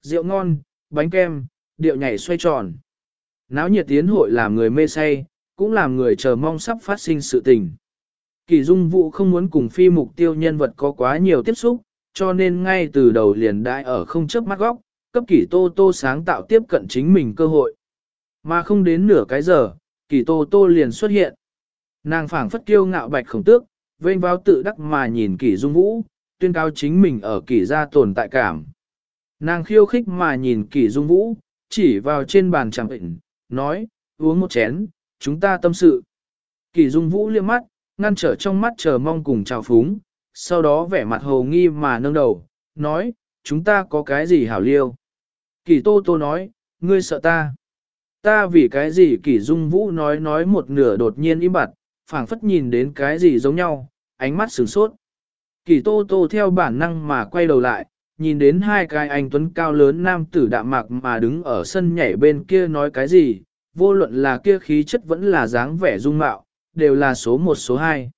rượu ngon, bánh kem, điệu nhảy xoay tròn. Náo nhiệt tiến hội làm người mê say, cũng làm người chờ mong sắp phát sinh sự tình. Kỷ Dung Vũ không muốn cùng phi mục tiêu nhân vật có quá nhiều tiếp xúc, cho nên ngay từ đầu liền đại ở không chớp mắt góc, cấp Kỷ Tô Tô sáng tạo tiếp cận chính mình cơ hội. Mà không đến nửa cái giờ, Kỷ Tô Tô liền xuất hiện. Nàng phảng phất kiêu ngạo bạch khổng tước, vênh vào tự đắc mà nhìn Kỷ Dung Vũ, tuyên cao chính mình ở Kỷ gia tồn tại cảm. Nàng khiêu khích mà nhìn Kỷ Dung Vũ, chỉ vào trên bàn chẳng bệnh, nói, uống một chén, chúng ta tâm sự. Kỷ Dung Vũ liếc mắt, ngăn trở trong mắt chờ mong cùng chào phúng, sau đó vẻ mặt hồ nghi mà nâng đầu, nói, chúng ta có cái gì hảo liêu. Kỷ Tô Tô nói, ngươi sợ ta. Ta vì cái gì Kỷ Dung Vũ nói một nửa đột nhiên im bặt, phảng phất nhìn đến cái gì giống nhau, ánh mắt sửng sốt. Kỷ Tô Tô theo bản năng mà quay đầu lại, nhìn đến hai cái anh tuấn cao lớn nam tử đạm mạc mà đứng ở sân nhảy bên kia nói cái gì, vô luận là kia khí chất vẫn là dáng vẻ dung mạo, đều là số 1 số 2.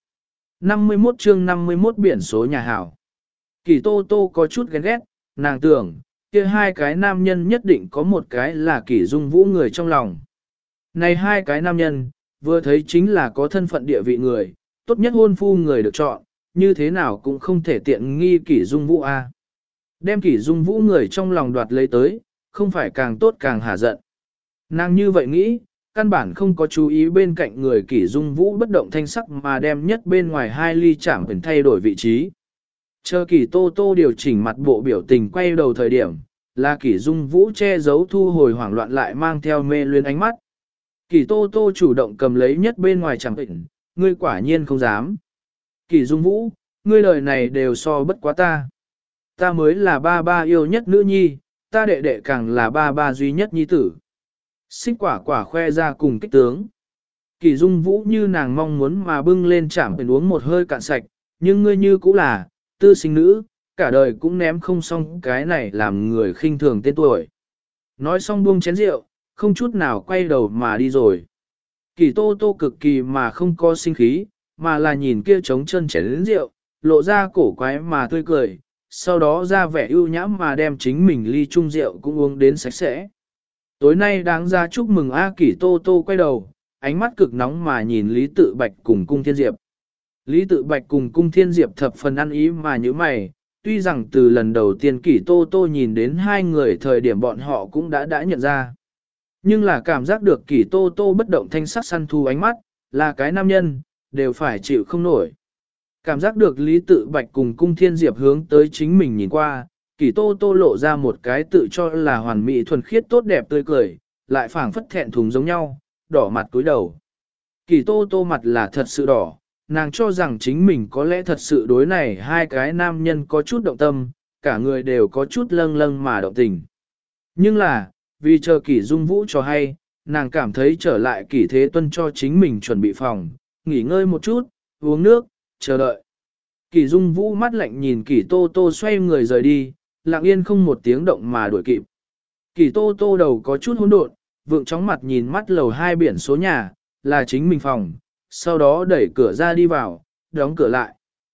51 chương 51 biển số nhà hảo. Kỷ Tô Tô có chút ghen ghét, nàng tưởng, kia hai cái nam nhân nhất định có một cái là Kỷ Dung Vũ người trong lòng. Này hai cái nam nhân, vừa thấy chính là có thân phận địa vị người, tốt nhất hôn phu người được chọn, như thế nào cũng không thể tiện nghi Kỷ Dung Vũ a. Đem Kỷ Dung Vũ người trong lòng đoạt lấy tới, không phải càng tốt càng hả giận. Nàng như vậy nghĩ, căn bản không có chú ý bên cạnh người Kỷ Dung Vũ bất động thanh sắc mà đem nhất bên ngoài hai ly chạm hình thay đổi vị trí. Chờ Kỷ Tô Tô điều chỉnh mặt bộ biểu tình quay đầu thời điểm, là Kỷ Dung Vũ che giấu thu hồi hoảng loạn lại mang theo mê luyến ánh mắt. Kỷ Tô Tô chủ động cầm lấy nhất bên ngoài chạm hình, ngươi quả nhiên không dám. Kỷ Dung Vũ, ngươi lời này đều so bất quá ta. Ta mới là ba ba yêu nhất nữ nhi, ta đệ đệ càng là ba ba duy nhất nhi tử. Xích quả quả khoe ra cùng kích tướng. Kỷ Dung Vũ như nàng mong muốn mà bưng lên chạm phải uống một hơi cạn sạch, nhưng ngươi như cũng là, tư sinh nữ, cả đời cũng ném không xong cái này làm người khinh thường tên tuổi. Nói xong buông chén rượu, không chút nào quay đầu mà đi rồi. Kỷ Tô Tô cực kỳ mà không có sinh khí, mà là nhìn kia trống chân chén rượu, lộ ra cổ quái mà tươi cười, sau đó ra vẻ ưu nhãm mà đem chính mình ly chung rượu cũng uống đến sạch sẽ. Tối nay đáng ra chúc mừng A. Kỷ Tô Tô quay đầu, ánh mắt cực nóng mà nhìn Lý Tự Bạch cùng Cung Thiên Diệp. Lý Tự Bạch cùng Cung Thiên Diệp thập phần ăn ý mà như mày, tuy rằng từ lần đầu tiên Kỷ Tô Tô nhìn đến hai người thời điểm bọn họ cũng đã nhận ra. Nhưng là cảm giác được Kỷ Tô Tô bất động thanh sắc săn thu ánh mắt, là cái nam nhân, đều phải chịu không nổi. Cảm giác được Lý Tự Bạch cùng Cung Thiên Diệp hướng tới chính mình nhìn qua, Kỷ Tô Tô lộ ra một cái tự cho là hoàn mỹ thuần khiết tốt đẹp tươi cười, lại phảng phất thẹn thùng giống nhau, đỏ mặt cúi đầu. Kỷ Tô Tô mặt là thật sự đỏ, nàng cho rằng chính mình có lẽ thật sự đối này hai cái nam nhân có chút động tâm, cả người đều có chút lâng lâng mà động tình. Nhưng là, vì chờ Kỷ Dung Vũ cho hay, nàng cảm thấy trở lại Kỷ Thế Tuân cho chính mình chuẩn bị phòng, nghỉ ngơi một chút, uống nước, chờ đợi. Kỷ Dung Vũ mắt lạnh nhìn Kỷ Tô Tô xoay người rời đi, lặng yên không một tiếng động mà đuổi kịp. Kỷ Tô Tô đầu có chút hỗn độn, vượng chóng mặt nhìn mắt lầu 2 biển số nhà, là chính mình phòng, sau đó đẩy cửa ra đi vào, đóng cửa lại.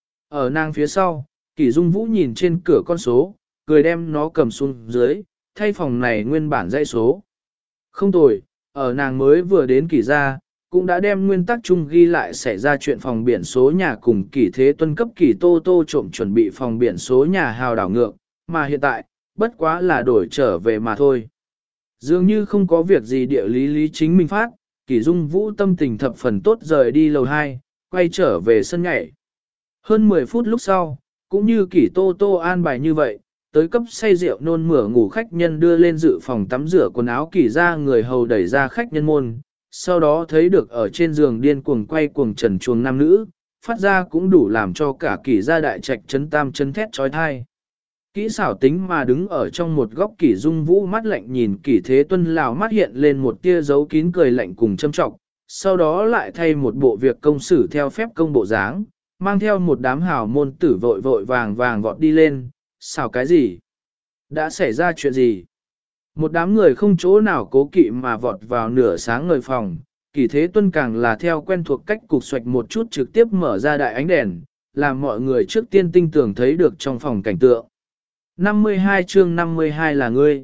Ở nàng phía sau, Kỷ Dung Vũ nhìn trên cửa con số, cười đem nó cầm xuống dưới, thay phòng này nguyên bản dãy số. Không tồi, ở nàng mới vừa đến Kỷ gia, cũng đã đem nguyên tắc chung ghi lại xảy ra chuyện phòng biển số nhà cùng Kỷ Thế Tuân cấp Kỷ Tô Tô trộm chuẩn bị phòng biển số nhà hào đảo ngược, mà hiện tại, bất quá là đổi trở về mà thôi. Dường như không có việc gì địa lý chính mình phát, Kỷ Dung Vũ tâm tình thập phần tốt rời đi lầu 2, quay trở về sân nhảy. Hơn 10 phút lúc sau, cũng như Kỷ Tô Tô an bài như vậy, tới cấp say rượu nôn mửa ngủ khách nhân đưa lên dự phòng tắm rửa quần áo Kỷ ra người hầu đẩy ra khách nhân môn, sau đó thấy được ở trên giường điên cuồng quay cuồng trần chuồng nam nữ, phát ra cũng đủ làm cho cả Kỷ gia đại trạch chấn tam chấn thét trói thai. Kỹ xảo tính mà đứng ở trong một góc Kỷ Dung Vũ mắt lạnh nhìn Kỷ Thế Tuân lào mắt hiện lên một tia dấu kín cười lạnh cùng châm trọng, sau đó lại thay một bộ việc công xử theo phép công bộ dáng, mang theo một đám hào môn tử vội vội vàng vàng vọt đi lên, xảo cái gì? Đã xảy ra chuyện gì? Một đám người không chỗ nào cố kỵ mà vọt vào nửa sáng ngời phòng, Kỷ Thế Tuân càng là theo quen thuộc cách cục xoạch một chút trực tiếp mở ra đại ánh đèn, làm mọi người trước tiên tinh tưởng thấy được trong phòng cảnh tượng. 52 chương 52 là ngươi.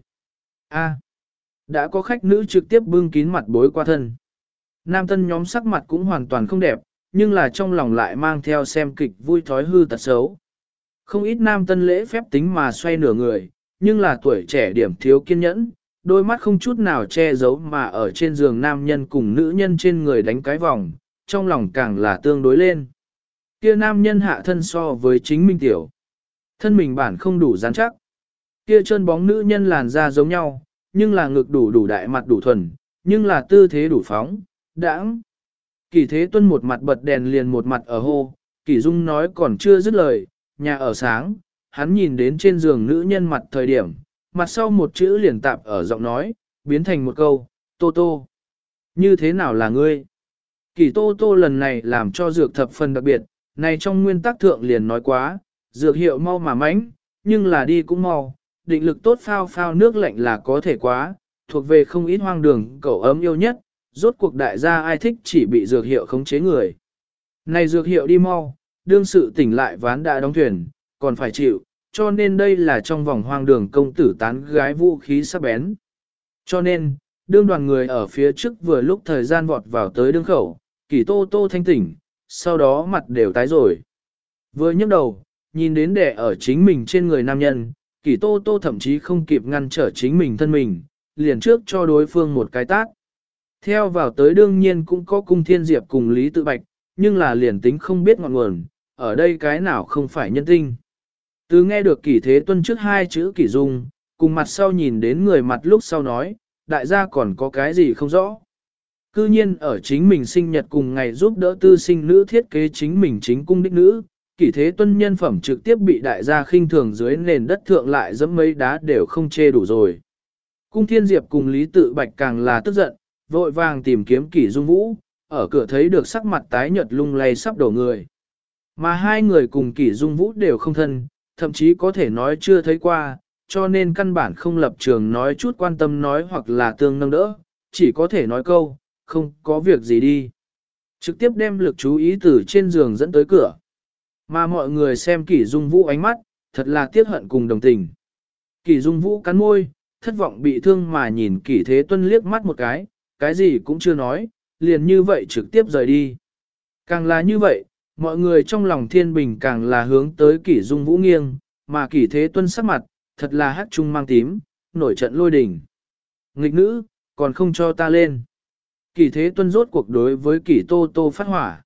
A. Đã có khách nữ trực tiếp bưng kín mặt bối qua thân. Nam tân nhóm sắc mặt cũng hoàn toàn không đẹp, nhưng là trong lòng lại mang theo xem kịch vui thói hư tật xấu. Không ít nam tân lễ phép tính mà xoay nửa người, nhưng là tuổi trẻ điểm thiếu kiên nhẫn, đôi mắt không chút nào che giấu mà ở trên giường nam nhân cùng nữ nhân trên người đánh cái vòng, trong lòng càng là tương đối lên. Kia nam nhân hạ thân so với chính mình tiểu. Thân mình bản không đủ rắn chắc. Kia chân bóng nữ nhân làn da giống nhau, nhưng là ngực đủ đại mặt đủ thuần, nhưng là tư thế đủ phóng, đãng. Kỷ Thế Tuân một mặt bật đèn liền một mặt ở hô, Kỷ Dung nói còn chưa dứt lời, nhà ở sáng, hắn nhìn đến trên giường nữ nhân mặt thời điểm, mặt sau một chữ liền tạp ở giọng nói, biến thành một câu, Tô Tô. Như thế nào là ngươi? Kỷ Tô Tô lần này làm cho dược thập phần đặc biệt, này trong nguyên tắc thượng liền nói quá, dược hiệu mau mà mánh, nhưng là đi cũng mau, định lực tốt phao nước lạnh là có thể quá, thuộc về không ít hoang đường cậu ấm yêu nhất, rốt cuộc đại gia ai thích chỉ bị dược hiệu khống chế người. Này dược hiệu đi mau, đương sự tỉnh lại ván đã đóng thuyền, còn phải chịu, cho nên đây là trong vòng hoang đường công tử tán gái vũ khí sắc bén. Cho nên, đương đoàn người ở phía trước vừa lúc thời gian vọt vào tới đương khẩu, Kỷ Tô Tô thanh tỉnh, sau đó mặt đều tái rồi. Vừa nhấc đầu, nhìn đến đẻ ở chính mình trên người nam nhân, Kỷ Tô Tô thậm chí không kịp ngăn trở chính mình thân mình, liền trước cho đối phương một cái tát. Theo vào tới đương nhiên cũng có Cung Thiên Diệp cùng Lý Tự Bạch, nhưng là liền tính không biết ngọn nguồn, ở đây cái nào không phải nhân tinh. Từ nghe được Kỷ Thế Tuân trước hai chữ Kỷ Dung, cùng mặt sau nhìn đến người mặt lúc sau nói, đại gia còn có cái gì không rõ. Cư nhiên ở chính mình sinh nhật cùng ngày giúp đỡ tư sinh nữ thiết kế chính mình chính cung đích nữ, Kỷ Thế Tuân nhân phẩm trực tiếp bị đại gia khinh thường dưới nền đất thượng lại dẫm mấy đá đều không chê đủ rồi. Cung Thiên Diệp cùng Lý Tự Bạch càng là tức giận, vội vàng tìm kiếm Kỷ Dung Vũ, ở cửa thấy được sắc mặt tái nhợt lung lay sắp đổ người. Mà hai người cùng Kỷ Dung Vũ đều không thân, thậm chí có thể nói chưa thấy qua, cho nên căn bản không lập trường nói chút quan tâm nói hoặc là tương nâng đỡ, chỉ có thể nói câu, không có việc gì đi. Trực tiếp đem lực chú ý từ trên giường dẫn tới cửa. Mà mọi người xem Kỷ Dung Vũ ánh mắt, thật là tiếc hận cùng đồng tình. Kỷ Dung Vũ cắn môi, thất vọng bị thương mà nhìn Kỷ Thế Tuân liếc mắt một cái gì cũng chưa nói, liền như vậy trực tiếp rời đi. Càng là như vậy, mọi người trong lòng thiên bình càng là hướng tới Kỷ Dung Vũ nghiêng, mà Kỷ Thế Tuân sắc mặt, thật là hắc trung mang tím, nổi trận lôi đình. Nghịch nữ, còn không cho ta lên. Kỷ Thế Tuân rốt cuộc đối với Kỷ Tô Tô phát hỏa.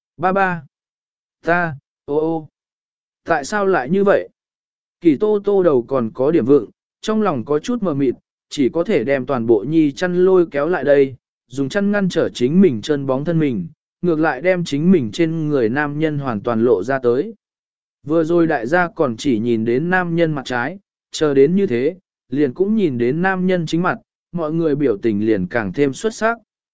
Ba. Ta, ô. Tại sao lại như vậy? Kỷ Tô Tô đầu còn có điểm vượng, trong lòng có chút mờ mịt, chỉ có thể đem toàn bộ nhi chăn lôi kéo lại đây, dùng chăn ngăn trở chính mình chân bóng thân mình, ngược lại đem chính mình trên người nam nhân hoàn toàn lộ ra tới. Vừa rồi đại gia còn chỉ nhìn đến nam nhân mặt trái, chờ đến như thế, liền cũng nhìn đến nam nhân chính mặt, mọi người biểu tình liền càng thêm xuất sắc.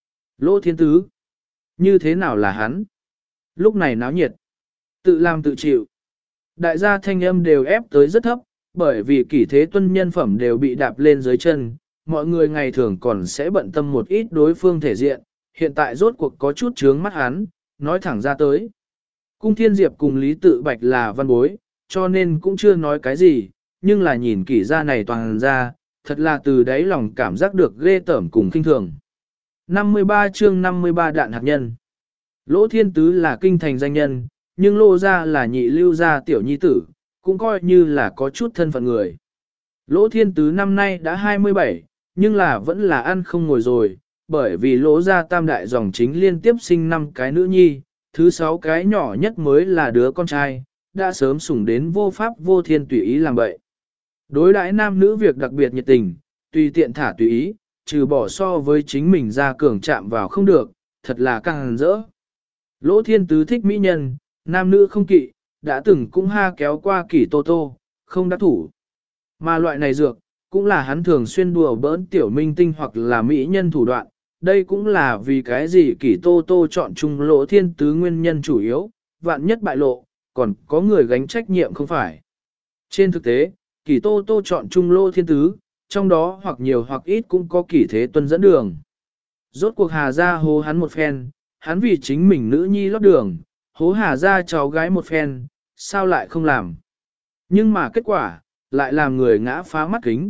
Lỗ Thiên Tứ, như thế nào là hắn? Lúc này náo nhiệt, tự làm tự chịu. Đại gia thanh âm đều ép tới rất thấp, bởi vì Kỷ Thế Tuân nhân phẩm đều bị đạp lên dưới chân, mọi người ngày thường còn sẽ bận tâm một ít đối phương thể diện, hiện tại rốt cuộc có chút chướng mắt hắn, nói thẳng ra tới. Cung Thiên Diệp cùng Lý Tự Bạch là văn bối, cho nên cũng chưa nói cái gì, nhưng là nhìn Kỷ gia này toàn ra, thật là từ đáy lòng cảm giác được ghê tởm cùng kinh thường. 53 chương 53 đạn hạt nhân. Lỗ Thiên Tứ là kinh thành danh nhân, nhưng Lỗ gia là nhị lưu gia tiểu nhi tử, cũng coi như là có chút thân phận người. Lỗ Thiên Tứ năm nay đã 27, nhưng là vẫn là ăn không ngồi rồi, bởi vì Lỗ gia tam đại dòng chính liên tiếp sinh 5 cái nữ nhi, thứ 6 cái nhỏ nhất mới là đứa con trai, đã sớm sủng đến vô pháp vô thiên tùy ý làm bậy. Đối đãi nam nữ việc đặc biệt nhiệt tình, tùy tiện thả tùy ý, trừ bỏ so với chính mình ra cường chạm vào không được, thật là càng rỡ. Lỗ Thiên Tứ thích mỹ nhân, nam nữ không kỵ, đã từng cũng ha kéo qua Kỷ Tô Tô, không đắc thủ. Mà loại này dược, cũng là hắn thường xuyên đùa bỡn tiểu minh tinh hoặc là mỹ nhân thủ đoạn, đây cũng là vì cái gì Kỷ Tô Tô chọn chung Lỗ Thiên Tứ nguyên nhân chủ yếu, vạn nhất bại lộ, còn có người gánh trách nhiệm không phải. Trên thực tế, Kỷ Tô Tô chọn chung Lỗ Thiên Tứ, trong đó hoặc nhiều hoặc ít cũng có Kỷ Thế Tuân dẫn đường. Rốt cuộc Hà gia hô hắn một phen, hắn vì chính mình nữ nhi lót đường, hố Hà gia cháu gái một phen, sao lại không làm. Nhưng mà kết quả, lại làm người ngã phá mắt kính.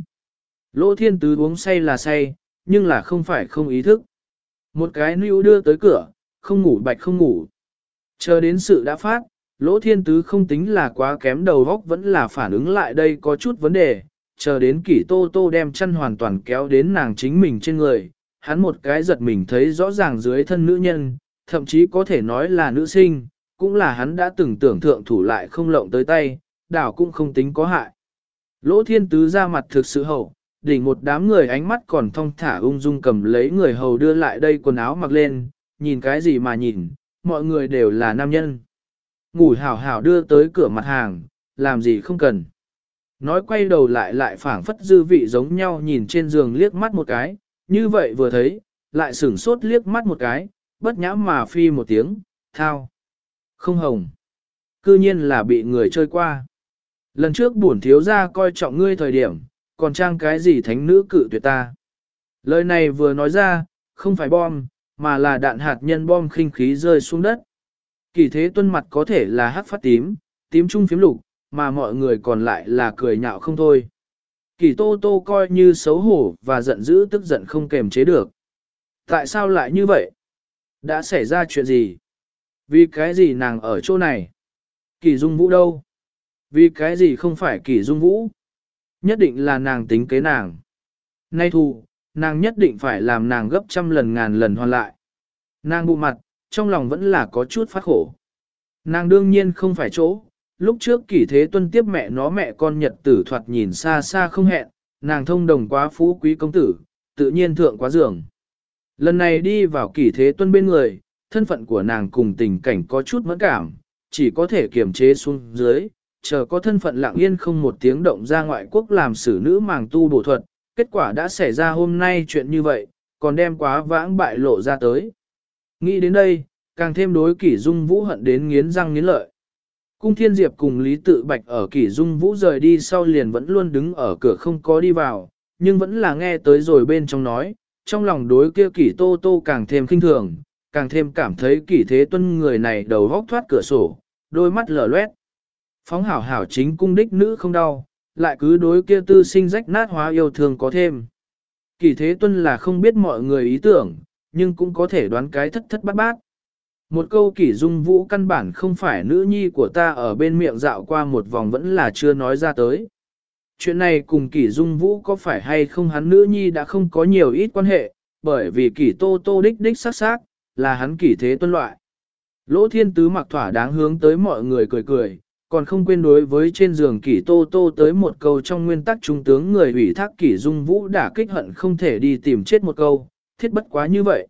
Lỗ Thiên Tứ uống say là say, nhưng là không phải không ý thức. Một cái níu đưa tới cửa, không ngủ bạch không ngủ. Chờ đến sự đã phát, Lỗ Thiên Tứ không tính là quá kém đầu óc vẫn là phản ứng lại đây có chút vấn đề. Chờ đến Kỷ Tô Tô đem chân hoàn toàn kéo đến nàng chính mình trên người, hắn một cái giật mình thấy rõ ràng dưới thân nữ nhân, thậm chí có thể nói là nữ sinh, cũng là hắn đã từng tưởng thượng thủ lại không lộng tới tay, đảo cũng không tính có hại. Lỗ Thiên Tứ ra mặt thực sự hậu, đỉnh một đám người ánh mắt còn thong thả ung dung cầm lấy người hầu đưa lại đây quần áo mặc lên, nhìn cái gì mà nhìn, mọi người đều là nam nhân. Ngủ hảo hảo đưa tới cửa mặt hàng, làm gì không cần. Nói quay đầu lại phảng phất dư vị giống nhau nhìn trên giường liếc mắt một cái, như vậy vừa thấy, lại sửng sốt liếc mắt một cái, bất nhã mà phi một tiếng, thao. Không hồng. Cư nhiên là bị người chơi qua. Lần trước bổn thiếu gia coi trọng ngươi thời điểm, còn trang cái gì thánh nữ cự tuyệt ta. Lời này vừa nói ra, không phải bom, mà là đạn hạt nhân bom khinh khí rơi xuống đất. Kỳ Thế Tuân mặt có thể là hắc phát tím, tím trung phiếm lục, mà mọi người còn lại là cười nhạo không thôi. Kỳ Tô Tô coi như xấu hổ và giận dữ tức giận không kềm chế được. Tại sao lại như vậy? Đã xảy ra chuyện gì? Vì cái gì nàng ở chỗ này? Kỳ Dung Vũ đâu? Vì cái gì không phải Kỳ Dung Vũ? Nhất định là nàng tính kế nàng. Nay thù, nàng nhất định phải làm nàng gấp trăm lần ngàn lần hoàn lại. Nàng bụ mặt, trong lòng vẫn là có chút phát khổ. Nàng đương nhiên không phải chỗ, lúc trước Kỷ Thế Tuân tiếp mẹ nó mẹ con nhật tử thoạt nhìn xa xa không hẹn, nàng thông đồng quá phú quý công tử, tự nhiên thượng quá giường. Lần này đi vào Kỷ Thế Tuân bên người, thân phận của nàng cùng tình cảnh có chút mẫn cảm, chỉ có thể kiềm chế xuống dưới, chờ có thân phận lặng yên không một tiếng động ra ngoại quốc làm xử nữ màng tu bổ thuật, kết quả đã xảy ra hôm nay chuyện như vậy, còn đem quá vãng bại lộ ra tới. Nghĩ đến đây, càng thêm đối Kỷ Dung Vũ hận đến nghiến răng nghiến lợi. Cung Thiên Diệp cùng Lý Tự Bạch ở Kỷ Dung Vũ rời đi sau liền vẫn luôn đứng ở cửa không có đi vào, nhưng vẫn là nghe tới rồi bên trong nói, trong lòng đối kia Kỷ Tô Tô càng thêm khinh thường, càng thêm cảm thấy Kỷ Thế Tuân người này đầu vóc thoát cửa sổ, đôi mắt lở loét. Phóng hảo hảo chính cung đích nữ không đau, lại cứ đối kia tư sinh rách nát hóa yêu thương có thêm. Kỷ Thế Tuân là không biết mọi người ý tưởng, nhưng cũng có thể đoán cái thất thất bát bát. Một câu Kỷ Dung Vũ căn bản không phải nữ nhi của ta ở bên miệng dạo qua một vòng vẫn là chưa nói ra tới. Chuyện này cùng Kỷ Dung Vũ có phải hay không hắn nữ nhi đã không có nhiều ít quan hệ, bởi vì Kỷ Tô Tô đích sắc sắc, là hắn Kỷ Thế Tuân loại. Lỗ Thiên Tứ mặc thỏa đáng hướng tới mọi người cười cười, còn không quên đối với trên giường Kỷ Tô Tô tới một câu trong nguyên tắc trung tướng người ủy thác Kỷ Dung Vũ đã kích hận không thể đi tìm chết một câu, thiết bất quá như vậy.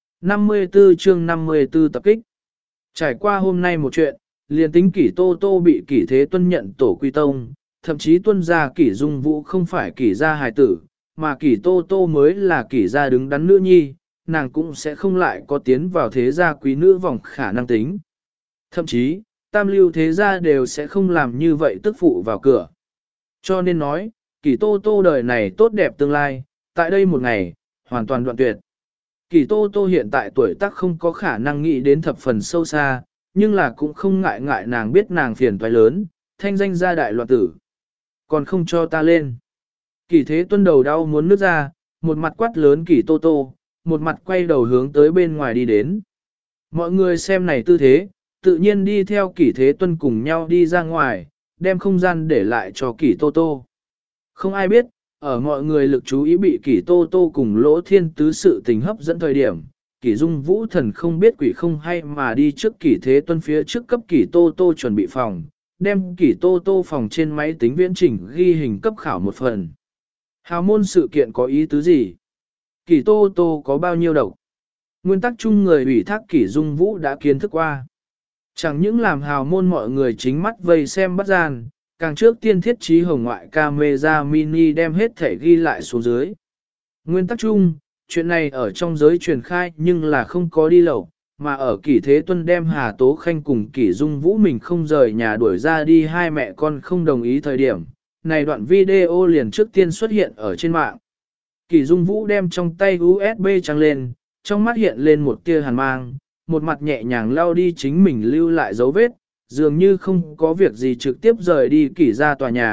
54 chương 54 tập kích. Trải qua hôm nay một chuyện, liền tính Kỷ Tô Tô bị Kỷ Thế Tuân nhận tổ quy tông, thậm chí tuân ra Kỷ Dung Vũ không phải Kỷ gia hài tử, mà Kỷ Tô Tô mới là Kỷ gia đứng đắn nữ nhi, nàng cũng sẽ không lại có tiến vào thế gia quý nữ vòng khả năng tính. Thậm chí, tam lưu thế gia đều sẽ không làm như vậy tức phụ vào cửa. Cho nên nói, Kỷ Tô Tô đời này tốt đẹp tương lai, tại đây một ngày, hoàn toàn đoạn tuyệt. Kỷ Tô Tô hiện tại tuổi tác không có khả năng nghĩ đến thập phần sâu xa, nhưng là cũng không ngại nàng biết nàng phiền toái lớn, thanh danh gia đại loạn tử. Còn không cho ta lên. Kỷ Thế Tuân đầu đau muốn nứt ra, một mặt quát lớn Kỷ Tô Tô, một mặt quay đầu hướng tới bên ngoài đi đến. Mọi người xem này tư thế, tự nhiên đi theo Kỷ Thế Tuân cùng nhau đi ra ngoài, đem không gian để lại cho Kỷ Tô Tô. Không ai biết, ở mọi người lực chú ý bị Kỷ Tô Tô cùng Lỗ Thiên Tứ sự tình hấp dẫn thời điểm, Kỷ Dung Vũ thần không biết quỷ không hay mà đi trước Kỷ Thế Tuân phía trước cấp Kỷ Tô Tô chuẩn bị phòng, đem Kỷ Tô Tô phòng trên máy tính viễn chỉnh ghi hình cấp khảo một phần. Hào môn sự kiện có ý tứ gì? Kỷ Tô Tô có bao nhiêu độc? Nguyên tắc chung người ủy thác Kỷ Dung Vũ đã kiến thức qua. Chẳng những làm hào môn mọi người chính mắt vây xem bắt gian, càng trước tiên thiết trí hồng ngoại camera mini đem hết thể ghi lại xuống dưới. Nguyên tắc chung, chuyện này ở trong giới truyền khai nhưng là không có đi lẩu, mà ở Kỷ Thế Tuân đem Hà Tố Khanh cùng Kỷ Dung Vũ mình không rời nhà đuổi ra đi hai mẹ con không đồng ý thời điểm, này đoạn video liền trước tiên xuất hiện ở trên mạng. Kỷ Dung Vũ đem trong tay USB trăng lên, trong mắt hiện lên một tia hàn mang, một mặt nhẹ nhàng lau đi chính mình lưu lại dấu vết, dường như không có việc gì trực tiếp rời đi Kỷ ra tòa nhà,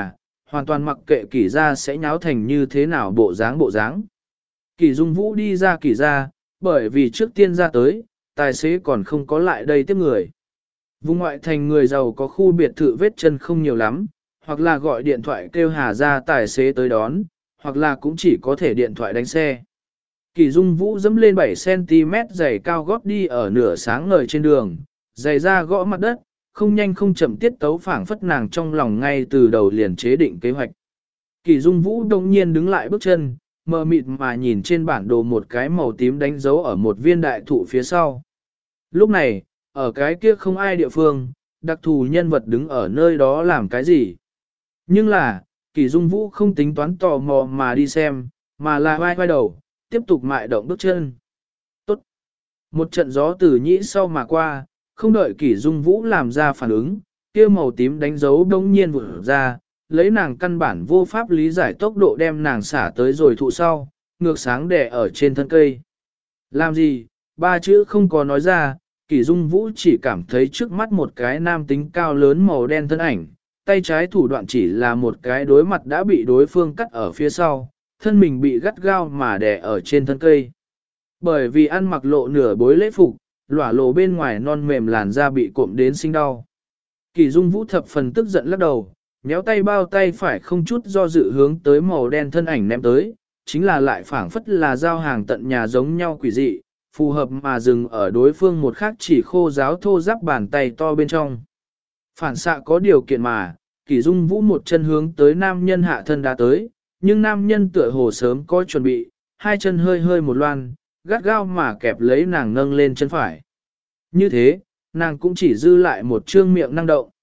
hoàn toàn mặc kệ Kỷ gia sẽ nháo thành như thế nào bộ dáng. Kỷ Dung Vũ đi ra Kỷ gia, bởi vì trước tiên ra tới, tài xế còn không có lại đây tiếp người. Vùng ngoại thành người giàu có khu biệt thự vết chân không nhiều lắm, hoặc là gọi điện thoại kêu Hà ra tài xế tới đón, hoặc là cũng chỉ có thể điện thoại đánh xe. Kỷ Dung Vũ dẫm lên 7cm giày cao gót đi ở nửa sáng ngời trên đường, giày ra gõ mặt đất, không nhanh không chậm tiết tấu phảng phất nàng trong lòng ngay từ đầu liền chế định kế hoạch. Kỷ Dung Vũ đông nhiên đứng lại bước chân, mờ mịt mà nhìn trên bản đồ một cái màu tím đánh dấu ở một viên đại thụ phía sau. Lúc này, ở cái kia không ai địa phương, đặc thù nhân vật đứng ở nơi đó làm cái gì. Nhưng là, Kỷ Dung Vũ không tính toán tò mò mà đi xem, mà là vai đầu, tiếp tục mại động bước chân. Tốt! Một trận gió từ nhĩ sau mà qua, không đợi Kỷ Dung Vũ làm ra phản ứng, kia màu tím đánh dấu đông nhiên vụt ra, lấy nàng căn bản vô pháp lý giải tốc độ đem nàng xả tới rồi thụ sau, ngược sáng đè ở trên thân cây. Làm gì? Ba chữ không có nói ra, Kỷ Dung Vũ chỉ cảm thấy trước mắt một cái nam tính cao lớn màu đen thân ảnh, tay trái thủ đoạn chỉ là một cái đối mặt đã bị đối phương cắt ở phía sau, thân mình bị gắt gao mà đè ở trên thân cây. Bởi vì ăn mặc lộ nửa bối lễ phục, lỏa lộ bên ngoài non mềm làn da bị cộm đến sinh đau. Kỷ Dung Vũ thập phần tức giận lắc đầu, méo tay bao tay phải không chút do dự hướng tới màu đen thân ảnh ném tới, chính là lại phảng phất là giao hàng tận nhà giống nhau quỷ dị, phù hợp mà dừng ở đối phương một khắc chỉ khô giáo thô giáp bàn tay to bên trong. Phản xạ có điều kiện mà, Kỷ Dung Vũ một chân hướng tới nam nhân hạ thân đã tới, nhưng nam nhân tựa hồ sớm có chuẩn bị, hai chân hơi hơi một loan, gắt gao mà kẹp lấy nàng nâng lên chân phải. Như thế, nàng cũng chỉ dư lại một trương miệng năng động.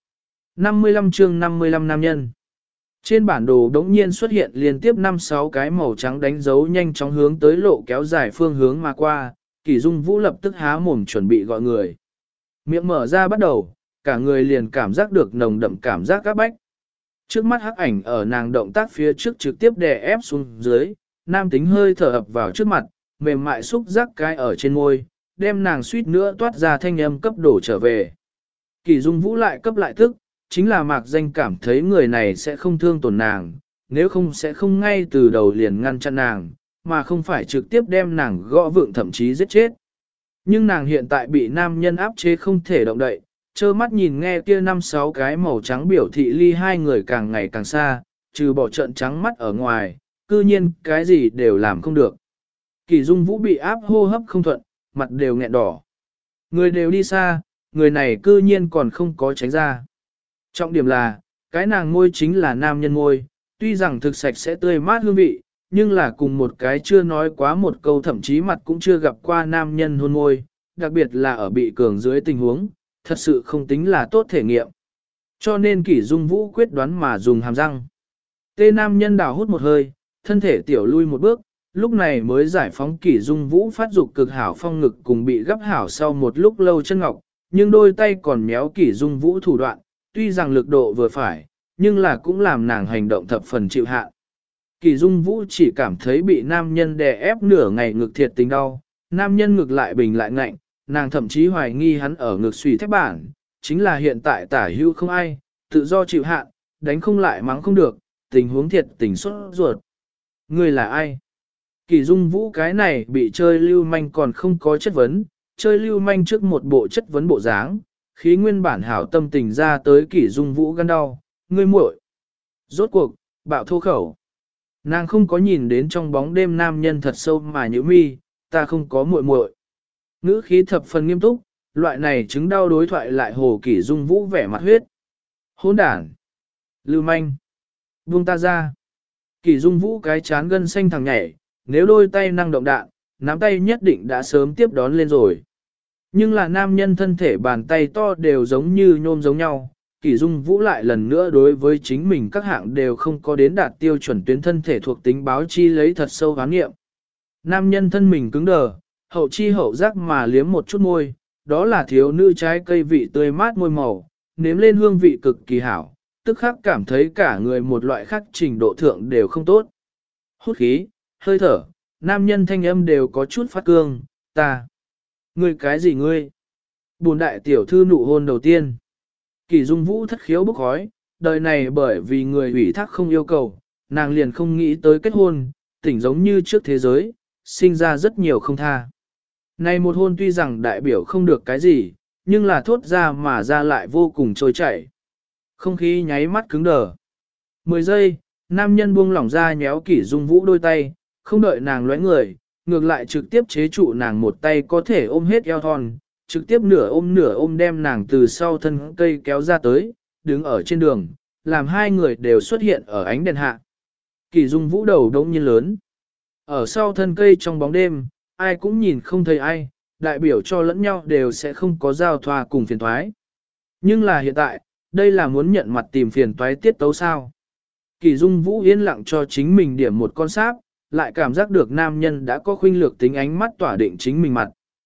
55 chương 55 nam nhân. Trên bản đồ đống nhiên xuất hiện liên tiếp 5-6 cái màu trắng đánh dấu nhanh chóng hướng tới lộ kéo dài phương hướng mà qua, Kỷ Dung Vũ lập tức há mồm chuẩn bị gọi người. Miệng mở ra bắt đầu, cả người liền cảm giác được nồng đậm cảm giác các bách. Trước mắt hắc ảnh ở nàng động tác phía trước trực tiếp đè ép xuống dưới, nam tính hơi thở ập vào trước mặt, mềm mại xúc giác cái ở trên môi, đem nàng suýt nữa toát ra thanh âm cấp đổ trở về. Kỷ Dung Vũ lại cấp lại tức, chính là mạc danh cảm thấy người này sẽ không thương tổn nàng, nếu không sẽ không ngay từ đầu liền ngăn chặn nàng, mà không phải trực tiếp đem nàng gõ vượng thậm chí giết chết. Nhưng nàng hiện tại bị nam nhân áp chế không thể động đậy, trơ mắt nhìn nghe kia 5-6 cái màu trắng biểu thị ly hai người càng ngày càng xa, trừ bỏ trận trắng mắt ở ngoài, cư nhiên cái gì đều làm không được. Kỷ Dung Vũ bị áp hô hấp không thuận, mặt đều nghẹn đỏ. Người đều đi xa, người này cư nhiên còn không có tránh ra. Trọng điểm là, cái nàng môi chính là nam nhân môi, tuy rằng thực sạch sẽ tươi mát hương vị, nhưng là cùng một cái chưa nói quá một câu thậm chí mặt cũng chưa gặp qua nam nhân hôn môi, đặc biệt là ở bị cường dưới tình huống, thật sự không tính là tốt thể nghiệm. Cho nên Kỷ Dung Vũ quyết đoán mà dùng hàm răng. Tê nam nhân đào hút một hơi, thân thể tiểu lui một bước, lúc này mới giải phóng Kỷ Dung Vũ phát dục cực hảo phong ngực cùng bị gấp hảo sau một lúc lâu chân ngọc, nhưng đôi tay còn méo Kỷ Dung Vũ thủ đoạn, tuy rằng lực độ vừa phải, nhưng là cũng làm nàng hành động thập phần chịu hạn. Kỷ Dung Vũ chỉ cảm thấy bị nam nhân đè ép nửa ngày ngực thiệt tình đau, nam nhân ngực lại bình lại ngạnh, nàng thậm chí hoài nghi hắn ở ngực suy thép bản, chính là hiện tại tả hữu không ai, tự do chịu hạn, đánh không lại mắng không được, tình huống thiệt tình xuất ruột. Người là ai? Kỷ Dung Vũ cái này bị chơi lưu manh còn không có chất vấn, chơi lưu manh trước một bộ chất vấn bộ dáng, khí nguyên bản hảo tâm tình ra tới Kỷ Dung Vũ gan đau, ngươi muội. Rốt cuộc, bạo thô khẩu. Nàng không có nhìn đến trong bóng đêm nam nhân thật sâu mà nhíu mi, ta không có muội muội. Ngữ khí thập phần nghiêm túc, loại này chứng đau đối thoại lại hồ Kỷ Dung Vũ vẻ mặt huyết. Hỗn đản. Lưu manh. Buông ta ra. Kỷ Dung Vũ cái chán gân xanh thằng nhảy, nếu đôi tay năng động đạn, nắm tay nhất định đã sớm tiếp đón lên rồi. Nhưng là nam nhân thân thể bàn tay to đều giống như nhôm giống nhau, Kỷ Dung Vũ lại lần nữa đối với chính mình các hạng đều không có đến đạt tiêu chuẩn tuyến thân thể thuộc tính báo chi lấy thật sâu hoán nghiệm. Nam nhân thân mình cứng đờ, hậu chi hậu giác mà liếm một chút môi, đó là thiếu nữ trái cây vị tươi mát môi màu, nếm lên hương vị cực kỳ hảo, tức khắc cảm thấy cả người một loại khác trình độ thượng đều không tốt. Hút khí, hơi thở, nam nhân thanh âm đều có chút phát cương, ta. Ngươi cái gì ngươi? Bồn đại tiểu thư nụ hôn đầu tiên. Kỷ Dung Vũ thất khiếu bốc khói, đời này bởi vì người ủy thác không yêu cầu, nàng liền không nghĩ tới kết hôn, tỉnh giống như trước thế giới, sinh ra rất nhiều không tha. Này một hôn tuy rằng đại biểu không được cái gì, nhưng là thốt ra mà ra lại vô cùng trôi chảy. Không khí nháy mắt cứng đờ. 10 giây, nam nhân buông lỏng ra nhéo Kỷ Dung Vũ đôi tay, không đợi nàng lóe người, ngược lại trực tiếp chế trụ nàng một tay có thể ôm hết eo thon, trực tiếp nửa ôm đem nàng từ sau thân cây kéo ra tới, đứng ở trên đường, làm hai người đều xuất hiện ở ánh đèn hạ. Kỷ Dung Vũ đầu đông nhiên lớn. Ở sau thân cây trong bóng đêm, ai cũng nhìn không thấy ai, đại biểu cho lẫn nhau đều sẽ không có giao thoa cùng phiền toái. Nhưng là hiện tại, đây là muốn nhận mặt tìm phiền toái tiết tấu sao. Kỷ Dung Vũ yên lặng cho chính mình điểm một con sáp, lại cảm giác được nam nhân đã có khuynh lược tính ánh mắt tỏa định chính mình mặt.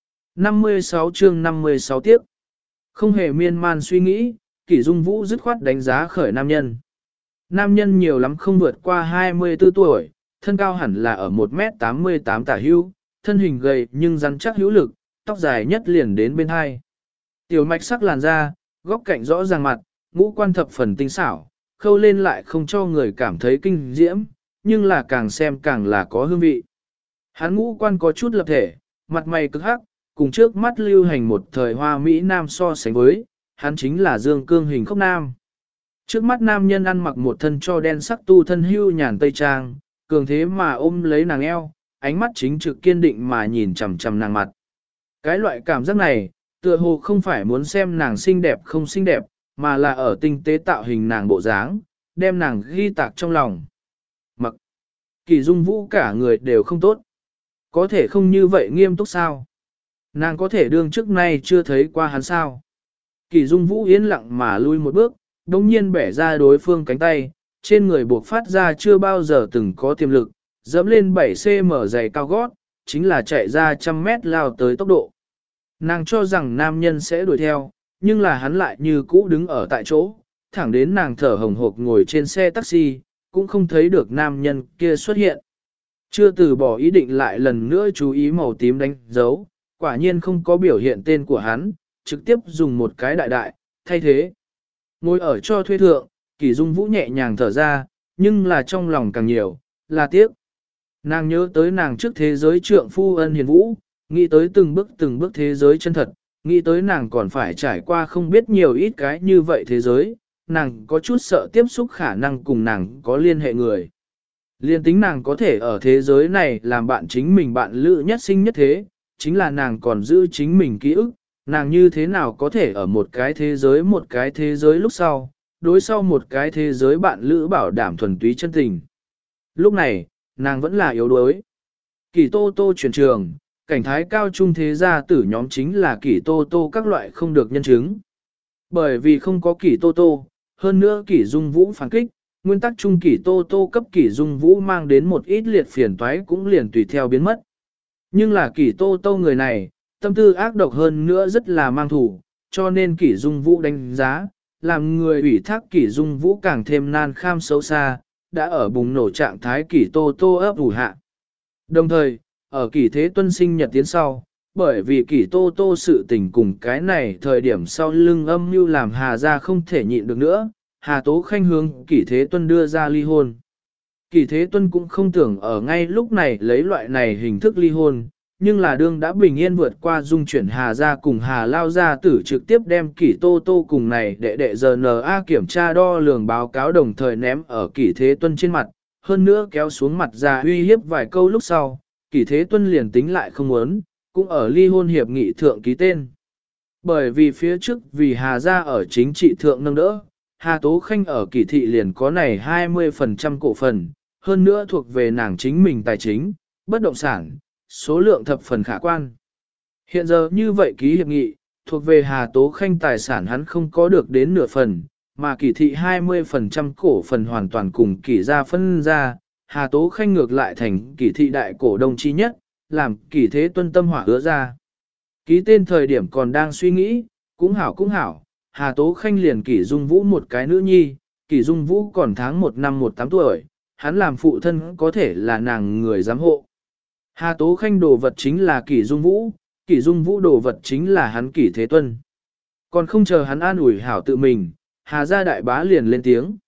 56 chương 56 tiếp. Không hề miên man suy nghĩ, Kỷ Dung Vũ dứt khoát đánh giá khởi nam nhân. Nam nhân nhiều lắm không vượt qua 24 tuổi, thân cao hẳn là ở 1m88 tả hữu, thân hình gầy nhưng rắn chắc hữu lực, tóc dài nhất liền đến bên hai. Tiểu mạch sắc làn da, góc cạnh rõ ràng mặt, ngũ quan thập phần tinh xảo, khâu lên lại không cho người cảm thấy kinh diễm, nhưng là càng xem càng là có hương vị. Hắn ngũ quan có chút lập thể, mặt mày cực hắc, cùng trước mắt lưu hành một thời hoa Mỹ Nam so sánh với, hắn chính là dương cương hình khốc nam. Trước mắt nam nhân ăn mặc một thân cho đen sắc tu thân hưu nhàn tây trang, cường thế mà ôm lấy nàng eo, ánh mắt chính trực kiên định mà nhìn chằm chằm nàng mặt. Cái loại cảm giác này, tựa hồ không phải muốn xem nàng xinh đẹp không xinh đẹp, mà là ở tinh tế tạo hình nàng bộ dáng, đem nàng ghi tạc trong lòng. Mặc Kỷ Dung Vũ cả người đều không tốt. Có thể không như vậy nghiêm túc sao? Nàng có thể đương trước nay chưa thấy qua hắn sao? Kỷ Dung Vũ yên lặng mà lui một bước, đồng nhiên bẻ ra đối phương cánh tay, trên người buộc phát ra chưa bao giờ từng có tiềm lực, dẫm lên 7cm giày cao gót, chính là chạy ra 100 mét lao tới tốc độ. Nàng cho rằng nam nhân sẽ đuổi theo, nhưng là hắn lại như cũ đứng ở tại chỗ, thẳng đến nàng thở hồng hộc ngồi trên xe taxi, cũng không thấy được nam nhân kia xuất hiện. Chưa từ bỏ ý định lại lần nữa chú ý màu tím đánh dấu, quả nhiên không có biểu hiện tên của hắn, trực tiếp dùng một cái đại đại, thay thế. Ngồi ở cho thuê thượng, Kỷ Dung Vũ nhẹ nhàng thở ra, nhưng là trong lòng càng nhiều, là tiếc. Nàng nhớ tới nàng trước thế giới trượng phu ân hiền vũ, nghĩ tới từng bước thế giới chân thật, nghĩ tới nàng còn phải trải qua không biết nhiều ít cái như vậy thế giới, nàng có chút sợ tiếp xúc khả năng cùng nàng có liên hệ người. Liên tính nàng có thể ở thế giới này làm bạn chính mình bạn lữ nhất sinh nhất thế, chính là nàng còn giữ chính mình ký ức, nàng như thế nào có thể ở một cái thế giới lúc sau, đối sau một cái thế giới bạn lữ bảo đảm thuần túy chân tình. Lúc này, nàng vẫn là yếu đuối. Kỷ Tô Tô chuyển trường, cảnh thái cao trung thế gia tử nhóm chính là Kỷ Tô Tô các loại không được nhân chứng. Bởi vì không có Kỷ Tô Tô, hơn nữa Kỷ Dung Vũ phản kích, nguyên tắc chung Kỷ Tô Tô cấp Kỷ Dung Vũ mang đến một ít liệt phiền toái cũng liền tùy theo biến mất. Nhưng là Kỷ Tô Tô người này, tâm tư ác độc hơn nữa rất là mang thủ, cho nên Kỷ Dung Vũ đánh giá, làm người ủy thác Kỷ Dung Vũ càng thêm nan kham xấu xa, đã ở bùng nổ trạng thái Kỷ Tô Tô ấp ủ hạ. Đồng thời, ở Kỷ Thế Tuân sinh nhật tiến sau, bởi vì Kỷ Tô Tô sự tình cùng cái này thời điểm sau lưng âm mưu làm Hà gia không thể nhịn được nữa, Hà Tố Khanh hướng Kỷ Thế Tuân đưa ra ly hôn. Kỷ Thế Tuân cũng không tưởng ở ngay lúc này lấy loại này hình thức ly hôn, nhưng là đương đã bình yên vượt qua dung chuyển Hà gia cùng Hà Lao gia tử trực tiếp đem Kỷ Tô Tô cùng này đệ GNA kiểm tra đo lường báo cáo đồng thời ném ở Kỷ Thế Tuân trên mặt, hơn nữa kéo xuống mặt ra uy hiếp vài câu lúc sau, Kỷ Thế Tuân liền tính lại không muốn, cũng ở ly hôn hiệp nghị thượng ký tên. Bởi vì phía trước vì Hà gia ở chính trị thượng nâng đỡ, Hà Tố Khanh ở Kỷ thị liền có này 20% cổ phần, hơn nữa thuộc về nàng chính mình tài chính, bất động sản, số lượng thập phần khả quan. Hiện giờ như vậy ký hiệp nghị, thuộc về Hà Tố Khanh tài sản hắn không có được đến nửa phần, mà Kỷ thị 20% cổ phần hoàn toàn cùng Kỷ gia phân ra, Hà Tố Khanh ngược lại thành Kỷ thị đại cổ đông chi nhất, làm Kỷ Thế Tuân tâm hỏa hứa ra. Ký tên thời điểm còn đang suy nghĩ, cũng hảo, Hà Tố Khanh liền Kỷ Dung Vũ một cái nữ nhi, Kỷ Dung Vũ còn tháng 1 năm 18 tuổi, hắn làm phụ thân có thể là nàng người giám hộ. Hà Tố Khanh đồ vật chính là Kỷ Dung Vũ đồ vật chính là hắn Kỷ Thế Tuân. Còn không chờ hắn an ủi hảo tự mình, Hà gia đại bá liền lên tiếng.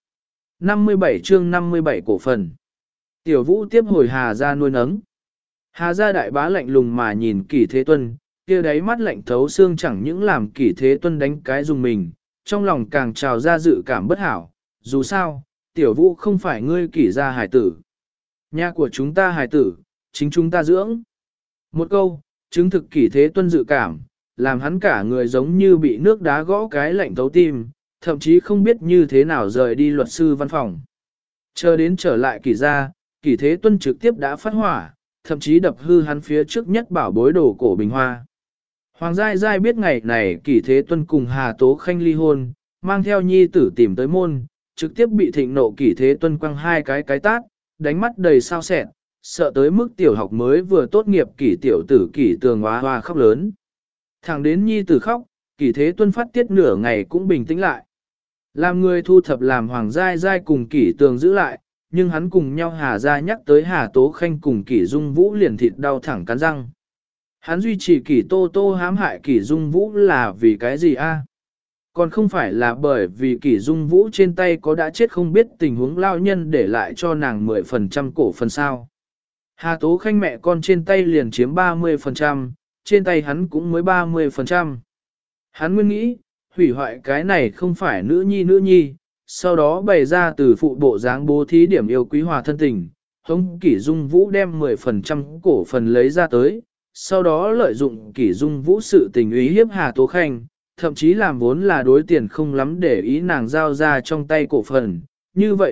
57 chương 57 cổ phần. Tiểu Vũ tiếp hồi Hà gia nuôi nấng. Hà gia đại bá lạnh lùng mà nhìn Kỷ Thế Tuân, kia đáy mắt lạnh thấu xương chẳng những làm Kỷ Thế Tuân đánh cái dùng mình, trong lòng càng trào ra dự cảm bất hảo. Dù sao, Tiểu Vũ không phải ngươi Kỷ gia hài tử. Nhà của chúng ta hài tử, chính chúng ta dưỡng. Một câu, chứng thực Kỷ Thế Tuân dự cảm, làm hắn cả người giống như bị nước đá gõ cái lạnh thấu tim, thậm chí không biết như thế nào rời đi luật sư văn phòng. Chờ đến trở lại Kỷ gia, Kỷ Thế Tuân trực tiếp đã phát hỏa, thậm chí đập hư hắn phía trước nhất bảo bối đồ cổ bình hoa. Hoàng Giai Giai biết ngày này Kỷ Thế Tuân cùng Hà Tố Khanh ly hôn, mang theo nhi tử tìm tới môn, trực tiếp bị thịnh nộ Kỷ Thế Tuân quăng hai cái tát, đánh mắt đầy sao sẹn, sợ tới mức tiểu học mới vừa tốt nghiệp Kỷ tiểu tử Kỷ Tường hoa hoa khóc lớn. Thẳng đến nhi tử khóc, Kỷ Thế Tuân phát tiết nửa ngày cũng bình tĩnh lại. Làm người thu thập làm Hoàng Giai Giai cùng Kỷ Tường giữ lại, nhưng hắn cùng nhau Hà ra nhắc tới Hà Tố Khanh cùng Kỷ Dung Vũ liền thịt đau thẳng cắn răng. Hắn duy trì Kỷ Tô Tô hãm hại Kỷ Dung Vũ là vì cái gì a? Còn không phải là bởi vì Kỷ Dung Vũ trên tay có đã chết không biết tình huống lao nhân để lại cho nàng 10% cổ phần sao. Hà Tố Khanh mẹ con trên tay liền chiếm 30%, trên tay hắn cũng mới 30%. Hắn nguyên nghĩ, hủy hoại cái này không phải nữ nhi, sau đó bày ra từ phụ bộ dáng bố thí điểm yêu quý hòa thân tình, hống Kỷ Dung Vũ đem 10% cổ phần lấy ra tới, sau đó lợi dụng Kỷ Dung Vũ sự tình ý hiếp Hà Tố Khanh, thậm chí làm vốn là đối tiền không lắm để ý nàng giao ra trong tay cổ phần, như vậy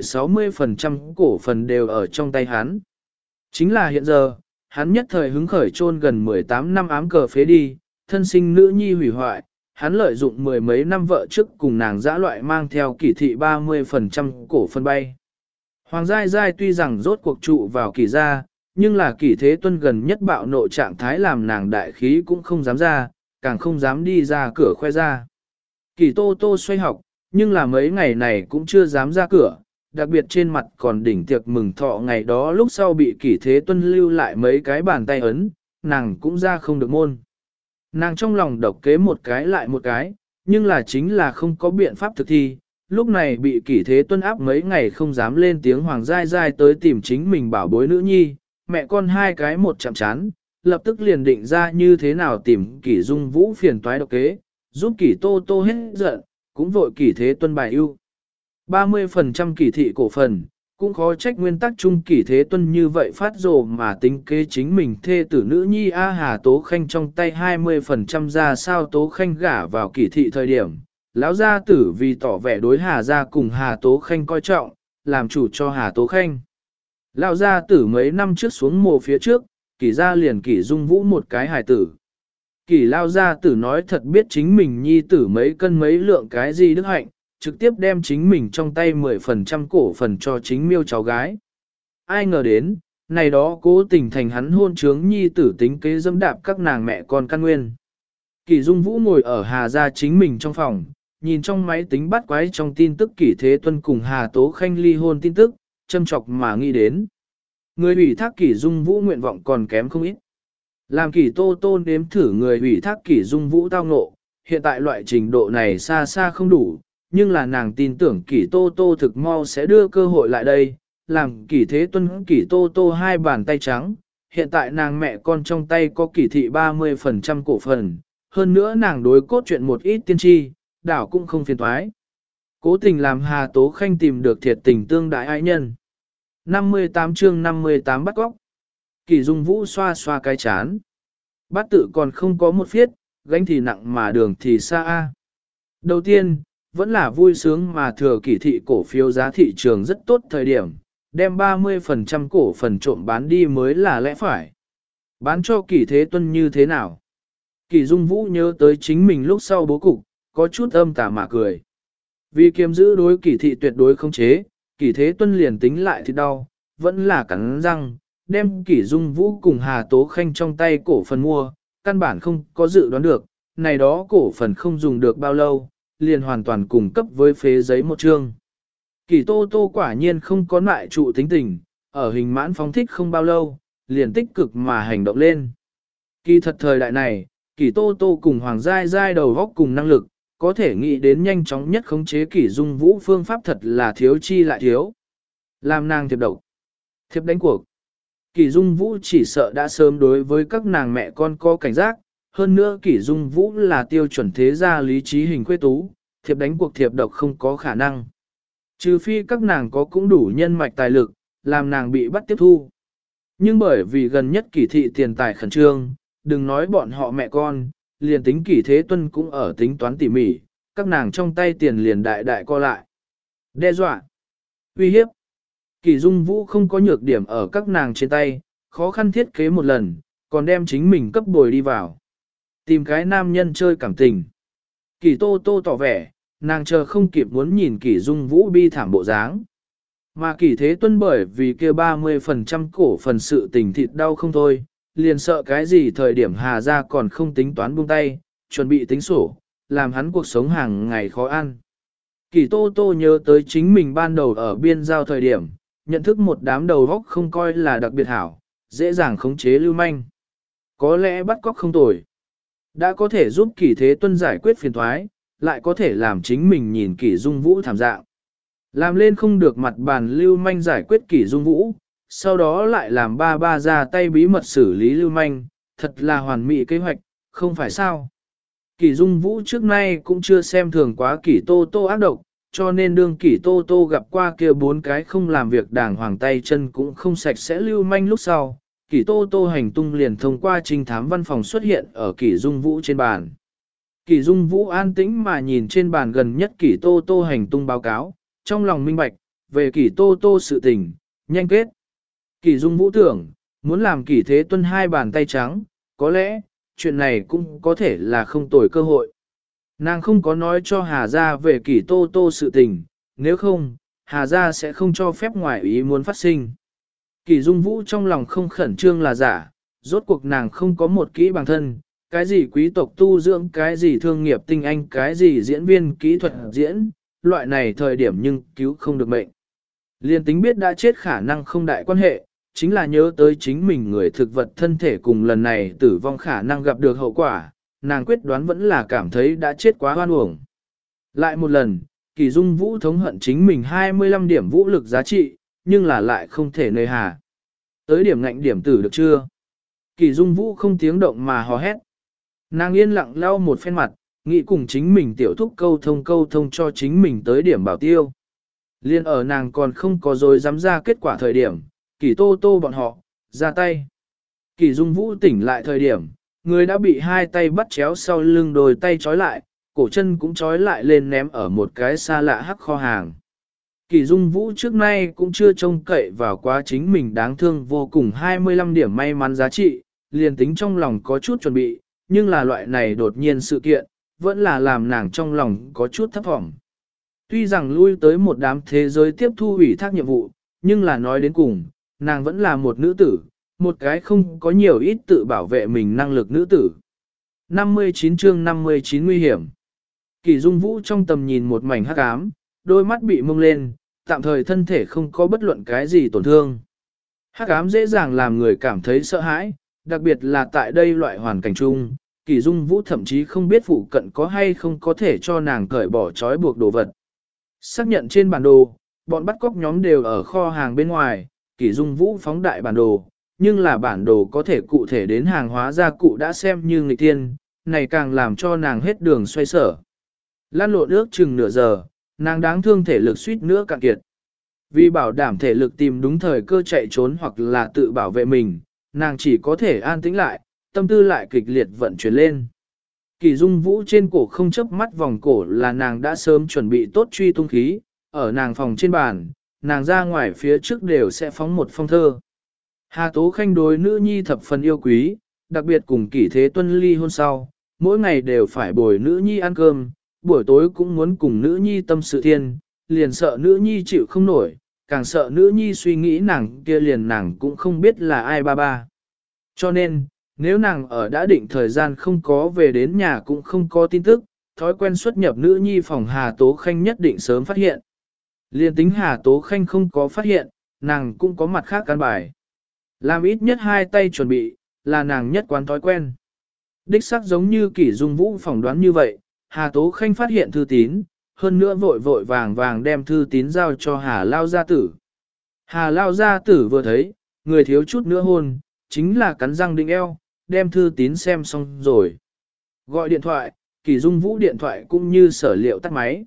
60% cổ phần đều ở trong tay hắn. Chính là hiện giờ, hắn nhất thời hứng khởi chôn gần 18 năm ám cờ phế đi, thân sinh nữ nhi hủy hoại, hắn lợi dụng mười mấy năm vợ trước cùng nàng dã loại mang theo Kỷ thị 30% cổ phần bay. Hoàng Giai Giai tuy rằng rốt cuộc trụ vào Kỷ gia, nhưng là Kỷ Thế Tuân gần nhất bạo nộ trạng thái làm nàng đại khí cũng không dám ra, càng không dám đi ra cửa khoe ra. Kỷ Tô Tô xoay học, nhưng là mấy ngày này cũng chưa dám ra cửa, đặc biệt trên mặt còn đỉnh tiệc mừng thọ ngày đó lúc sau bị Kỷ Thế Tuân lưu lại mấy cái bàn tay ấn, nàng cũng ra không được môn. Nàng trong lòng độc kế một cái lại một cái, nhưng là chính là không có biện pháp thực thi, lúc này bị Kỷ Thế Tuân áp mấy ngày không dám lên tiếng Hoàng Giai Giai tới tìm chính mình bảo bối nữ nhi, mẹ con hai cái một chạm chán, lập tức liền định ra như thế nào tìm Kỷ Dung Vũ phiền toái độc kế, giúp Kỷ Tô Tô hết giận, cũng vội Kỷ Thế Tuân bài ưu. 30% Kỷ thị cổ phần, cũng khó trách nguyên tắc chung Kỷ Thế Tuân như vậy phát rồ mà tính kế chính mình thê tử nữ nhi A Hà Tố Khanh trong tay 20% ra sao Tố Khanh gả vào Kỷ thị thời điểm. Lão gia tử vì tỏ vẻ đối Hà gia cùng Hà Tố Khanh coi trọng, làm chủ cho Hà Tố Khanh. Lão gia tử mấy năm trước xuống mồ phía trước, Kỷ gia liền Kỷ Dung Vũ một cái hài tử. Kỷ lão gia tử nói thật biết chính mình nhi tử mấy cân mấy lượng cái gì đức hạnh, trực tiếp đem chính mình trong tay 10% cổ phần cho chính miêu cháu gái. Ai ngờ đến, này đó cố tình thành hắn hôn trướng nhi tử tính kế dâm đạp các nàng mẹ con căn nguyên. Kỷ Dung Vũ ngồi ở Hà gia chính mình trong phòng, nhìn trong máy tính bắt quái trong tin tức Kỷ Thế Tuân cùng Hà Tố Khanh ly hôn tin tức, châm chọc mà nghĩ đến. Người ủy thác Kỷ Dung Vũ nguyện vọng còn kém không ít. Làm Kỷ Tô Tô nếm thử người ủy thác Kỷ Dung Vũ tao ngộ, hiện tại loại trình độ này xa xa không đủ, nhưng là nàng tin tưởng Kỷ Tô Tô thực mau sẽ đưa cơ hội lại đây, làm Kỷ Thế Tuân Kỷ Tô Tô hai bàn tay trắng, hiện tại nàng mẹ con trong tay có Kỷ thị 30% cổ phần, hơn nữa nàng đối cốt chuyện một ít tiên tri, đảo cũng không phiền toái. Cố tình làm Hà Tố Khanh tìm được thiệt tình tương đại ái nhân. 58 chương 58 bắt góc. Kỷ Dung Vũ xoa xoa cái chán. Bát tự còn không có một phiết, gánh thì nặng mà đường thì xa a. Đầu tiên, vẫn là vui sướng mà thừa Kỷ thị cổ phiếu giá thị trường rất tốt thời điểm, đem 30% cổ phần trộm bán đi mới là lẽ phải. Bán cho Kỷ Thế Tuân như thế nào? Kỷ Dung Vũ nhớ tới chính mình lúc sau bố cục, có chút âm tà mà cười. Vì kiềm giữ đối Kỷ thị tuyệt đối không chế, Kỷ Thế Tuân liền tính lại thì đau, vẫn là cắn răng, đem Kỷ Dung Vũ cùng Hà Tố Khanh trong tay cổ phần mua, căn bản không có dự đoán được, này đó cổ phần không dùng được bao lâu, liền hoàn toàn cung cấp với phế giấy một chương. Kỷ Tô Tô quả nhiên không có lại trụ tính tình, ở hình mãn phóng thích không bao lâu, liền tích cực mà hành động lên. Kỳ thật thời đại này, Kỷ Tô Tô cùng Hoàng Giai Giai đầu góc cùng năng lực, có thể nghĩ đến nhanh chóng nhất khống chế Kỷ Dung Vũ phương pháp thật là thiếu chi lại thiếu. Làm nàng thiệp độc, thiệp đánh cuộc. Kỷ Dung Vũ chỉ sợ đã sớm đối với các nàng mẹ con có cảnh giác, hơn nữa Kỷ Dung Vũ là tiêu chuẩn thế gia lý trí hình khuê tú, thiệp đánh cuộc thiệp độc không có khả năng. Trừ phi các nàng có cũng đủ nhân mạch tài lực, làm nàng bị bắt tiếp thu. Nhưng bởi vì gần nhất Kỷ thị tiền tài khẩn trương, đừng nói bọn họ mẹ con, liền tính Kỷ Thế Tuân cũng ở tính toán tỉ mỉ, các nàng trong tay tiền liền đại đại co lại. Đe dọa, uy hiếp. Kỷ Dung Vũ không có nhược điểm ở các nàng trên tay, khó khăn thiết kế một lần, còn đem chính mình cấp bồi đi vào. Tìm cái nam nhân chơi cảm tình. Kỷ Tô Tô tỏ vẻ, nàng chờ không kịp muốn nhìn Kỷ Dung Vũ bi thảm bộ dáng. Mà Kỷ Thế Tuân bởi vì kia 30% cổ phần sự tình thịt đau không thôi, liền sợ cái gì thời điểm Hà ra còn không tính toán buông tay, chuẩn bị tính sổ, làm hắn cuộc sống hàng ngày khó ăn. Kỷ Tô Tô nhớ tới chính mình ban đầu ở biên giao thời điểm, nhận thức một đám đầu góc không coi là đặc biệt hảo, dễ dàng khống chế lưu manh. Có lẽ bắt cóc không tồi. Đã có thể giúp Kỷ Thế Tuân giải quyết phiền thoái, lại có thể làm chính mình nhìn Kỷ Dung Vũ thảm dạng. Làm lên không được mặt bàn lưu manh giải quyết Kỷ Dung Vũ, sau đó lại làm ba ra tay bí mật xử lý lưu manh, thật là hoàn mỹ kế hoạch, không phải sao. Kỷ Dung Vũ trước nay cũng chưa xem thường quá Kỷ Tô Tô ác độc, cho nên đương Kỷ Tô Tô gặp qua kia 4 cái không làm việc đàng hoàng tay chân cũng không sạch sẽ lưu manh lúc sau. Kỷ Tô Tô hành tung liền thông qua trinh thám văn phòng xuất hiện ở Kỷ Dung Vũ trên bàn. Kỷ Dung Vũ an tĩnh mà nhìn trên bàn gần nhất Kỷ Tô Tô hành tung báo cáo, trong lòng minh bạch, về Kỷ Tô Tô sự tình, nhanh kết. Kỷ Dung Vũ tưởng, muốn làm Kỷ Thế Tuân 2 bàn tay trắng, có lẽ, chuyện này cũng có thể là không tồi cơ hội. Nàng không có nói cho Hà Gia về Kỷ Tô Tô sự tình, nếu không, Hà Gia sẽ không cho phép ngoại ý muốn phát sinh. Kỷ Dung Vũ trong lòng không khẩn trương là giả, rốt cuộc nàng không có một kỹ bằng thân, cái gì quý tộc tu dưỡng, cái gì thương nghiệp tinh anh, cái gì diễn viên kỹ thuật diễn, loại này thời điểm nhưng cứu không được mệnh. Liên tính biết đã chết khả năng không đại quan hệ, chính là nhớ tới chính mình người thực vật thân thể cùng lần này tử vong khả năng gặp được hậu quả, nàng quyết đoán vẫn là cảm thấy đã chết quá hoan uổng. Lại một lần, Kỷ Dung Vũ thống hận chính mình 25 điểm vũ lực giá trị, nhưng là lại không thể nơi hà. Tới điểm ngạnh điểm tử được chưa? Kỷ Dung Vũ không tiếng động mà hò hét. Nàng yên lặng lau một phen mặt, nghĩ cùng chính mình tiểu thúc câu thông cho chính mình tới điểm bảo tiêu. Liên ở nàng còn không có rồi dám ra kết quả thời điểm, Kỷ Tô Tô bọn họ, ra tay. Kỷ Dung Vũ tỉnh lại thời điểm, người đã bị 2 tay bắt chéo sau lưng đôi tay trói lại, cổ chân cũng trói lại lên ném ở một cái xa lạ hắc kho hàng. Kỷ Dung Vũ trước nay cũng chưa trông cậy vào quá chính mình đáng thương vô cùng 25 điểm may mắn giá trị, liền tính trong lòng có chút chuẩn bị, nhưng là loại này đột nhiên sự kiện, vẫn là làm nàng trong lòng có chút thấp thỏm. Tuy rằng lui tới một đám thế giới tiếp thu ủy thác nhiệm vụ, nhưng là nói đến cùng, nàng vẫn là một nữ tử, một cái không có nhiều ít tự bảo vệ mình năng lực nữ tử. 59 chương 59 nguy hiểm. Kỷ Dung Vũ trong tầm nhìn một mảnh hắc ám, đôi mắt bị mông lên, tạm thời thân thể không có bất luận cái gì tổn thương. Hắc ám dễ dàng làm người cảm thấy sợ hãi, đặc biệt là tại đây loại hoàn cảnh chung, Kỷ Dung Vũ thậm chí không biết phụ cận có hay không có thể cho nàng cởi bỏ trói buộc đồ vật. Xác nhận trên bản đồ, bọn bắt cóc nhóm đều ở kho hàng bên ngoài, Kỷ Dung Vũ phóng đại bản đồ, nhưng là bản đồ có thể cụ thể đến hàng hóa gia cụ đã xem như nghịch thiên, này càng làm cho nàng hết đường xoay sở. Lan lộn ước chừng nửa giờ, nàng đáng thương thể lực suýt nữa cạn kiệt. Vì bảo đảm thể lực tìm đúng thời cơ chạy trốn hoặc là tự bảo vệ mình, nàng chỉ có thể an tĩnh lại, tâm tư lại kịch liệt vận chuyển lên. Kỷ Dung Vũ trên cổ không chớp mắt vòng cổ là nàng đã sớm chuẩn bị tốt truy tung khí, ở nàng phòng trên bàn, nàng ra ngoài phía trước đều sẽ phóng một phong thơ. Hà Tố Khanh đối nữ nhi thập phần yêu quý, đặc biệt cùng Kỷ Thế Tuân ly hôn sau, mỗi ngày đều phải bồi nữ nhi ăn cơm, buổi tối cũng muốn cùng nữ nhi tâm sự thiên, liền sợ nữ nhi chịu không nổi, càng sợ nữ nhi suy nghĩ nàng kia liền nàng cũng không biết là ai ba ba. Cho nên, nếu nàng ở đã định thời gian không có về đến nhà cũng không có tin tức, thói quen xuất nhập nữ nhi phòng Hà Tố Khanh nhất định sớm phát hiện. Liên tính Hà Tố Khanh không có phát hiện, nàng cũng có mặt khác căn bài. Làm ít nhất 2 tay chuẩn bị, là nàng nhất quán thói quen. Đích xác giống như Kỷ Dung Vũ phỏng đoán như vậy, Hà Tố Khanh phát hiện thư tín, hơn nữa vội vội vàng vàng đem thư tín giao cho Hà Lao Gia Tử. Hà Lao Gia Tử vừa thấy, người thiếu chút nữa hôn, chính là cắn răng định eo, đem thư tín xem xong rồi. Gọi điện thoại, Kỷ Dung Vũ điện thoại cũng như sở liệu tắt máy.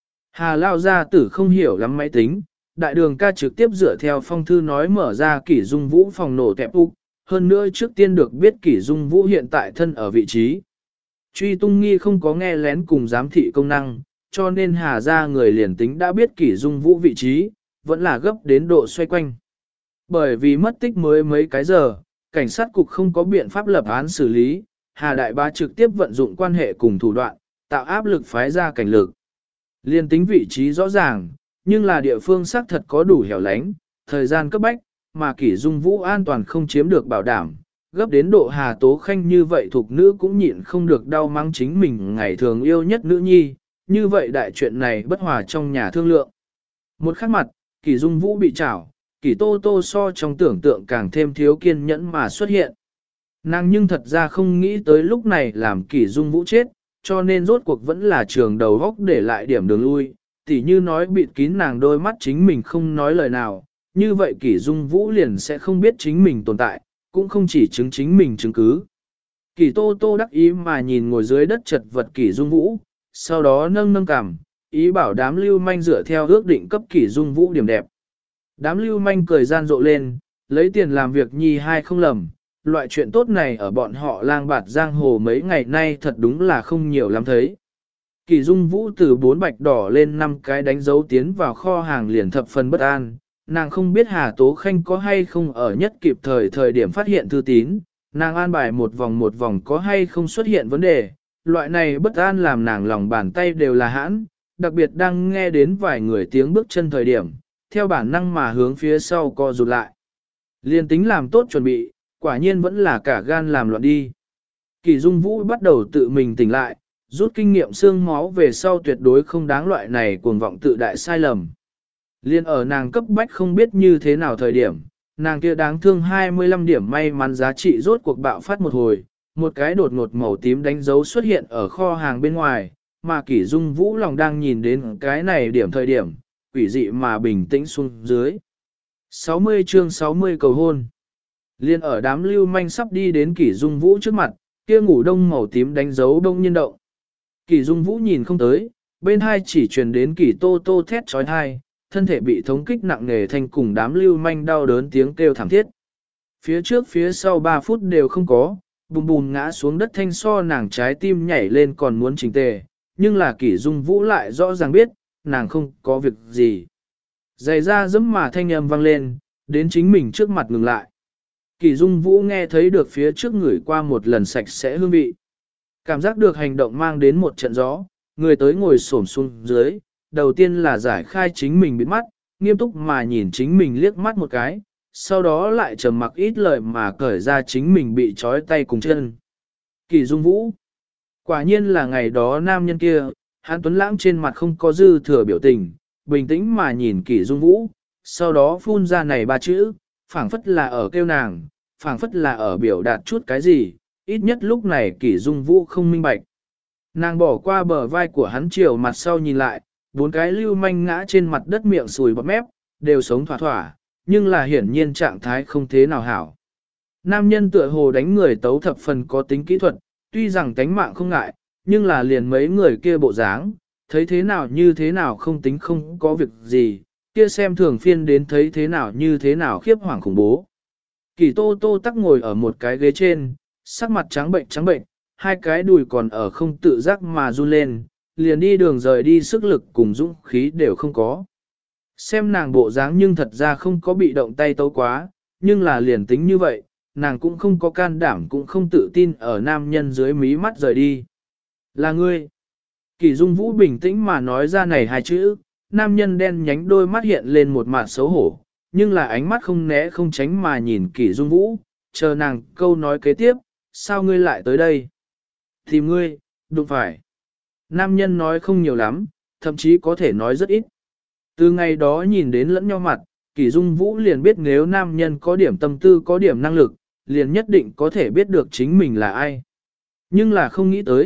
Hà Lao Gia Tử không hiểu lắm máy tính, đại đường ca trực tiếp dựa theo phong thư nói mở ra Kỷ Dung Vũ phòng nổ tẹp úc, hơn nữa trước tiên được biết Kỷ Dung Vũ hiện tại thân ở vị trí. Truy tung nghi không có nghe lén cùng giám thị công năng, cho nên Hà gia người liền tính đã biết Kỷ Dung Vũ vị trí, vẫn là gấp đến độ xoay quanh. Bởi vì mất tích mới mấy cái giờ, cảnh sát cục không có biện pháp lập án xử lý, Hà Đại Bá trực tiếp vận dụng quan hệ cùng thủ đoạn, tạo áp lực phái ra cảnh lực. Liên tính vị trí rõ ràng, nhưng là địa phương xác thật có đủ hẻo lánh, thời gian cấp bách, mà Kỷ Dung Vũ an toàn không chiếm được bảo đảm, gấp đến độ Hà Tố Khanh như vậy thuộc nữ cũng nhịn không được đau mắng chính mình ngày thường yêu nhất nữ nhi, như vậy đại chuyện này bất hòa trong nhà thương lượng. Một khắc mặt, Kỷ Dung Vũ bị trảo, Kỷ Tô Tô so trong tưởng tượng càng thêm thiếu kiên nhẫn mà xuất hiện. Nàng nhưng thật ra không nghĩ tới lúc này làm Kỷ Dung Vũ chết, cho nên rốt cuộc vẫn là trường đầu góc để lại điểm đường lui, tỉ như nói bịt kín nàng đôi mắt chính mình không nói lời nào, như vậy Kỷ Dung Vũ liền sẽ không biết chính mình tồn tại, cũng không chỉ chứng chính mình chứng cứ. Kỷ Tô Tô đắc ý mà nhìn ngồi dưới đất chật vật Kỷ Dung Vũ, sau đó nâng nâng cằm, ý bảo đám lưu manh dựa theo ước định cấp Kỷ Dung Vũ điểm đẹp. Đám lưu manh cười gian rộ lên, lấy tiền làm việc nhi hai không lầm, loại chuyện tốt này ở bọn họ lang bạt giang hồ mấy ngày nay thật đúng là không nhiều lắm thấy. Kỷ Dung Vũ từ 4 bạch đỏ lên 5 cái đánh dấu tiến vào kho hàng liền thập phần bất an, nàng không biết Hà Tố Khanh có hay không ở nhất kịp thời điểm phát hiện thư tín, nàng an bài một vòng có hay không xuất hiện vấn đề, loại này bất an làm nàng lòng bàn tay đều là hãn, đặc biệt đang nghe đến vài người tiếng bước chân thời điểm, theo bản năng mà hướng phía sau co rụt lại. Liên tính làm tốt chuẩn bị, quả nhiên vẫn là cả gan làm loạn đi. Kỷ Dung Vũ bắt đầu tự mình tỉnh lại, rút kinh nghiệm xương máu về sau tuyệt đối không đáng loại này cuồng vọng tự đại sai lầm. Liên ở nàng cấp bách không biết như thế nào thời điểm, nàng kia đáng thương 25 điểm may mắn giá trị rốt cuộc bạo phát một hồi, một cái đột ngột màu tím đánh dấu xuất hiện ở kho hàng bên ngoài, mà Kỷ Dung Vũ lòng đang nhìn đến cái này điểm thời điểm, quỷ dị mà bình tĩnh xuống dưới. 60 chương 60 cầu hôn. Liên ở đám lưu manh sắp đi đến Kỷ Dung Vũ trước mặt, kia ngủ đông màu tím đánh dấu đông nhiên động. Kỷ Dung Vũ nhìn không tới, bên hai chỉ truyền đến Kỷ Tô Tô thét trói thai, thân thể bị thống kích nặng nề thành cùng đám lưu manh đau đớn tiếng kêu thảm thiết. Phía trước phía sau 3 phút đều không có, bùm bùm ngã xuống đất thanh so nàng trái tim nhảy lên còn muốn chỉnh tề, nhưng là Kỷ Dung Vũ lại rõ ràng biết, nàng không có việc gì. Giày ra giẫm mà thanh âm vang lên, đến chính mình trước mặt ngừng lại. Kỷ Dung Vũ nghe thấy được phía trước người qua một lần sạch sẽ hương vị. Cảm giác được hành động mang đến một trận gió, người tới ngồi xổm xuống dưới, đầu tiên là giải khai chính mình bịt mắt, nghiêm túc mà nhìn chính mình liếc mắt một cái, sau đó lại trầm mặc ít lời mà cởi ra chính mình bị trói tay cùng chân. Kỷ Dung Vũ. Quả nhiên là ngày đó nam nhân kia, hắn tuấn lãng trên mặt không có dư thừa biểu tình, bình tĩnh mà nhìn Kỷ Dung Vũ, sau đó phun ra này 3 chữ, phảng phất là ở kêu nàng, phảng phất là ở biểu đạt chút cái gì, ít nhất lúc này Kỷ Dung Vũ không minh bạch. Nàng bỏ qua bờ vai của hắn chiều mặt sau nhìn lại, 4 cái lưu manh ngã trên mặt đất miệng sùi bọt mép, đều sống thỏa thỏa, nhưng là hiển nhiên trạng thái không thế nào hảo. Nam nhân tựa hồ đánh người tấu thập phần có tính kỹ thuật, tuy rằng tánh mạng không ngại, nhưng là liền mấy người kia bộ dáng, thấy thế nào như thế nào không tính không có việc gì, kia xem thường phiên đến thấy thế nào như thế nào khiếp hoảng khủng bố. Kỷ Tô Tô tắc ngồi ở một cái ghế trên, sắc mặt trắng bệnh, hai cái đùi còn ở không tự giác mà run lên, liền đi đường rời đi sức lực cùng dũng khí đều không có. Xem nàng bộ dáng nhưng thật ra không có bị động tay tấu quá, nhưng là liền tính như vậy, nàng cũng không có can đảm cũng không tự tin ở nam nhân dưới mí mắt rời đi. Là ngươi. Kỷ Dung Vũ bình tĩnh mà nói ra này 2 chữ, nam nhân đen nhánh đôi mắt hiện lên một mặt xấu hổ, nhưng là ánh mắt không né không tránh mà nhìn Kỷ Dung Vũ, chờ nàng câu nói kế tiếp, sao ngươi lại tới đây? Tìm ngươi, đúng phải. Nam nhân nói không nhiều lắm, thậm chí có thể nói rất ít. Từ ngày đó nhìn đến lẫn nhau mặt, Kỷ Dung Vũ liền biết nếu nam nhân có điểm tâm tư có điểm năng lực, liền nhất định có thể biết được chính mình là ai. Nhưng là không nghĩ tới,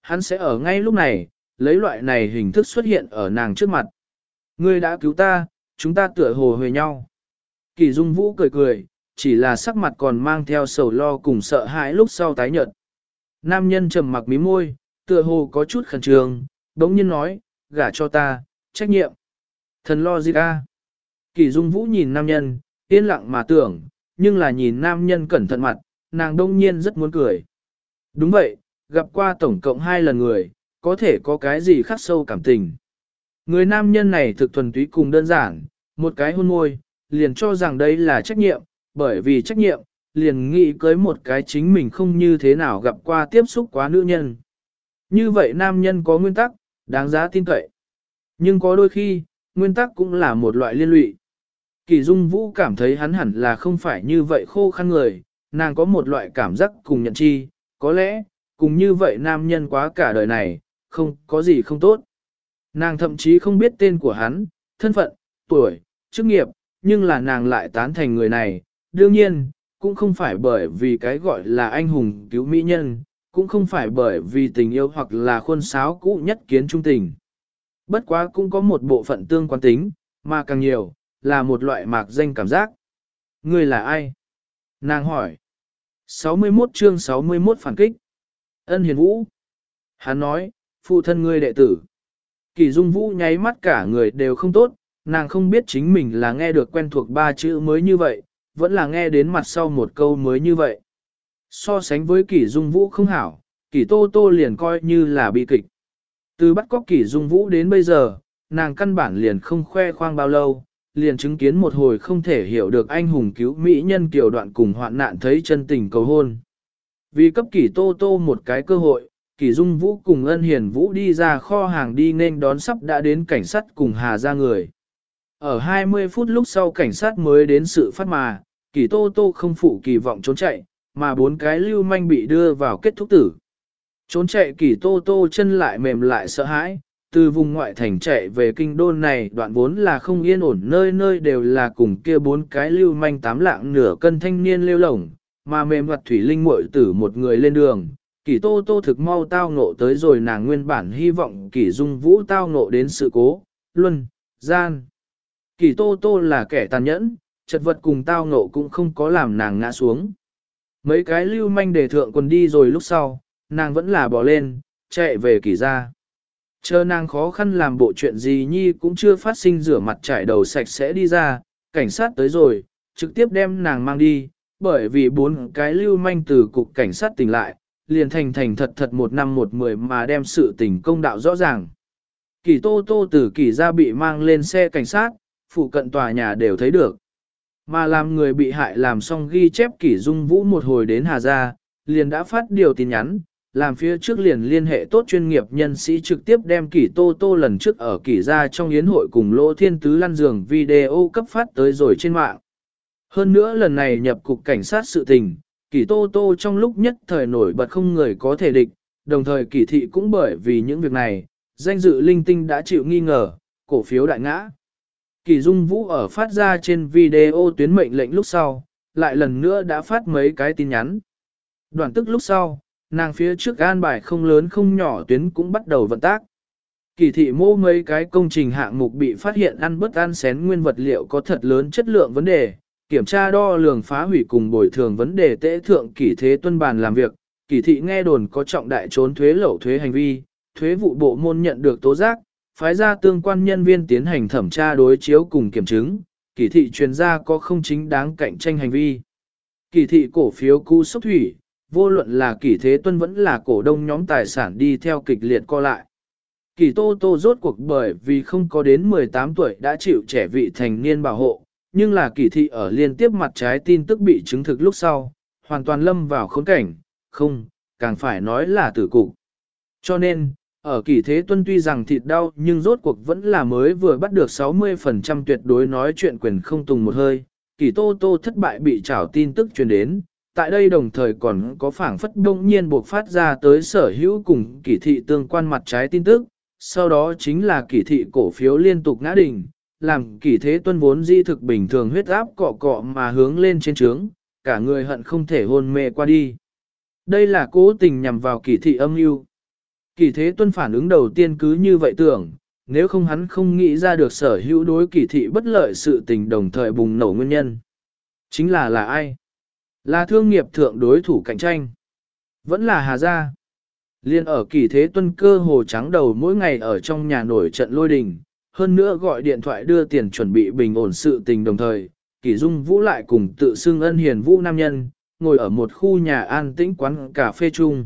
hắn sẽ ở ngay lúc này, lấy loại này hình thức xuất hiện ở nàng trước mặt. Ngươi đã cứu ta, chúng ta tựa hồ huề nhau. Kỳ Dung Vũ cười cười, chỉ là sắc mặt còn mang theo sầu lo cùng sợ hãi lúc sau tái nhợt. Nam nhân trầm mặc mí môi, tựa hồ có chút khẩn trương, bỗng nhiên nói, gả cho ta, trách nhiệm. Thần lo gì ca? Kỳ Dung Vũ nhìn nam nhân, yên lặng mà tưởng, nhưng là nhìn nam nhân cẩn thận mặt, nàng đông nhiên rất muốn cười. Đúng vậy, gặp qua tổng cộng 2 lần người, có thể có cái gì khắc sâu cảm tình. Người nam nhân này thực thuần túy cùng đơn giản, một cái hôn môi, liền cho rằng đây là trách nhiệm, bởi vì trách nhiệm, liền nghĩ cưới một cái chính mình không như thế nào gặp qua tiếp xúc quá nữ nhân. Như vậy nam nhân có nguyên tắc, đáng giá tin cậy. Nhưng có đôi khi, nguyên tắc cũng là một loại liên lụy. Kỳ Dung Vũ cảm thấy hắn hẳn là không phải như vậy khô khăn người, nàng có một loại cảm giác cùng nhận chi, có lẽ, cùng như vậy nam nhân quá cả đời này, không có gì không tốt. Nàng thậm chí không biết tên của hắn, thân phận, tuổi, chức nghiệp, nhưng là nàng lại tán thành người này, đương nhiên, cũng không phải bởi vì cái gọi là anh hùng cứu mỹ nhân, cũng không phải bởi vì tình yêu hoặc là khuôn sáo cũ nhất kiến trung tình. Bất quá cũng có một bộ phận tương quan tính, mà càng nhiều, là một loại mạc danh cảm giác. Người là ai? Nàng hỏi. 61 chương 61 phản kích. Ân Hiền Vũ. Hắn nói, phụ thân ngươi đệ tử. Kỳ Dung Vũ nháy mắt cả người đều không tốt, nàng không biết chính mình là nghe được quen thuộc 3 chữ mới như vậy, vẫn là nghe đến mặt sau một câu mới như vậy. So sánh với Kỳ Dung Vũ không hảo, Kỳ Tô Tô liền coi như là bi kịch. Từ bắt cóc Kỳ Dung Vũ đến bây giờ, nàng căn bản liền không khoe khoang bao lâu, liền chứng kiến một hồi không thể hiểu được anh hùng cứu mỹ nhân kiều đoạn cùng hoạn nạn thấy chân tình cầu hôn. Vì cấp Kỳ Tô Tô một cái cơ hội, Kỳ Dung Vũ cùng Ân Hiền Vũ đi ra kho hàng đi nên đón sắp đã đến cảnh sát cùng Hà ra người. Ở 20 phút lúc sau cảnh sát mới đến sự phát mà, Kỳ Tô Tô không phụ kỳ vọng trốn chạy, mà 4 cái lưu manh bị đưa vào kết thúc tử. Trốn chạy Kỳ Tô Tô chân lại mềm lại sợ hãi, từ vùng ngoại thành chạy về kinh đô này đoạn vốn là không yên ổn, nơi nơi đều là cùng kia 4 cái lưu manh 8 lạng nửa cân thanh niên lêu lổng, mà mềm mặt thủy linh muội tử một người lên đường. Kỳ Tô Tô thực mau tao ngộ tới rồi nàng nguyên bản hy vọng Kỳ Dung Vũ tao ngộ đến sự cố, luân, gian. Kỳ Tô Tô là kẻ tàn nhẫn, chật vật cùng tao ngộ cũng không có làm nàng ngã xuống. Mấy cái lưu manh để thượng quần đi rồi lúc sau, nàng vẫn là bỏ lên, chạy về Kỳ ra. Chờ nàng khó khăn làm bộ chuyện gì nhi cũng chưa phát sinh, rửa mặt trải đầu sạch sẽ đi ra, cảnh sát tới rồi, trực tiếp đem nàng mang đi, bởi vì 4 cái lưu manh từ cục cảnh sát tỉnh lại, liền thành thành thật thật 1 năm 1 10 mà đem sự tình công đạo rõ ràng. Kỳ Tô Tô từ Kỳ ra bị mang lên xe cảnh sát, phụ cận tòa nhà đều thấy được. Mà làm người bị hại làm xong ghi chép Kỳ Dung Vũ một hồi đến Hà Gia, liền đã phát điều tin nhắn, làm phía trước liền liên hệ tốt chuyên nghiệp nhân sĩ trực tiếp đem Kỳ Tô Tô lần trước ở Kỳ Gia trong yến hội cùng Lỗ Thiên Tứ lăn giường video cấp phát tới rồi trên mạng. Hơn nữa lần này nhập cục cảnh sát sự tình, Kỳ Tô Tô trong lúc nhất thời nổi bật không người có thể địch, đồng thời Kỳ thị cũng bởi vì những việc này, danh dự linh tinh đã chịu nghi ngờ, cổ phiếu đại ngã. Kỳ Dung Vũ ở phát ra trên video tuyến mệnh lệnh lúc sau, lại lần nữa đã phát mấy cái tin nhắn. Đoạn tức lúc sau, nàng phía trước an bài không lớn không nhỏ tuyến cũng bắt đầu vận tác. Kỳ thị mô mấy cái công trình hạng mục bị phát hiện ăn bất ăn xén nguyên vật liệu có thật lớn chất lượng vấn đề, kiểm tra đo lường phá hủy cùng bồi thường vấn đề tễ thượng Kỳ Thế Tuân bàn làm việc. Kỳ thị nghe đồn có trọng đại trốn thuế lậu thuế hành vi, thuế vụ bộ môn nhận được tố giác, phái ra tương quan nhân viên tiến hành thẩm tra đối chiếu cùng kiểm chứng, Kỳ thị chuyên gia có không chính đáng cạnh tranh hành vi. Kỳ thị cổ phiếu cú sốc thủy, vô luận là Kỳ Thế Tuân vẫn là cổ đông nhóm tài sản đi theo kịch liệt co lại. Kỳ Tô Tô rốt cuộc bởi vì không có đến 18 tuổi đã chịu trẻ vị thành niên bảo hộ, nhưng là Kỳ thị ở liên tiếp mặt trái tin tức bị chứng thực lúc sau, hoàn toàn lâm vào khốn cảnh, không, càng phải nói là tử cục. Cho nên, ở Kỳ Thế Tuân tuy rằng thịt đau nhưng rốt cuộc vẫn là mới vừa bắt được 60% tuyệt đối nói chuyện quyền không tùng một hơi, Kỳ Tô Tô thất bại bị trảo tin tức truyền đến, tại đây đồng thời còn có phảng phất đông nhiên buộc phát ra tới sở hữu cùng Kỳ thị tương quan mặt trái tin tức, sau đó chính là Kỳ thị cổ phiếu liên tục ngã đỉnh, làm Kỳ Thế Tuân vốn di thực bình thường huyết áp cọ cọ mà hướng lên trên trướng, cả người hận không thể hôn mê qua đi. Đây là cố tình nhằm vào Kỳ thị âm mưu. Kỷ Thế Tuân phản ứng đầu tiên cứ như vậy tưởng, nếu không hắn không nghĩ ra được sở hữu đối Kỷ thị bất lợi sự tình đồng thời bùng nổ nguyên nhân. Chính là ai? Là thương nghiệp thượng đối thủ cạnh tranh. Vẫn là Hà Gia. Liên ở Kỷ Thế Tuân cơ hồ trắng đầu mỗi ngày ở trong nhà nổi trận lôi đình, hơn nữa gọi điện thoại đưa tiền chuẩn bị bình ổn sự tình đồng thời, Kỷ Dung Vũ lại cùng tự xưng ân hiền vũ nam nhân, ngồi ở một khu nhà an tĩnh quán cà phê chung.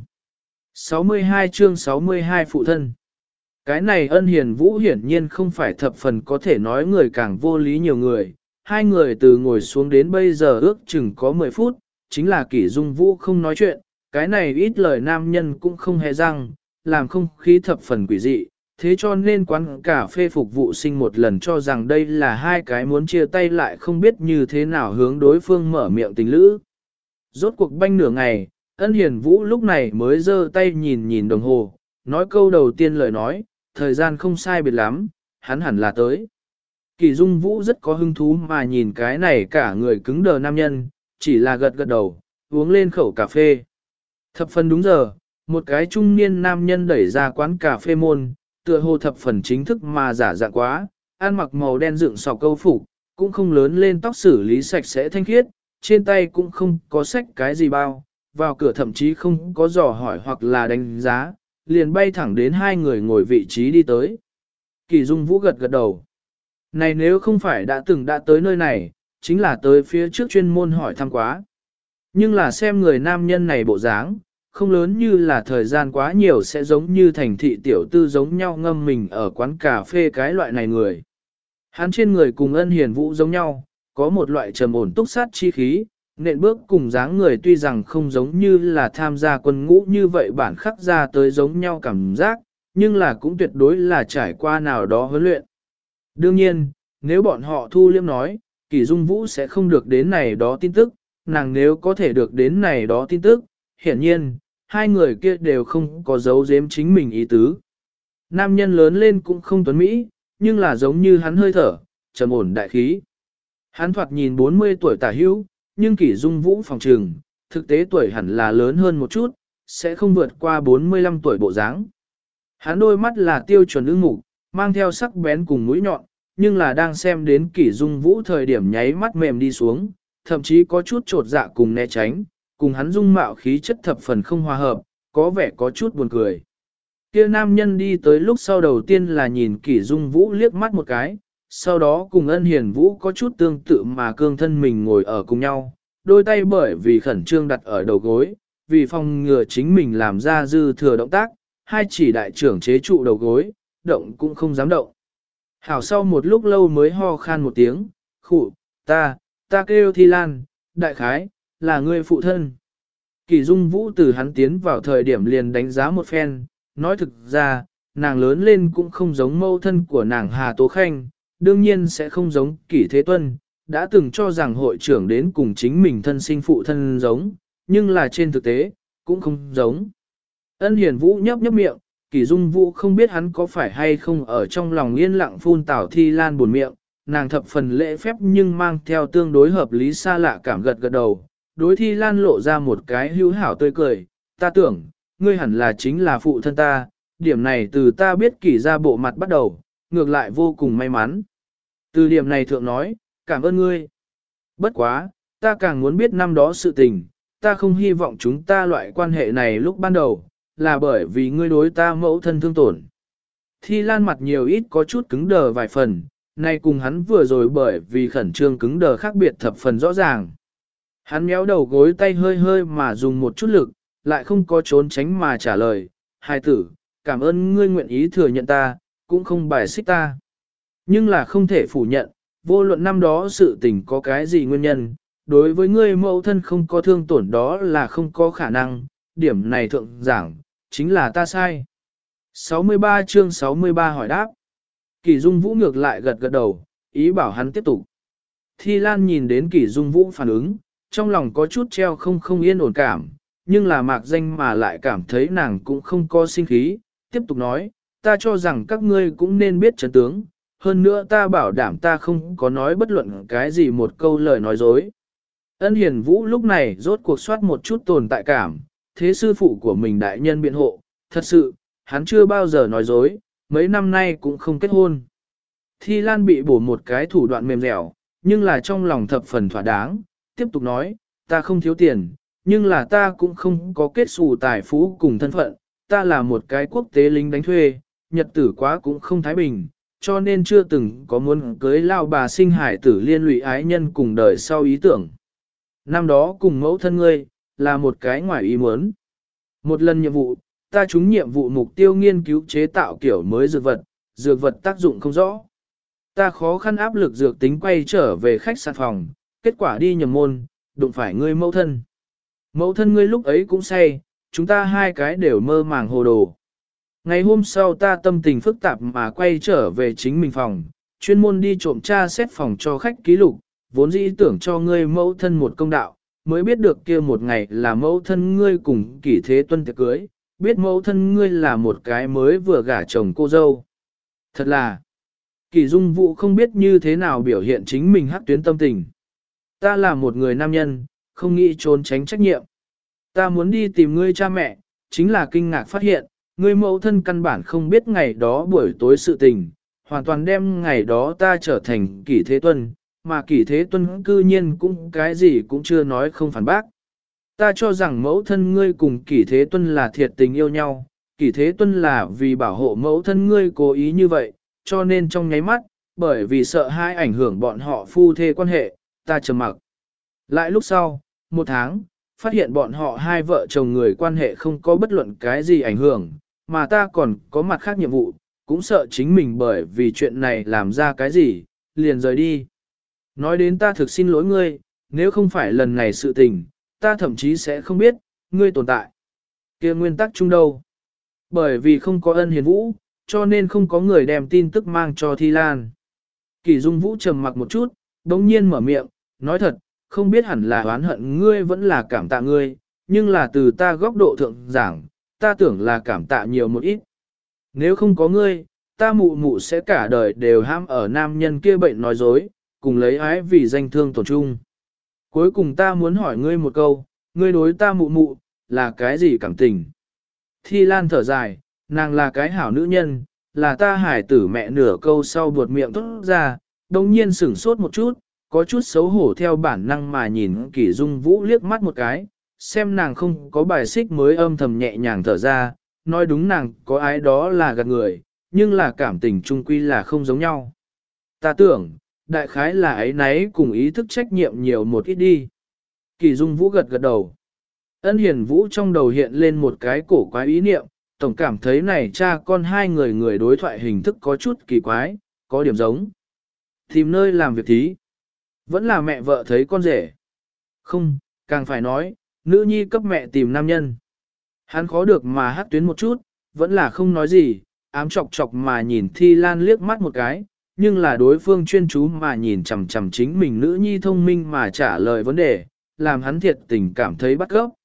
62 chương 62 phụ thân. Cái này ân hiền vũ hiển nhiên không phải thập phần có thể nói người càng vô lý nhiều người. Hai người từ ngồi xuống đến bây giờ ước chừng có 10 phút, chính là Kỷ Dung Vũ không nói chuyện, cái này ít lời nam nhân cũng không hề răng, làm không khí thập phần quỷ dị. Thế cho nên quán cà phê phục vụ sinh một lần cho rằng đây là hai cái muốn chia tay lại không biết như thế nào hướng đối phương mở miệng tình lữ. Rốt cuộc banh nửa ngày, ân hiền vũ lúc này mới giơ tay nhìn nhìn đồng hồ, nói câu đầu tiên lời nói, thời gian không sai biệt lắm, hắn hẳn là tới. Kỳ Dung Vũ rất có hứng thú mà nhìn cái này cả người cứng đờ nam nhân, chỉ là gật gật đầu, uống lên khẩu cà phê. Thập phần đúng giờ, một cái trung niên nam nhân đẩy ra quán cà phê môn, tựa hồ thập phần chính thức mà giả dạng quá, ăn mặc màu đen dựng sọc câu phục, cũng không lớn lên tóc xử lý sạch sẽ thanh khiết, trên tay cũng không có xách cái gì bao, vào cửa thậm chí không có dò hỏi hoặc là đánh giá, liền bay thẳng đến hai người ngồi vị trí đi tới. Kỳ Dung Vũ gật gật đầu. Này nếu không phải đã tới nơi này, chính là tới phía trước chuyên môn hỏi thăm quá. Nhưng là xem người nam nhân này bộ dáng, không lớn như là thời gian quá nhiều sẽ giống như thành thị tiểu tư giống nhau ngâm mình ở quán cà phê cái loại này người. Hắn trên người cùng ân hiền vũ giống nhau, có một loại trầm ổn túc sát chi khí, nện bước cùng dáng người tuy rằng không giống như là tham gia quân ngũ như vậy bản khắc ra tới giống nhau cảm giác, nhưng là cũng tuyệt đối là trải qua nào đó huấn luyện. Đương nhiên, nếu bọn họ thu liêm nói, Kỷ Dung Vũ sẽ không được đến này đó tin tức, nàng nếu có thể được đến này đó tin tức, hiển nhiên, hai người kia đều không có giấu giếm chính mình ý tứ. Nam nhân lớn lên cũng không tuấn Mỹ, nhưng là giống như hắn hơi thở, trầm ổn đại khí. Hắn thoạt nhìn 40 tuổi tả hữu, nhưng Kỷ Dung Vũ phòng trừng, thực tế tuổi hẳn là lớn hơn một chút, sẽ không vượt qua 45 tuổi bộ dáng. Hắn đôi mắt là tiêu chuẩn ưng mục, mang theo sắc bén cùng mũi nhọn, nhưng là đang xem đến Kỷ Dung Vũ thời điểm nháy mắt mềm đi xuống, thậm chí có chút trột dạ cùng né tránh, cùng hắn dung mạo khí chất thập phần không hòa hợp, có vẻ có chút buồn cười. Kia nam nhân đi tới lúc sau đầu tiên là nhìn Kỷ Dung Vũ liếc mắt một cái, sau đó cùng ân hiền vũ có chút tương tự mà cương thân mình ngồi ở cùng nhau, đôi tay bởi vì khẩn trương đặt ở đầu gối, vì phòng ngừa chính mình làm ra dư thừa động tác, hai chỉ đại trưởng chế trụ đầu gối, động cũng không dám động. Hảo sau một lúc lâu mới ho khan một tiếng, khụ, ta kêu Thi Lan, đại khái, là người phụ thân. Kỳ Dung Vũ từ hắn tiến vào thời điểm liền đánh giá một phen, nói thực ra, nàng lớn lên cũng không giống mẫu thân của nàng Hà Tố Khanh, đương nhiên sẽ không giống Kỷ Thế Tuân, đã từng cho rằng hội trưởng đến cùng chính mình thân sinh phụ thân giống, nhưng là trên thực tế, cũng không giống. Ân Hiền Vũ nhấp nhấp miệng, Kỷ Dung Vũ không biết hắn có phải hay không ở trong lòng yên lặng phun tảo Thi Lan buồn miệng, nàng thập phần lễ phép nhưng mang theo tương đối hợp lý xa lạ cảm gật gật đầu, đối Thi Lan lộ ra một cái hữu hảo tươi cười, ta tưởng, ngươi hẳn là chính là phụ thân ta, điểm này từ ta biết Kỷ ra bộ mặt bắt đầu, ngược lại vô cùng may mắn. Từ điểm này thượng nói, cảm ơn ngươi. Bất quá, ta càng muốn biết năm đó sự tình, ta không hy vọng chúng ta loại quan hệ này lúc ban đầu, là bởi vì ngươi đối ta mẫu thân thương tổn. Thi Lan mặt nhiều ít có chút cứng đờ vài phần, nay cùng hắn vừa rồi bởi vì khẩn trương cứng đờ khác biệt thập phần rõ ràng. Hắn méo đầu gối tay hơi hơi mà dùng một chút lực, lại không có trốn tránh mà trả lời, hài tử, cảm ơn ngươi nguyện ý thừa nhận ta, cũng không bài xích ta. Nhưng là không thể phủ nhận, vô luận năm đó sự tình có cái gì nguyên nhân, đối với ngươi mẫu thân không có thương tổn đó là không có khả năng, điểm này thượng giảng, chính là ta sai. 63 chương 63 hỏi đáp. Kỷ Dung Vũ ngược lại gật gật đầu, ý bảo hắn tiếp tục. Thi Lan nhìn đến Kỷ Dung Vũ phản ứng, trong lòng có chút treo không yên ổn cảm, nhưng là mạc danh mà lại cảm thấy nàng cũng không có sinh khí, tiếp tục nói, ta cho rằng các ngươi cũng nên biết chân tướng, hơn nữa ta bảo đảm ta không có nói bất luận cái gì một câu lời nói dối. Ân Hiền Vũ lúc này rốt cuộc soát một chút tồn tại cảm, thế sư phụ của mình đại nhân biện hộ, thật sự, hắn chưa bao giờ nói dối, mấy năm nay cũng không kết hôn. Thi Lan bị bổ một cái thủ đoạn mềm dẻo, nhưng là trong lòng thập phần thỏa đáng, tiếp tục nói, ta không thiếu tiền, nhưng là ta cũng không có kết xù tài phú cùng thân phận, ta là một cái quốc tế lính đánh thuê, nhật tử quá cũng không thái bình, cho nên chưa từng có muốn cưới lao bà sinh hải tử liên lụy ái nhân cùng đời sau ý tưởng. Năm đó cùng mẫu thân ngươi, là một cái ngoài ý muốn. Một lần nhiệm vụ, ta trúng nhiệm vụ mục tiêu nghiên cứu chế tạo kiểu mới dược vật tác dụng không rõ. Ta khó khăn áp lực dược tính quay trở về khách sạn phòng, kết quả đi nhầm môn, đụng phải ngươi mẫu thân. Mẫu thân ngươi lúc ấy cũng say, chúng ta hai cái đều mơ màng hồ đồ. Ngày hôm sau ta tâm tình phức tạp mà quay trở về chính mình phòng, chuyên môn đi trộm tra xét phòng cho khách ký lục, vốn dĩ tưởng cho ngươi mẫu thân một công đạo, mới biết được kia một ngày là mẫu thân ngươi cùng Kỷ Thế Tuân tiệc cưới, biết mẫu thân ngươi là một cái mới vừa gả chồng cô dâu. Thật là, Kỷ Dung Vũ không biết như thế nào biểu hiện chính mình hắc tuyến tâm tình. Ta là một người nam nhân, không nghĩ trốn tránh trách nhiệm. Ta muốn đi tìm ngươi cha mẹ, chính là kinh ngạc phát hiện, ngươi mẫu thân căn bản không biết ngày đó buổi tối sự tình, hoàn toàn đem ngày đó ta trở thành Kỷ Thế Tuân, mà Kỷ Thế Tuân cư nhiên cũng cái gì cũng chưa nói không phản bác. Ta cho rằng mẫu thân ngươi cùng Kỷ Thế Tuân là thiệt tình yêu nhau, Kỷ Thế Tuân là vì bảo hộ mẫu thân ngươi cố ý như vậy, cho nên trong nháy mắt, bởi vì sợ hai ảnh hưởng bọn họ phu thê quan hệ, ta trầm mặc. Lại lúc sau, một tháng, phát hiện bọn họ hai vợ chồng người quan hệ không có bất luận cái gì ảnh hưởng, mà ta còn có mặt khác nhiệm vụ, cũng sợ chính mình bởi vì chuyện này làm ra cái gì, liền rời đi. Nói đến ta thực xin lỗi ngươi, nếu không phải lần này sự tình, ta thậm chí sẽ không biết, ngươi tồn tại. Kia nguyên tắc chung đâu? Bởi vì không có ân hiền vũ, cho nên không có người đem tin tức mang cho Thi Lan. Kỷ Dung Vũ trầm mặc một chút, đống nhiên mở miệng, nói thật, không biết hẳn là oán hận ngươi vẫn là cảm tạ ngươi, nhưng là từ ta góc độ thượng giảng, ta tưởng là cảm tạ nhiều một ít. Nếu không có ngươi, ta mụ mụ sẽ cả đời đều ham ở nam nhân kia bệnh nói dối, cùng lấy ái vì danh thương tổn chung. Cuối cùng ta muốn hỏi ngươi một câu, ngươi đối ta mụ mụ, là cái gì cảm tình? Thi Lan thở dài, nàng là cái hảo nữ nhân, là ta hải tử mẹ nửa câu sau buột miệng thốt ra, đồng nhiên sửng sốt một chút, có chút xấu hổ theo bản năng mà nhìn Kỷ Dung Vũ liếc mắt một cái, xem nàng không có bài xích mới âm thầm nhẹ nhàng thở ra, nói đúng nàng có ái đó là gạt người, nhưng là cảm tình chung quy là không giống nhau. Ta tưởng, đại khái là ấy nấy cùng ý thức trách nhiệm nhiều một ít đi. Kỷ Dung Vũ gật gật đầu. Ân Hiền Vũ trong đầu hiện lên một cái cổ quái ý niệm, tổng cảm thấy này cha con hai người đối thoại hình thức có chút kỳ quái, có điểm giống. Tìm nơi làm việc thí. Vẫn là mẹ vợ thấy con rể. Không, càng phải nói, nữ nhi cấp mẹ tìm nam nhân. Hắn khó được mà hát tuyến một chút, vẫn là không nói gì, ám chọc chọc mà nhìn Thi Lan liếc mắt một cái, nhưng là đối phương chuyên chú mà nhìn chằm chằm chính mình nữ nhi thông minh mà trả lời vấn đề, làm hắn thiệt tình cảm thấy bắt gốc.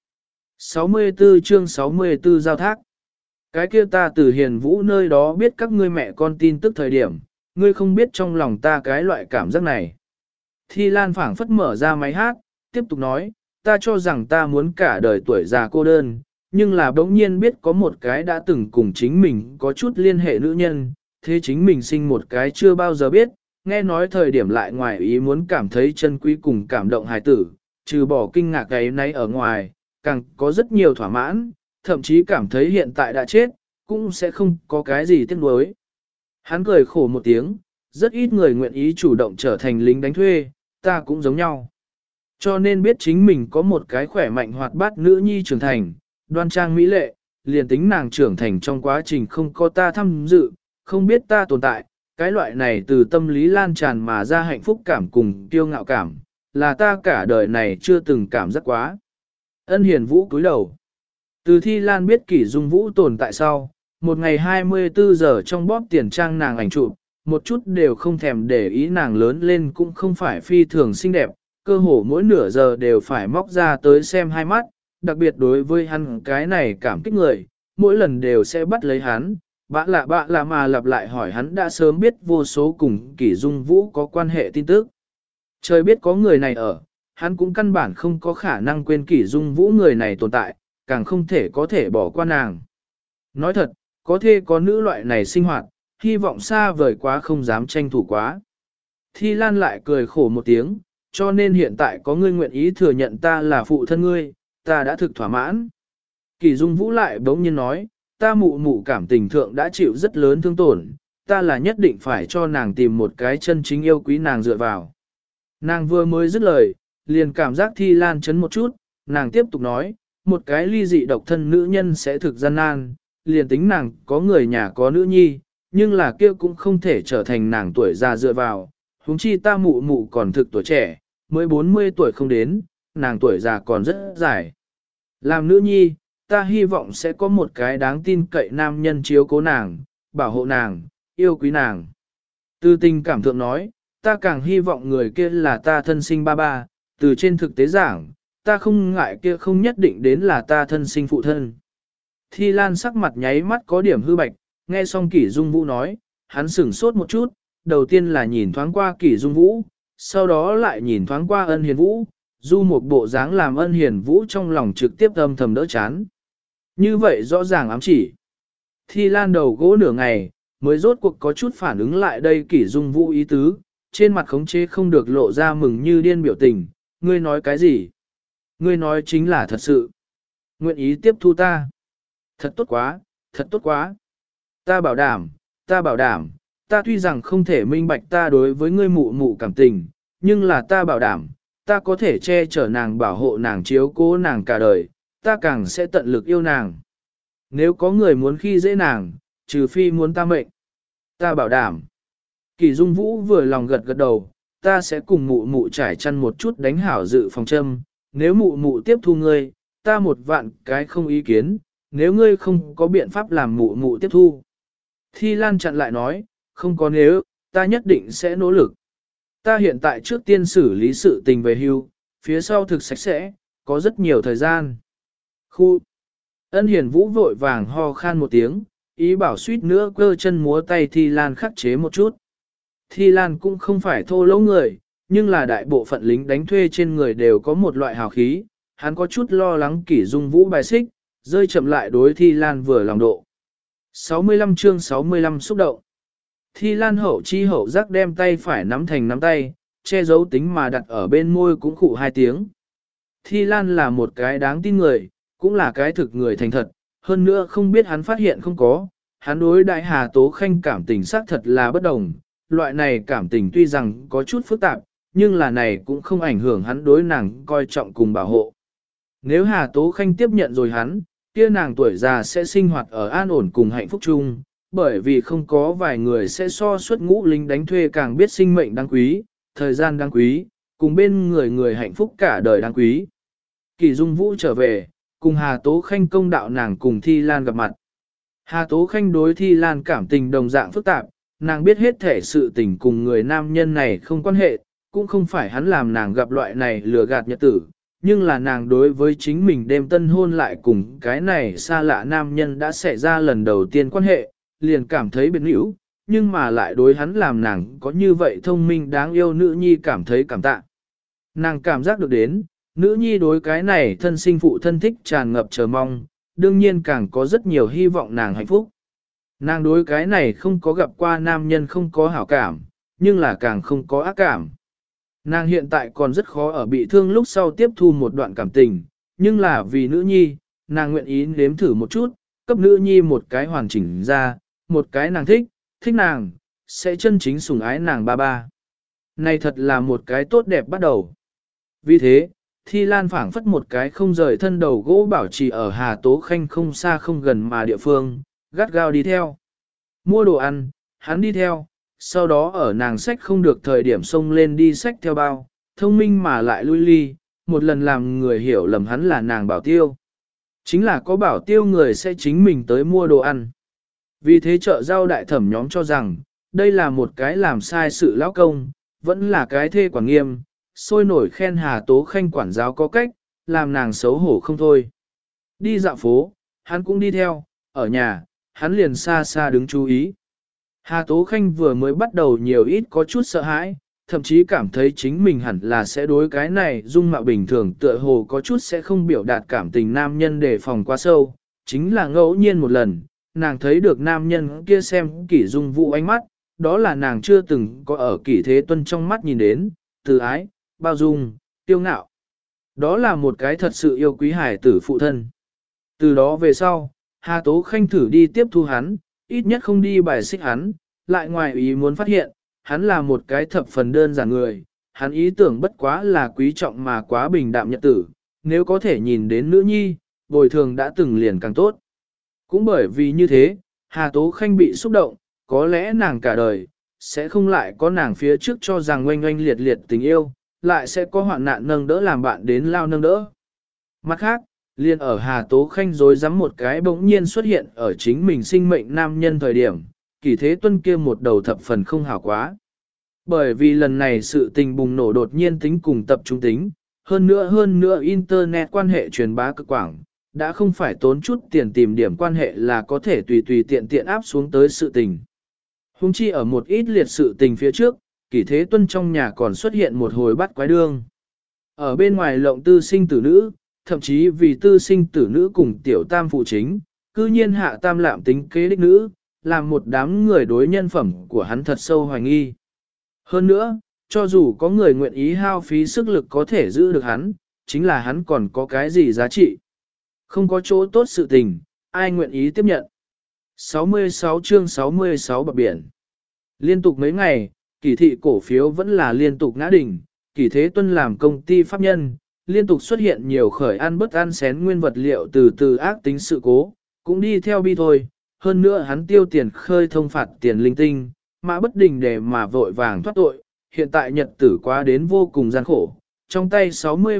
64 chương 64 giao thác. Cái kia ta từ Hiền Vũ nơi đó biết các ngươi mẹ con tin tức thời điểm, ngươi không biết trong lòng ta cái loại cảm giác này. Thi Lan phảng phất mở ra máy hát, tiếp tục nói, ta cho rằng ta muốn cả đời tuổi già cô đơn, nhưng là bỗng nhiên biết có một cái đã từng cùng chính mình có chút liên hệ nữ nhân, thế chính mình sinh một cái chưa bao giờ biết, nghe nói thời điểm lại ngoài ý muốn cảm thấy chân quý cùng cảm động hài tử, trừ bỏ kinh ngạc cái nấy ở ngoài, càng có rất nhiều thỏa mãn, thậm chí cảm thấy hiện tại đã chết, cũng sẽ không có cái gì tiếc nuối. Hắn cười khổ một tiếng, rất ít người nguyện ý chủ động trở thành lính đánh thuê, ta cũng giống nhau. Cho nên biết chính mình có một cái khỏe mạnh hoạt bát nữ nhi trưởng thành, đoan trang mỹ lệ, liền tính nàng trưởng thành trong quá trình không có ta tham dự, không biết ta tồn tại, cái loại này từ tâm lý lan tràn mà ra hạnh phúc cảm cùng kiêu ngạo cảm, là ta cả đời này chưa từng cảm giác quá. Ân Hiền Vũ cúi đầu. Từ Thi Lan biết Kỷ Dung Vũ tồn tại sau, một ngày 24 giờ trong bóp tiền trang nàng ảnh chụp, một chút đều không thèm để ý nàng lớn lên cũng không phải phi thường xinh đẹp, cơ hồ mỗi nửa giờ đều phải móc ra tới xem hai mắt, đặc biệt đối với hắn cái này cảm kích người, mỗi lần đều sẽ bắt lấy hắn, bạ lạ mà lặp lại hỏi hắn đã sớm biết vô số cùng Kỷ Dung Vũ có quan hệ tin tức. Trời biết có người này ở, hắn cũng căn bản không có khả năng quên Kỷ Dung Vũ người này tồn tại, càng không thể có thể bỏ qua nàng. Nói thật, có thê có nữ loại này sinh hoạt, hy vọng xa vời quá không dám tranh thủ quá. Thi Lan lại cười khổ một tiếng, cho nên hiện tại có ngươi nguyện ý thừa nhận ta là phụ thân ngươi, ta đã thực thỏa mãn. Kỳ Dung Vũ lại bỗng nhiên nói, ta mụ mụ cảm tình thượng đã chịu rất lớn thương tổn, ta là nhất định phải cho nàng tìm một cái chân chính yêu quý nàng dựa vào. Nàng vừa mới dứt lời, liền cảm giác Thi Lan chấn một chút, nàng tiếp tục nói, một cái ly dị độc thân nữ nhân sẽ thực gian nan, liền tính nàng có người nhà có nữ nhi, nhưng là kia cũng không thể trở thành nàng tuổi già dựa vào, huống chi ta mụ mụ còn thực tuổi trẻ, mới 40 tuổi không đến, nàng tuổi già còn rất dài. Làm nữ nhi, ta hy vọng sẽ có một cái đáng tin cậy nam nhân chiếu cố nàng, bảo hộ nàng, yêu quý nàng. Từ tình cảm thượng nói, ta càng hy vọng người kia là ta thân sinh ba ba, từ trên thực tế giảng, ta không ngại kia không nhất định đến là ta thân sinh phụ thân. Thi Lan sắc mặt nháy mắt có điểm hư bạch, nghe xong Kỷ Dung Vũ nói, hắn sửng sốt một chút, đầu tiên là nhìn thoáng qua Kỷ Dung Vũ, sau đó lại nhìn thoáng qua Ân Hiền Vũ, du một bộ dáng làm Ân Hiền Vũ trong lòng trực tiếp âm thầm đỡ chán. Như vậy rõ ràng ám chỉ. Thi Lan đầu gỗ nửa ngày, mới rốt cuộc có chút phản ứng lại đây Kỷ Dung Vũ ý tứ, trên mặt khống chế không được lộ ra mừng như điên biểu tình, ngươi nói cái gì? Ngươi nói chính là thật sự. Nguyện ý tiếp thu ta. Thật tốt quá, thật tốt quá. Ta bảo đảm, ta tuy rằng không thể minh bạch ta đối với ngươi mụ mụ cảm tình, nhưng là ta bảo đảm, ta có thể che chở nàng bảo hộ nàng chiếu cố nàng cả đời, ta càng sẽ tận lực yêu nàng. Nếu có người muốn khi dễ nàng, trừ phi muốn ta mệnh. Ta bảo đảm. Kỳ Dung Vũ vừa lòng gật gật đầu, ta sẽ cùng mụ mụ trải chăn một chút đánh hảo dự phòng châm, nếu mụ mụ tiếp thu ngươi, ta một vạn cái không ý kiến, nếu ngươi không có biện pháp làm mụ mụ tiếp thu. Thi Lan chặn lại nói, không có nếu, ta nhất định sẽ nỗ lực. Ta hiện tại trước tiên xử lý sự tình về hưu, phía sau thực sạch sẽ, có rất nhiều thời gian. Khu Ân Hiền Vũ vội vàng ho khan một tiếng, ý bảo suýt nữa cơ chân múa tay Thi Lan khắc chế một chút. Thi Lan cũng không phải thô lỗ người, nhưng là đại bộ phận lính đánh thuê trên người đều có một loại hào khí, hắn có chút lo lắng Kỷ Dung Vũ bài xích, rơi chậm lại đối Thi Lan vừa lòng độ. 65 chương 65 xúc động. Thi Lan hậu chi hậu giác đem tay phải nắm thành nắm tay, che giấu tính mà đặt ở bên môi cũng khụ hai tiếng. Thi Lan là một cái đáng tin người, cũng là cái thực người thành thật, hơn nữa không biết hắn phát hiện không có, hắn đối đại Hà Tố Khanh cảm tình xác thật là bất đồng, loại này cảm tình tuy rằng có chút phức tạp, nhưng là này cũng không ảnh hưởng hắn đối nàng coi trọng cùng bảo hộ. Nếu Hà Tố Khanh tiếp nhận rồi hắn, kia nàng tuổi già sẽ sinh hoạt ở an ổn cùng hạnh phúc chung, bởi vì không có vài người sẽ so suất ngũ lính đánh thuê càng biết sinh mệnh đáng quý, thời gian đáng quý, cùng bên người hạnh phúc cả đời đáng quý. Kỳ Dung Vũ trở về, cùng Hà Tố Khanh công đạo nàng cùng Thi Lan gặp mặt. Hà Tố Khanh đối Thi Lan cảm tình đồng dạng phức tạp, nàng biết hết thể sự tình cùng người nam nhân này không quan hệ, cũng không phải hắn làm nàng gặp loại này lừa gạt nhật tử, nhưng là nàng đối với chính mình đêm tân hôn lại cùng cái này xa lạ nam nhân đã xảy ra lần đầu tiên quan hệ, liền cảm thấy biệt níu, nhưng mà lại đối hắn làm nàng có như vậy thông minh đáng yêu nữ nhi cảm thấy cảm tạ. Nàng cảm giác được đến, nữ nhi đối cái này thân sinh phụ thân thích tràn ngập chờ mong, đương nhiên càng có rất nhiều hy vọng nàng hạnh phúc. Nàng đối cái này không có gặp qua nam nhân không có hảo cảm, nhưng là càng không có ác cảm. Nàng hiện tại còn rất khó ở bị thương lúc sau tiếp thu một đoạn cảm tình, nhưng là vì nữ nhi, nàng nguyện ý nếm thử một chút, cấp nữ nhi một cái hoàn chỉnh ra, một cái nàng thích, thích nàng, sẽ chân chính sủng ái nàng ba ba. Này thật là một cái tốt đẹp bắt đầu. Vì thế, Thi Lan phảng phất một cái không rời thân đầu gỗ bảo trì ở Hà Tố Khanh không xa không gần mà địa phương, gắt gao đi theo. Mua đồ ăn, hắn đi theo, sau đó ở nàng sách không được thời điểm xông lên đi sách theo bao, thông minh mà lại lui ly, một lần làm người hiểu lầm hắn là nàng bảo tiêu. Chính là có bảo tiêu người sẽ chính mình tới mua đồ ăn. Vì thế chợ rau đại thẩm nhóm cho rằng, đây là một cái làm sai sự lão công, vẫn là cái thê quản nghiêm, sôi nổi khen Hà Tố Khanh quản giáo có cách, làm nàng xấu hổ không thôi. Đi dạo phố, hắn cũng đi theo, ở nhà, hắn liền xa xa đứng chú ý. Hà Tố Khanh vừa mới bắt đầu nhiều ít có chút sợ hãi, thậm chí cảm thấy chính mình hẳn là sẽ đối cái này dung mạo bình thường tựa hồ có chút sẽ không biểu đạt cảm tình nam nhân để phòng quá sâu, chính là ngẫu nhiên một lần, nàng thấy được nam nhân kia xem Kỷ Dung Vũ ánh mắt, đó là nàng chưa từng có ở Kỷ Thế Tuân trong mắt nhìn đến, từ ái, bao dung, tiêu ngạo. Đó là một cái thật sự yêu quý hải tử phụ thân. Từ đó về sau, Hà Tố Khanh thử đi tiếp thu hắn, ít nhất không đi bài xích hắn, lại ngoài ý muốn phát hiện, hắn là một cái thập phần đơn giản người, hắn ý tưởng bất quá là quý trọng mà quá bình đạm nhật tử, nếu có thể nhìn đến nữ nhi, bồi thường đã từng liền càng tốt. Cũng bởi vì như thế, Hà Tố Khanh bị xúc động, có lẽ nàng cả đời, sẽ không lại có nàng phía trước cho rằng oanh oanh liệt liệt tình yêu, lại sẽ có hoạn nạn nâng đỡ làm bạn đến lao nâng đỡ. Mặt khác, liền ở Hà Tố Khanh dối rắm một cái bỗng nhiên xuất hiện ở chính mình sinh mệnh nam nhân thời điểm, Kỷ Thế Tuân kia một đầu thập phần không hảo quá. Bởi vì lần này sự tình bùng nổ đột nhiên tính cùng tập trung tính, hơn nữa Internet quan hệ truyền bá cực quảng, đã không phải tốn chút tiền tìm điểm quan hệ là có thể tùy tùy tiện tiện áp xuống tới sự tình. Hùng chi ở một ít liệt sự tình phía trước, Kỷ Thế Tuân trong nhà còn xuất hiện một hồi bắt quái đương. Ở bên ngoài lộng tư sinh tử nữ, thậm chí vì tư sinh tử nữ cùng tiểu tam phụ chính, cư nhiên hạ tam lạm tính kế đích nữ, làm một đám người đối nhân phẩm của hắn thật sâu hoài nghi. Hơn nữa, cho dù có người nguyện ý hao phí sức lực có thể giữ được hắn, chính là hắn còn có cái gì giá trị. Không có chỗ tốt sự tình, ai nguyện ý tiếp nhận. 66 chương 66 bờ biển. Liên tục mấy ngày, Kỷ thị cổ phiếu vẫn là liên tục ngã đỉnh, Kỷ Thế Tuân làm công ty pháp nhân, liên tục xuất hiện nhiều khởi ăn bất ăn xén nguyên vật liệu từ ác tính sự cố, cũng đi theo bi thôi. Hơn nữa hắn tiêu tiền khơi thông phạt tiền linh tinh, mà bất đình để mà vội vàng thoát tội, hiện tại nhật tử quá đến vô cùng gian khổ, trong tay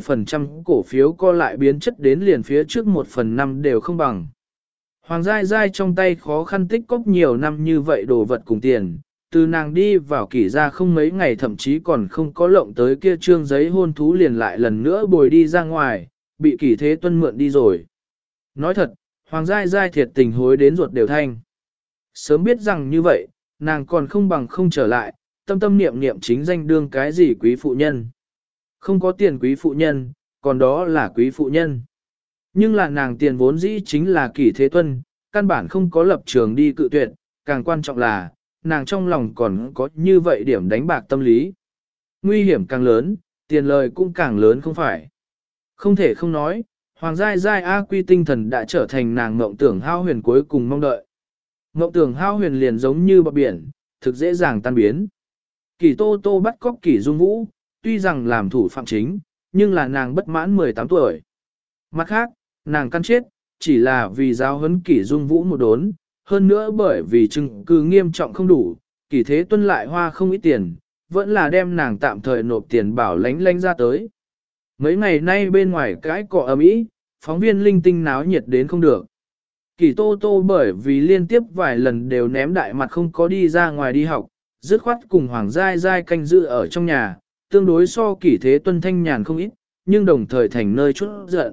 60% cổ phiếu co lại biến chất đến liền phía trước 1/5 đều không bằng. Hoàng Giai Giai trong tay khó khăn tích cóp nhiều năm như vậy đồ vật cùng tiền, từ nàng đi vào Kỷ gia không mấy ngày thậm chí còn không có lộng tới kia trương giấy hôn thú liền lại lần nữa bồi đi ra ngoài, bị Kỷ Thế Tuân mượn đi rồi. Nói thật, Hoàng Giai Giai thiệt tình hối đến ruột đều thanh. Sớm biết rằng như vậy, nàng còn không bằng không trở lại, tâm tâm niệm niệm chính danh đương cái gì quý phụ nhân. Không có tiền quý phụ nhân, còn đó là quý phụ nhân. Nhưng là nàng tiền vốn dĩ chính là Kỷ Thế Tuân, căn bản không có lập trường đi cự tuyệt, càng quan trọng là, nàng trong lòng còn có như vậy điểm đánh bạc tâm lý. Nguy hiểm càng lớn, tiền lời cũng càng lớn không phải. Không thể không nói, Hoàng Giai Giai A Quy tinh thần đã trở thành nàng mộng tưởng hao huyền cuối cùng mong đợi. Mộng tưởng hao huyền liền giống như bờ biển, thực dễ dàng tan biến. Kỷ Tô Tô bắt cóc Kỷ Dung Vũ, tuy rằng làm thủ phạm chính, nhưng là nàng bất mãn 18 tuổi. Mặt khác, nàng căn chết, chỉ là vì giáo huấn Kỷ Dung Vũ một đốn, hơn nữa bởi vì chứng cứ nghiêm trọng không đủ, Kỷ Thế Tuân lại hoa không ít tiền, vẫn là đem nàng tạm thời nộp tiền bảo lánh ra tới. Mấy ngày nay bên ngoài cái cọ ầm ĩ, phóng viên linh tinh náo nhiệt đến không được. Kỷ Tô Tô bởi vì liên tiếp vài lần đều ném đại mặt không có đi ra ngoài đi học, dứt khoát cùng Hoàng Giai Giai canh giữ ở trong nhà, tương đối so Kỷ Thế Tuân thanh nhàn không ít, nhưng đồng thời thành nơi chút giận.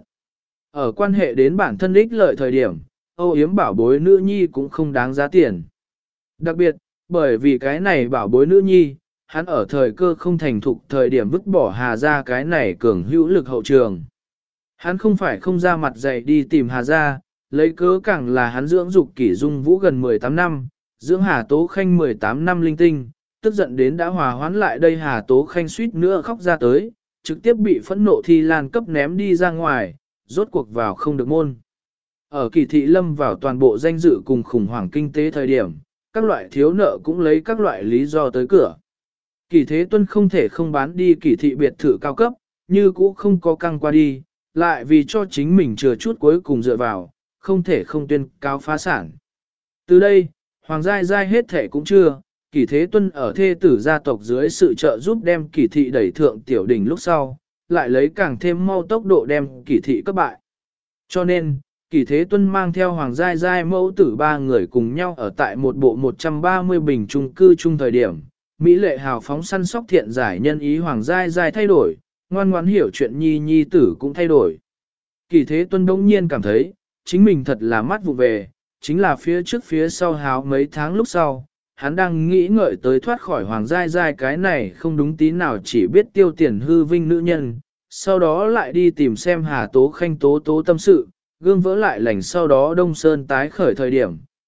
Ở quan hệ đến bản thân ích lợi thời điểm, âu yếm bảo bối nữ nhi cũng không đáng giá tiền. Đặc biệt, bởi vì cái này bảo bối nữ nhi, hắn ở thời cơ không thành thục thời điểm vứt bỏ Hà gia cái này cường hữu lực hậu trường. Hắn không phải không ra mặt dày đi tìm Hà gia, lấy cớ càng là hắn dưỡng dục Kỷ Dung Vũ gần 18 năm, dưỡng Hà Tố Khanh 18 năm linh tinh, tức giận đến đã hòa hoãn lại đây Hà Tố Khanh suýt nữa khóc ra tới, trực tiếp bị phẫn nộ Thi Lan cấp ném đi ra ngoài, rốt cuộc vào không được môn. Ở Kỷ thị lâm vào toàn bộ danh dự cùng khủng hoảng kinh tế thời điểm, các loại thiếu nợ cũng lấy các loại lý do tới cửa. Kỷ Thế Tuân không thể không bán đi Kỷ thị biệt thự cao cấp, như cũ không có căng qua đi, lại vì cho chính mình chừa chút cuối cùng dựa vào, không thể không tuyên cáo phá sản. Từ đây, Hoàng Giai Giai hết thể cũng chưa, Kỷ Thế Tuân ở thê tử gia tộc dưới sự trợ giúp đem Kỷ thị đẩy thượng tiểu đỉnh lúc sau, lại lấy càng thêm mau tốc độ đem Kỷ thị cấp bại. Cho nên, Kỷ Thế Tuân mang theo Hoàng Giai Giai mẫu tử ba người cùng nhau ở tại một bộ 130 bình chung cư chung thời điểm. Mỹ lệ hào phóng săn sóc thiện giải nhân ý Hoàng Giai Giai thay đổi, ngoan ngoãn hiểu chuyện nhi tử cũng thay đổi. Kỷ Thế Tuân đông nhiên cảm thấy, chính mình thật là mắt vụ về, chính là phía trước phía sau háo mấy tháng lúc sau, hắn đang nghĩ ngợi tới thoát khỏi Hoàng Giai Giai cái này không đúng tí nào chỉ biết tiêu tiền hư vinh nữ nhân, sau đó lại đi tìm xem Hà Tố Khanh tố tâm sự, gương vỡ lại lành sau đó Đông Sơn tái khởi thời điểm,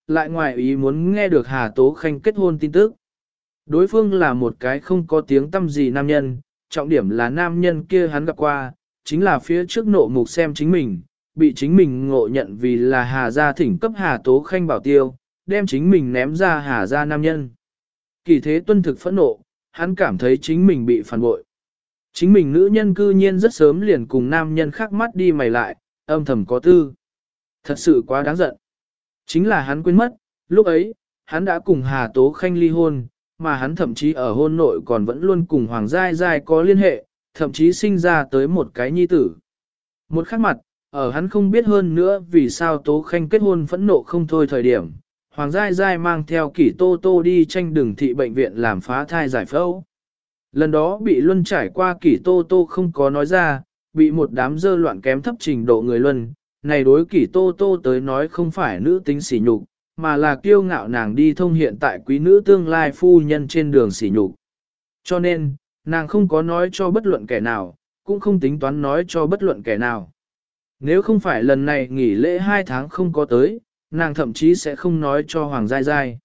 lại ngoài ý muốn nghe được Hà Tố Khanh kết hôn tin tức. Đối phương là một cái không có tiếng tăm gì nam nhân, trọng điểm là nam nhân kia hắn gặp qua, chính là phía trước nộ mục xem chính mình, bị chính mình ngộ nhận vì là Hà gia thỉnh cấp Hà Tố Khanh bảo tiêu, đem chính mình ném ra Hà gia nam nhân. Kỳ Thế Tuân thực phẫn nộ, hắn cảm thấy chính mình bị phản bội. Chính mình nữ nhân cư nhiên rất sớm liền cùng nam nhân khác mắt đi mày lại, âm thầm có tư. Thật sự quá đáng giận. Chính là hắn quên mất, lúc ấy, hắn đã cùng Hà Tố Khanh ly hôn, mà hắn thậm chí ở hôn nội còn vẫn luôn cùng Hoàng Giai Giai có liên hệ, thậm chí sinh ra tới một cái nhi tử. Một khắc mặt, ở hắn không biết hơn nữa vì sao Tố Khanh kết hôn phẫn nộ không thôi thời điểm, Hoàng Giai Giai mang theo Kỷ Tô Tô đi tranh đường thị bệnh viện làm phá thai giải phẫu. Lần đó bị luân trải qua Kỷ Tô Tô không có nói ra, bị một đám dơ loạn kém thấp trình độ người luân, này đối Kỷ Tô Tô tới nói không phải nữ tính sỉ nhục, mà là kiêu ngạo nàng đi thông hiện tại quý nữ tương lai phu nhân trên đường sỉ nhục. Cho nên, nàng không có nói cho bất luận kẻ nào, cũng không tính toán nói cho bất luận kẻ nào. Nếu không phải lần này nghỉ lễ 2 tháng không có tới, nàng thậm chí sẽ không nói cho Hoàng Giai Giai.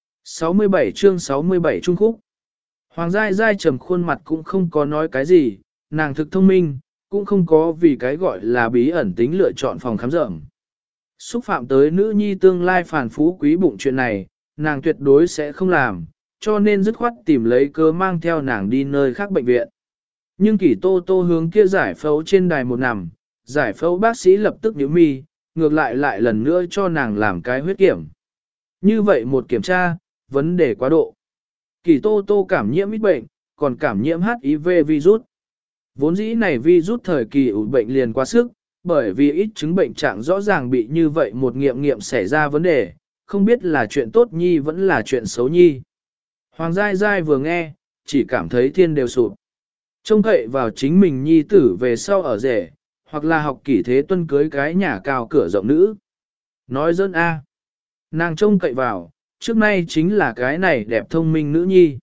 67 chương 67 Trung Khúc. Hoàng Giai Giai trầm khuôn mặt cũng không có nói cái gì, nàng thực thông minh, cũng không có vì cái gọi là bí ẩn tính lựa chọn phòng khám rợm. Xúc phạm tới nữ nhi tương lai phản phú quý bụng chuyện này, nàng tuyệt đối sẽ không làm, cho nên dứt khoát tìm lấy cơ mang theo nàng đi nơi khác bệnh viện. Nhưng Kỷ Tô Tô hướng kia giải phẫu trên đài một nằm, giải phẫu bác sĩ lập tức nhíu mi, ngược lại lần nữa cho nàng làm cái huyết kiểm. Như vậy một kiểm tra, vấn đề quá độ. Kỷ Tô Tô cảm nhiễm ít bệnh, còn cảm nhiễm HIV virus. Vốn dĩ này virus thời kỳ ủ bệnh liền quá sức, bởi vì ít chứng bệnh trạng rõ ràng bị như vậy một nghiệm xảy ra vấn đề, không biết là chuyện tốt nhi vẫn là chuyện xấu nhi. Hoàng Giai Giai vừa nghe, chỉ cảm thấy thiên đều sụp. Trông cậy vào chính mình nhi tử về sau ở rể, hoặc là học Kỷ Thế Tuân cưới cái nhà cao cửa rộng nữ. Nói dân A. Nàng trông cậy vào, trước nay chính là cái này đẹp thông minh nữ nhi.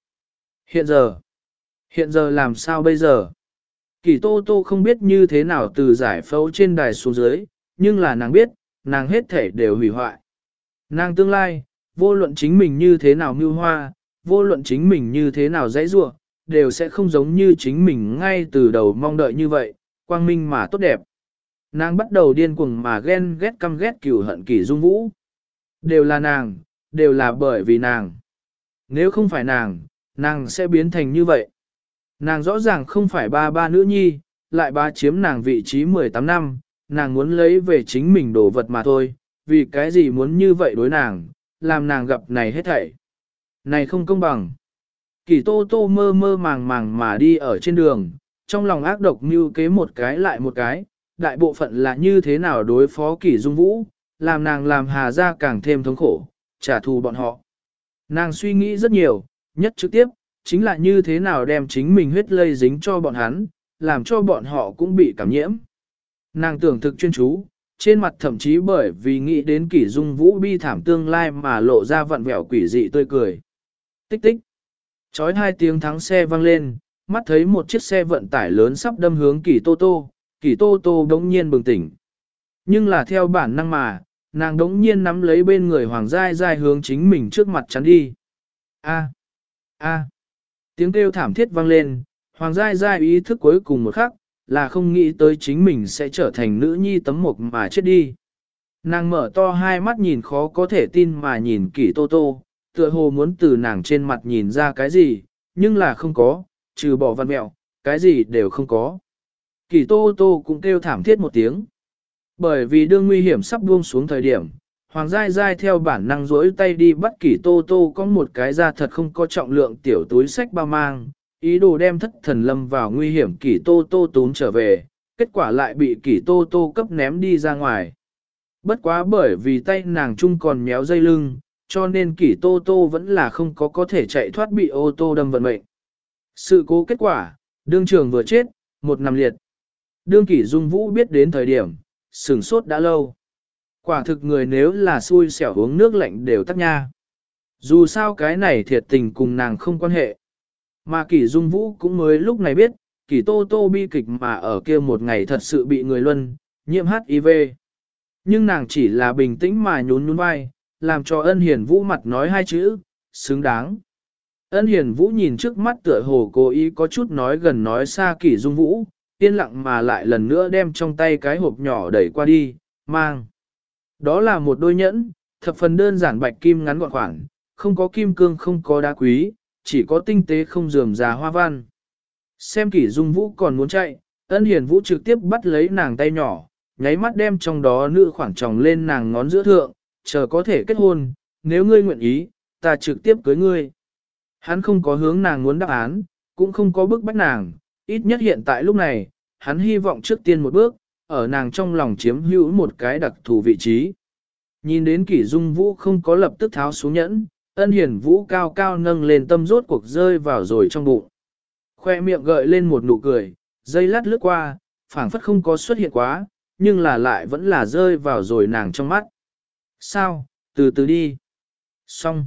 Hiện giờ làm sao bây giờ? Kỷ Tô Tô không biết như thế nào từ giải phẫu trên đài xuống dưới, nhưng là nàng biết, nàng hết thể đều hủy hoại. Nàng tương lai, vô luận chính mình như thế nào mưu hoa, vô luận chính mình như thế nào dãy ruộng, đều sẽ không giống như chính mình ngay từ đầu mong đợi như vậy, quang minh mà tốt đẹp. Nàng bắt đầu điên cuồng mà ghen ghét căm ghét cửu hận Kỷ Dung Vũ. Đều là nàng, đều là bởi vì nàng. Nếu không phải nàng sẽ biến thành như vậy. Nàng rõ ràng không phải ba nữ nhi, lại ba chiếm nàng vị trí 18 năm, nàng muốn lấy về chính mình đồ vật mà thôi, vì cái gì muốn như vậy đối nàng, làm nàng gặp này hết thảy. Này không công bằng. Kỷ Tô Tô mơ mơ màng màng mà đi ở trên đường, trong lòng ác độc mưu kế một cái lại một cái, đại bộ phận là như thế nào đối phó Kỷ Dung Vũ, làm nàng làm Hà gia càng thêm thống khổ, trả thù bọn họ. Nàng suy nghĩ rất nhiều, nhất trực tiếp, chính là như thế nào đem chính mình huyết lây dính cho bọn hắn, làm cho bọn họ cũng bị cảm nhiễm. Nàng tưởng thực chuyên chú, trên mặt thậm chí bởi vì nghĩ đến Kỷ Dung Vũ bi thảm tương lai mà lộ ra vặn vẹo quỷ dị tươi cười. Tích tích. Chói 2 tiếng thắng xe vang lên, mắt thấy một chiếc xe vận tải lớn sắp đâm hướng Kỷ Tô Tô, Kỷ Tô Tô đống nhiên bừng tỉnh. Nhưng là theo bản năng mà, nàng đống nhiên nắm lấy bên người Hoàng Giai Giai hướng chính mình trước mặt chắn đi. A. Tiếng kêu thảm thiết vang lên, Hoàng Giai Giai ý thức cuối cùng một khắc, là không nghĩ tới chính mình sẽ trở thành nữ nhi tấm mộc mà chết đi. Nàng mở to hai mắt nhìn khó có thể tin mà nhìn Kỷ Tô Tô, tựa hồ muốn từ nàng trên mặt nhìn ra cái gì, nhưng là không có, trừ bỏ văn mẹo, cái gì đều không có. Kỷ Tô Tô cũng kêu thảm thiết một tiếng. Bởi vì đương nguy hiểm sắp buông xuống thời điểm, Hoàng Giai Giai theo bản năng rỗi tay đi bắt Kỷ Tô Tô có một cái da thật không có trọng lượng tiểu túi sách bao mang, ý đồ đem thất thần lâm vào nguy hiểm Kỷ Tô Tô tún trở về, kết quả lại bị Kỷ Tô Tô cấp ném đi ra ngoài. Bất quá bởi vì tay nàng chung còn méo dây lưng, cho nên Kỷ Tô Tô vẫn là không có thể chạy thoát bị ô tô đâm vận mệnh. Sự cố kết quả, đương trường vừa chết, một nằm liệt. Đương Kỷ Dung Vũ biết đến thời điểm, sửng sốt đã lâu. Quả thực người nếu là xui xẻo uống nước lạnh đều tắc nha. Dù sao cái này thiệt tình cùng nàng không quan hệ. Mà Kỷ Dung Vũ cũng mới lúc này biết, Kỷ Tô Tô bi kịch mà ở kia một ngày thật sự bị người luân, nhiễm HIV. Nhưng nàng chỉ là bình tĩnh mà nhún vai, làm cho Ân Hiền Vũ mặt nói hai chữ, xứng đáng. Ân Hiền Vũ nhìn trước mắt tựa hồ cố ý có chút nói gần nói xa Kỷ Dung Vũ, yên lặng mà lại lần nữa đem trong tay cái hộp nhỏ đẩy qua đi, mang. Đó là một đôi nhẫn, thập phần đơn giản bạch kim ngắn gọn khoảng, không có kim cương không có đá quý, chỉ có tinh tế không rườm rà hoa văn. Xem Kỷ Dung Vũ còn muốn chạy, Ân Hiền Vũ trực tiếp bắt lấy nàng tay nhỏ, nháy mắt đem trong đó nữ khoảng tròng lên nàng ngón giữa thượng, chờ có thể kết hôn, nếu ngươi nguyện ý, ta trực tiếp cưới ngươi. Hắn không có hướng nàng muốn đáp án, cũng không có bức bách nàng, ít nhất hiện tại lúc này, hắn hy vọng trước tiên một bước, ở nàng trong lòng chiếm hữu một cái đặc thù vị trí. Nhìn đến Kỷ Dung Vũ không có lập tức tháo xuống nhẫn, Ân Hiền Vũ cao cao nâng lên tâm rốt cuộc rơi vào rồi trong bụng. Khoe miệng gợi lên một nụ cười, dây lát lướt qua, phảng phất không có xuất hiện quá, nhưng là lại vẫn là rơi vào rồi nàng trong mắt. Sao, từ từ đi. Xong.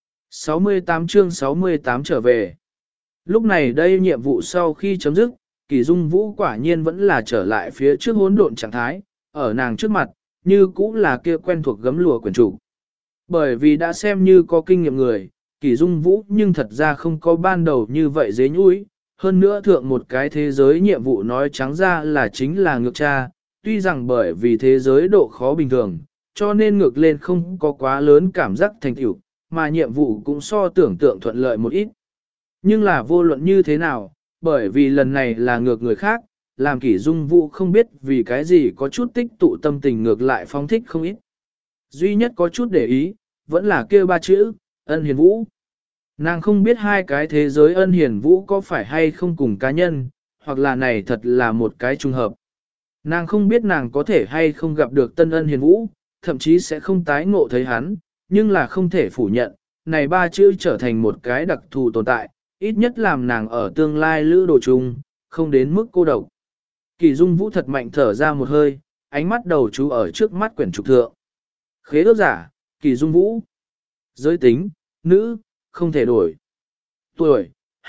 68 chương 68 trở về. Lúc này đây nhiệm vụ sau khi chấm dứt, Kỷ Dung Vũ quả nhiên vẫn là trở lại phía trước hỗn độn trạng thái, ở nàng trước mặt, như cũng là kia quen thuộc gấm lụa quyển chủ. Bởi vì đã xem như có kinh nghiệm người, Kỷ Dung Vũ nhưng thật ra không có ban đầu như vậy dế nhũi, hơn nữa thượng một cái thế giới nhiệm vụ nói trắng ra là chính là ngược tra, tuy rằng bởi vì thế giới độ khó bình thường, cho nên ngược lên không có quá lớn cảm giác thành tựu, mà nhiệm vụ cũng so tưởng tượng thuận lợi một ít. Nhưng là vô luận như thế nào, bởi vì lần này là ngược người khác, làm Kỷ Dung Vũ không biết vì cái gì có chút tích tụ tâm tình ngược lại phong thích không ít. Duy nhất có chút để ý, vẫn là kêu ba chữ, Ân Hiền Vũ. Nàng không biết hai cái thế giới Ân Hiền Vũ có phải hay không cùng cá nhân, hoặc là này thật là một cái trùng hợp. Nàng không biết nàng có thể hay không gặp được tân Ân Hiền Vũ, thậm chí sẽ không tái ngộ thấy hắn, nhưng là không thể phủ nhận, này ba chữ trở thành một cái đặc thù tồn tại, ít nhất làm nàng ở tương lai lữ đồ chung, không đến mức cô độc. Kỷ Dung Vũ thật mạnh thở ra một hơi, ánh mắt đầu chú ở trước mắt quyển trục thượng. Khế ước giả, Kỷ Dung Vũ. Giới tính, nữ, không thể đổi. Tuổi,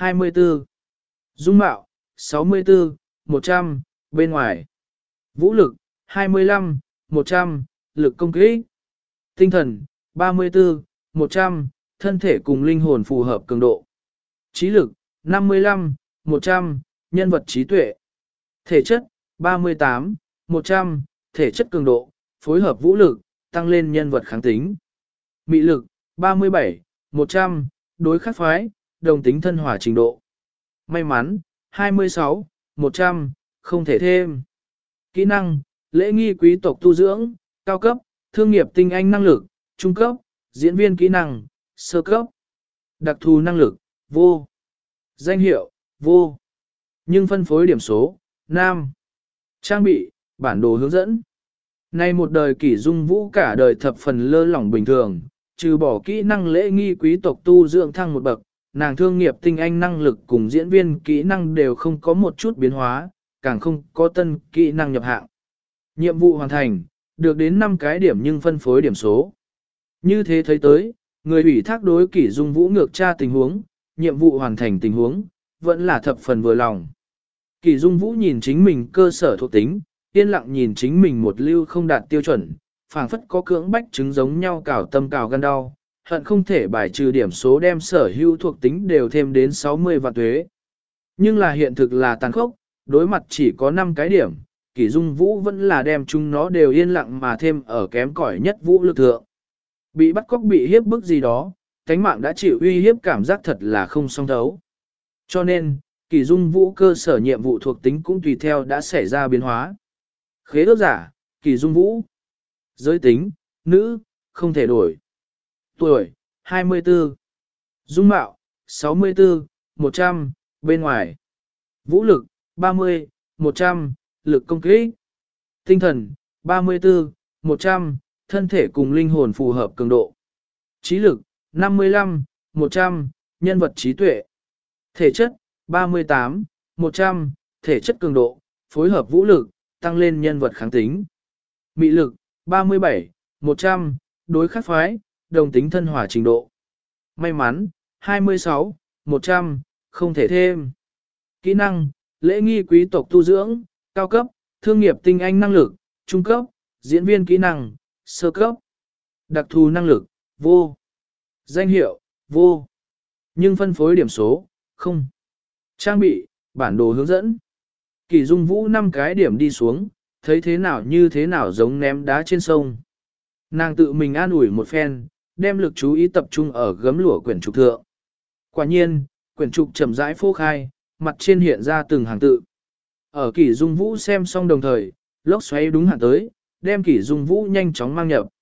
24. Dung mạo, 64, 100, bên ngoài. Vũ lực, 25, 100, lực công kích. Tinh thần, 34, 100, thân thể cùng linh hồn phù hợp cường độ. Trí lực, 55, 100, nhân vật trí tuệ. Thể chất, 38, 100, thể chất cường độ, phối hợp vũ lực, tăng lên nhân vật kháng tính. Mị lực, 37, 100, đối khắc phái, đồng tính thân hòa trình độ. May mắn, 26, 100, không thể thêm. Kỹ năng, lễ nghi quý tộc tu dưỡng, cao cấp, thương nghiệp tinh anh năng lực, trung cấp, diễn viên kỹ năng, sơ cấp. Đặc thù năng lực, vô. Danh hiệu, vô. Nhưng phân phối điểm số, nam. Trang bị, bản đồ hướng dẫn. Nay một đời Kỷ Dung Vũ cả đời thập phần lơ lỏng bình thường, trừ bỏ kỹ năng lễ nghi quý tộc tu dưỡng thăng một bậc, nàng thương nghiệp tinh anh năng lực cùng diễn viên kỹ năng đều không có một chút biến hóa, càng không có tân kỹ năng nhập hạng. Nhiệm vụ hoàn thành, được đến 5 cái điểm nhưng phân phối điểm số. Như thế thấy tới, người ủy thác đối Kỷ Dung Vũ ngược tra tình huống, nhiệm vụ hoàn thành tình huống, vẫn là thập phần vừa lòng. Kỷ Dung Vũ nhìn chính mình cơ sở thuộc tính, yên lặng nhìn chính mình một lưu không đạt tiêu chuẩn, phảng phất có cưỡng bách chứng giống nhau cào tâm cào gan đau, hận không thể bài trừ điểm số đem sở hữu thuộc tính đều thêm đến 60 vạn tuế. Nhưng là hiện thực là tàn khốc, đối mặt chỉ có 5 cái điểm, Kỷ Dung Vũ vẫn là đem chúng nó đều yên lặng mà thêm ở kém cỏi nhất vũ lực thượng. Bị bắt cóc bị hiếp bức gì đó, cánh mạng đã chịu uy hiếp cảm giác thật là không song thấu. Cho nên, Kỷ Dung Vũ cơ sở nhiệm vụ thuộc tính cũng tùy theo đã xảy ra biến hóa. Khế ước giả, Kỷ Dung Vũ. Giới tính, nữ, không thể đổi. Tuổi, 24. Dung mạo, 64, 100, bên ngoài. Vũ lực, 30, 100, lực công kích. Tinh thần, 34, 100, thân thể cùng linh hồn phù hợp cường độ. Trí lực, 55, 100, nhân vật trí tuệ. Thể chất, 38, 100, thể chất cường độ, phối hợp vũ lực, tăng lên nhân vật kháng tính. Mị lực, 37, 100, đối khắc phái, đồng tính thân hòa trình độ. May mắn, 26, 100, không thể thêm. Kỹ năng, lễ nghi quý tộc tu dưỡng, cao cấp, thương nghiệp tinh anh năng lực, trung cấp, diễn viên kỹ năng, sơ cấp. Đặc thù năng lực, vô. Danh hiệu, vô. Nhưng phân phối điểm số, không. Trang bị, bản đồ hướng dẫn. Kỷ Dung Vũ 5 cái điểm đi xuống, thấy thế nào như thế nào giống ném đá trên sông. Nàng tự mình an ủi một phen, đem lực chú ý tập trung ở gấm lụa quyển trục thượng. Quả nhiên, quyển trục chậm rãi phô khai, mặt trên hiện ra từng hàng tự. Ở Kỷ Dung Vũ xem xong đồng thời, lốc xoáy đúng hạn tới, đem Kỷ Dung Vũ nhanh chóng mang nhập.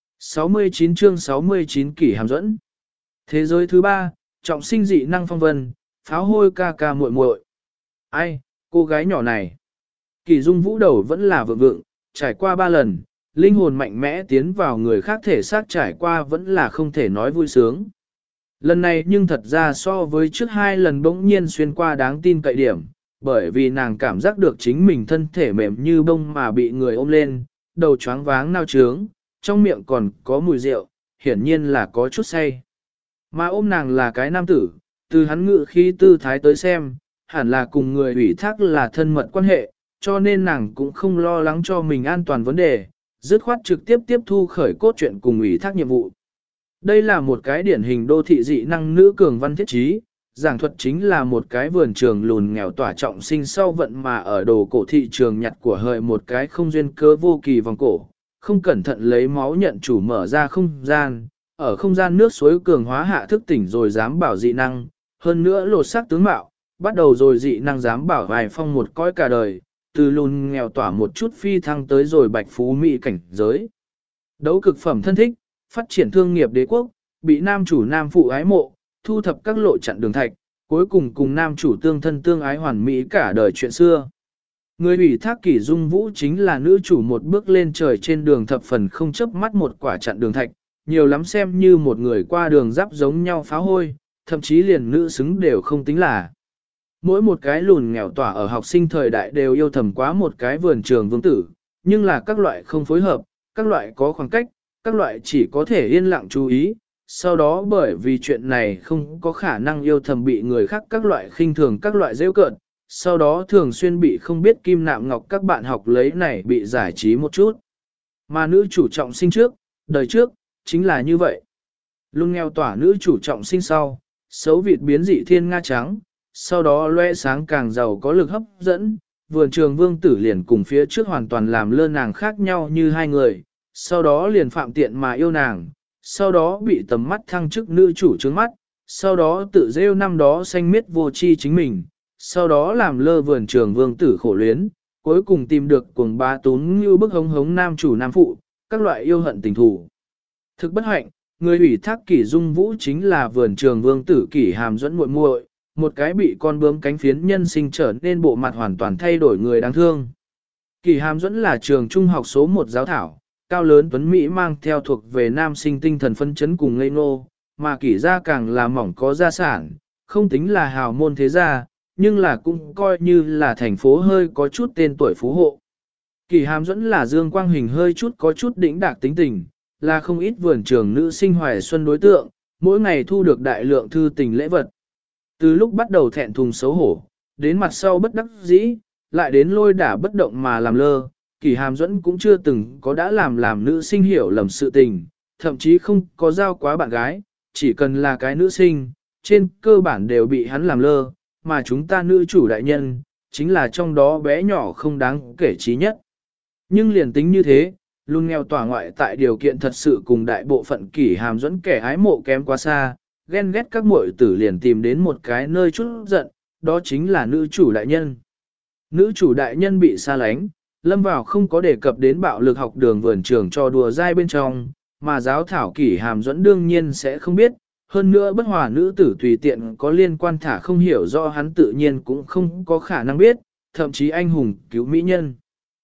69 chương 69 Kỷ Hàm Duẫn. Thế giới thứ 3, trọng sinh dị năng phong vân, pháo hôi ca ca muội muội. Ai, cô gái nhỏ này. Kỷ Dung Vũ đầu vẫn là vượng vượng, trải qua 3 lần, linh hồn mạnh mẽ tiến vào người khác thể xác trải qua vẫn là không thể nói vui sướng. Lần này nhưng thật ra so với trước 2 lần bỗng nhiên xuyên qua đáng tin cậy điểm, bởi vì nàng cảm giác được chính mình thân thể mềm như bông mà bị người ôm lên, đầu choáng váng nao trướng, trong miệng còn có mùi rượu, hiển nhiên là có chút say. Mà ôm nàng là cái nam tử, từ hắn ngự khi tư thái tới xem, hẳn là cùng người ủy thác là thân mật quan hệ, cho nên nàng cũng không lo lắng cho mình an toàn vấn đề, dứt khoát trực tiếp tiếp thu khởi cốt truyện cùng ủy thác nhiệm vụ. Đây là một cái điển hình đô thị dị năng nữ cường văn thiết trí, giảng thuật chính là một cái vườn trường lùn nghèo tỏa trọng sinh sau vận mà ở đồ cổ thị trường nhặt của hời một cái không duyên cớ vô kỳ vòng cổ, không cẩn thận lấy máu nhận chủ mở ra không gian, ở không gian nước suối cường hóa hạ thức tỉnh rồi dám bảo dị năng, hơn nữa lột xác tướng mạo, bắt đầu rồi dị năng dám bảo vài phong một cõi cả đời, từ lùn nghèo tỏa một chút phi thăng tới rồi bạch phú mỹ cảnh giới. Đấu cực phẩm thân thích, phát triển thương nghiệp đế quốc, bị nam chủ nam phụ ái mộ, thu thập các lộ chặn đường thạch, cuối cùng cùng nam chủ tương thân tương ái hoàn mỹ cả đời chuyện xưa. Người ủy thác Kỷ Dung Vũ chính là nữ chủ một bước lên trời trên đường thập phần không chớp mắt một quả chặn đường thạch, nhiều lắm xem như một người qua đường giáp giống nhau phá hôi, thậm chí liền nữ xứng đều không tính là. Mỗi một cái lùn nghèo tỏa ở học sinh thời đại đều yêu thầm quá một cái vườn trường vương tử, nhưng là các loại không phối hợp, các loại có khoảng cách, các loại chỉ có thể yên lặng chú ý, sau đó bởi vì chuyện này không có khả năng yêu thầm bị người khác các loại khinh thường các loại rêu cợt, sau đó thường xuyên bị không biết kim nạm ngọc các bạn học lấy này bị giải trí một chút. Mà nữ chủ trọng sinh trước, đời trước, chính là như vậy. Luôn nghèo tỏa nữ chủ trọng sinh sau, xấu vịt biến dị thiên nga trắng, sau đó loe sáng càng giàu có lực hấp dẫn, vườn trường vương tử liền cùng phía trước hoàn toàn làm lơ nàng khác nhau như hai người, sau đó liền phạm tiện mà yêu nàng, sau đó bị tầm mắt thăng chức nữ chủ trướng mắt, sau đó tự rêu năm đó xanh miết vô chi chính mình, sau đó làm lơ vườn trường vương tử khổ luyến, cuối cùng tìm được cuồng bá tún như bức hống hống nam chủ nam phụ, các loại yêu hận tình thù. Thực bất hạnh, người ủy thác Kỷ Dung Vũ chính là vườn trường vương tử Kỷ Hàm Duẫn muội muội, một cái bị con bướm cánh phiến nhân sinh trở nên bộ mặt hoàn toàn thay đổi người đáng thương. Kỷ Hàm Duẫn là trường trung học số 1 giáo thảo, cao lớn tuấn Mỹ mang theo thuộc về nam sinh tinh thần phân chấn cùng ngây ngô, mà Kỷ gia càng là mỏng có gia sản, không tính là hào môn thế gia, nhưng là cũng coi như là thành phố hơi có chút tên tuổi phú hộ. Kỷ Hàm Duẫn là dương quang hình hơi chút có chút đỉnh đạc tính tình, là không ít vườn trường nữ sinh hoài xuân đối tượng, mỗi ngày thu được đại lượng thư tình lễ vật. Từ lúc bắt đầu thẹn thùng xấu hổ, đến mặt sau bất đắc dĩ, lại đến lôi đả bất động mà làm lơ, Kỷ Hàm Duẫn cũng chưa từng có đã làm nữ sinh hiểu lầm sự tình, thậm chí không có giao quá bạn gái, chỉ cần là cái nữ sinh, trên cơ bản đều bị hắn làm lơ, mà chúng ta nữ chủ đại nhân, chính là trong đó bé nhỏ không đáng kể trí nhất. Nhưng liền tính như thế, luôn nghèo tỏa ngoại tại điều kiện thật sự cùng đại bộ phận Kỷ Hàm Duẫn kẻ ái mộ kém quá xa, ghen ghét các muội tử liền tìm đến một cái nơi chút giận, đó chính là nữ chủ đại nhân. Nữ chủ đại nhân bị xa lánh, lâm vào không có đề cập đến bạo lực học đường vườn trường cho đùa dai bên trong, mà giáo thảo Kỷ Hàm Duẫn đương nhiên sẽ không biết, hơn nữa bất hòa nữ tử tùy tiện có liên quan thả không hiểu do hắn tự nhiên cũng không có khả năng biết, thậm chí anh hùng cứu mỹ nhân.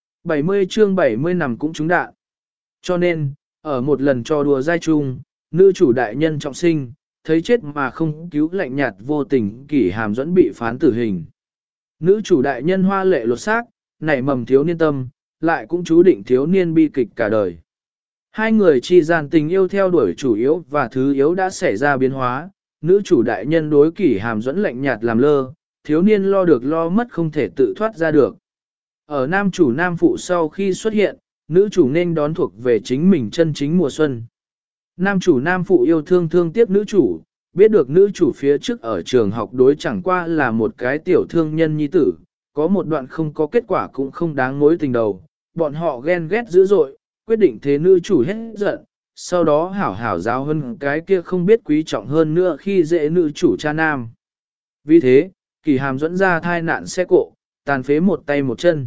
70 chương 70 nằm cũng trúng đạn. Cho nên, ở một lần cho đùa dai chung, nữ chủ đại nhân trọng sinh, thấy chết mà không cứu lạnh nhạt vô tình Kỷ Hàm Duẫn bị phán tử hình. Nữ chủ đại nhân hoa lệ lột xác, nảy mầm thiếu niên tâm, lại cũng chú định thiếu niên bi kịch cả đời. Hai người chi gian tình yêu theo đuổi chủ yếu và thứ yếu đã xảy ra biến hóa, nữ chủ đại nhân đối Kỷ Hàm Duẫn lạnh nhạt làm lơ, thiếu niên lo được lo mất không thể tự thoát ra được. Ở nam chủ nam phụ sau khi xuất hiện, nữ chủ nên đón thuộc về chính mình chân chính mùa xuân. Nam chủ nam phụ yêu thương thương tiếc nữ chủ, biết được nữ chủ phía trước ở trường học đối chẳng qua là một cái tiểu thương nhân nhi tử, có một đoạn không có kết quả cũng không đáng mối tình đầu, bọn họ ghen ghét dữ dội, quyết định thế nữ chủ hết giận, sau đó hảo hảo giáo hơn cái kia không biết quý trọng hơn nữa khi dễ nữ chủ cha nam. Vì thế, Kỳ Hàm dẫn ra thai nạn xe cộ, tàn phế một tay một chân.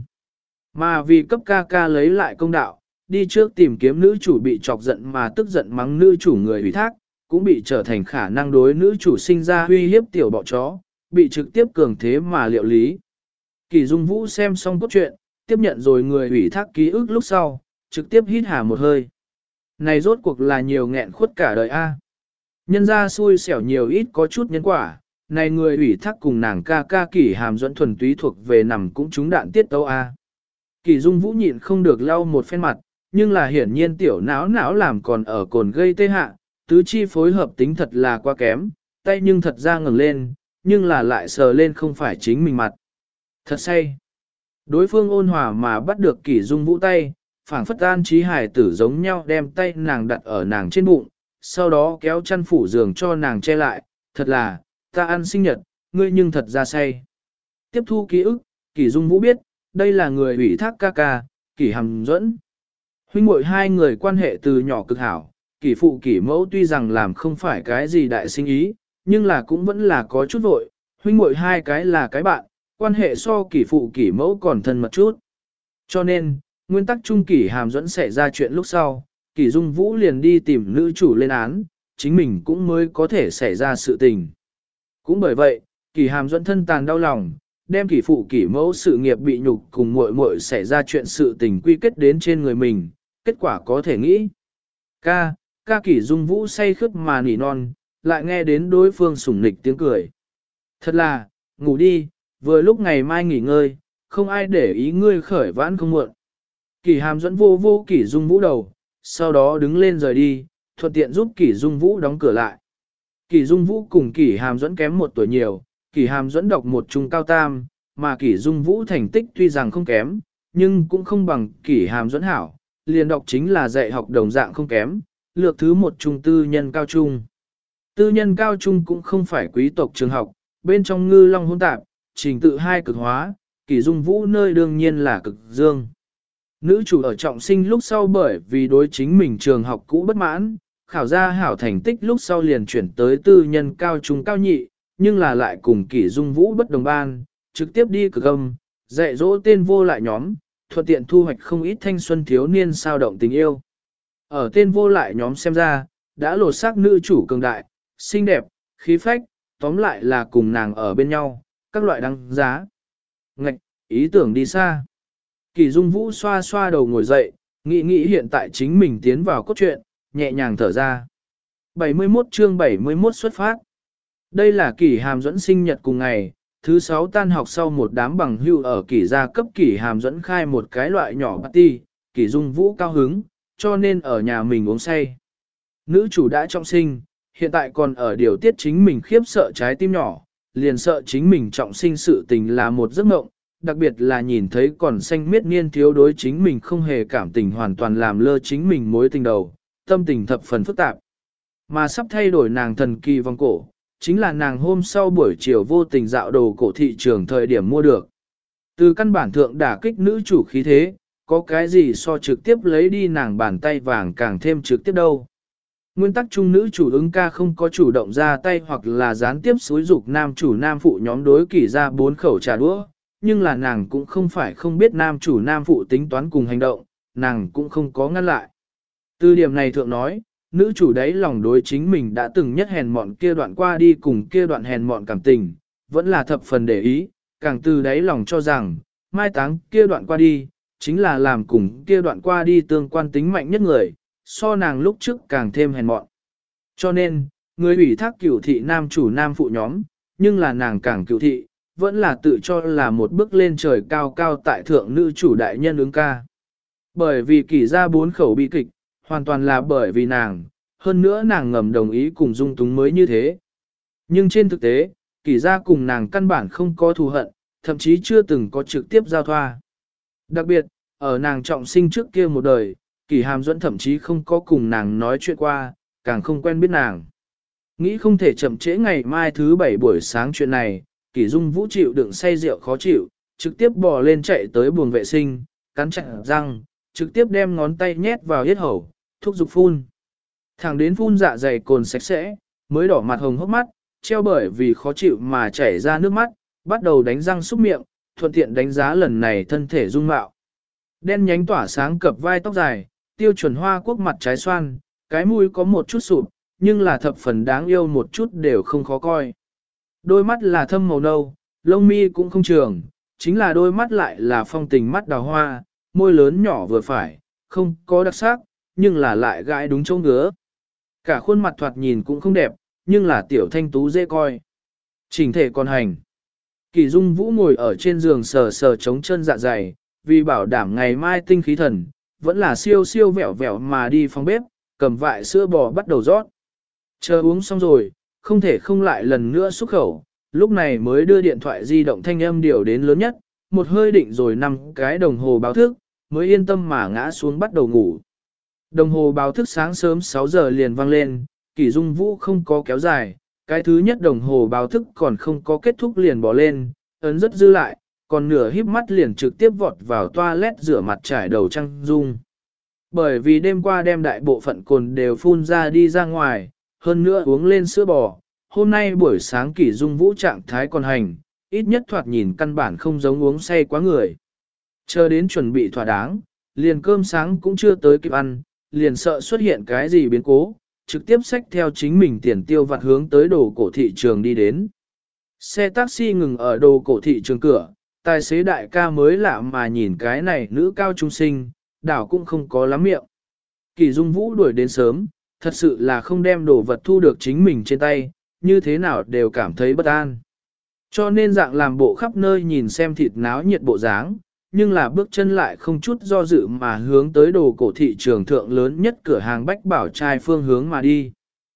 Mà vì cấp ca ca lấy lại công đạo, đi trước tìm kiếm nữ chủ bị chọc giận mà tức giận mắng nữ chủ người ủy thác, cũng bị trở thành khả năng đối nữ chủ sinh ra uy hiếp tiểu bọ chó, bị trực tiếp cường thế mà liệu lý. Kỳ Dung Vũ xem xong cốt truyện, tiếp nhận rồi người ủy thác ký ức lúc sau, trực tiếp hít hà một hơi. Này rốt cuộc là nhiều nghẹn khuất cả đời a. Nhân ra xui xẻo nhiều ít có chút nhân quả, này người ủy thác cùng nàng ca ca Kỳ Hàm dẫn thuần túy thuộc về nằm cũng trúng đạn tiết tấu a. Kỳ Dung Vũ nhịn không được lau một phen mặt, nhưng là hiển nhiên tiểu não làm còn ở cồn gây tê hạ, tứ chi phối hợp tính thật là quá kém, tay nhưng thật ra ngẩng lên, nhưng là lại sờ lên không phải chính mình mặt. Thật say. Đối phương ôn hòa mà bắt được Kỳ Dung Vũ tay, phảng phất an trí hải tử giống nhau đem tay nàng đặt ở nàng trên bụng, sau đó kéo chăn phủ giường cho nàng che lại, thật là, ta ăn sinh nhật, ngươi nhưng thật ra say. Tiếp thu ký ức, Kỳ Dung Vũ biết, đây là người ủy thác ca ca, Kỳ Hàm Duẫn. Huynh muội hai người quan hệ từ nhỏ cực hảo, Kỳ phụ Kỳ mẫu tuy rằng làm không phải cái gì đại sinh ý, nhưng là cũng vẫn là có chút vội, huynh muội hai cái là cái bạn, quan hệ so Kỳ phụ Kỳ mẫu còn thân mật chút. Cho nên, nguyên tắc chung Kỳ Hàm Duẫn xảy ra chuyện lúc sau, Kỳ Dung Vũ liền đi tìm nữ chủ lên án, chính mình cũng mới có thể xảy ra sự tình. Cũng bởi vậy, Kỳ Hàm Duẫn thân tàn đau lòng, đem Kỳ phụ Kỳ mẫu sự nghiệp bị nhục cùng muội muội xảy ra chuyện sự tình quy kết đến trên người mình, kết quả có thể nghĩ. Ca Kỳ Dung Vũ say khướt mà nỉ non, lại nghe đến đối phương sủng nịch tiếng cười. Thật là, ngủ đi, vừa lúc ngày mai nghỉ ngơi, không ai để ý ngươi khởi vãn không muộn. Kỳ Hàm Duẫn vô Kỳ Dung Vũ đầu, sau đó đứng lên rời đi, thuận tiện giúp Kỳ Dung Vũ đóng cửa lại. Kỳ Dung Vũ cùng Kỳ Hàm Duẫn kém một tuổi nhiều, Kỳ Hàm Duẫn đọc một trung cao tam, mà Kỳ Dung Vũ thành tích tuy rằng không kém, nhưng cũng không bằng Kỳ Hàm Duẫn hảo, liền đọc chính là dạy học đồng dạng không kém, lược thứ một trung tư nhân cao trung. Tư nhân cao trung cũng không phải quý tộc trường học, bên trong ngư long hỗn tạp, trình tự hai cực hóa, Kỳ Dung Vũ nơi đương nhiên là cực dương. Nữ chủ ở trọng sinh lúc sau bởi vì đối chính mình trường học cũ bất mãn, khảo ra hảo thành tích lúc sau liền chuyển tới tư nhân cao trung cao nhị, nhưng là lại cùng Kỳ Dung Vũ bất đồng ban, trực tiếp đi cực âm, dạy dỗ tên vô lại nhóm, thuận tiện thu hoạch không ít thanh xuân thiếu niên sao động tình yêu. Ở tên vô lại nhóm xem ra, đã lột xác nữ chủ cường đại, xinh đẹp, khí phách, tóm lại là cùng nàng ở bên nhau, các loại đăng giá. Ngạch, ý tưởng đi xa. Kỳ Dung Vũ xoa xoa đầu ngồi dậy, nghĩ hiện tại chính mình tiến vào cốt truyện, nhẹ nhàng thở ra. 71 chương 71 xuất phát. Đây là Kỳ Hàm Duẫn sinh nhật cùng ngày, thứ 6 tan học sau một đám bằng hữu ở Kỳ gia cấp Kỳ Hàm Duẫn khai một cái loại nhỏ party, Kỳ Dung Vũ cao hứng, cho nên ở nhà mình uống say. Nữ chủ đã trọng sinh, hiện tại còn ở điều tiết chính mình khiếp sợ trái tim nhỏ, liền sợ chính mình trọng sinh sự tình là một giấc mộng, đặc biệt là nhìn thấy còn xanh miết niên thiếu đối chính mình không hề cảm tình hoàn toàn làm lơ chính mình mối tình đầu, tâm tình thập phần phức tạp. Mà sắp thay đổi nàng thần kỳ vòng cổ, chính là nàng hôm sau buổi chiều vô tình dạo đồ cổ thị trường thời điểm mua được. Từ căn bản thượng đả kích nữ chủ khí thế, có cái gì so trực tiếp lấy đi nàng bàn tay vàng càng thêm trực tiếp đâu. Nguyên tắc chung nữ chủ ứng ca không có chủ động ra tay hoặc là gián tiếp xúi dục nam chủ nam phụ nhóm đối Kỳ ra 4 khẩu trà đũa, nhưng là nàng cũng không phải không biết nam chủ nam phụ tính toán cùng hành động, nàng cũng không có ngăn lại. Từ điểm này thượng nói, nữ chủ đấy lòng đối chính mình đã từng nhất hèn mọn kia đoạn qua đi cùng kia đoạn hèn mọn cảm tình, vẫn là thập phần để ý, càng từ đấy lòng cho rằng, mai táng kia đoạn qua đi, chính là làm cùng kia đoạn qua đi tương quan tính mạnh nhất người, so nàng lúc trước càng thêm hèn mọn. Cho nên, người ủy thác cửu thị nam chủ nam phụ nhóm, nhưng là nàng càng cửu thị, vẫn là tự cho là một bước lên trời cao cao tại thượng nữ chủ đại nhân ứng ca. Bởi vì Kỳ ra 4 khẩu bi kịch, hoàn toàn là bởi vì nàng, hơn nữa nàng ngầm đồng ý cùng Dung Túng mới như thế. Nhưng trên thực tế, Kỳ ra cùng nàng căn bản không có thù hận, thậm chí chưa từng có trực tiếp giao thoa. Đặc biệt, ở nàng trọng sinh trước kia một đời, Kỳ Hàm Duẫn thậm chí không có cùng nàng nói chuyện qua, càng không quen biết nàng. Nghĩ không thể chậm trễ ngày mai thứ 7 buổi sáng chuyện này, Kỷ Dung Vũ chịu đựng say rượu khó chịu, trực tiếp bò lên chạy tới buồng vệ sinh, cắn chặt răng, trực tiếp đem ngón tay nhét vào yết hầu, thúc giục phun. Thẳng đến phun dạ dày cồn sạch sẽ, mới đỏ mặt hồng hốc mắt, treo bởi vì khó chịu mà chảy ra nước mắt, bắt đầu đánh răng xúc miệng, thuận tiện đánh giá lần này thân thể dung mạo. Đen nhánh tỏa sáng cặp vai tóc dài, tiêu chuẩn Hoa Quốc mặt trái xoan, cái mũi có một chút sụp, nhưng là thập phần đáng yêu một chút đều không khó coi. Đôi mắt là thâm màu nâu, lông mi cũng không trường, chính là đôi mắt lại là phong tình mắt đào hoa, môi lớn nhỏ vừa phải, không có đặc sắc, nhưng là lại gãi đúng chỗ ngứa. Cả khuôn mặt thoạt nhìn cũng không đẹp, nhưng là tiểu thanh tú dễ coi. Chỉnh thể còn hành. Kỳ Dung Vũ ngồi ở trên giường sờ sờ chống chân dạ dày, vì bảo đảm ngày mai tinh khí thần, vẫn là siêu siêu vẹo vẹo mà đi phòng bếp, cầm vại sữa bò bắt đầu rót. Chờ uống xong rồi, không thể không lại lần nữa xúc khẩu, lúc này mới đưa điện thoại di động thanh âm điều đến lớn nhất, một hơi định rồi 5 cái đồng hồ báo thức, mới yên tâm mà ngã xuống bắt đầu ngủ. Đồng hồ báo thức sáng sớm 6 giờ liền vang lên, Kỷ Dung Vũ không có kéo dài, cái thứ nhất đồng hồ báo thức còn không có kết thúc liền bỏ lên, ấn rất dư lại, còn nửa híp mắt liền trực tiếp vọt vào toilet rửa mặt trải đầu trăng dung. Bởi vì đêm qua đem đại bộ phận cồn đều phun ra đi ra ngoài, hơn nữa uống lên sữa bò, hôm nay buổi sáng Kỷ Dung Vũ trạng thái còn hành, ít nhất thoạt nhìn căn bản không giống uống say quá người. Chờ đến chuẩn bị thỏa đáng, liền cơm sáng cũng chưa tới kịp ăn, liền sợ xuất hiện cái gì biến cố, trực tiếp xách theo chính mình tiền tiêu vặt hướng tới đồ cổ thị trường đi đến. Xe taxi ngừng ở đồ cổ thị trường cửa, tài xế đại ca mới lạ mà nhìn cái này nữ cao trung sinh, đảo cũng không có lắm miệng. Kỳ Dung Vũ đuổi đến sớm, thật sự là không đem đồ vật thu được chính mình trên tay, như thế nào đều cảm thấy bất an. Cho nên dạng làm bộ khắp nơi nhìn xem thịt náo nhiệt bộ dáng, nhưng là bước chân lại không chút do dự mà hướng tới đồ cổ thị trường thượng lớn nhất cửa hàng Bách Bảo Trai phương hướng mà đi.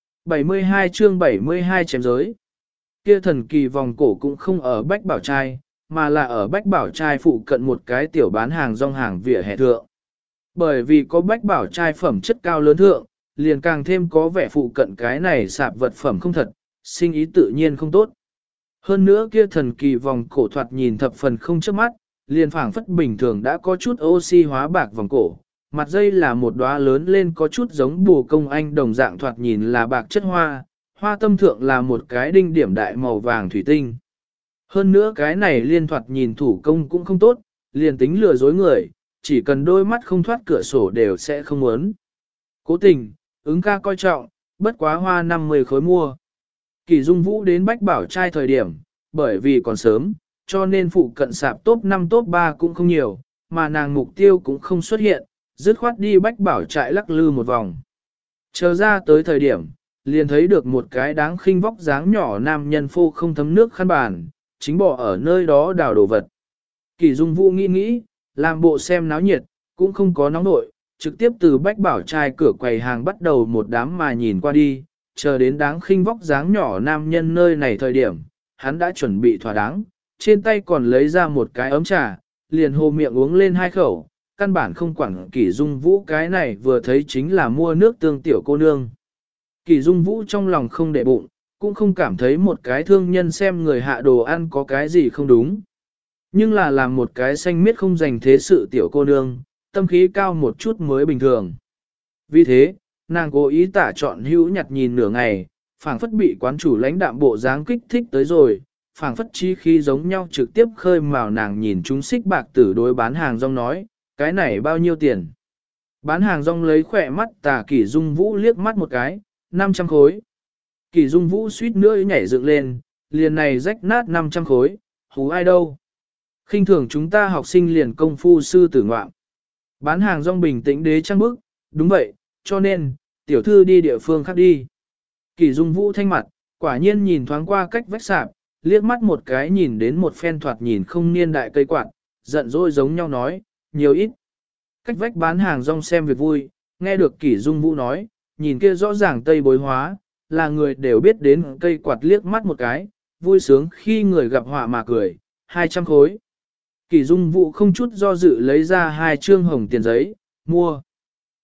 72 chương 72 chém giới. Kia thần kỳ vòng cổ cũng không ở Bách Bảo Trai, mà là ở Bách Bảo Trai phụ cận một cái tiểu bán hàng rong hàng vỉa hè thượng. Bởi vì có Bách Bảo Trai phẩm chất cao lớn thượng, liền càng thêm có vẻ phụ cận cái này sạp vật phẩm không thật, sinh ý tự nhiên không tốt. Hơn nữa kia thần kỳ vòng cổ thoạt nhìn thập phần không chớp mắt, liền phảng phất bình thường đã có chút oxy hóa bạc vòng cổ, mặt dây là một đóa lớn lên có chút giống bồ công anh đồng dạng thoạt nhìn là bạc chất hoa, hoa tâm thượng là một cái đinh điểm đại màu vàng thủy tinh. Hơn nữa cái này liên thoạt nhìn thủ công cũng không tốt, liền tính lừa dối người, chỉ cần đôi mắt không thoát cửa sổ đều sẽ không muốn. Cố tình, ứng ca coi trọng, bất quá hoa 50 khối mua. Kỳ Dung Vũ đến Bách Bảo Trai thời điểm, bởi vì còn sớm, cho nên phụ cận sạp top 5 top 3 cũng không nhiều, mà nàng mục tiêu cũng không xuất hiện, dứt khoát đi Bách Bảo Trại lắc lư một vòng. Chờ ra tới thời điểm, liền thấy được một cái đáng khinh vóc dáng nhỏ nam nhân phô không thấm nước khăn bàn, chính bỏ ở nơi đó đào đồ vật. Kỳ Dung Vũ nghĩ, làm bộ xem náo nhiệt, cũng không có nóng nội, trực tiếp từ Bách Bảo Trai cửa quầy hàng bắt đầu một đám mà nhìn qua đi, chờ đến đáng khinh vóc dáng nhỏ nam nhân nơi này thời điểm, hắn đã chuẩn bị thỏa đáng, trên tay còn lấy ra một cái ấm trà, liền hồ miệng uống lên 2 khẩu, căn bản không quản Kỷ Dung Vũ cái này vừa thấy chính là mua nước tương tiểu cô nương. Kỷ Dung Vũ trong lòng không để bụng, cũng không cảm thấy một cái thương nhân xem người hạ đồ ăn có cái gì không đúng. Nhưng là làm một cái xanh miết không dành thế sự tiểu cô nương, tâm khí cao một chút mới bình thường. Vì thế, nàng cố ý tả chọn hữu nhặt nhìn nửa ngày, phảng phất bị quán chủ lãnh đạm bộ dáng kích thích tới rồi, phảng phất chi khí giống nhau trực tiếp khơi mào nàng nhìn chúng xích bạc tử đối bán hàng rong nói, cái này bao nhiêu tiền. Bán hàng rong lấy khỏe mắt tà Kỷ Dung Vũ liếc mắt một cái, 500 khối. Kỷ Dung Vũ suýt nữa nhảy dựng lên, liền này rách nát 500 khối, hú ai đâu. Khinh thường chúng ta học sinh liền công phu sư tử ngoạm. Bán hàng rong bình tĩnh đế trăng bức, đúng vậy, cho nên, tiểu thư đi địa phương khác đi. Kỷ Dung Vũ thanh mặt, quả nhiên nhìn thoáng qua cách vách sạp, liếc mắt một cái nhìn đến một phen thoạt nhìn không niên đại cây quạt, giận dỗi giống nhau nói, nhiều ít. Cách vách bán hàng rong xem việc vui, nghe được Kỷ Dung Vũ nói, nhìn kia rõ ràng tây bối hóa, là người đều biết đến cây quạt liếc mắt một cái, vui sướng khi người gặp họa mà cười, 200 khối. Kỷ Dung Vũ không chút do dự lấy ra 2 trương hồng tiền giấy, mua.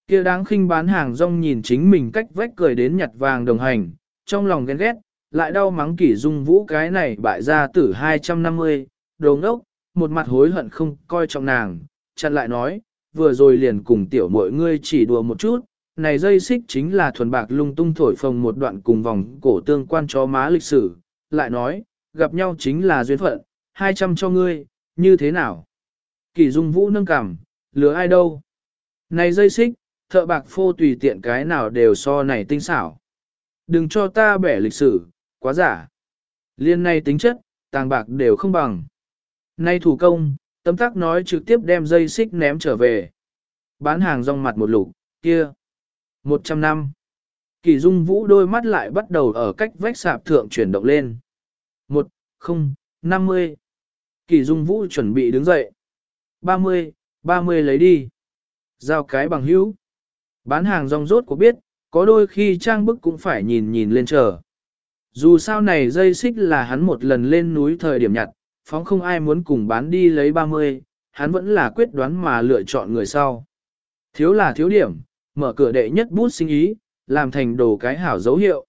Kia đáng khinh bán hàng rong nhìn chính mình cách vách cười đến nhặt vàng đồng hành, trong lòng ghen ghét, lại đau mắng Kỷ Dung Vũ cái này bại gia tử 250, đồ ngốc, một mặt hối hận không coi trọng nàng, chặn lại nói, vừa rồi liền cùng tiểu mọi ngươi chỉ đùa một chút, này dây xích chính là thuần bạc lung tung thổi phồng một đoạn cùng vòng cổ tương quan chó má lịch sử, lại nói, gặp nhau chính là duyên phận, 200 cho ngươi, như thế nào? Kỷ Dung Vũ nâng cằm, lừa ai đâu? Này dây xích, thợ bạc phô tùy tiện cái nào đều so này tinh xảo. Đừng cho ta bẻ lịch sử, quá giả. Liên này tính chất, tàng bạc đều không bằng. Nay thủ công, tấm tắc nói trực tiếp đem dây xích ném trở về. Bán hàng rong mặt một lục, kia. 100 năm. Kỷ Dung Vũ đôi mắt lại bắt đầu ở cách vách sạp thượng chuyển động lên. 50. Kỷ Dung Vũ chuẩn bị đứng dậy. 30 lấy đi. Giao cái bằng hữu. Bán hàng rong rốt của biết, có đôi khi trang bức cũng phải nhìn nhìn lên chờ. Dù sao này dây xích là hắn một lần lên núi thời điểm nhặt, phóng không ai muốn cùng bán đi lấy 30, hắn vẫn là quyết đoán mà lựa chọn người sau. Thiếu là thiếu điểm, mở cửa đệ nhất bút sinh ý, làm thành đồ cái hảo dấu hiệu.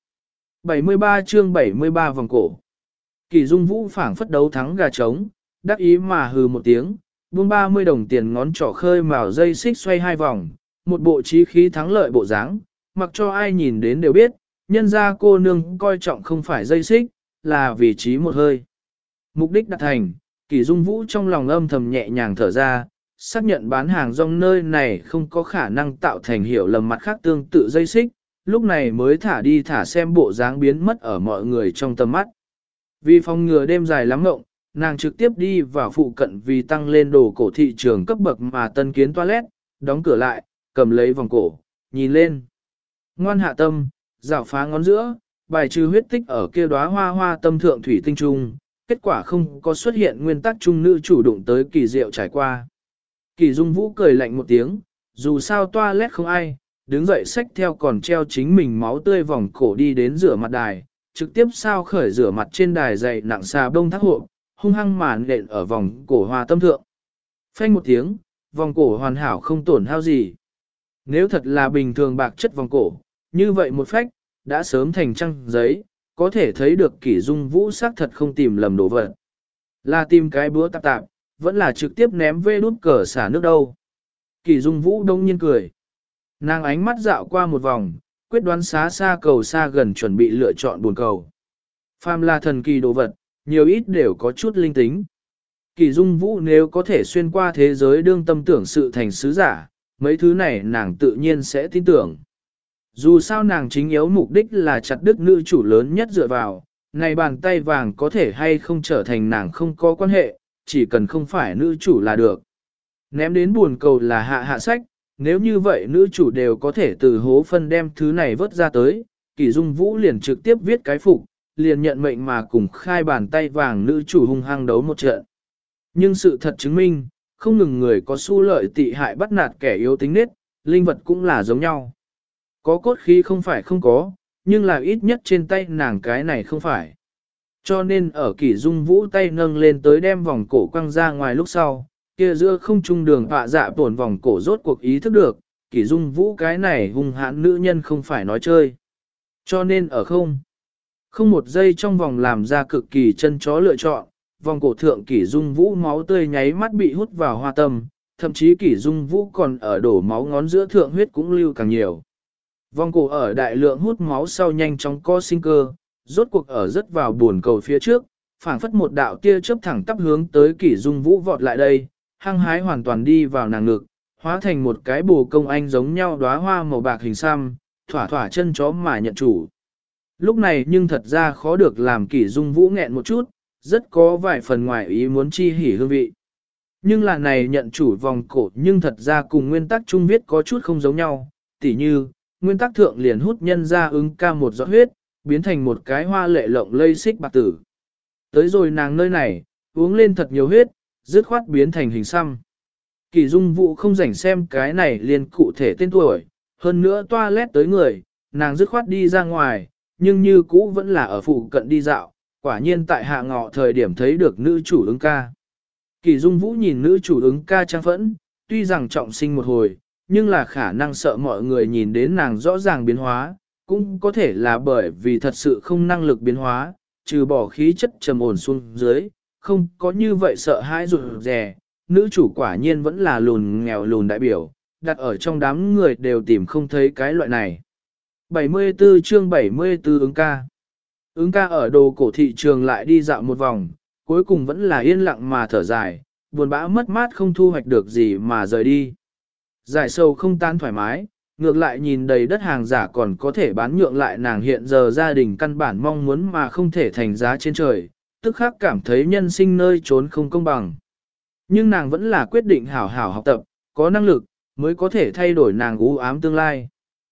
73 chương 73 vòng cổ. Kỷ Dung Vũ phảng phất đấu thắng gà trống, đắc ý mà hừ một tiếng, buông 30 đồng tiền ngón trỏ khơi mào dây xích xoay hai vòng, một bộ trí khí thắng lợi bộ dáng, mặc cho ai nhìn đến đều biết, nhân ra cô nương coi trọng không phải dây xích, là vị trí một hơi. Mục đích đạt thành, Kỷ Dung Vũ trong lòng âm thầm nhẹ nhàng thở ra, xác nhận bán hàng rong nơi này không có khả năng tạo thành hiểu lầm mặt khác tương tự dây xích, lúc này mới thả đi thả xem bộ dáng biến mất ở mọi người trong tầm mắt. Vì phòng ngừa đêm dài lắm ngộng, nàng trực tiếp đi vào phụ cận vì tăng lên đồ cổ thị trường cấp bậc mà tân kiến toilet, đóng cửa lại, cầm lấy vòng cổ, nhìn lên. Ngoan hạ tâm, rảo phá ngón giữa, bài trừ huyết tích ở kia đóa hoa hoa tâm thượng thủy tinh trung, kết quả không có xuất hiện nguyên tắc trung nữ chủ đụng tới kỳ diệu trải qua. Kỳ Dung Vũ cười lạnh một tiếng, dù sao toilet không ai, đứng dậy xách theo còn treo chính mình máu tươi vòng cổ đi đến rửa mặt đài, trực tiếp sao khởi rửa mặt trên đài dày nặng xà bông thác hộ, hung hăng màn nện ở vòng cổ hoa tâm thượng. Phanh một tiếng, vòng cổ hoàn hảo không tổn hao gì. Nếu thật là bình thường bạc chất vòng cổ, như vậy một phách, đã sớm thành trăng giấy, có thể thấy được Kỷ Dung Vũ xác thật không tìm lầm đồ vật. Là tìm cái búa tạp tạp, vẫn là trực tiếp ném vê đút cờ xả nước đâu. Kỷ Dung Vũ đông nhiên cười. Nàng ánh mắt dạo qua một vòng, quyết đoán xá xa cầu xa gần chuẩn bị lựa chọn buồn cầu. Phàm là thần kỳ đồ vật, nhiều ít đều có chút linh tính. Kỷ Dung Vũ nếu có thể xuyên qua thế giới đương tâm tưởng sự thành sứ giả, mấy thứ này nàng tự nhiên sẽ tin tưởng. Dù sao nàng chính yếu mục đích là chặt đứt nữ chủ lớn nhất dựa vào, này bàn tay vàng có thể hay không trở thành nàng không có quan hệ, chỉ cần không phải nữ chủ là được. Ném đến buồn cầu là hạ sách, nếu như vậy nữ chủ đều có thể từ hố phân đem thứ này vớt ra tới, Kỷ Dung Vũ liền trực tiếp viết cái phục, liền nhận mệnh mà cùng khai bàn tay vàng nữ chủ hung hăng đấu một trận. Nhưng sự thật chứng minh, không ngừng người có xu lợi tị hại bắt nạt kẻ yếu tính nết, linh vật cũng là giống nhau. Có cốt khí không phải không có, nhưng là ít nhất trên tay nàng cái này không phải. Cho nên ở Kỷ Dung Vũ tay nâng lên tới đem vòng cổ quăng ra ngoài lúc sau, kia giữa không trung đường họa dạ tổn vòng cổ rốt cuộc ý thức được, Kỷ Dung Vũ cái này hung hãn nữ nhân không phải nói chơi. Cho nên ở không một giây trong vòng làm ra cực kỳ chân chó lựa chọn, vòng cổ thượng Kỷ Dung Vũ máu tươi nháy mắt bị hút vào hoa tâm, thậm chí Kỷ Dung Vũ còn ở đổ máu ngón giữa thượng huyết cũng lưu càng nhiều. Vòng cổ ở đại lượng hút máu sau nhanh chóng co sinh cơ, rốt cuộc ở rất vào buồn cầu phía trước, phảng phất một đạo tia chớp thẳng tắp hướng tới Kỷ Dung Vũ vọt lại đây, hăng hái hoàn toàn đi vào nàng ngực, hóa thành một cái bồ công anh giống nhau đóa hoa màu bạc hình xăm, thỏa thỏa chân chó mà nhận chủ. Lúc này nhưng thật ra khó được làm Kỷ Dung Vũ nghẹn một chút, rất có vài phần ngoài ý muốn chi hỉ hương vị. Nhưng là này nhận chủ vòng cổ nhưng thật ra cùng nguyên tắc trung viết có chút không giống nhau, tỉ như, nguyên tắc thượng liền hút nhân ra ứng ca một giọt huyết, biến thành một cái hoa lệ lộng lây xích bạc tử. Tới rồi nàng nơi này, uống lên thật nhiều huyết, dứt khoát biến thành hình xăm. Kỷ Dung Vũ không rảnh xem cái này liền cụ thể tên tuổi, hơn nữa toilet tới người, nàng dứt khoát đi ra ngoài, nhưng như cũ vẫn là ở phụ cận đi dạo, quả nhiên tại hạ ngọ thời điểm thấy được nữ chủ ứng ca. Kỷ Dung Vũ nhìn nữ chủ ứng ca trang phẫn, tuy rằng trọng sinh một hồi, nhưng là khả năng sợ mọi người nhìn đến nàng rõ ràng biến hóa, cũng có thể là bởi vì thật sự không năng lực biến hóa, trừ bỏ khí chất trầm ổn xuống dưới, không có như vậy sợ hãi rụt rè. Nữ chủ quả nhiên vẫn là lùn nghèo lùn đại biểu, đặt ở trong đám người đều tìm không thấy cái loại này. 74 chương 74 ứng ca. Ứng ca ở đồ cổ thị trường lại đi dạo một vòng, cuối cùng vẫn là yên lặng mà thở dài, buồn bã mất mát không thu hoạch được gì mà rời đi. Giải sâu không tan thoải mái, ngược lại nhìn đầy đất hàng giả còn có thể bán nhượng lại nàng hiện giờ gia đình căn bản mong muốn mà không thể thành giá trên trời, tức khắc cảm thấy nhân sinh nơi trốn không công bằng. Nhưng nàng vẫn là quyết định hảo hảo học tập, có năng lực, mới có thể thay đổi nàng u ám tương lai.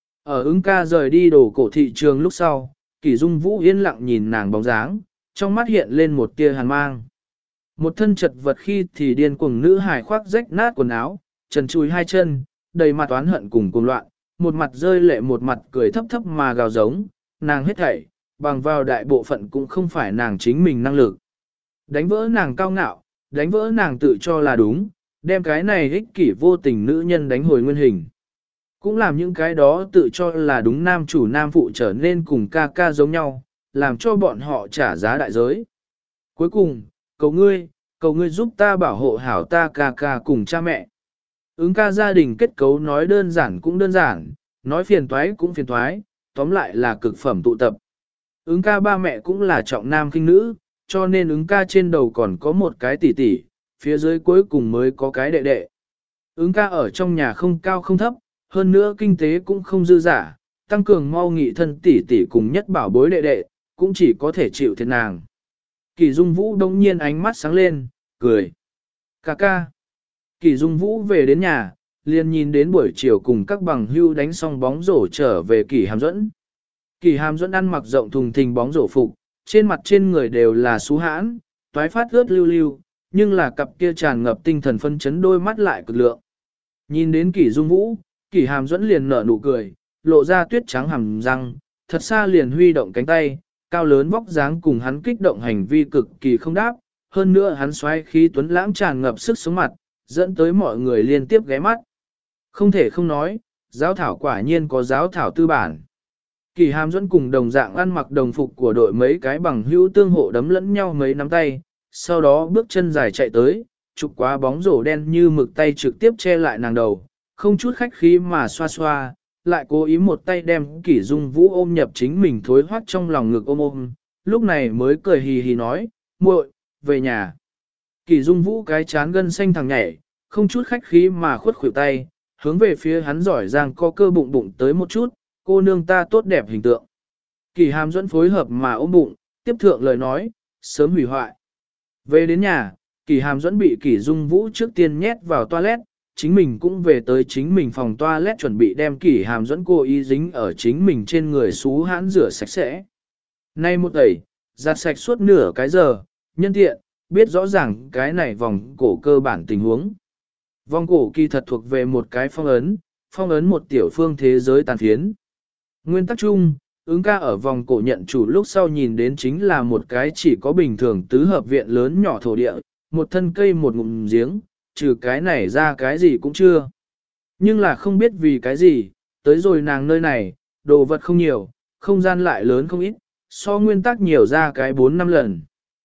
Ở ứng ca rời đi đồ cổ thị trường lúc sau, Kỷ Dung Vũ yên lặng nhìn nàng bóng dáng, trong mắt hiện lên một tia hàn mang. Một thân chật vật khi thì điên cuồng nữ hài khoác rách nát quần áo, trần chùi hai chân, đầy mặt oán hận cùng cuồng loạn, một mặt rơi lệ một mặt cười thấp thấp mà gào giống, nàng hết thảy, bằng vào đại bộ phận cũng không phải nàng chính mình năng lực. Đánh vỡ nàng cao ngạo, đánh vỡ nàng tự cho là đúng, đem cái này ích kỷ vô tình nữ nhân đánh hồi nguyên hình. Cũng làm những cái đó tự cho là đúng nam chủ nam phụ trở nên cùng ca ca giống nhau, làm cho bọn họ trả giá đại giới. Cuối cùng, cầu ngươi giúp ta bảo hộ hảo ta ca ca cùng cha mẹ. Ứng ca gia đình kết cấu nói đơn giản cũng đơn giản, nói phiền toái cũng phiền toái, tóm lại là cực phẩm tụ tập. Ứng ca ba mẹ cũng là trọng nam khinh nữ, cho nên ứng ca trên đầu còn có một cái tỷ tỷ, phía dưới cuối cùng mới có cái đệ đệ. Ứng ca ở trong nhà không cao không thấp, hơn nữa kinh tế cũng không dư giả, tăng cường mau nghị thân tỷ tỷ cùng nhất bảo bối đệ đệ, cũng chỉ có thể chịu thiệt nàng. Kỳ Dung Vũ đông nhiên ánh mắt sáng lên, cười. Ca ca. Kỳ Dung Vũ về đến nhà, liền nhìn đến buổi chiều cùng các bằng hưu đánh xong bóng rổ trở về Kỳ Hàm Duẫn. Kỳ Hàm Duẫn ăn mặc rộng thùng thình bóng rổ phục, trên mặt trên người đều là xú hãn, toái phát ướt lưu lưu, nhưng là cặp kia tràn ngập tinh thần phân chấn đôi mắt lại cực lượng. Nhìn đến Kỳ Dung Vũ, Kỳ Hàm Duẫn liền nở nụ cười, lộ ra tuyết trắng hàm răng, thật xa liền huy động cánh tay, cao lớn vóc dáng cùng hắn kích động hành vi cực kỳ không đáp, hơn nữa hắn xoay khí tuấn lãng tràn ngập sức sống mặt, dẫn tới mọi người liên tiếp ghé mắt. Không thể không nói, giáo thảo quả nhiên có giáo thảo tư bản. Kỳ Hàm Duẫn cùng đồng dạng ăn mặc đồng phục của đội mấy cái bằng hữu tương hộ đấm lẫn nhau mấy nắm tay, sau đó bước chân dài chạy tới, chụp quá bóng rổ đen như mực tay trực tiếp che lại nàng đầu, không chút khách khí mà xoa xoa, lại cố ý một tay đem Kỷ Dung Vũ ôm nhập chính mình thối hoắt trong lòng ngực ôm ôm, lúc này mới cười hì hì nói, muội, về nhà. Kỷ Dung Vũ cái chán gân xanh thằng nhảy, không chút khách khí mà khuất khuỷu tay, hướng về phía hắn giỏi giang co cơ bụng bụng tới một chút, cô nương ta tốt đẹp hình tượng. Kỷ Hàm Duẫn phối hợp mà ôm bụng, tiếp thượng lời nói, sớm hủy hoại. Về đến nhà, Kỷ Hàm Duẫn bị Kỷ Dung Vũ trước tiên nhét vào toilet, chính mình cũng về tới chính mình phòng toilet chuẩn bị đem Kỷ Hàm Duẫn cố ý dính ở chính mình trên người xú hãn rửa sạch sẽ. Nay một tẩy, giặt sạch suốt nửa cái giờ, nhân tiện, biết rõ ràng cái này vòng cổ cơ bản tình huống. Vòng cổ kỳ thật thuộc về một cái phong ấn một tiểu phương thế giới tàn phiến. Nguyên tắc chung, ứng ca ở vòng cổ nhận chủ lúc sau nhìn đến chính là một cái chỉ có bình thường tứ hợp viện lớn nhỏ thổ địa, một thân cây một ngụm giếng, trừ cái này ra cái gì cũng chưa. Nhưng là không biết vì cái gì, tới rồi nàng nơi này, đồ vật không nhiều, không gian lại lớn không ít, so nguyên tắc nhiều ra cái 4-5 lần.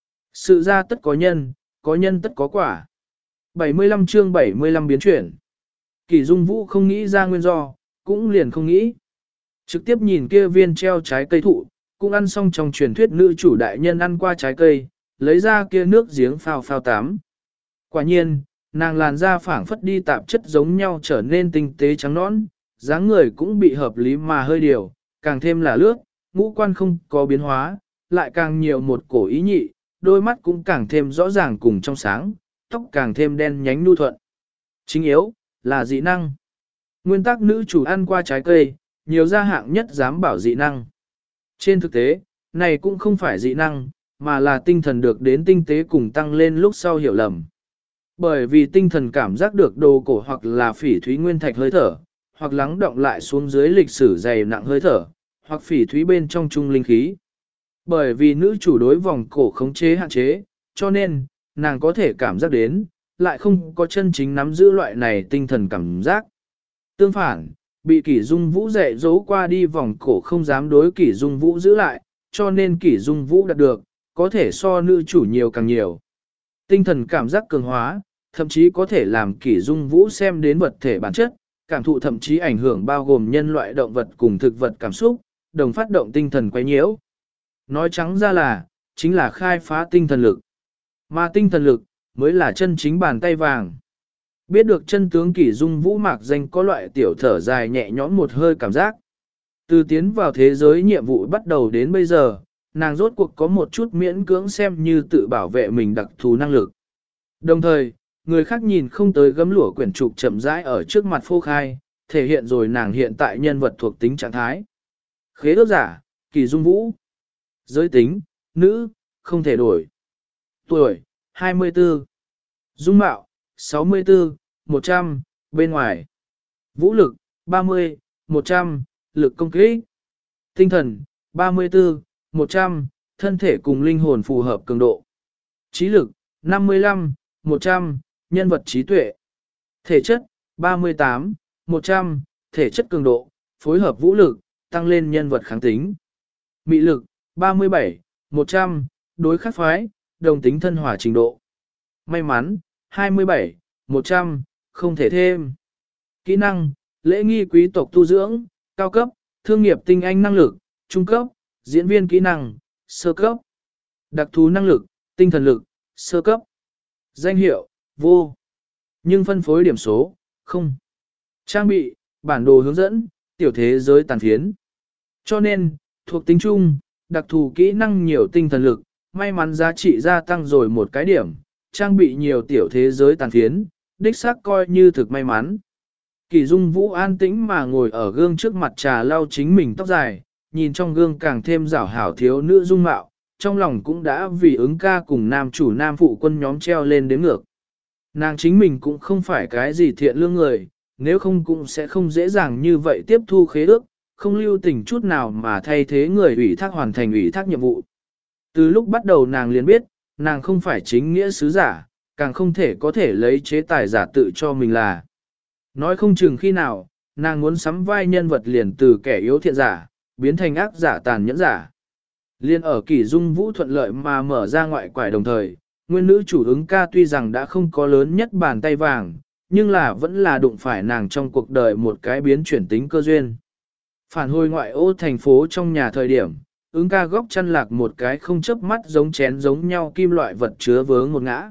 Sự ra tất có nhân tất có quả. 75 chương 75 biến chuyển. Kỷ Dung Vũ không nghĩ ra nguyên do, cũng liền không nghĩ. Trực tiếp nhìn kia viên treo trái cây thụ, cũng ăn xong trong truyền thuyết nữ chủ đại nhân ăn qua trái cây, lấy ra kia nước giếng phao phao tắm. Quả nhiên, nàng làn da phảng phất đi tạp chất giống nhau trở nên tinh tế trắng nõn, dáng người cũng bị hợp lý mà hơi điều, càng thêm là lướt, ngũ quan không có biến hóa, lại càng nhiều một cổ ý nhị, đôi mắt cũng càng thêm rõ ràng cùng trong sáng, tóc càng thêm đen nhánh nhu thuận. Chính yếu, là dị năng. Nguyên tắc nữ chủ ăn qua trái cây, nhiều gia hạng nhất dám bảo dị năng. Trên thực tế, này cũng không phải dị năng, mà là tinh thần được đến tinh tế cùng tăng lên lúc sau hiểu lầm. Bởi vì tinh thần cảm giác được đồ cổ hoặc là phỉ thúy nguyên thạch hơi thở, hoặc lắng động lại xuống dưới lịch sử dày nặng hơi thở, hoặc phỉ thúy bên trong trung linh khí. Bởi vì nữ chủ đối vòng cổ khống chế hạn chế, cho nên, nàng có thể cảm giác đến, lại không có chân chính nắm giữ loại này tinh thần cảm giác. Tương phản, bị Kỷ Dung Vũ dạy dỗ qua đi vòng cổ không dám đối Kỷ Dung Vũ giữ lại, cho nên Kỷ Dung Vũ đạt được, có thể so nữ chủ nhiều càng nhiều. Tinh thần cảm giác cường hóa, thậm chí có thể làm Kỷ Dung Vũ xem đến vật thể bản chất, cảm thụ thậm chí ảnh hưởng bao gồm nhân loại động vật cùng thực vật cảm xúc, đồng phát động tinh thần quấy nhiễu. Nói trắng ra là, chính là khai phá tinh thần lực. Mà tinh thần lực, mới là chân chính bàn tay vàng. Biết được chân tướng Kỷ Dung Vũ mạc danh có loại tiểu thở dài nhẹ nhõm một hơi cảm giác. Từ tiến vào thế giới nhiệm vụ bắt đầu đến bây giờ, nàng rốt cuộc có một chút miễn cưỡng xem như tự bảo vệ mình đặc thù năng lực. Đồng thời, người khác nhìn không tới gấm lụa quyển trục chậm rãi ở trước mặt phô khai, thể hiện rồi nàng hiện tại nhân vật thuộc tính trạng thái. Khế ước giả, Kỷ Dung Vũ. Giới tính, nữ, không thể đổi. Tuổi, 24. Dung mạo, 64, 100, bên ngoài. Vũ lực, 30, 100, lực công kích. Tinh thần, 34, 100, thân thể cùng linh hồn phù hợp cường độ. Trí lực, 55, 100, nhân vật trí tuệ. Thể chất, 38, 100, thể chất cường độ, phối hợp vũ lực, tăng lên nhân vật kháng tính. Mị lực, 37, 100, đối khắc phái, đồng tính thân hòa trình độ. May mắn, 27, 100, không thể thêm. Kỹ năng, lễ nghi quý tộc tu dưỡng, cao cấp, thương nghiệp tinh anh năng lực, trung cấp, diễn viên kỹ năng, sơ cấp. Đặc thú năng lực, tinh thần lực, sơ cấp. Danh hiệu, vô. Nhưng phân phối điểm số, không. Trang bị, bản đồ hướng dẫn, tiểu thế giới tàn phiến. Cho nên, thuộc tính chung, đặc thù kỹ năng nhiều tinh thần lực, may mắn giá trị gia tăng rồi một cái điểm, trang bị nhiều tiểu thế giới tàn phiến, đích xác coi như thực may mắn. Kỷ Dung Vũ an tĩnh mà ngồi ở gương trước mặt trà lau chính mình tóc dài, nhìn trong gương càng thêm rảo hảo thiếu nữ dung mạo, trong lòng cũng đã vì ứng ca cùng nam chủ nam phụ quân nhóm treo lên đến ngược. Nàng chính mình cũng không phải cái gì thiện lương người, nếu không cũng sẽ không dễ dàng như vậy tiếp thu khế ước, không lưu tình chút nào mà thay thế người ủy thác hoàn thành ủy thác nhiệm vụ. Từ lúc bắt đầu nàng liền biết, nàng không phải chính nghĩa sứ giả, càng không thể có thể lấy chế tài giả tự cho mình là. Nói không chừng khi nào, nàng muốn sắm vai nhân vật liền từ kẻ yếu thiện giả, biến thành ác giả tàn nhẫn giả. Liên ở Kỷ Dung Vũ thuận lợi mà mở ra ngoại quải đồng thời, nguyên nữ chủ ứng ca tuy rằng đã không có lớn nhất bàn tay vàng, nhưng là vẫn là đụng phải nàng trong cuộc đời một cái biến chuyển tính cơ duyên. Phản hồi ngoại ô thành phố trong nhà thời điểm, ứng ca góc chăn lạc một cái không chớp mắt giống chén giống nhau kim loại vật chứa vướng một ngã.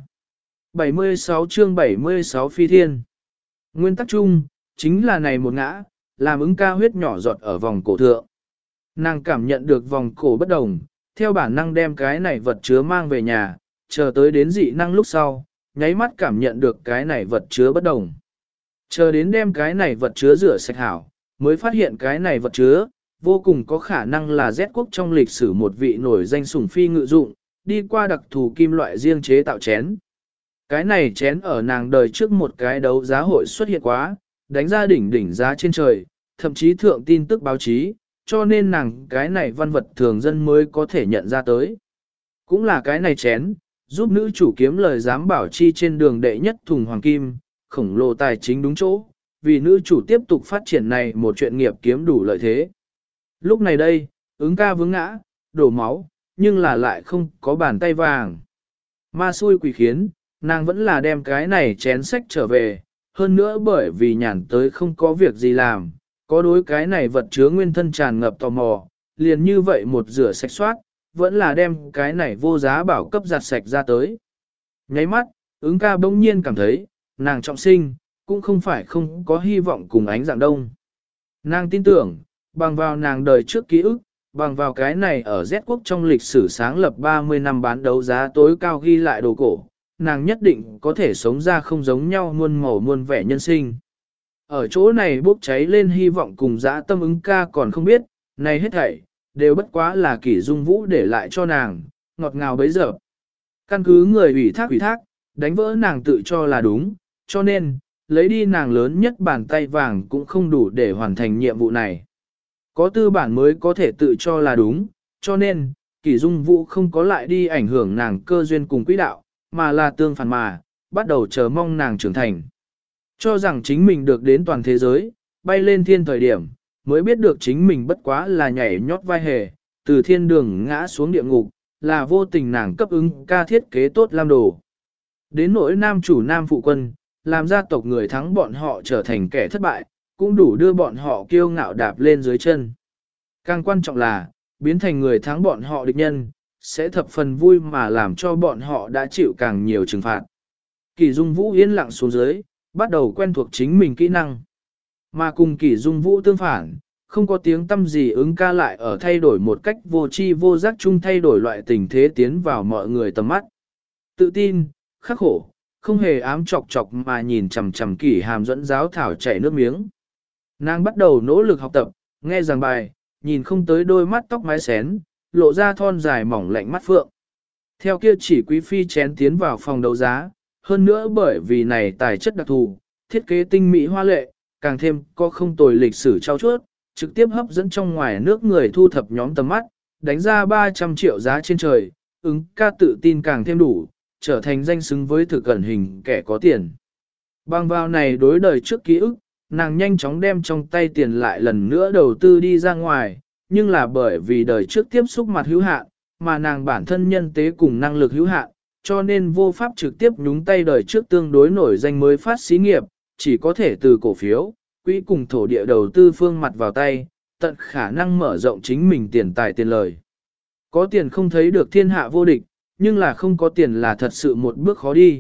76 chương 76 phi thiên. Nguyên tắc chung, chính là này một ngã, làm ứng ca huyết nhỏ giọt ở vòng cổ thượng. Nàng cảm nhận được vòng cổ bất đồng, theo bản năng đem cái này vật chứa mang về nhà, chờ tới đến dị năng lúc sau, nháy mắt cảm nhận được cái này vật chứa bất đồng. Chờ đến đem cái này vật chứa rửa sạch hảo, mới phát hiện cái này vật chứa, vô cùng có khả năng là Z quốc trong lịch sử một vị nổi danh sủng phi ngự dụng, đi qua đặc thù kim loại riêng chế tạo chén. Cái này chén ở nàng đời trước một cái đấu giá hội xuất hiện quá, đánh ra đỉnh giá trên trời, thậm chí thượng tin tức báo chí, cho nên nàng cái này văn vật thường dân mới có thể nhận ra tới. Cũng là cái này chén, giúp nữ chủ kiếm lời giám bảo chi trên đường đệ nhất thùng hoàng kim, khổng lồ tài chính đúng chỗ, vì nữ chủ tiếp tục phát triển này một chuyện nghiệp kiếm đủ lợi thế. Lúc này đây, ứng ca vướng ngã, đổ máu, nhưng là lại không có bàn tay vàng. Ma xui quỷ khiến, nàng vẫn là đem cái này chén sách trở về, hơn nữa bởi vì nhàn tới không có việc gì làm, có đối cái này vật chứa nguyên thân tràn ngập tò mò, liền như vậy một rửa sạch soát, vẫn là đem cái này vô giá bảo cấp giặt sạch ra tới. Nháy mắt, ứng ca bỗng nhiên cảm thấy, nàng trọng sinh, cũng không phải không có hy vọng cùng ánh dạng đông. Nàng tin tưởng, bằng vào nàng đời trước ký ức, bằng vào cái này ở Z quốc trong lịch sử sáng lập 30 năm bán đấu giá tối cao ghi lại đồ cổ, nàng nhất định có thể sống ra không giống nhau muôn màu muôn vẻ nhân sinh. Ở chỗ này bốc cháy lên hy vọng cùng dã tâm ứng ca còn không biết, này hết thảy, đều bất quá là Kỷ Dung Vũ để lại cho nàng, ngọt ngào bấy giờ. Căn cứ người ủy thác, đánh vỡ nàng tự cho là đúng, cho nên, lấy đi nàng lớn nhất bàn tay vàng cũng không đủ để hoàn thành nhiệm vụ này. Có tư bản mới có thể tự cho là đúng, cho nên, Kỷ Dung Vũ không có lại đi ảnh hưởng nàng cơ duyên cùng quỹ đạo, mà là tương phản mà, bắt đầu chờ mong nàng trưởng thành. Cho rằng chính mình được đến toàn thế giới, bay lên thiên thời điểm, mới biết được chính mình bất quá là nhảy nhót vai hề, từ thiên đường ngã xuống địa ngục, là vô tình nàng cấp ứng ca thiết kế tốt làm đồ. Đến nỗi nam chủ nam phụ quân, làm gia tộc người thắng bọn họ trở thành kẻ thất bại, cũng đủ đưa bọn họ kiêu ngạo đạp lên dưới chân. Càng quan trọng là, biến thành người thắng bọn họ địch nhân, sẽ thập phần vui mà làm cho bọn họ đã chịu càng nhiều trừng phạt. Kỷ Dung Vũ yên lặng xuống dưới, bắt đầu quen thuộc chính mình kỹ năng. Mà cùng Kỷ Dung Vũ tương phản, không có tiếng tâm gì ứng ca lại ở thay đổi một cách vô tri vô giác chung thay đổi loại tình thế tiến vào mọi người tầm mắt. Tự tin, khắc khổ, không hề ám chọc chọc mà nhìn chằm chằm Kỷ Hàm dẫn giáo thảo chảy nước miếng. Nàng bắt đầu nỗ lực học tập, nghe giảng bài, nhìn không tới đôi mắt tóc mái xén, lộ ra thon dài mỏng lạnh mắt phượng. Theo kia chỉ quý phi chén tiến vào phòng đấu giá, hơn nữa bởi vì này tài chất đặc thù, thiết kế tinh mỹ hoa lệ, càng thêm có không tồi lịch sử trao chuốt, trực tiếp hấp dẫn trong ngoài nước người thu thập nhóm tầm mắt, đánh ra 300 triệu giá trên trời, ứng ca tự tin càng thêm đủ, trở thành danh xứng với thực ẩn hình kẻ có tiền. Bằng vào này đối đời trước ký ức, nàng nhanh chóng đem trong tay tiền lại lần nữa đầu tư đi ra ngoài, nhưng là bởi vì đời trước tiếp xúc mặt hữu hạn, mà nàng bản thân nhân tế cùng năng lực hữu hạn, cho nên vô pháp trực tiếp nhúng tay đời trước tương đối nổi danh mới phát xí nghiệp, chỉ có thể từ cổ phiếu, quỹ cùng thổ địa đầu tư phương mặt vào tay, tận khả năng mở rộng chính mình tiền tài tiền lời. Có tiền không thấy được thiên hạ vô địch, nhưng là không có tiền là thật sự một bước khó đi.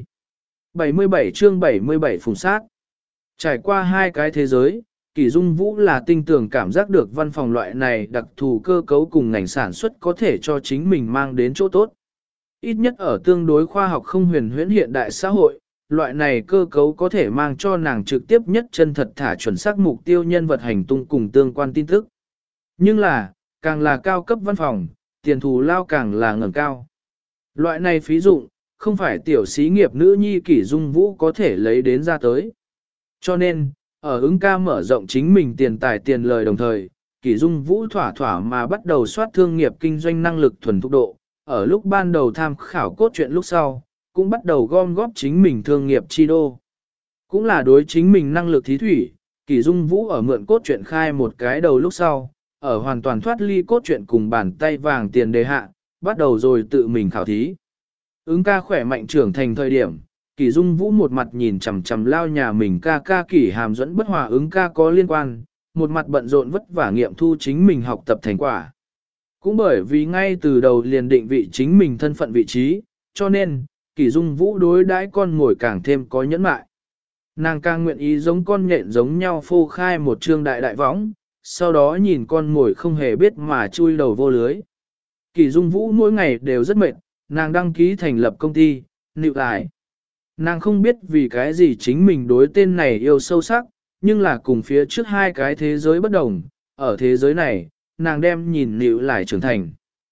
77 chương 77 phùng sát. Trải qua hai cái thế giới, Kỷ Dung Vũ là tinh tường cảm giác được văn phòng loại này đặc thù cơ cấu cùng ngành sản xuất có thể cho chính mình mang đến chỗ tốt. Ít nhất ở tương đối khoa học không huyền huyễn hiện đại xã hội, loại này cơ cấu có thể mang cho nàng trực tiếp nhất chân thật thả chuẩn xác mục tiêu nhân vật hành tung cùng tương quan tin tức. Nhưng là, càng là cao cấp văn phòng, tiền thù lao càng là ngẩng cao. Loại này phí dụng, không phải tiểu xí nghiệp nữ nhi Kỷ Dung Vũ có thể lấy đến ra tới. Cho nên, ở ứng ca mở rộng chính mình tiền tài tiền lời đồng thời, Kỷ Dung Vũ thỏa thỏa mà bắt đầu soát thương nghiệp kinh doanh năng lực thuần thục độ. Ở lúc ban đầu tham khảo cốt truyện lúc sau, cũng bắt đầu gom góp chính mình thương nghiệp chi đô. Cũng là đối chính mình năng lực thí thủy, Kỷ Dung Vũ ở mượn cốt truyện khai một cái đầu lúc sau, ở hoàn toàn thoát ly cốt truyện cùng bàn tay vàng tiền đề hạ, bắt đầu rồi tự mình khảo thí. Ứng ca khỏe mạnh trưởng thành thời điểm, Kỷ Dung Vũ một mặt nhìn chằm chằm lao nhà mình ca Kỷ Hàm dẫn bất hòa ứng ca có liên quan, một mặt bận rộn vất vả nghiệm thu chính mình học tập thành quả. Cũng bởi vì ngay từ đầu liền định vị chính mình thân phận vị trí, cho nên, Kỷ Dung Vũ đối đãi con ngồi càng thêm có nhẫn mại. Nàng càng nguyện ý giống con nhện giống nhau phô khai một trương đại đại võng, sau đó nhìn con ngồi không hề biết mà chui đầu vô lưới. Kỷ Dung Vũ mỗi ngày đều rất mệt, nàng đăng ký thành lập công ty, nịu lại. Nàng không biết vì cái gì chính mình đối tên này yêu sâu sắc, nhưng là cùng phía trước hai cái thế giới bất đồng, ở thế giới này, nàng đem nhìn nịu lại trưởng thành.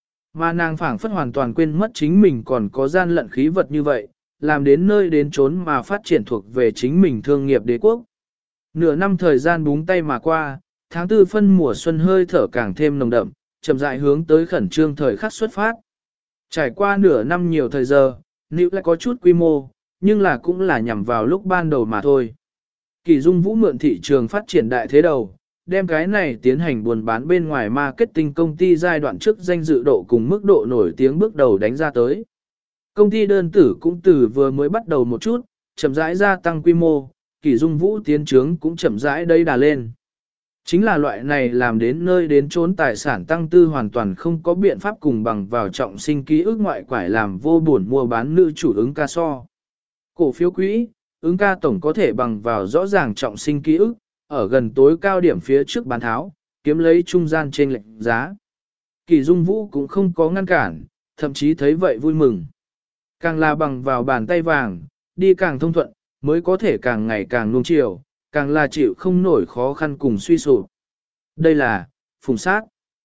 Mà nàng phảng phất hoàn toàn quên mất chính mình còn có gian lận khí vật như vậy, làm đến nơi đến chốn mà phát triển thuộc về chính mình thương nghiệp đế quốc. Nửa năm thời gian búng tay mà qua, tháng tư phân mùa xuân hơi thở càng thêm nồng đậm, chậm rãi hướng tới khẩn trương thời khắc xuất phát. Trải qua nửa năm nhiều thời giờ, nịu lại có chút quy mô, nhưng là cũng là nhằm vào lúc ban đầu mà thôi. Kỷ Dung Vũ mượn thị trường phát triển đại thế đầu, đem cái này tiến hành buôn bán bên ngoài marketing công ty giai đoạn trước danh dự độ cùng mức độ nổi tiếng bước đầu đánh ra tới. Công ty đơn tử cũng từ vừa mới bắt đầu một chút, chậm rãi gia tăng quy mô, Kỷ Dung Vũ tiến trướng cũng chậm rãi đây đà lên. Chính là loại này làm đến nơi đến trốn tài sản tăng tư hoàn toàn không có biện pháp cùng bằng vào trọng sinh ký ức ngoại quải làm vô buồn mua bán nữ chủ ứng ca so. Cổ phiếu quỹ, ứng ca tổng có thể bằng vào rõ ràng trọng sinh ký ức, ở gần tối cao điểm phía trước bán tháo, kiếm lấy trung gian trên lệnh giá. Kỷ Dung Vũ cũng không có ngăn cản, thậm chí thấy vậy vui mừng. Càng là bằng vào bàn tay vàng, đi càng thông thuận, mới có thể càng ngày càng nuông chiều, càng là chịu không nổi khó khăn cùng suy sụp. Đây là, phùng sát.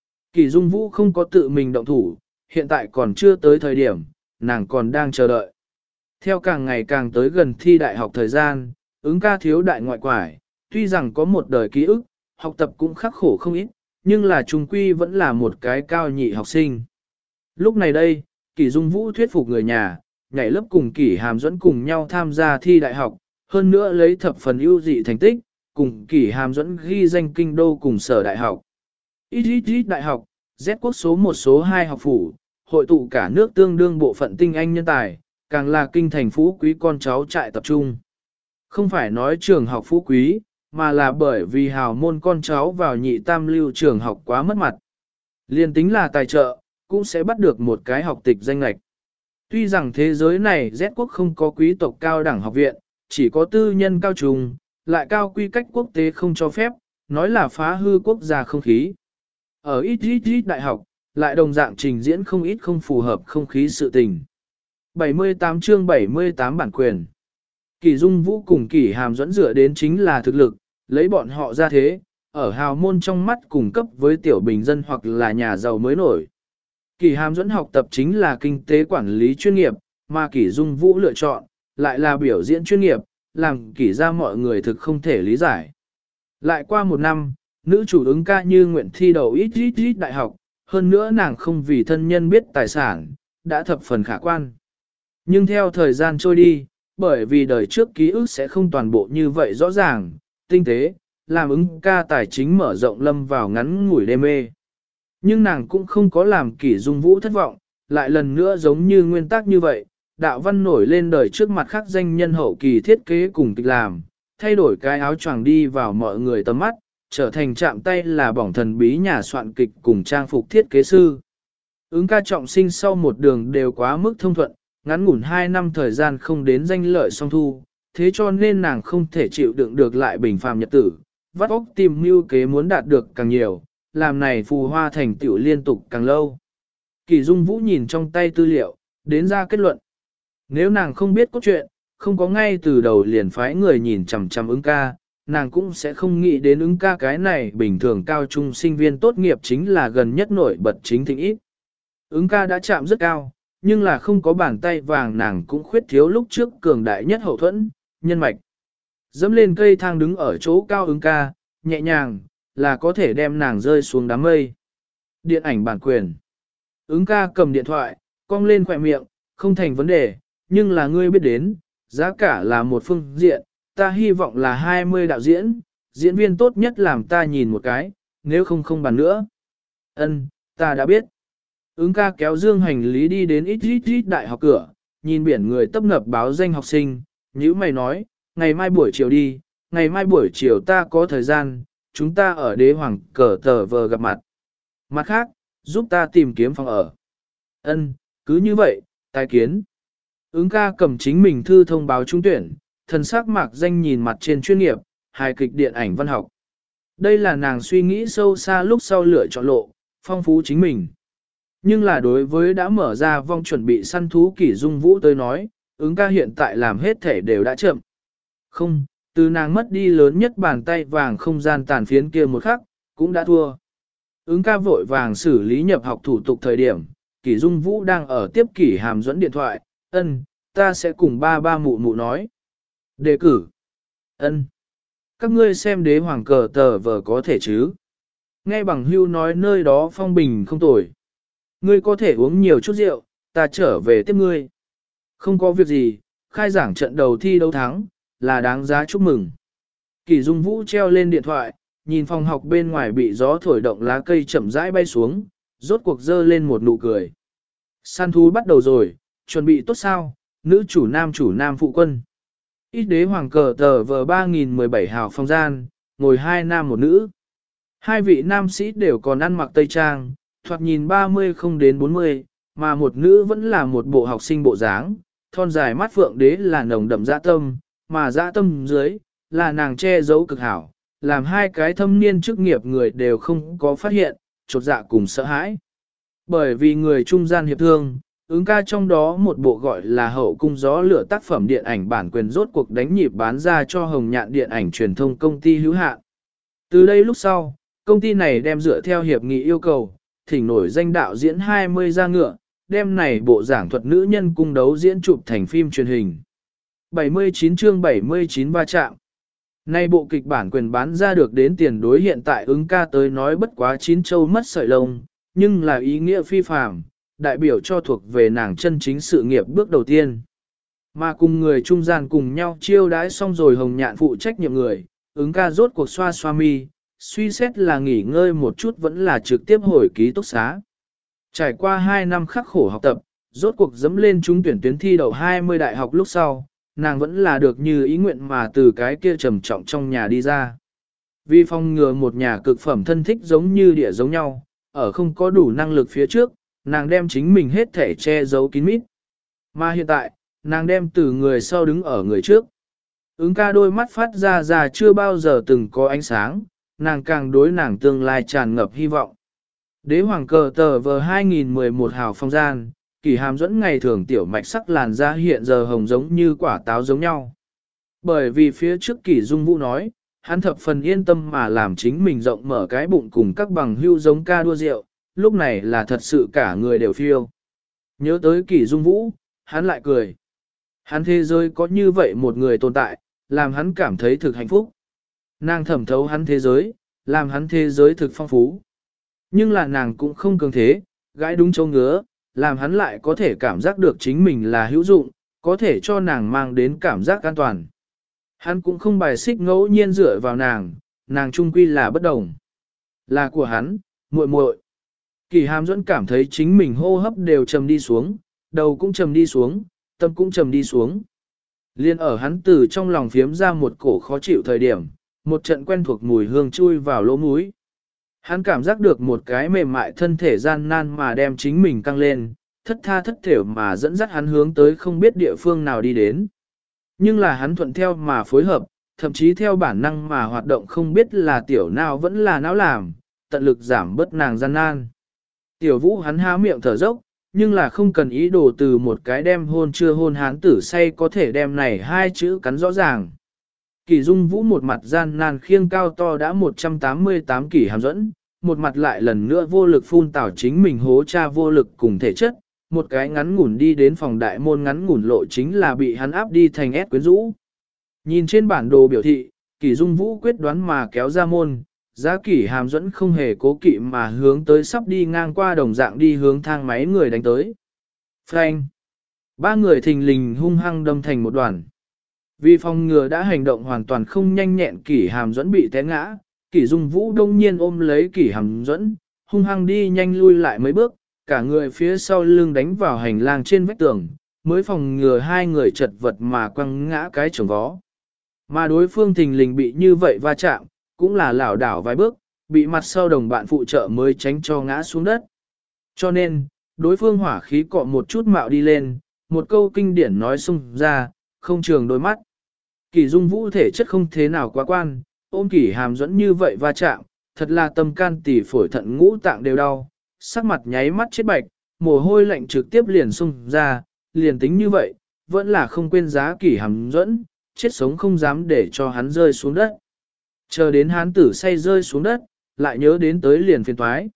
Kỷ Dung Vũ không có tự mình động thủ, hiện tại còn chưa tới thời điểm, nàng còn đang chờ đợi. Theo càng ngày càng tới gần thi đại học thời gian, ứng ca thiếu đại ngoại quải, tuy rằng có một đời ký ức, học tập cũng khắc khổ không ít, nhưng là trung quy vẫn là một cái cao nhị học sinh. Lúc này đây, Kỷ Dung Vũ thuyết phục người nhà, nhảy lớp cùng Kỷ Hàm dẫn cùng nhau tham gia thi đại học, hơn nữa lấy thập phần ưu dị thành tích, cùng Kỷ Hàm dẫn ghi danh kinh đô cùng sở đại học. XXX đại học, Z quốc số 1 số 2 học phủ, hội tụ cả nước tương đương bộ phận tinh anh nhân tài, càng là kinh thành phú quý con cháu trại tập trung. Không phải nói trường học phú quý, mà là bởi vì hào môn con cháu vào nhị tam lưu trường học quá mất mặt. Liên tính là tài trợ, cũng sẽ bắt được một cái học tịch danh lệch. Tuy rằng thế giới này Z quốc không có quý tộc cao đẳng học viện, chỉ có tư nhân cao trùng, lại cao quy cách quốc tế không cho phép, nói là phá hư quốc gia không khí. Ở XXX đại học, lại đồng dạng trình diễn không ít không phù hợp không khí sự tình. 78 chương 78 bản quyền. Kỷ Dung Vũ cùng Kỷ Hàm dẫn dựa đến chính là thực lực, lấy bọn họ ra thế, ở hào môn trong mắt cùng cấp với tiểu bình dân hoặc là nhà giàu mới nổi. Kỷ Hàm dẫn học tập chính là kinh tế quản lý chuyên nghiệp, mà Kỷ Dung Vũ lựa chọn, lại là biểu diễn chuyên nghiệp, làm Kỷ ra mọi người thực không thể lý giải. Lại qua một năm, nữ chủ ứng ca như nguyện thi đầu XXX đại học, hơn nữa nàng không vì thân nhân biết tài sản, đã thập phần khả quan. Nhưng theo thời gian trôi đi, bởi vì đời trước ký ức sẽ không toàn bộ như vậy rõ ràng, tinh tế, làm ứng ca tài chính mở rộng lâm vào ngắn ngủi đê mê. Nhưng nàng cũng không có làm Kỷ Dung Vũ thất vọng, lại lần nữa giống như nguyên tắc như vậy, đạo văn nổi lên đời trước mặt khác danh nhân hậu kỳ thiết kế cùng kịch làm, thay đổi cái áo choàng đi vào mọi người tầm mắt, trở thành chạm tay là bỏng thần bí nhà soạn kịch cùng trang phục thiết kế sư. Ứng ca trọng sinh sau một đường đều quá mức thông thuận, ngắn ngủn 2 năm thời gian không đến danh lợi song thu, thế cho nên nàng không thể chịu đựng được lại bình phàm nhật tử, vắt óc tìm mưu kế muốn đạt được càng nhiều, làm này phù hoa thành tựu liên tục càng lâu. Kỷ Dung Vũ nhìn trong tay tư liệu, đến ra kết luận. Nếu nàng không biết cốt truyện, không có ngay từ đầu liền phái người nhìn chằm chằm ứng ca, nàng cũng sẽ không nghĩ đến ứng ca cái này bình thường cao trung sinh viên tốt nghiệp chính là gần nhất nổi bật chính thịnh ít. Ứng ca đã chạm rất cao, nhưng là không có bàn tay vàng nàng cũng khuyết thiếu lúc trước cường đại nhất hậu thuẫn, nhân mạch. Dẫm lên cây thang đứng ở chỗ cao ứng ca, nhẹ nhàng, là có thể đem nàng rơi xuống đám mây. Điện ảnh bản quyền. Ứng ca cầm điện thoại, cong lên khỏe miệng, không thành vấn đề, nhưng là ngươi biết đến, giá cả là một phương diện, ta hy vọng là 20 đạo diễn, diễn viên tốt nhất làm ta nhìn một cái, nếu không không bàn nữa. Ân, ta đã biết. Ứng ca kéo dương hành lý đi đến XXX đại học cửa, nhìn biển người tấp nập báo danh học sinh, nhữ mày nói, ngày mai buổi chiều đi, ngày mai buổi chiều ta có thời gian, chúng ta ở đế hoàng cờ tờ vờ gặp mặt. Mặt khác, giúp ta tìm kiếm phòng ở. Ân, cứ như vậy, tài kiến. Ứng ca cầm chính mình thư thông báo trúng tuyển, thần sắc mạc danh nhìn mặt trên chuyên nghiệp, hài kịch điện ảnh văn học. Đây là nàng suy nghĩ sâu xa lúc sau lựa chọn lộ, phong phú chính mình. Nhưng là đối với đã mở ra vong chuẩn bị săn thú Kỷ Dung Vũ tới nói, ứng ca hiện tại làm hết thể đều đã chậm. Không, từ nàng mất đi lớn nhất bàn tay vàng không gian tàn phiến kia một khắc, cũng đã thua. Ứng ca vội vàng xử lý nhập học thủ tục thời điểm, Kỷ Dung Vũ đang ở tiếp Kỷ Hàm dẫn điện thoại, ân, ta sẽ cùng ba mụ mụ nói. Đề cử. Ân. Các ngươi xem đế hoàng cờ tờ vờ có thể chứ. Nghe bằng hưu nói nơi đó phong bình không tồi. Ngươi có thể uống nhiều chút rượu, ta trở về tiếp ngươi. Không có việc gì, khai giảng trận đầu thi đấu thắng, là đáng giá chúc mừng. Kỷ Dung Vũ treo lên điện thoại, nhìn phòng học bên ngoài bị gió thổi động lá cây chậm rãi bay xuống, rốt cuộc dơ lên một nụ cười. Săn thú bắt đầu rồi, chuẩn bị tốt sao, nữ chủ nam phụ quân. Ít đế hoàng cờ tờ vờ 3017 hào phòng gian, ngồi 2 nam một nữ. Hai vị nam sĩ đều còn ăn mặc tây trang, thoạt nhìn 30 không đến 40, mà một nữ vẫn là một bộ học sinh bộ dáng, thon dài mắt phượng đế là nồng đậm dã tâm, mà dã tâm dưới, là nàng che giấu cực hảo, làm hai cái thâm niên chức nghiệp người đều không có phát hiện, chột dạ cùng sợ hãi. Bởi vì người trung gian hiệp thương, ứng ca trong đó một bộ gọi là hậu cung gió lửa tác phẩm điện ảnh bản quyền rốt cuộc đánh nhịp bán ra cho Hồng Nhạn điện ảnh truyền thông công ty hữu hạn. Từ đây lúc sau, công ty này đem dựa theo hiệp nghị yêu cầu, thỉnh nổi danh đạo diễn 20 ra ngựa, đem này bộ giảng thuật nữ nhân cung đấu diễn chụp thành phim truyền hình. 79 chương 79 va chạm. Nay bộ kịch bản quyền bán ra được đến tiền đối hiện tại ứng ca tới nói bất quá 9 châu mất sợi lông, nhưng là ý nghĩa phi phàm, đại biểu cho thuộc về nàng chân chính sự nghiệp bước đầu tiên. Mà cùng người trung gian cùng nhau chiêu đãi xong rồi Hồng Nhạn phụ trách nhiệm người, ứng ca rốt cuộc xoa xoa mi, suy xét là nghỉ ngơi một chút vẫn là trực tiếp hồi ký túc xá. Trải qua 2 năm khắc khổ học tập, rốt cuộc dẫm lên trúng tuyển tuyến thi đậu 20 đại học lúc sau, nàng vẫn là được như ý nguyện mà từ cái kia trầm trọng trong nhà đi ra. Vì phòng ngừa một nhà cực phẩm thân thích giống như địa giống nhau, ở không có đủ năng lực phía trước, nàng đem chính mình hết thể che giấu kín mít. Mà hiện tại, nàng đem từ người sau đứng ở người trước. Ứng ca đôi mắt phát ra chưa bao giờ từng có ánh sáng, nàng càng đối nàng tương lai tràn ngập hy vọng. Đế hoàng cờ tờ vờ 2011 hào phong gian, Kỷ Hàm dẫn ngày thường tiểu mạch sắc làn da hiện giờ hồng giống như quả táo giống nhau. Bởi vì phía trước Kỷ Dung Vũ nói, hắn thập phần yên tâm mà làm chính mình rộng mở cái bụng cùng các bằng hưu giống ca đua rượu, lúc này là thật sự cả người đều phiêu. Nhớ tới Kỷ Dung Vũ, hắn lại cười. Hắn thế giới có như vậy một người tồn tại, làm hắn cảm thấy thực hạnh phúc. Nàng thẩm thấu hắn thế giới, làm hắn thế giới thực phong phú. Nhưng là nàng cũng không cường thế, gãi đúng châu ngứa, làm hắn lại có thể cảm giác được chính mình là hữu dụng, có thể cho nàng mang đến cảm giác an toàn. Hắn cũng không bài xích ngẫu nhiên dựa vào nàng trung quy là bất đồng. Là của hắn, muội muội. Kỷ Hàm Duẫn cảm thấy chính mình hô hấp đều trầm đi xuống, đầu cũng trầm đi xuống, tâm cũng trầm đi xuống. Liên ở hắn từ trong lòng phiếm ra một cổ khó chịu thời điểm, một trận quen thuộc mùi hương chui vào lỗ mũi. Hắn cảm giác được một cái mềm mại thân thể gian nan mà đem chính mình căng lên, thất tha thất thểu mà dẫn dắt hắn hướng tới không biết địa phương nào đi đến. Nhưng là hắn thuận theo mà phối hợp, thậm chí theo bản năng mà hoạt động không biết là tiểu nào vẫn là não làm, tận lực giảm bớt nàng gian nan. Tiểu Vũ hắn há miệng thở dốc, nhưng là không cần ý đồ từ một cái đem hôn chưa hôn hán tử say có thể đem này hai chữ cắn rõ ràng. Kỷ Dung Vũ một mặt gian nan khiêng cao to đã 188 kỷ Hàm Duẫn, một mặt lại lần nữa vô lực phun tảo chính mình hố cha vô lực cùng thể chất, một cái ngắn ngủn đi đến phòng đại môn ngắn ngủn lộ chính là bị hắn áp đi thành ép quyến rũ. Nhìn trên bản đồ biểu thị, Kỷ Dung Vũ quyết đoán mà kéo ra môn, giá Kỷ Hàm Duẫn không hề cố kỵ mà hướng tới sắp đi ngang qua đồng dạng đi hướng thang máy người đánh tới. Phanh! Ba người thình lình hung hăng đâm thành một đoàn. Vì phòng ngừa đã hành động hoàn toàn không nhanh nhẹn Kỷ Hàm Duẫn bị té ngã, Kỷ Dung Vũ đông nhiên ôm lấy Kỷ Hàm Duẫn, hung hăng đi nhanh lui lại mấy bước, cả người phía sau lưng đánh vào hành lang trên vách tường, mới phòng ngừa hai người chật vật mà quăng ngã cái chồng vó. Mà đối phương thình lình bị như vậy va chạm, cũng là lảo đảo vài bước, bị mặt sau đồng bạn phụ trợ mới tránh cho ngã xuống đất. Cho nên, đối phương hỏa khí cọ một chút mạo đi lên, một câu kinh điển nói xung ra, không trường đôi mắt. Kỷ Dung Vũ thể chất không thế nào quá quan, ôm Kỷ Hàm Duẫn như vậy va chạm, thật là tâm can tỳ phổi thận ngũ tạng đều đau, sắc mặt nháy mắt chết bạch, mồ hôi lạnh trực tiếp liền xung ra, liền tính như vậy, vẫn là không quên giá Kỷ Hàm Duẫn, chết sống không dám để cho hắn rơi xuống đất. Chờ đến hán tử say rơi xuống đất, lại nhớ đến tới liền phiền toái.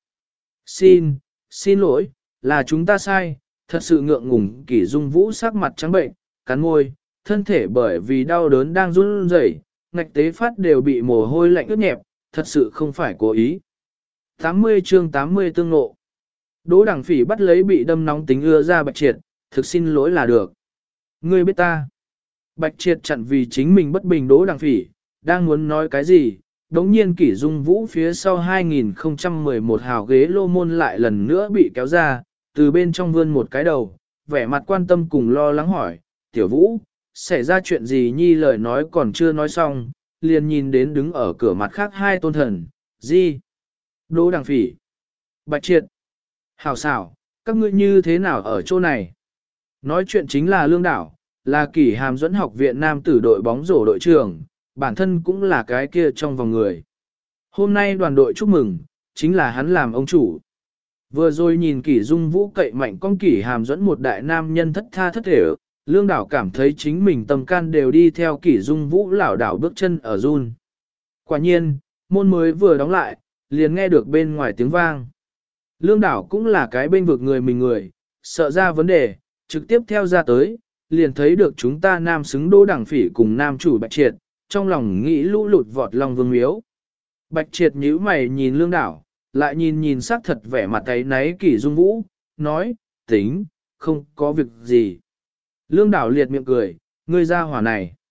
Xin lỗi, là chúng ta sai, thật sự ngượng ngùng. Kỷ Dung Vũ sắc mặt trắng bệnh, cắn môi, thân thể bởi vì đau đớn đang run rẩy, ngạch tế phát đều bị mồ hôi lạnh ướt nhẹp, thật sự không phải cố ý. 80 chương 80 tương nộ. Đỗ Đằng Phỉ bắt lấy bị đâm nóng tính ưa ra Bạch Triệt, thực xin lỗi là được. Ngươi biết ta. Bạch Triệt chặn vì chính mình bất bình Đỗ Đằng Phỉ, đang muốn nói cái gì, đống nhiên Kỷ Dung Vũ phía sau 2011 hào ghế lô môn lại lần nữa bị kéo ra, từ bên trong vươn một cái đầu, vẻ mặt quan tâm cùng lo lắng hỏi, Tiểu Vũ, xảy ra chuyện gì nhi lời nói còn chưa nói xong, liền nhìn đến đứng ở cửa mặt khác hai tôn thần, gì? Đỗ Đằng Phỉ, Bạch Triệt, hảo xảo, các ngươi như thế nào ở chỗ này? Nói chuyện chính là Lương Đảo, là Kỷ Hàm Duẫn học viện nam tử đội bóng rổ đội trưởng, bản thân cũng là cái kia trong vòng người. Hôm nay đoàn đội chúc mừng, chính là hắn làm ông chủ. Vừa rồi nhìn Kỷ Dung Vũ cậy mạnh con Kỷ Hàm Duẫn một đại nam nhân thất tha thất thể, Lương Đảo cảm thấy chính mình tâm can đều đi theo Kỷ Dung Vũ lảo đảo bước chân ở run. Quả nhiên, môn mới vừa đóng lại, liền nghe được bên ngoài tiếng vang. Lương Đảo cũng là cái bên vực người, sợ ra vấn đề, trực tiếp theo ra tới, liền thấy được chúng ta nam xứng Đỗ Đằng Phỉ cùng nam chủ Bạch Triệt, trong lòng nghĩ lũ lụt vọt lòng vương miếu. Bạch Triệt nhíu mày nhìn Lương Đảo, lại nhìn sắc thật vẻ mặt ấy náy Kỷ Dung Vũ, nói, tính, không có việc gì. Lương Đảo liệt miệng cười, ngươi ra hỏa này.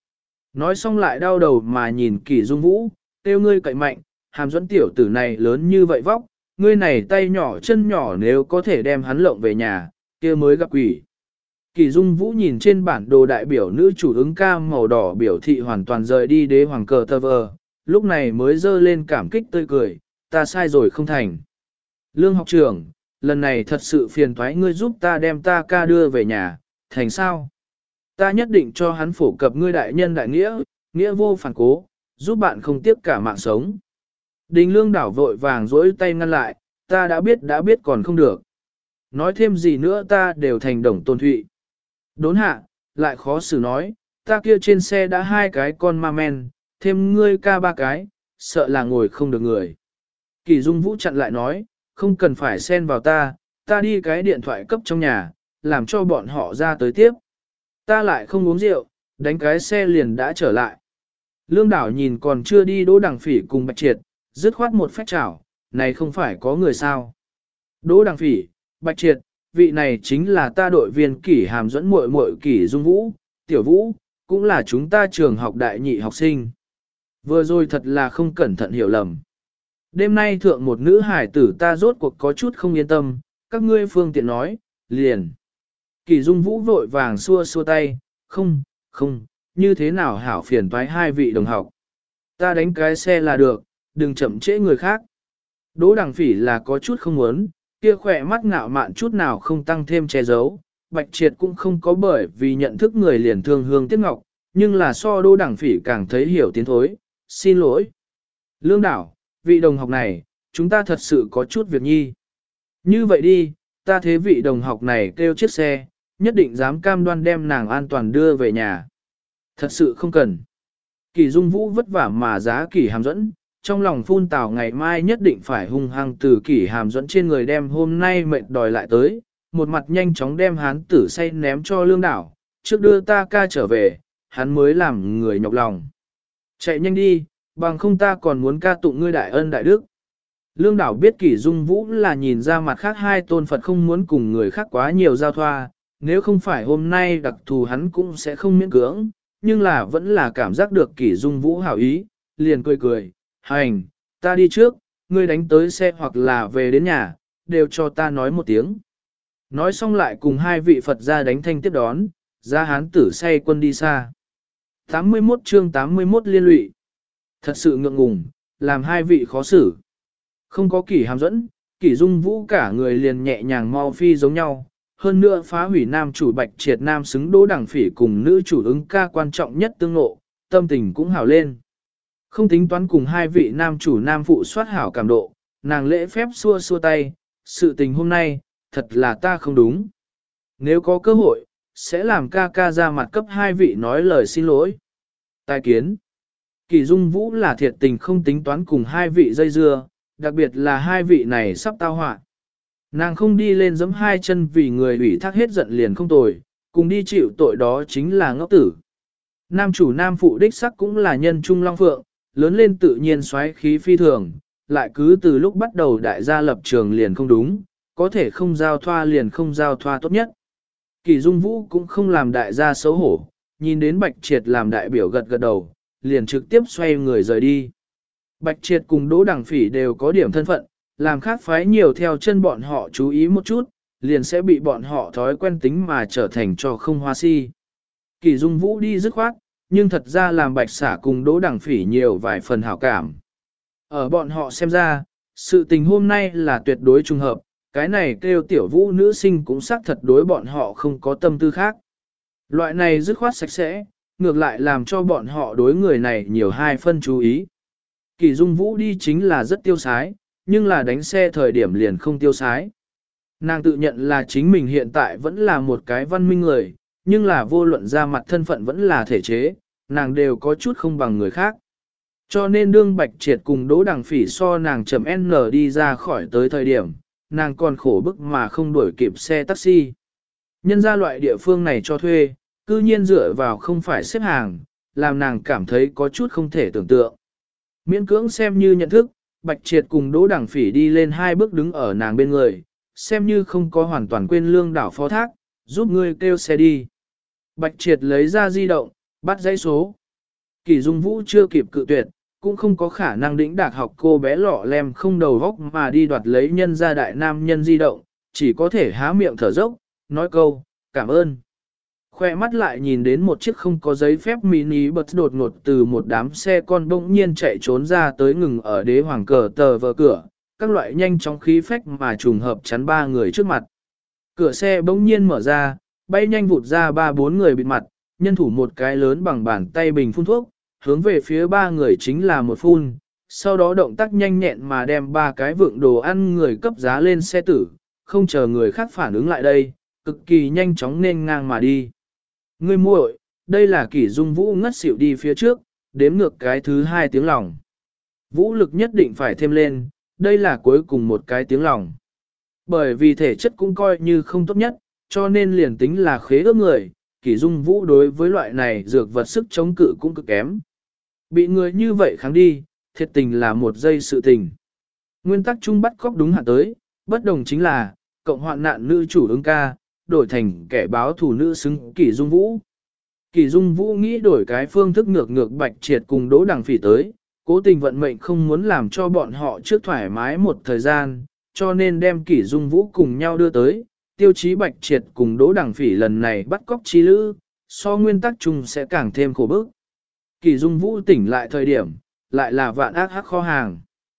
Nói xong lại đau đầu mà nhìn Kỷ Dung Vũ, tiêu ngươi cậy mạnh, Hàm Duẫn tiểu tử này lớn như vậy vóc, ngươi này tay nhỏ chân nhỏ nếu có thể đem hắn lộng về nhà, kia mới gặp quỷ. Kỷ Dung Vũ nhìn trên bản đồ đại biểu nữ chủ ứng ca màu đỏ biểu thị hoàn toàn rời đi đế hoàng cờ tơ vờ, lúc này mới dơ lên cảm kích tươi cười, ta sai rồi không thành. Lương học trưởng, lần này thật sự phiền toái ngươi giúp ta đem ta ca đưa về nhà, thành sao? Ta nhất định cho hắn phổ cập ngươi đại nhân đại nghĩa, nghĩa vô phản cố, giúp bạn không tiếc cả mạng sống. Đình Lương đảo vội vàng dỗi tay ngăn lại, ta đã biết còn không được. Nói thêm gì nữa ta đều thành đồng tôn thụy. Đốn hạ, lại khó xử nói, ta kia trên xe đã 2 cái con ma men, thêm ngươi ca 3 cái, sợ là ngồi không được người. Kỳ Dung Vũ chặn lại nói, không cần phải xen vào ta đi cái điện thoại cấp trong nhà, làm cho bọn họ ra tới tiếp. Ta lại không uống rượu, đánh cái xe liền đã trở lại. Lương đảo nhìn còn chưa đi Đỗ Đằng Phỉ cùng Bạch Triệt, dứt khoát một phách chảo, này không phải có người sao. Đỗ Đằng Phỉ, Bạch Triệt, vị này chính là ta đội viên Kỷ Hàm Duẫn muội muội Kỷ Dung Vũ, Tiểu Vũ, cũng là chúng ta trường học đại nhị học sinh. Vừa rồi thật là không cẩn thận hiểu lầm. Đêm nay thượng một nữ hải tử ta rốt cuộc có chút không yên tâm, các ngươi phương tiện nói, liền. Kỷ Dung Vũ vội vàng xua xua tay, không, như thế nào hảo phiền toái 2 vị đồng học. Ta đánh cái xe là được, đừng chậm trễ người khác. Đỗ Đằng Phỉ là có chút không muốn, kia khỏe mắt ngạo mạn chút nào không tăng thêm che giấu. Bạch Triệt cũng không có bởi vì nhận thức người liền thương hương tiếc ngọc, nhưng là so Đỗ Đằng Phỉ càng thấy hiểu tiến thối, xin lỗi. Lương đảo, vị đồng học này, chúng ta thật sự có chút việc nhi. Như vậy đi, ta thế vị đồng học này kêu chiếc xe, nhất định dám cam đoan đem nàng an toàn đưa về nhà. Thật sự không cần. Kỷ Dung Vũ vất vả mà giá Kỷ Hàm Duẫn, trong lòng phun tào ngày mai nhất định phải hung hăng từ Kỷ Hàm Duẫn trên người đem hôm nay mệt đòi lại tới, một mặt nhanh chóng đem hán tử say ném cho Lương đảo, trước đưa ta ca trở về, hắn mới làm người nhọc lòng. Chạy nhanh đi, bằng không ta còn muốn ca tụng ngươi đại ân đại đức. Lương đảo biết Kỷ Dung Vũ là nhìn ra mặt khác 2 tôn Phật không muốn cùng người khác quá nhiều giao thoa, nếu không phải hôm nay đặc thù hắn cũng sẽ không miễn cưỡng, nhưng là vẫn là cảm giác được Kỷ Dung Vũ hảo ý, liền cười, hành, ta đi trước, ngươi đánh tới xe hoặc là về đến nhà, đều cho ta nói một tiếng. Nói xong lại cùng 2 vị Phật ra đánh thanh tiếp đón, ra hán tử say quân đi xa. 81 chương 81 liên lụy. Thật sự ngượng ngùng, làm 2 vị khó xử. Không có Kỷ Hàm Duẫn, Kỷ Dung Vũ cả người liền nhẹ nhàng mau phi giống nhau. Hơn nữa phá hủy nam chủ Bạch Triệt nam xứng Đỗ Đằng Phỉ cùng nữ chủ ứng ca quan trọng nhất tương ngộ, tâm tình cũng hảo lên. Không tính toán cùng 2 vị nam chủ nam phụ soát hảo cảm độ, nàng lễ phép xua xua tay, sự tình hôm nay, thật là ta không đúng. Nếu có cơ hội, sẽ làm ca ca ra mặt cấp 2 vị nói lời xin lỗi. Tài kiến. Kỷ Dung Vũ là thiệt tình không tính toán cùng 2 vị dây dưa, đặc biệt là 2 vị này sắp tao họa. Nàng không đi lên giẫm 2 chân vì người ủy thác hết giận liền không tồi, cùng đi chịu tội đó chính là ngốc tử. Nam chủ nam phụ đích sắc cũng là nhân trung long phượng, lớn lên tự nhiên xoáy khí phi thường, lại cứ từ lúc bắt đầu đại gia lập trường liền không đúng, có thể không giao thoa liền không giao thoa tốt nhất. Kỷ Dung Vũ cũng không làm đại gia xấu hổ, nhìn đến Bạch Triệt làm đại biểu gật gật đầu, liền trực tiếp xoay người rời đi. Bạch Triệt cùng Đỗ Đằng Phỉ đều có điểm thân phận, làm khác phái nhiều theo chân bọn họ chú ý một chút, liền sẽ bị bọn họ thói quen tính mà trở thành cho không hoa si. Kỷ Dung Vũ đi dứt khoát, nhưng thật ra làm Bạch Xả cùng Đỗ Đằng Phỉ nhiều vài phần hảo cảm. Ở bọn họ xem ra, sự tình hôm nay là tuyệt đối trùng hợp, cái này kêu Tiểu Vũ nữ sinh cũng xác thật đối bọn họ không có tâm tư khác. Loại này dứt khoát sạch sẽ, ngược lại làm cho bọn họ đối người này nhiều 2 phân chú ý. Kỷ Dung Vũ đi chính là rất tiêu sái, nhưng là đánh xe thời điểm liền không tiêu sái. Nàng tự nhận là chính mình hiện tại vẫn là một cái văn minh người, nhưng là vô luận ra mặt thân phận vẫn là thể chế, nàng đều có chút không bằng người khác. Cho nên đương Bạch Triệt cùng Đỗ Đằng Phỉ so nàng chậm N đi ra khỏi tới thời điểm, nàng còn khổ bức mà không đuổi kịp xe taxi. Nhân ra loại địa phương này cho thuê, cư nhiên dựa vào không phải xếp hàng, làm nàng cảm thấy có chút không thể tưởng tượng. Miễn cưỡng xem như nhận thức, Bạch Triệt cùng Đỗ Đằng Phỉ đi lên 2 bước đứng ở nàng bên người, xem như không có hoàn toàn quên Lương đảo phó thác, giúp ngươi kêu xe đi. Bạch Triệt lấy ra di động, bắt dãy số. Kỷ Dung Vũ chưa kịp cự tuyệt, cũng không có khả năng đĩnh đạc học cô bé lọ lem không đầu góc mà đi đoạt lấy nhân gia đại nam nhân di động, chỉ có thể há miệng thở dốc, nói câu, cảm ơn. Khoe mắt lại nhìn đến một chiếc không có giấy phép mini bật đột ngột từ một đám xe con bỗng nhiên chạy trốn ra tới ngừng ở đế hoàng cờ tờ vờ cửa, các loại nhanh chóng khí phách mà trùng hợp chắn ba người trước mặt. Cửa xe bỗng nhiên mở ra, bay nhanh vụt ra ba bốn người bịt mặt, nhân thủ một cái lớn bằng bàn tay bình phun thuốc, hướng về phía ba người chính là một phun, sau đó động tác nhanh nhẹn mà đem ba cái vượng đồ ăn người cấp giá lên xe tử, không chờ người khác phản ứng lại đây, cực kỳ nhanh chóng nên ngang mà đi. Ngươi muội, đây là Kỷ Dung Vũ ngất xỉu đi phía trước, đếm ngược cái thứ hai tiếng lòng. Vũ lực nhất định phải thêm lên, đây là cuối cùng một cái tiếng lòng. Bởi vì thể chất cũng coi như không tốt nhất, cho nên liền tính là khế ước người, Kỷ Dung Vũ đối với loại này dược vật sức chống cự cũng cực kém. Bị người như vậy kháng đi, thiệt tình là một giây sự tình. Nguyên tắc chung bắt cóc đúng hạn tới, bất đồng chính là, cộng hoạn nạn nữ chủ ứng ca, đổi thành kẻ báo thù nữ xứng Kỷ Dung Vũ. Kỷ Dung Vũ nghĩ đổi cái phương thức ngược ngược Bạch Triệt cùng Đỗ Đằng Phỉ tới, cố tình vận mệnh không muốn làm cho bọn họ trước thoải mái một thời gian, cho nên đem Kỷ Dung Vũ cùng nhau đưa tới, tiêu chí Bạch Triệt cùng Đỗ Đằng Phỉ lần này bắt cóc chi lữ, so nguyên tắc chung sẽ càng thêm khổ bức. Kỷ Dung Vũ tỉnh lại thời điểm, lại là vạn ác hắc kho hàng.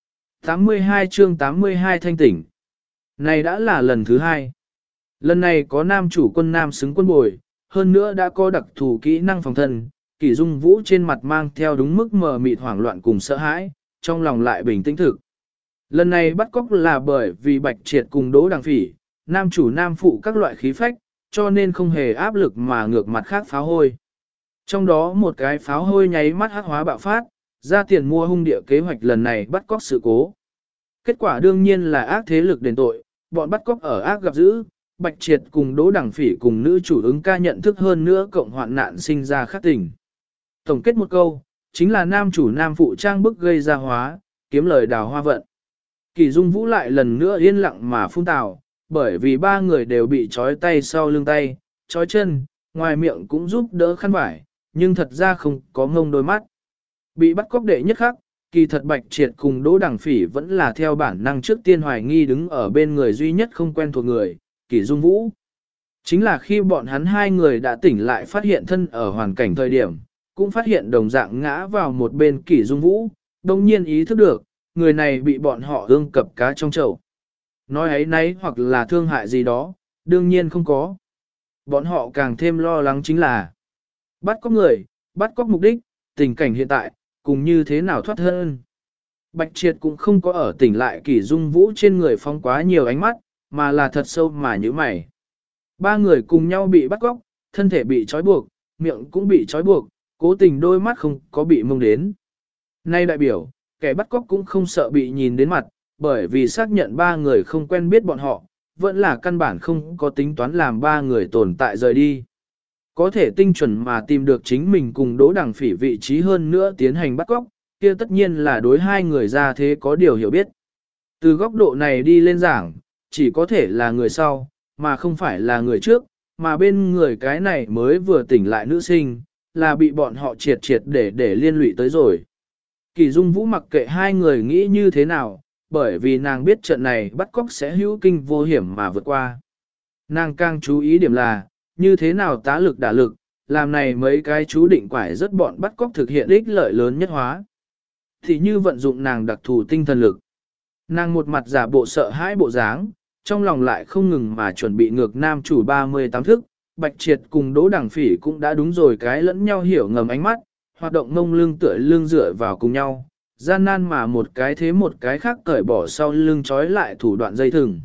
82 chương 82 thanh tỉnh. Này đã là lần thứ hai. Lần này có nam chủ quân nam xứng quân bồi, hơn nữa đã có đặc thù kỹ năng phòng thân, Kỷ Dung Vũ trên mặt mang theo đúng mức mờ mịt hoảng loạn cùng sợ hãi, trong lòng lại bình tĩnh thực. Lần này bắt cóc là bởi vì Bạch Triệt cùng Đỗ Đằng Phỉ, nam chủ nam phụ các loại khí phách, cho nên không hề áp lực mà ngược mặt khác pháo hôi. Trong đó một cái pháo hôi nháy mắt hắc hóa bạo phát, ra tiền mua hung địa kế hoạch lần này bắt cóc sự cố. Kết quả đương nhiên là ác thế lực đền tội, bọn bắt cóc ở ác gặp dữ, Bạch Triệt cùng Đỗ Đằng Phỉ cùng nữ chủ ứng ca nhận thức hơn nữa cộng hoạn nạn sinh ra khắc tình. Tổng kết một câu, chính là nam chủ nam phụ trang bức gây ra hóa, kiếm lời đào hoa vận. Kỷ Dung Vũ lại lần nữa yên lặng mà phun tào, bởi vì ba người đều bị trói tay sau lưng tay, trói chân, ngoài miệng cũng giúp đỡ khăn vải, nhưng thật ra không có ngông đôi mắt. Bị bắt cóc đệ nhất khắc, kỳ thật Bạch Triệt cùng Đỗ Đằng Phỉ vẫn là theo bản năng trước tiên hoài nghi đứng ở bên người duy nhất không quen thuộc người, Kỷ Dung Vũ. Chính là khi bọn hắn hai người đã tỉnh lại phát hiện thân ở hoàn cảnh thời điểm, cũng phát hiện đồng dạng ngã vào một bên Kỷ Dung Vũ, đồng nhiên ý thức được, người này bị bọn họ ương cập cá trong chậu. Nói ấy nấy hoặc là thương hại gì đó, đương nhiên không có. Bọn họ càng thêm lo lắng chính là bắt cóc người, bắt cóc mục đích, tình cảnh hiện tại, cùng như thế nào thoát thân. Bạch Triệt cũng không có ở tỉnh lại Kỷ Dung Vũ trên người phong quá nhiều ánh mắt, mà là thật sâu mà như mày. Ba người cùng nhau bị bắt cóc, thân thể bị trói buộc, miệng cũng bị trói buộc, cố tình đôi mắt không có bị mông đến. Nay đại biểu, kẻ bắt cóc cũng không sợ bị nhìn đến mặt, bởi vì xác nhận ba người không quen biết bọn họ, vẫn là căn bản không có tính toán làm ba người tồn tại rời đi. Có thể tinh chuẩn mà tìm được chính mình cùng Đỗ Đằng Phỉ vị trí hơn nữa tiến hành bắt cóc, kia tất nhiên là đối hai người ra thế có điều hiểu biết. Từ góc độ này đi lên giảng, chỉ có thể là người sau, mà không phải là người trước, mà bên người cái này mới vừa tỉnh lại nữ sinh, là bị bọn họ triệt để liên lụy tới rồi. Kỷ Dung Vũ mặc kệ hai người nghĩ như thế nào, bởi vì nàng biết trận này bắt cóc sẽ hữu kinh vô hiểm mà vượt qua. Nàng càng chú ý điểm là, như thế nào tá lực đả lực, làm này mấy cái chú định quải rất bọn bắt cóc thực hiện ích lợi lớn nhất hóa. Thì như vận dụng nàng đặc thù tinh thần lực. Nàng một mặt giả bộ sợ hãi bộ dáng, trong lòng lại không ngừng mà chuẩn bị ngược nam chủ 38 thức, Bạch Triệt cùng Đỗ Đằng Phỉ cũng đã đúng rồi cái lẫn nhau hiểu ngầm ánh mắt, hoạt động mông lưng tựa lưng dựa vào cùng nhau, gian nan mà một cái thế một cái khác cởi bỏ sau lưng trói lại thủ đoạn dây thừng.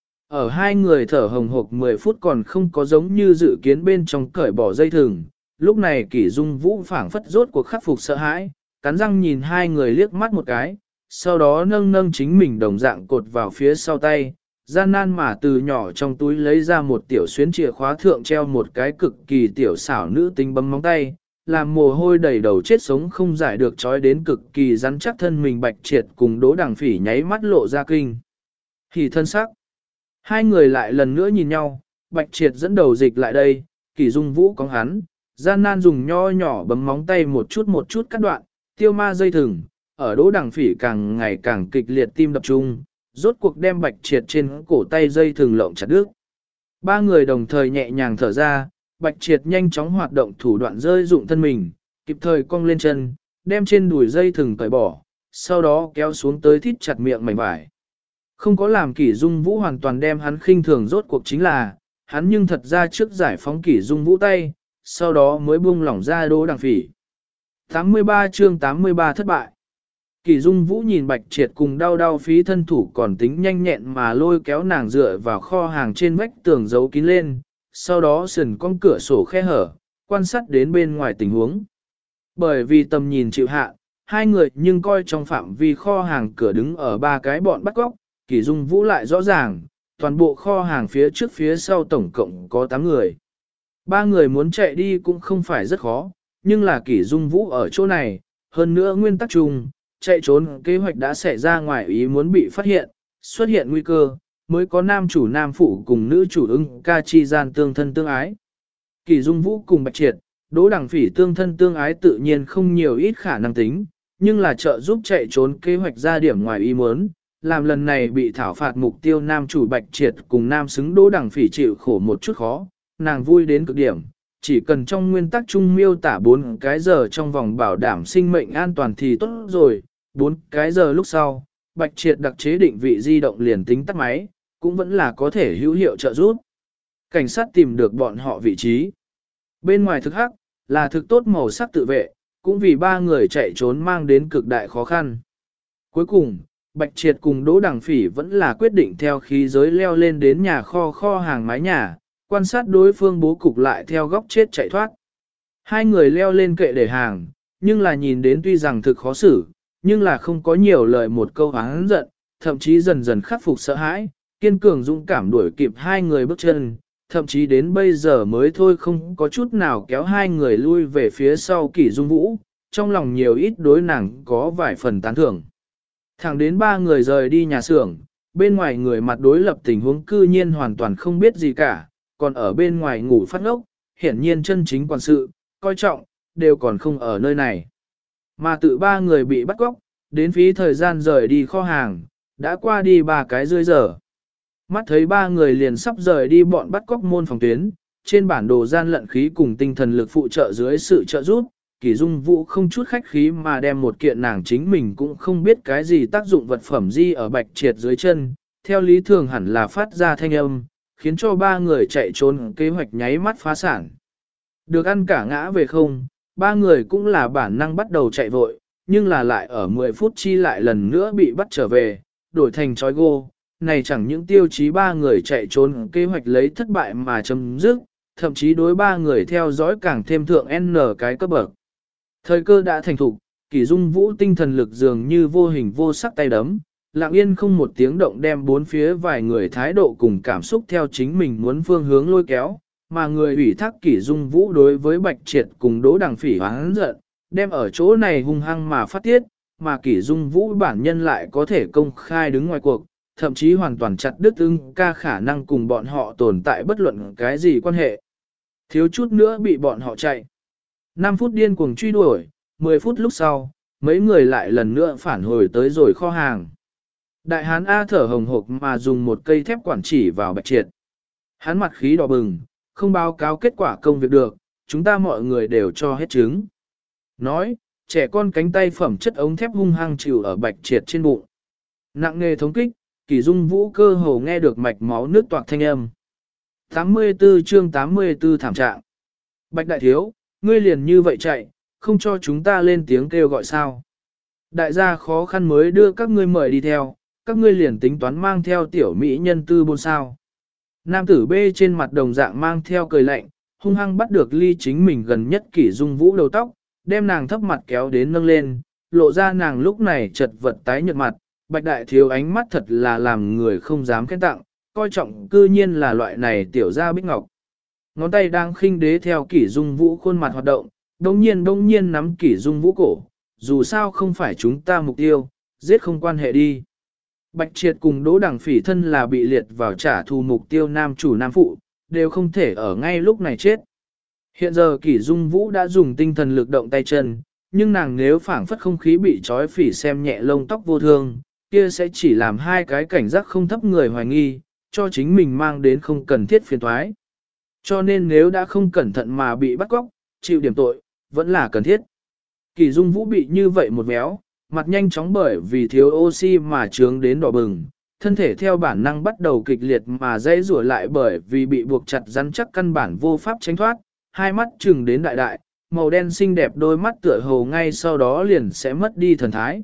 Ở hai người thở hồng hộc 10 phút còn không có giống như dự kiến bên trong cởi bỏ dây thừng, lúc này Kỷ Dung Vũ phảng phất rốt cuộc khắc phục sợ hãi, cắn răng nhìn hai người liếc mắt một cái, sau đó nâng chính mình đồng dạng cột vào phía sau tay, gian nan mà từ nhỏ trong túi lấy ra một tiểu xuyến chìa khóa thượng treo một cái cực kỳ tiểu xảo nữ tính bấm móng tay, làm mồ hôi đầy đầu chết sống không giải được trói đến cực kỳ rắn chắc thân mình Bạch Triệt cùng Đỗ Đằng Phỉ nháy mắt lộ ra kinh. Hỉ thân sắc. Hai người lại lần nữa nhìn nhau, Bạch Triệt dẫn đầu dịch lại đây, Kỷ Dung Vũ có hắn, Gian nan dùng nho nhỏ bấm móng tay một chút cắt đoạn, tiêu ma dây thừng, ở Đỗ Đằng Phỉ càng ngày càng kịch liệt tim đập trung, rốt cuộc đem Bạch Triệt trên cổ tay dây thừng lộng chặt đứt. Ba người đồng thời nhẹ nhàng thở ra, Bạch Triệt nhanh chóng hoạt động thủ đoạn rơi dụng thân mình, kịp thời cong lên chân, đem trên đùi dây thừng cởi bỏ, sau đó kéo xuống tới thít chặt miệng mảnh vải. Không có làm Kỷ Dung Vũ hoàn toàn đem hắn khinh thường, rốt cuộc chính là, hắn nhưng thật ra trước giải phóng Kỷ Dung Vũ tay, sau đó mới buông lỏng ra Đỗ Đằng Phỉ. 83 chương 83 thất bại. Kỷ Dung Vũ nhìn Bạch Triệt cùng đau phí thân thủ còn tính nhanh nhẹn mà lôi kéo nàng dựa vào kho hàng trên vách tường giấu kín lên, sau đó sườn cong cửa sổ khe hở, quan sát đến bên ngoài tình huống. Bởi vì tầm nhìn chịu hạn, hai người nhưng coi trong phạm vi kho hàng cửa đứng ở ba cái bọn bắt cóc, Kỷ Dung Vũ lại rõ ràng, toàn bộ kho hàng phía trước phía sau tổng cộng có 8 người. Ba người muốn chạy đi cũng không phải rất khó, nhưng là Kỷ Dung Vũ ở chỗ này, hơn nữa nguyên tắc chung, chạy trốn kế hoạch đã xảy ra ngoài ý muốn bị phát hiện, xuất hiện nguy cơ, mới có nam chủ nam phụ cùng nữ chủ ưng ca chi gian tương thân tương ái. Kỷ Dung Vũ cùng Bạch Triệt, Đỗ Đằng Phỉ tương thân tương ái tự nhiên không nhiều ít khả năng tính, nhưng là trợ giúp chạy trốn kế hoạch ra điểm ngoài ý muốn, làm lần này bị thảo phạt mục tiêu nam chủ Bạch Triệt cùng nam xứng Đỗ Đằng Phỉ chịu khổ một chút khó, nàng vui đến cực điểm, chỉ cần trong nguyên tắc chung miêu tả 4 cái giờ trong vòng bảo đảm sinh mệnh an toàn thì tốt rồi, 4 cái giờ lúc sau, Bạch Triệt đặc chế định vị di động liền tính tắt máy, cũng vẫn là có thể hữu hiệu trợ giúp. Cảnh sát tìm được bọn họ vị trí. Bên ngoài thực hắc, là thực tốt màu sắc tự vệ, cũng vì ba người chạy trốn mang đến cực đại khó khăn. Cuối cùng, Bạch Triệt cùng Đỗ Đằng Phỉ vẫn là quyết định theo khí giới leo lên đến nhà kho hàng mái nhà, quan sát đối phương bố cục lại theo góc chết chạy thoát. Hai người leo lên kệ để hàng, nhưng là nhìn đến tuy rằng thực khó xử, nhưng là không có nhiều lời một câu oán giận, thậm chí dần dần khắc phục sợ hãi, kiên cường dũng cảm đuổi kịp hai người bước chân, thậm chí đến bây giờ mới thôi không có chút nào kéo hai người lui về phía sau Kỷ Dung Vũ, trong lòng nhiều ít đối nàng có vài phần tán thưởng. Thẳng đến ba người rời đi nhà xưởng, bên ngoài người mặt đối lập tình huống cư nhiên hoàn toàn không biết gì cả, còn ở bên ngoài ngủ phát ngốc, hiển nhiên chân chính quản sự, coi trọng, đều còn không ở nơi này. Mà tự ba người bị bắt cóc, đến phí thời gian rời đi kho hàng, đã qua đi 3 cái rưỡi giờ. Mắt thấy ba người liền sắp rời đi bọn bắt cóc môn phòng tuyến, trên bản đồ gian lận khí cùng tinh thần lực phụ trợ dưới sự trợ giúp, Kỷ Dung Vũ không chút khách khí mà đem một kiện nàng chính mình cũng không biết cái gì tác dụng vật phẩm di ở Bạch Triệt dưới chân, theo lý thường hẳn là phát ra thanh âm, khiến cho ba người chạy trốn kế hoạch nháy mắt phá sản. Được ăn cả ngã về không, ba người cũng là bản năng bắt đầu chạy vội, nhưng là lại ở 10 phút chi lại lần nữa bị bắt trở về, đổi thành trói gô. Này chẳng những tiêu chí ba người chạy trốn kế hoạch lấy thất bại mà chấm dứt, thậm chí đối ba người theo dõi càng thêm thượng N cái cấp bậc. Thời cơ đã thành thục, Kỷ Dung Vũ tinh thần lực dường như vô hình vô sắc tay đấm, lặng yên không một tiếng động đem bốn phía vài người thái độ cùng cảm xúc theo chính mình muốn phương hướng lôi kéo, mà người ủy thác Kỷ Dung Vũ đối với Bạch Triệt cùng Đỗ Đằng Phỉ hoáng giận, đem ở chỗ này hung hăng mà phát tiết, mà Kỷ Dung Vũ bản nhân lại có thể công khai đứng ngoài cuộc, thậm chí hoàn toàn chặt đứt ưng ca khả năng cùng bọn họ tồn tại bất luận cái gì quan hệ. Thiếu chút nữa bị bọn họ chạy. 5 phút điên cuồng truy đuổi, 10 phút lúc sau, mấy người lại lần nữa phản hồi tới rồi kho hàng. Đại hán A thở hồng hộc mà dùng một cây thép quản chỉ vào Bạch Triệt. Hắn mặt khí đỏ bừng, không báo cáo kết quả công việc được, chúng ta mọi người đều cho hết trứng. Nói, trẻ con cánh tay phẩm chất ống thép hung hăng chịu ở Bạch Triệt trên bụng. Nặng nề thống kích, Kỷ Dung Vũ cơ hồ nghe được mạch máu nước toạc thanh âm. 84 chương 84 thảm trạng. Bạch đại thiếu, ngươi liền như vậy chạy, không cho chúng ta lên tiếng kêu gọi sao. Đại gia khó khăn mới đưa các ngươi mời đi theo, các ngươi liền tính toán mang theo tiểu mỹ nhân tư bôn sao. Nam tử B trên mặt đồng dạng mang theo cười lạnh, hung hăng bắt được ly chính mình gần nhất Kỷ Dung Vũ đầu tóc, đem nàng thấp mặt kéo đến nâng lên, lộ ra nàng lúc này chật vật tái nhợt mặt. Bạch đại thiếu ánh mắt thật là làm người không dám khen tặng, coi trọng cư nhiên là loại này tiểu gia bích ngọc. Ngón tay đang khinh đế theo Kỷ Dung Vũ khuôn mặt hoạt động, đông nhiên nắm Kỷ Dung Vũ cổ, dù sao không phải chúng ta mục tiêu, giết không quan hệ đi. Bạch Triệt cùng Đỗ Đằng Phỉ thân là bị liệt vào trả thù mục tiêu nam chủ nam phụ, đều không thể ở ngay lúc này chết. Hiện giờ Kỷ Dung Vũ đã dùng tinh thần lực động tay chân, nhưng nàng nếu phảng phất không khí bị trói phỉ xem nhẹ lông tóc vô thương, kia sẽ chỉ làm hai cái cảnh giác không thấp người hoài nghi, cho chính mình mang đến không cần thiết phiền toái. Cho nên nếu đã không cẩn thận mà bị bắt cóc, chịu điểm tội, vẫn là cần thiết. Kỷ Dung Vũ bị như vậy một méo, mặt nhanh chóng bởi vì thiếu oxy mà trướng đến đỏ bừng, thân thể theo bản năng bắt đầu kịch liệt mà dãy rủa lại bởi vì bị buộc chặt rắn chắc căn bản vô pháp tránh thoát, hai mắt trừng đến đại đại, màu đen xinh đẹp đôi mắt tựa hồ ngay sau đó liền sẽ mất đi thần thái.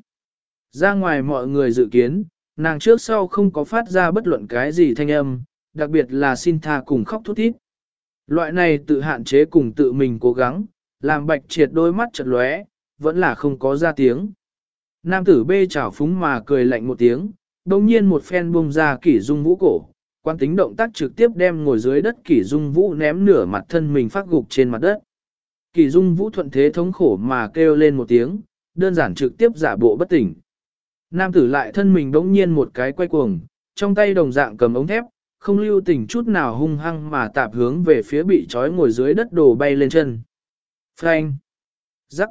Ra ngoài mọi người dự kiến, nàng trước sau không có phát ra bất luận cái gì thanh âm, đặc biệt là xin tha cùng khóc thút thít. Loại này tự hạn chế cùng tự mình cố gắng, làm Bạch Triệt đôi mắt chợt lóe, vẫn là không có ra tiếng. Nam tử bê chảo phúng mà cười lạnh một tiếng, đồng nhiên một phen buông ra Kỷ Dung Vũ cổ, quan tính động tác trực tiếp đem ngồi dưới đất Kỷ Dung Vũ ném nửa mặt thân mình phát gục trên mặt đất. Kỷ Dung Vũ thuận thế thống khổ mà kêu lên một tiếng, đơn giản trực tiếp giả bộ bất tỉnh. Nam tử lại thân mình đống nhiên một cái quay cuồng, trong tay đồng dạng cầm ống thép, không lưu tình chút nào hung hăng mà tạp hướng về phía bị trói ngồi dưới đất đổ bay lên chân. Phanh! Rắc!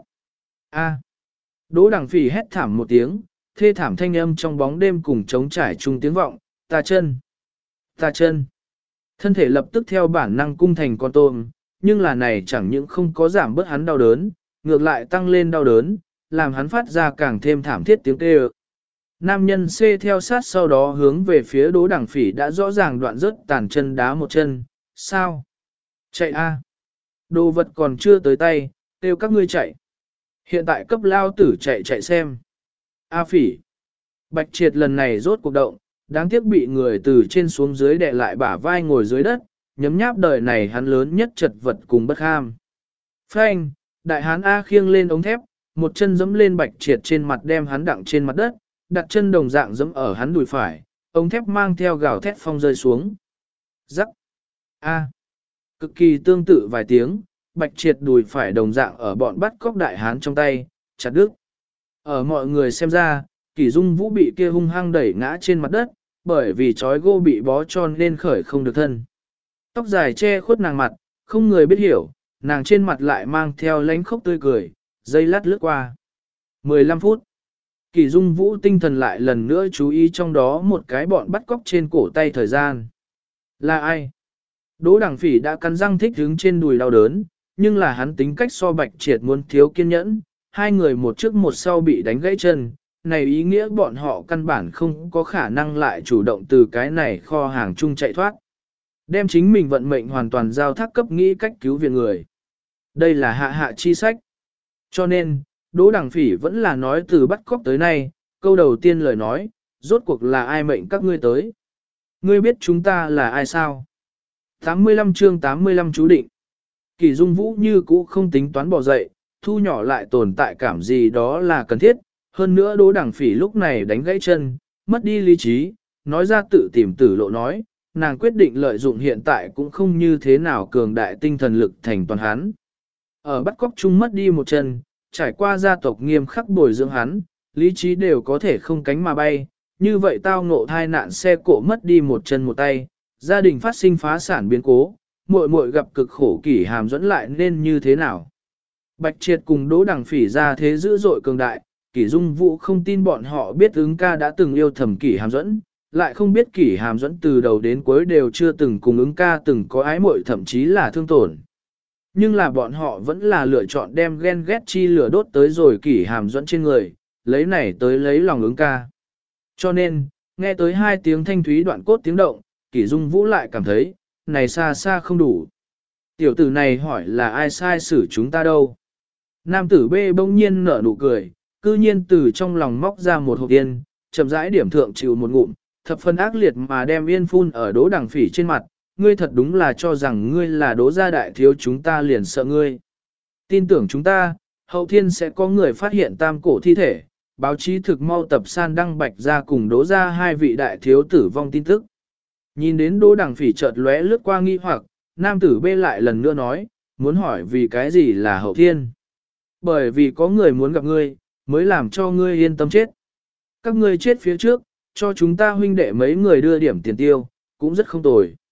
A! Đỗ Đằng Phỉ hét thảm một tiếng, thê thảm thanh âm trong bóng đêm cùng trống trải chung tiếng vọng, ta chân! Ta chân! Thân thể lập tức theo bản năng cung thành con tôm, nhưng là này chẳng những không có giảm bớt hắn đau đớn, ngược lại tăng lên đau đớn, làm hắn phát ra càng thêm thảm thiết tiếng kêu. Nam nhân C theo sát sau đó hướng về phía Đỗ Đằng Phỉ đã rõ ràng đoạn rớt tàn chân đá một chân, sao? Chạy a! Đồ vật còn chưa tới tay, kêu các ngươi chạy. Hiện tại cấp lao tử chạy xem. A Phỉ! Bạch Triệt lần này rốt cuộc động, đáng tiếc bị người từ trên xuống dưới đè lại bả vai ngồi dưới đất, nhấm nháp đời này hắn lớn nhất chật vật cùng bất ham. Phanh! Đại hán A khiêng lên ống thép, một chân giẫm lên Bạch Triệt trên mặt đem hắn đặng trên mặt đất, đặt chân đồng dạng giẫm ở hắn đùi phải, ống thép mang theo gào thét phong rơi xuống. Rắc! A! Cực kỳ tương tự vài tiếng, Bạch Triệt đùi phải đồng dạng ở bọn bắt cóc đại hán trong tay, chặt đứt. Ở mọi người xem ra, Kỷ Dung Vũ bị kia hung hăng đẩy ngã trên mặt đất, bởi vì trói gô bị bó tròn nên khởi không được thân. Tóc dài che khuất nàng mặt, không người biết hiểu, nàng trên mặt lại mang theo lánh khóc tươi cười, dây lát lướt qua. 15 phút. Kỷ Dung Vũ tinh thần lại lần nữa chú ý trong đó một cái bọn bắt cóc trên cổ tay thời gian. Là ai? Đỗ Đằng Phỉ đã cắn răng thích đứng trên đùi đau đớn, nhưng là hắn tính cách so Bạch Triệt muốn thiếu kiên nhẫn, hai người một trước một sau bị đánh gãy chân, này ý nghĩa bọn họ căn bản không có khả năng lại chủ động từ cái này kho hàng chung chạy thoát. Đem chính mình vận mệnh hoàn toàn giao thác cấp nghĩ cách cứu viện người. Đây là hạ chi sách. Cho nên, Đỗ Đằng Phỉ vẫn là nói từ bắt cóc tới nay, câu đầu tiên lời nói, rốt cuộc là ai mệnh các ngươi tới. Ngươi biết chúng ta là ai sao? 85 chương 85 chú định. Kỷ Dung Vũ như cũ không tính toán bỏ dậy, thu nhỏ lại tồn tại cảm gì đó là cần thiết. Hơn nữa Đỗ Đằng Phỉ lúc này đánh gãy chân, mất đi lý trí, nói ra tự tìm tử lộ nói, nàng quyết định lợi dụng hiện tại cũng không như thế nào cường đại tinh thần lực thành toàn hắn. Ở bắt cóc chung mất đi một chân, trải qua gia tộc nghiêm khắc bồi dưỡng hắn, lý trí đều có thể không cánh mà bay, như vậy tao ngộ thai nạn xe cộ mất đi một chân một tay, gia đình phát sinh phá sản biến cố, muội muội gặp cực khổ Kỷ Hàm dẫn lại nên như thế nào. Bạch Triệt cùng Đỗ Đằng Phỉ ra thế dữ dội cường đại, Kỷ Dung Vũ không tin bọn họ biết ứng ca đã từng yêu thầm Kỷ Hàm dẫn, lại không biết Kỷ Hàm dẫn từ đầu đến cuối đều chưa từng cùng ứng ca từng có ái muội thậm chí là thương tổn. Nhưng là bọn họ vẫn là lựa chọn đem ghen ghét chi lửa đốt tới rồi Kỷ Hàm dẫn trên người, lấy này tới lấy lòng ứng ca. Cho nên, nghe tới hai tiếng thanh thúy đoạn cốt tiếng động, Kỷ Dung Vũ lại cảm thấy, này xa xa không đủ. Tiểu tử này hỏi là ai sai xử chúng ta đâu. Nam tử B bỗng nhiên nở nụ cười, cư nhiên từ trong lòng móc ra một hộp yên, chậm rãi điểm thượng chịu một ngụm, thập phân ác liệt mà đem yên phun ở Đỗ Đằng Phỉ trên mặt, ngươi thật đúng là cho rằng ngươi là Đỗ gia đại thiếu chúng ta liền sợ ngươi. Tin tưởng chúng ta, hậu thiên sẽ có người phát hiện tam cổ thi thể, báo chí thực mau tập san đăng Bạch gia cùng Đỗ gia hai vị đại thiếu tử vong tin tức. Nhìn đến Đỗ Đằng Phỉ chợt lóe lướt qua nghi hoặc, nam tử B lại lần nữa nói, muốn hỏi vì cái gì là hậu thiên. Bởi vì có người muốn gặp ngươi, mới làm cho ngươi yên tâm chết. Các ngươi chết phía trước, cho chúng ta huynh đệ mấy người đưa điểm tiền tiêu, cũng rất không tồi.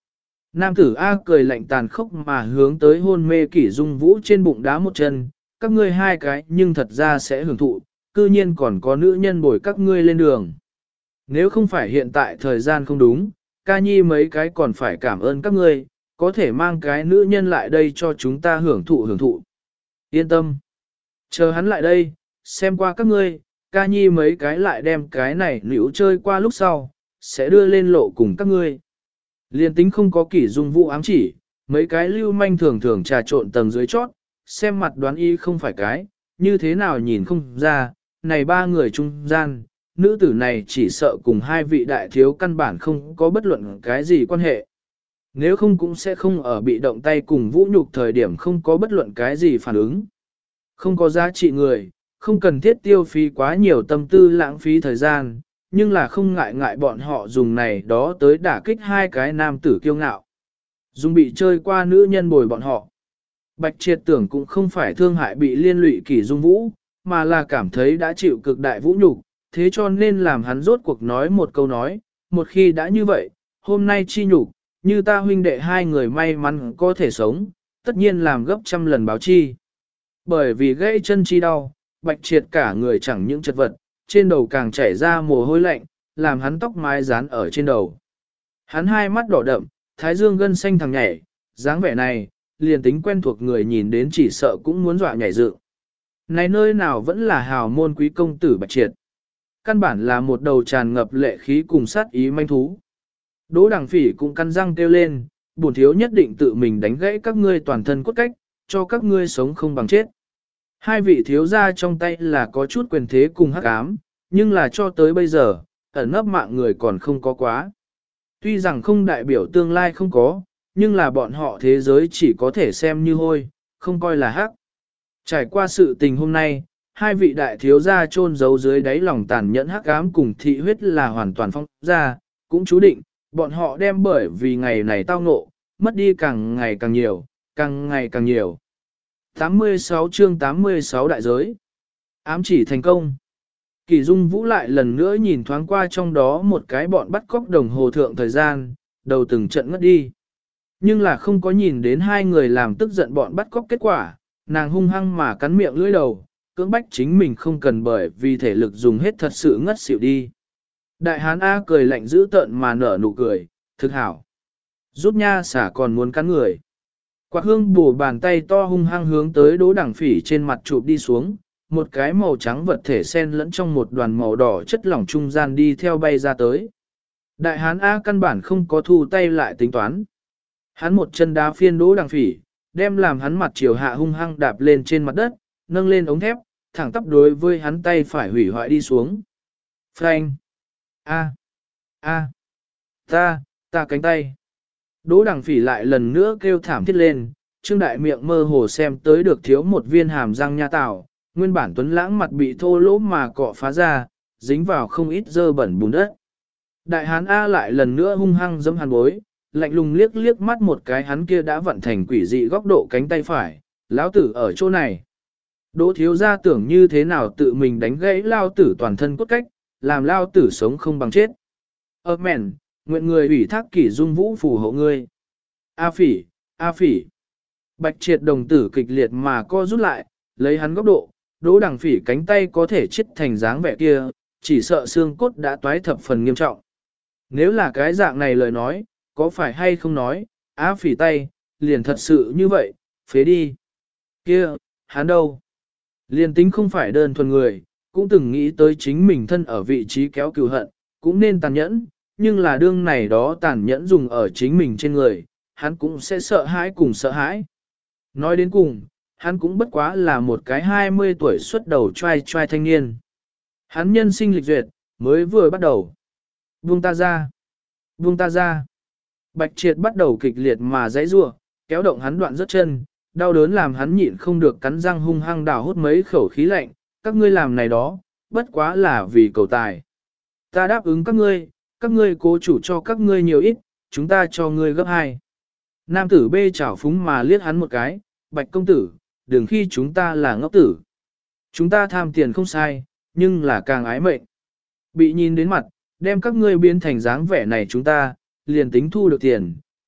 Nam tử A cười lạnh tàn khốc mà hướng tới hôn mê Kỷ Dung Vũ trên bụng đá một chân, các ngươi hai cái nhưng thật ra sẽ hưởng thụ, cư nhiên còn có nữ nhân bồi các ngươi lên đường. Nếu không phải hiện tại thời gian không đúng, ca nhi mấy cái còn phải cảm ơn các ngươi, có thể mang cái nữ nhân lại đây cho chúng ta hưởng thụ. Yên tâm. Chờ hắn lại đây, xem qua các ngươi, ca nhi mấy cái lại đem cái này nữ chơi qua lúc sau, sẽ đưa lên lộ cùng các ngươi. Liên tính không có Kỷ Dung Vũ ám chỉ, mấy cái lưu manh thường thường trà trộn tầng dưới chót, xem mặt đoán y không phải cái, như thế nào nhìn không ra, này ba người trung gian, nữ tử này chỉ sợ cùng hai vị đại thiếu căn bản không có bất luận cái gì quan hệ. Nếu không cũng sẽ không ở bị động tay cùng Vũ Nhục thời điểm không có bất luận cái gì phản ứng. Không có giá trị người, không cần thiết tiêu phí quá nhiều tâm tư lãng phí thời gian, nhưng là không ngại bọn họ dùng này đó tới đả kích hai cái nam tử kiêu ngạo. Dùng bị chơi qua nữ nhân bồi bọn họ. Bạch Triệt tưởng cũng không phải thương hại bị liên lụy Kỷ Dung Vũ, mà là cảm thấy đã chịu cực đại vũ nhục, thế cho nên làm hắn rốt cuộc nói một câu nói, một khi đã như vậy, hôm nay chi nhục, như ta huynh đệ hai người may mắn có thể sống, tất nhiên làm gấp trăm lần báo chi. Bởi vì gãy chân chi đau, Bạch Triệt cả người chẳng những chật vật, trên đầu càng chảy ra mồ hôi lạnh, làm hắn tóc mái dán ở trên đầu. Hắn hai mắt đỏ đậm, thái dương gân xanh thằng nhảy, dáng vẻ này, liền tính quen thuộc người nhìn đến chỉ sợ cũng muốn dọa nhảy dựng. Này nơi nào vẫn là hào môn quý công tử Bạch Triệt. Căn bản là một đầu tràn ngập lệ khí cùng sát ý manh thú. Đỗ Đằng Phỉ cũng cắn răng kêu lên, bổn thiếu nhất định tự mình đánh gãy các ngươi toàn thân cốt cách, cho các ngươi sống không bằng chết. Hai vị thiếu gia trong tay là có chút quyền thế cùng hắc ám, nhưng là cho tới bây giờ, ẩn nấp mạng người còn không có quá. Tuy rằng không đại biểu tương lai không có, nhưng là bọn họ thế giới chỉ có thể xem như hôi, không coi là hắc. Trải qua sự tình hôm nay, hai vị đại thiếu gia chôn giấu dưới đáy lòng tàn nhẫn hắc ám cùng thị huyết là hoàn toàn phong ra, cũng chú định, bọn họ đem bởi vì ngày này tao ngộ, mất đi càng ngày càng nhiều, càng ngày càng nhiều. 86 chương 86 đại giới. Ám chỉ thành công. Kỷ Dung Vũ lại lần nữa nhìn thoáng qua trong đó một cái bọn bắt cóc đồng hồ thượng thời gian, đầu từng trận ngất đi. Nhưng là không có nhìn đến hai người làm tức giận bọn bắt cóc kết quả, nàng hung hăng mà cắn miệng lưỡi đầu, cưỡng bách chính mình không cần bởi vì thể lực dùng hết thật sự ngất xỉu đi. Đại hán A cười lạnh dữ tợn mà nở nụ cười, thực hảo. Rút nha xả còn muốn cắn người. Quạt hương bổ bàn tay to hung hăng hướng tới Đỗ Đằng Phỉ trên mặt chụp đi xuống, một cái màu trắng vật thể xen lẫn trong một đoàn màu đỏ chất lỏng trung gian đi theo bay ra tới. Đại hán A căn bản không có thu tay lại tính toán. Hắn một chân đá phiên Đỗ Đằng Phỉ, đem làm hắn mặt chiều hạ hung hăng đạp lên trên mặt đất, nâng lên ống thép, thẳng tắp đối với hắn tay phải hủy hoại đi xuống. Phanh! A! Ta cánh tay! Đỗ Đằng Phỉ lại lần nữa kêu thảm thiết lên, trương đại miệng mơ hồ xem tới được thiếu một viên hàm răng nha tạo, nguyên bản tuấn lãng mặt bị thô lỗ mà cọ phá ra, dính vào không ít dơ bẩn bùn đất. Đại hán A lại lần nữa hung hăng giẫm hắn bối, lạnh lùng liếc liếc mắt một cái hắn kia đã vận thành quỷ dị góc độ cánh tay phải, lão tử ở chỗ này. Đỗ thiếu gia tưởng như thế nào tự mình đánh gãy lao tử toàn thân cốt cách, làm lao tử sống không bằng chết. Mẹn, nguyện người ủy thác Kỷ Dung Vũ phù hộ ngươi. A phỉ. Bạch Triệt đồng tử kịch liệt mà co rút lại, lấy hắn góc độ, Đỗ Đằng Phỉ cánh tay có thể chết thành dáng vẻ kia, chỉ sợ xương cốt đã toái thập phần nghiêm trọng. Nếu là cái dạng này lời nói, có phải hay không nói, A phỉ tay, liền thật sự như vậy, phế đi. Kia, hắn đâu? Liền tính không phải đơn thuần người, cũng từng nghĩ tới chính mình thân ở vị trí kéo cừu hận, cũng nên tàn nhẫn, nhưng là đương này đó tàn nhẫn dùng ở chính mình trên người, hắn cũng sẽ sợ hãi cùng sợ hãi. Nói đến cùng, hắn cũng bất quá là một cái 20 tuổi xuất đầu trai trai thanh niên. Hắn nhân sinh lịch duyệt, mới vừa bắt đầu. Buông ta ra. Bạch Triệt bắt đầu kịch liệt mà giãy giụa, kéo động hắn đoạn rất chân, đau đớn làm hắn nhịn không được cắn răng hung hăng đào hút mấy khẩu khí lạnh, các ngươi làm này đó, bất quá là vì cầu tài. Ta đáp ứng các ngươi cố chủ cho các ngươi nhiều ít, chúng ta cho ngươi gấp 2. Nam tử bê chảo phúng mà liếc hắn một cái, Bạch công tử, đừng khi chúng ta là ngốc tử. Chúng ta tham tiền không sai, nhưng là càng ái mệnh. Bị nhìn đến mặt, đem các ngươi biến thành dáng vẻ này chúng ta, liền tính thu được tiền,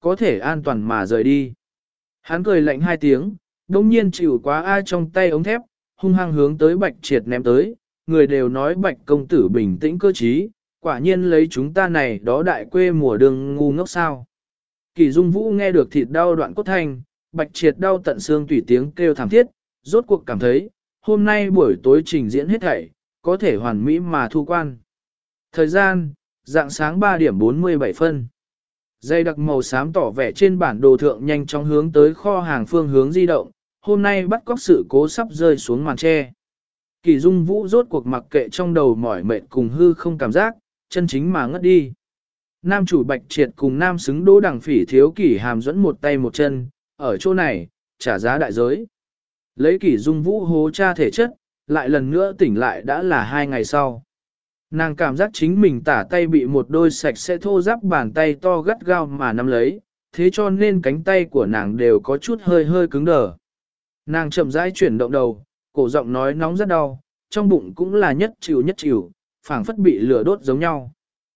có thể an toàn mà rời đi. Hắn cười lạnh hai tiếng, đông nhiên chịu quá ai trong tay ống thép, hung hăng hướng tới Bạch Triệt ném tới, người đều nói Bạch công tử bình tĩnh cơ trí, quả nhiên lấy chúng ta này đó đại quê mùa đường ngu ngốc sao. Kỳ Dung Vũ nghe được thịt đau đoạn cốt thanh, Bạch Triệt đau tận xương tủy tiếng kêu thảm thiết, rốt cuộc cảm thấy, hôm nay buổi tối trình diễn hết thảy, có thể hoàn mỹ mà thu quan. Thời gian, dạng sáng 3 điểm 47 phân. Dây đặc màu xám tỏ vẻ trên bản đồ thượng nhanh chóng hướng tới kho hàng phương hướng di động, hôm nay bắt cóc sự cố sắp rơi xuống màn tre. Kỳ Dung Vũ rốt cuộc mặc kệ trong đầu mỏi mệt cùng hư không cảm giác, chân chính mà ngất đi. Nam chủ Bạch Triệt cùng nam xứng Đỗ Đằng Phỉ thiếu Kỷ Hàm dẫn một tay một chân, ở chỗ này, trả giá đại giới. Lấy Kỷ Dung Vũ hố tra thể chất, lại lần nữa tỉnh lại đã là 2 ngày sau. Nàng cảm giác chính mình tả tay bị một đôi sạch sẽ thô ráp bàn tay to gắt gao mà nắm lấy, thế cho nên cánh tay của nàng đều có chút hơi hơi cứng đờ. Nàng chậm rãi chuyển động đầu, cổ giọng nói nóng rất đau, trong bụng cũng là nhất chịu, phảng phất bị lửa đốt giống nhau.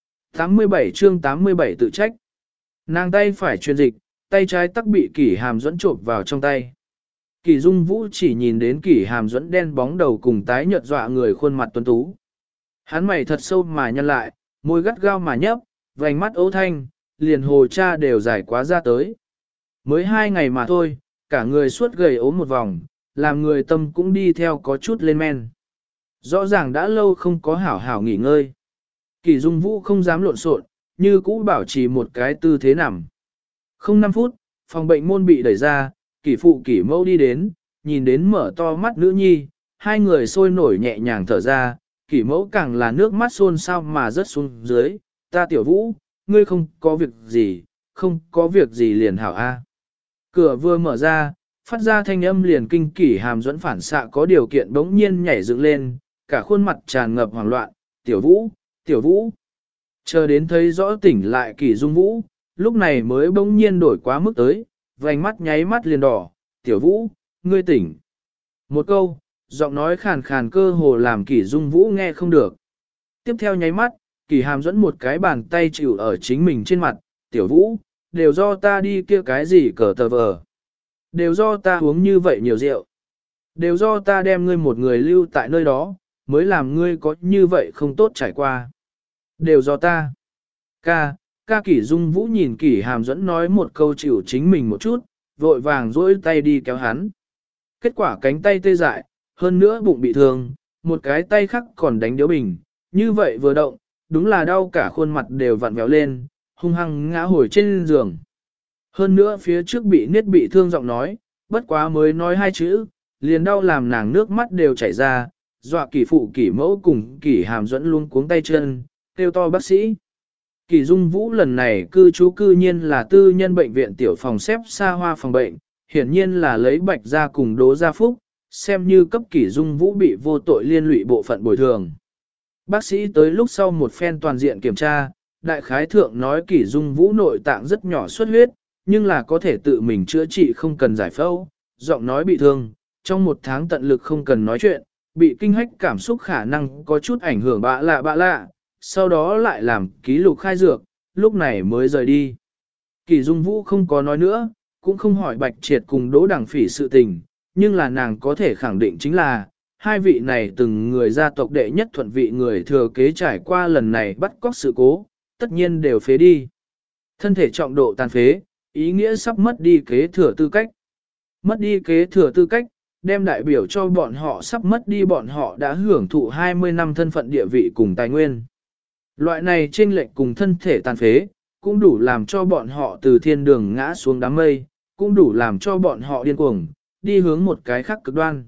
87 chương 87 tự trách. Nàng tay phải truyền dịch, tay trái tắc bị Kỷ Hàm dẫn trộm vào trong tay. Kỷ Dung Vũ chỉ nhìn đến Kỷ Hàm dẫn đen bóng đầu cùng tái nhợt dọa người khuôn mặt tuấn tú. Hắn mày thật sâu mà nhăn lại, môi gắt gao mà nhấp, vành mắt ấu thanh, liền hồ cha đều dài quá ra tới. Mới 2 ngày mà thôi, cả người suốt gầy ốm một vòng, làm người tâm cũng đi theo có chút lên men. Rõ ràng đã lâu không có hảo hảo nghỉ ngơi. Kỷ Dung Vũ không dám lộn xộn, như cũ bảo trì một cái tư thế nằm. Không 5 phút, phòng bệnh môn bị đẩy ra, Kỷ phụ Kỷ mẫu đi đến, nhìn đến mở to mắt nữ nhi, hai người sôi nổi nhẹ nhàng thở ra, Kỷ mẫu càng là nước mắt xôn xao mà rớt xuống dưới, ta Tiểu Vũ, ngươi không có việc gì, không có việc gì liền hảo a. Cửa vừa mở ra, phát ra thanh âm liền kinh Kỷ Hàm dẫn phản xạ có điều kiện bỗng nhiên nhảy dựng lên, cả khuôn mặt tràn ngập hoảng loạn, Tiểu Vũ, Tiểu Vũ. Chờ đến thấy rõ tỉnh lại Kỷ Dung Vũ, lúc này mới bỗng nhiên đổi quá mức tới, vành mắt nháy mắt liền đỏ, Tiểu Vũ, ngươi tỉnh. Một câu, giọng nói khàn khàn cơ hồ làm Kỷ Dung Vũ nghe không được. Tiếp theo nháy mắt, Kỷ Hàm dẫn một cái bàn tay chịu ở chính mình trên mặt, Tiểu Vũ, đều do ta đi kia cái gì cờ tờ vờ. Đều do ta uống như vậy nhiều rượu. Đều do ta đem ngươi một người lưu tại nơi đó, mới làm ngươi có như vậy không tốt trải qua. Đều do ta. Ca Kỷ Dung Vũ nhìn Kỷ Hàm dẫn nói một câu chịu chính mình một chút, vội vàng duỗi tay đi kéo hắn. Kết quả cánh tay tê dại, hơn nữa bụng bị thương, một cái tay khác còn đánh điếu bình, như vậy vừa động, đúng là đau cả khuôn mặt đều vặn vẹo lên, hung hăng ngã hồi trên giường. Hơn nữa phía trước bị niết bị thương giọng nói, bất quá mới nói 2 chữ, liền đau làm nàng nước mắt đều chảy ra, dọa Kỷ phụ Kỷ mẫu cùng Kỷ Hàm dẫn luôn cuống tay chân, kêu to bác sĩ. Kỷ Dung Vũ lần này cư trú cư nhiên là tư nhân bệnh viện tiểu phòng xếp xa hoa phòng bệnh, hiển nhiên là lấy Bạch gia cùng Đỗ gia phúc, xem như cấp Kỷ Dung Vũ bị vô tội liên lụy bộ phận bồi thường. Bác sĩ tới lúc sau một phen toàn diện kiểm tra, đại khái thượng nói Kỷ Dung Vũ nội tạng rất nhỏ xuất huyết, nhưng là có thể tự mình chữa trị không cần giải phẫu, giọng nói bị thương, trong 1 tháng tận lực không cần nói chuyện, bị kinh hách cảm xúc khả năng có chút ảnh hưởng bạ lạ, sau đó lại làm ký lục khai dược, lúc này mới rời đi. Kỷ Dung Vũ không có nói nữa, cũng không hỏi Bạch Triệt cùng Đỗ Đằng Phỉ sự tình, nhưng là nàng có thể khẳng định chính là, hai vị này từng người gia tộc đệ nhất thuận vị người thừa kế trải qua lần này bắt cóc sự cố, tất nhiên đều phế đi. Thân thể trọng độ tàn phế, ý nghĩa sắp mất đi kế thừa tư cách. Mất đi kế thừa tư cách, đem đại biểu cho bọn họ sắp mất đi bọn họ đã hưởng thụ 20 năm thân phận địa vị cùng tài nguyên. Loại này chênh lệch cùng thân thể tàn phế, cũng đủ làm cho bọn họ từ thiên đường ngã xuống đám mây, cũng đủ làm cho bọn họ điên cuồng, đi hướng một cái khác cực đoan.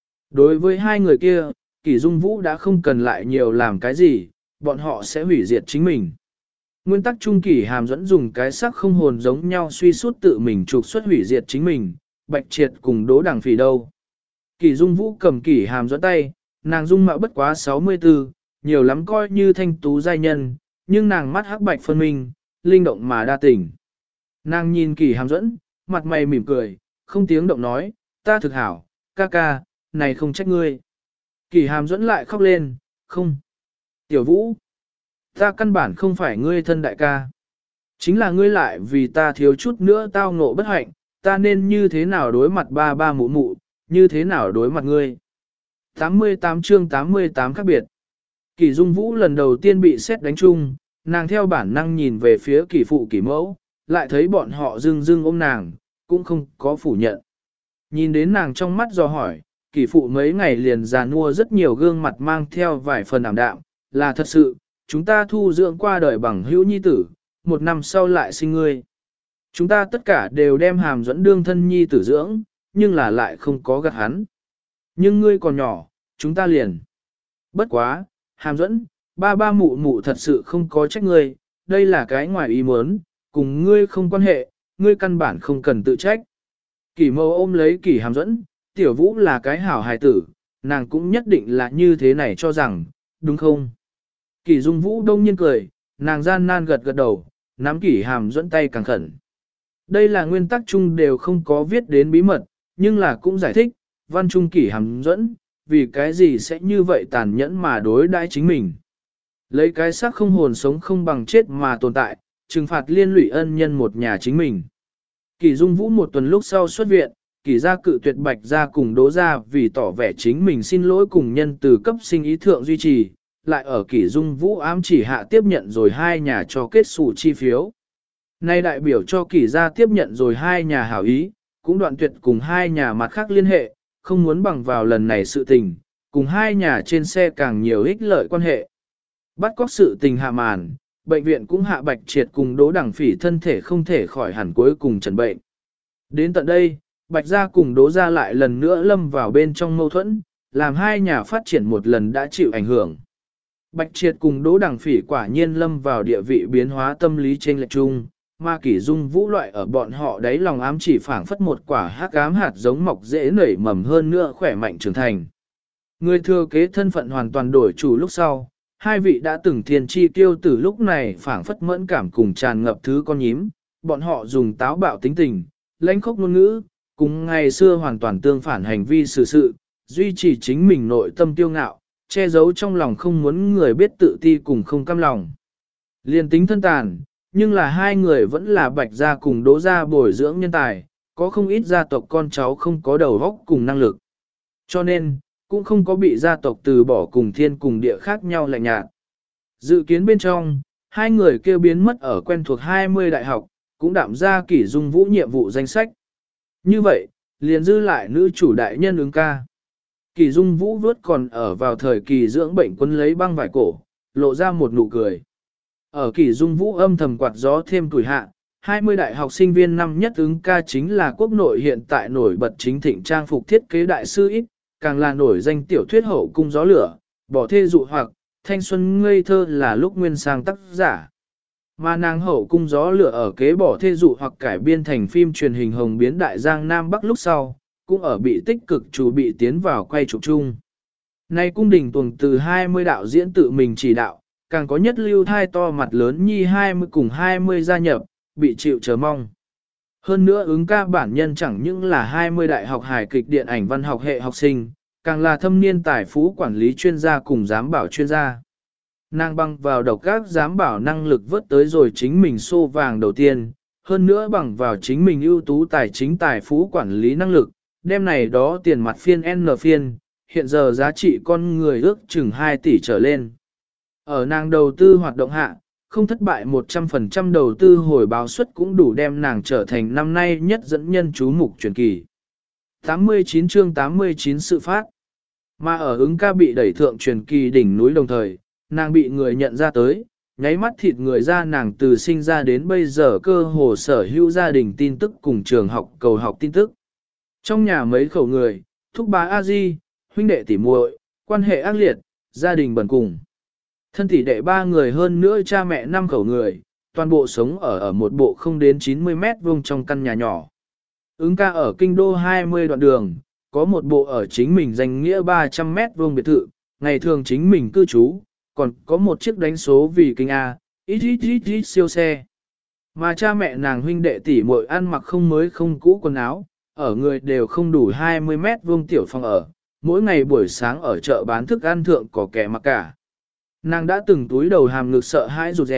Đối với hai người kia, Kỷ Dung Vũ đã không cần lại nhiều làm cái gì, bọn họ sẽ hủy diệt chính mình. Nguyên tắc trung Kỷ Hàm dẫn dùng cái sắc không hồn giống nhau suy suốt tự mình trục xuất hủy diệt chính mình, Bạch Triệt cùng Đỗ Đằng Phỉ đâu. Kỷ Dung Vũ cầm Kỷ Hàm dẫn tay, nàng dung mạo bất quá 64, nhiều lắm coi như thanh tú giai nhân, nhưng nàng mắt hắc bạch phân minh, linh động mà đa tình. Nàng nhìn Kỷ Hàm dẫn, mặt mày mỉm cười, không tiếng động nói, ta thực hảo, ca, này không trách ngươi. Kỷ Hàm dẫn lại khóc lên, không. Tiểu Vũ, ta căn bản không phải ngươi thân đại ca. Chính là ngươi lại vì ta thiếu chút nữa tao ngộ bất hạnh, ta nên như thế nào đối mặt ba ba mụ mụ, như thế nào đối mặt ngươi. 88 chương 88 khác biệt. Kỷ Dung Vũ lần đầu tiên bị sét đánh chung, nàng theo bản năng nhìn về phía kỷ phụ kỷ mẫu, lại thấy bọn họ dưng dưng ôm nàng, cũng không có phủ nhận. Nhìn đến nàng trong mắt do hỏi, kỷ phụ mấy ngày liền già nua rất nhiều gương mặt mang theo vài phần ảm đạm, là thật sự, chúng ta thu dưỡng qua đời bằng hữu nhi tử, một năm sau lại sinh ngươi. Chúng ta tất cả đều đem Hàm Duẫn đương thân nhi tử dưỡng, nhưng là lại không có gặt hắn. Nhưng ngươi còn nhỏ, chúng ta liền. Bất quá, Hàm Duẫn, ba ba mụ mụ thật sự không có trách ngươi, đây là cái ngoài ý muốn, cùng ngươi không quan hệ, ngươi căn bản không cần tự trách. Kỷ mâu ôm lấy Kỷ Hàm Duẫn, tiểu vũ là cái hảo hài tử, nàng cũng nhất định là như thế này cho rằng, đúng không? Kỷ Dung Vũ đông nhiên cười, nàng gian nan gật gật đầu, nắm Kỷ Hàm Duẫn tay càng khẩn. Đây là nguyên tắc chung đều không có viết đến bí mật, nhưng là cũng giải thích, văn trung Kỷ Hàm Duẫn, vì cái gì sẽ như vậy tàn nhẫn mà đối đãi chính mình. Lấy cái xác không hồn sống không bằng chết mà tồn tại, trừng phạt liên lụy ân nhân một nhà chính mình. Kỷ Dung Vũ một tuần lúc sau xuất viện, Kỷ gia cự tuyệt Bạch gia cùng Đỗ gia vì tỏ vẻ chính mình xin lỗi cùng nhân từ cấp sinh ý thượng duy trì, lại ở Kỷ Dung Vũ ám chỉ hạ tiếp nhận rồi hai nhà cho kết sủ chi phiếu. Nay đại biểu cho Kỷ gia tiếp nhận rồi hai nhà hảo ý, cũng đoạn tuyệt cùng hai nhà mặt khác liên hệ, không muốn bằng vào lần này sự tình, cùng hai nhà trên xe càng nhiều ích lợi quan hệ. Bắt cóc sự tình hạ màn, bệnh viện cũng hạ Bạch Triệt cùng Đỗ Đằng Phỉ thân thể không thể khỏi hẳn cuối cùng trần bệnh. Đến tận đây, Bạch gia cùng Đỗ gia lại lần nữa lâm vào bên trong mâu thuẫn, làm hai nhà phát triển một lần đã chịu ảnh hưởng. Bạch Triệt cùng Đỗ Đằng Phỉ quả nhiên lâm vào địa vị biến hóa tâm lý trên lệch chung, mà Kỷ Dung Vũ loại ở bọn họ đấy lòng ám chỉ phảng phất một quả hắc ám hạt giống mọc dễ nảy mầm hơn nữa khỏe mạnh trưởng thành. Người thừa kế thân phận hoàn toàn đổi chủ lúc sau, hai vị đã từng thiên chi tiêu tử lúc này phảng phất mẫn cảm cùng tràn ngập thứ con nhím, bọn họ dùng táo bạo tính tình, lãnh khốc ngôn ngữ, cùng ngày xưa hoàn toàn tương phản hành vi xử sự, duy trì chính mình nội tâm tiêu ngạo, che giấu trong lòng không muốn người biết tự ti cùng không cam lòng. Liên tính thân tàn, nhưng là hai người vẫn là Bạch gia cùng Đỗ gia bồi dưỡng nhân tài, có không ít gia tộc con cháu không có đầu óc cùng năng lực. Cho nên, cũng không có bị gia tộc từ bỏ cùng thiên cùng địa khác nhau lạnh nhạt. Dự kiến bên trong, hai người kêu biến mất ở quen thuộc 20 đại học, cũng đạm ra Kỷ Dung Vũ nhiệm vụ danh sách. Như vậy, liền dư lại nữ chủ đại nhân ứng ca. Kỷ Dung Vũ vớt còn ở vào thời kỳ dưỡng bệnh quân lấy băng vải cổ, lộ ra một nụ cười. Ở Kỷ Dung Vũ âm thầm quạt gió thêm tuổi hạ, 20 đại học sinh viên năm nhất ứng ca chính là quốc nội hiện tại nổi bật chính thịnh trang phục thiết kế đại sư ít, càng là nổi danh tiểu thuyết hậu cung gió lửa, bỏ thê dụ hoặc, thanh xuân ngây thơ là lúc nguyên sang tác giả. Mà nàng hậu cung gió lửa ở kế bỏ thê dụ hoặc cải biên thành phim truyền hình hồng biến đại giang Nam Bắc lúc sau, cũng ở bị tích cực chủ bị tiến vào quay chụp chung. Nay cung đình tuồng từ 20 đạo diễn tự mình chỉ đạo, càng có nhất lưu thai to mặt lớn nhi 20 cùng 20 gia nhập, bị chịu chờ mong. Hơn nữa ứng ca bản nhân chẳng những là 20 đại học hài kịch điện ảnh văn học hệ học sinh, càng là thâm niên tài phú quản lý chuyên gia cùng giám bảo chuyên gia. Nàng bằng vào độc các giám bảo năng lực vớt tới rồi chính mình xô vàng đầu tiên, hơn nữa bằng vào chính mình ưu tú tài chính tài phú quản lý năng lực, đem này đó tiền mặt phiên N phiên, hiện giờ giá trị con người ước chừng 2 tỷ trở lên. Ở nàng đầu tư hoạt động hạ, không thất bại 100% đầu tư hồi báo suất cũng đủ đem nàng trở thành năm nay nhất dẫn nhân chú mục truyền kỳ. 89 chương 89 sự phát. Mà ở ứng ca bị đẩy thượng truyền kỳ đỉnh núi đồng thời, nàng bị người nhận ra tới, nháy mắt thịt người ra nàng từ sinh ra đến bây giờ cơ hồ sở hữu gia đình tin tức cùng trường học cầu học tin tức. Trong nhà mấy khẩu người, thúc bá a di, huynh đệ tỉ muội, quan hệ ác liệt, gia đình bần cùng. Thân tỷ đệ 3 người hơn nữa cha mẹ 5 khẩu người, toàn bộ sống ở một bộ không đến 90 mét vuông trong căn nhà nhỏ. Ứng ca ở kinh đô 20 đoạn đường, có một bộ ở chính mình danh nghĩa 300 mét vuông biệt thự, ngày thường chính mình cư trú, còn có một chiếc đánh số vì kinh A, ít siêu xe. Mà cha mẹ nàng huynh đệ tỷ muội ăn mặc không mới không cũ quần áo, ở người đều không đủ 20 mét vuông tiểu phòng ở, mỗi ngày buổi sáng ở chợ bán thức ăn thượng có kẻ mặc cả. Nàng đã từng túi đầu hàm ngực sợ hãi rụt rè,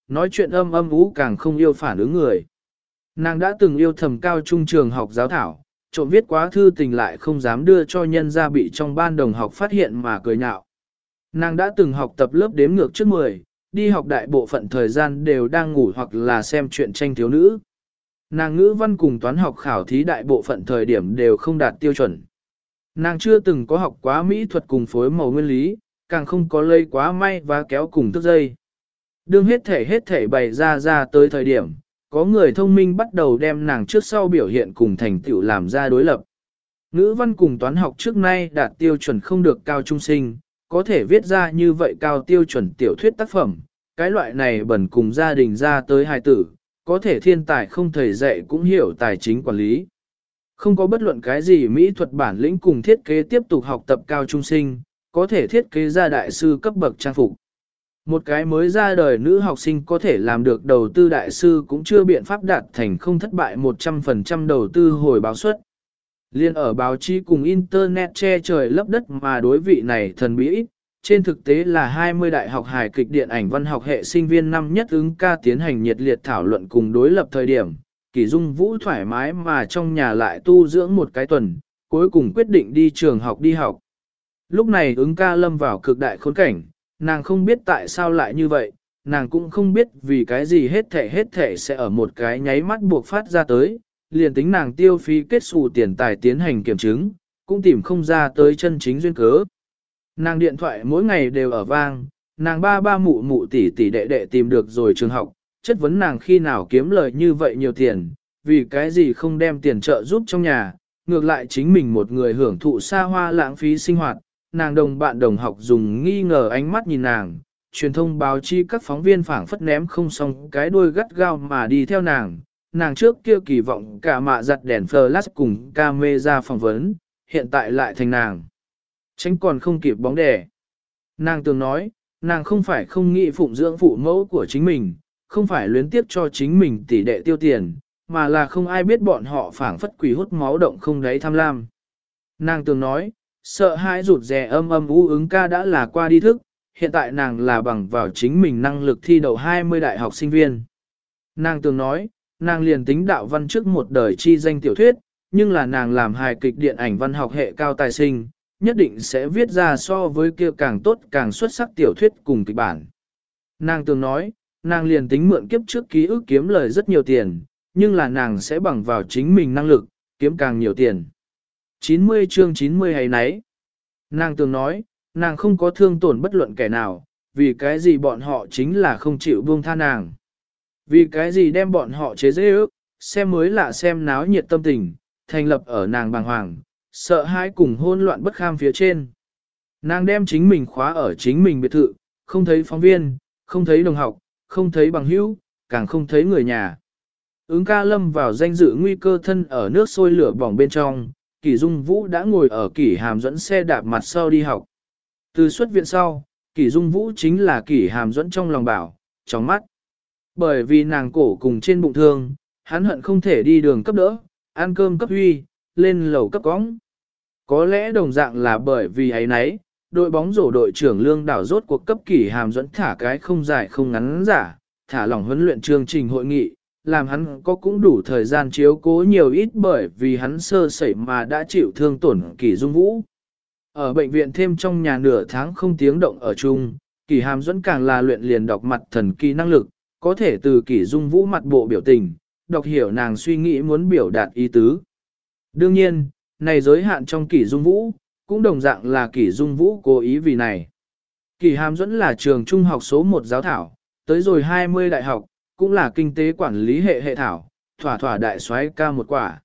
nói chuyện âm âm ú càng không yêu phản ứng người. Nàng đã từng yêu thầm cao trung trường học giáo thảo, trộm viết quá thư tình lại không dám đưa cho nhân gia bị trong ban đồng học phát hiện mà cười nhạo. Nàng đã từng học tập lớp đếm ngược trước 10, đi học đại bộ phận thời gian đều đang ngủ hoặc là xem truyện tranh thiếu nữ. Nàng ngữ văn cùng toán học khảo thí đại bộ phận thời điểm đều không đạt tiêu chuẩn. Nàng chưa từng có học quá mỹ thuật cùng phối màu nguyên lý, càng không có lây quá may và kéo cùng thước dây. Đương hết thể bày ra tới thời điểm, có người thông minh bắt đầu đem nàng trước sau biểu hiện cùng thành tựu làm ra đối lập. Ngữ văn cùng toán học trước nay đạt tiêu chuẩn không được cao trung sinh, có thể viết ra như vậy cao tiêu chuẩn tiểu thuyết tác phẩm, cái loại này bẩn cùng gia đình ra tới hài tử, có thể thiên tài không thầy dạy cũng hiểu tài chính quản lý. Không có bất luận cái gì mỹ thuật bản lĩnh cùng thiết kế tiếp tục học tập cao trung sinh, có thể thiết kế ra đại sư cấp bậc trang phục. Một cái mới ra đời nữ học sinh có thể làm được đầu tư đại sư cũng chưa biện pháp đạt thành không thất bại 100% đầu tư hồi báo suất. Liên ở báo chí cùng Internet che trời lấp đất mà đối vị này thần bí ít, trên thực tế là 20 đại học hài kịch điện ảnh văn học hệ sinh viên năm nhất ứng ca tiến hành nhiệt liệt thảo luận cùng đối lập thời điểm. Kỷ Dung Vũ thoải mái mà trong nhà lại tu dưỡng một cái tuần, cuối cùng quyết định đi trường học đi học. Lúc này ứng ca lâm vào cực đại khốn cảnh, nàng không biết tại sao lại như vậy, nàng cũng không biết vì cái gì hết thể sẽ ở một cái nháy mắt buộc phát ra tới, liền tính nàng tiêu phí kết xù tiền tài tiến hành kiểm chứng, cũng tìm không ra tới chân chính duyên cớ. Nàng điện thoại mỗi ngày đều ở vang, nàng ba mụ tỷ đệ đệ tìm được rồi trường học, chất vấn nàng khi nào kiếm lời như vậy nhiều tiền, vì cái gì không đem tiền trợ giúp trong nhà, ngược lại chính mình một người hưởng thụ xa hoa lãng phí sinh hoạt, nàng đồng bạn đồng học dùng nghi ngờ ánh mắt nhìn nàng, truyền thông báo chí các phóng viên phảng phất ném không xong cái đuôi gắt gao mà đi theo nàng trước kia kỳ vọng cả mạ giặt đèn flash cùng camera phỏng vấn, hiện tại lại thành nàng. Tránh còn không kịp bóng đè. Nàng từng nói, nàng không phải không nghĩ phụng dưỡng phụ mẫu của chính mình, không phải luyến tiếp cho chính mình tỷ đệ tiêu tiền, mà là không ai biết bọn họ phảng phất quỷ hút máu động không đáy tham lam. Nàng từng nói, sợ hãi rụt rè âm u ứng ca đã là qua đi thức, hiện tại nàng là bằng vào chính mình năng lực thi đậu 20 đại học sinh viên. Nàng từng nói, nàng liền tính đạo văn trước một đời chi danh tiểu thuyết, nhưng là nàng làm hài kịch điện ảnh văn học hệ cao tài sinh, nhất định sẽ viết ra so với kia càng tốt càng xuất sắc tiểu thuyết cùng kịch bản. Nàng từng nói, nàng liền tính mượn kiếp trước ký ức kiếm lời rất nhiều tiền, nhưng là nàng sẽ bằng vào chính mình năng lực, kiếm càng nhiều tiền. 90 chương 90 hay nấy. Nàng từng nói, nàng không có thương tổn bất luận kẻ nào, vì cái gì bọn họ chính là không chịu buông tha nàng. Vì cái gì đem bọn họ chế dễ ước, xem mới lạ xem náo nhiệt tâm tình, thành lập ở nàng bàng hoàng, sợ hãi cùng hỗn loạn bất kham phía trên. Nàng đem chính mình khóa ở chính mình biệt thự, không thấy phóng viên, không thấy đồng học, không thấy bằng hữu, càng không thấy người nhà. Ứng ca lâm vào danh dự nguy cơ thân ở nước sôi lửa bỏng bên trong, Kỷ Dung Vũ đã ngồi ở Kỷ Hàm dẫn xe đạp mặt sau đi học. Từ xuất viện sau, Kỷ Dung Vũ chính là Kỷ Hàm dẫn trong lòng bảo, trong mắt. Bởi vì nàng cổ cùng trên bụng thương, hắn hận không thể đi đường cấp đỡ, ăn cơm cấp huy, lên lầu cấp cóng. Có lẽ đồng dạng là bởi vì ấy nấy, đội bóng rổ đội trưởng Lương Đảo rốt cuộc cấp Kỷ Hàm dẫn thả cái không dài không ngắn giả, thả lỏng huấn luyện chương trình hội nghị, làm hắn có cũng đủ thời gian chiếu cố nhiều ít bởi vì hắn sơ sẩy mà đã chịu thương tổn Kỷ Dung Vũ. Ở bệnh viện thêm trong nhà nửa tháng không tiếng động ở chung, Kỷ Hàm dẫn càng là luyện liền đọc mặt thần kỳ năng lực, có thể từ Kỷ Dung Vũ mặt bộ biểu tình, đọc hiểu nàng suy nghĩ muốn biểu đạt ý tứ. Đương nhiên, này giới hạn trong Kỷ Dung Vũ, cũng đồng dạng là Kỷ Dung Vũ cố ý vì này. Kỷ Hàm dẫn là trường trung học số 1 giáo thảo, tới rồi 20 đại học, cũng là kinh tế quản lý hệ hệ thảo, thỏa đại soái ca một quả.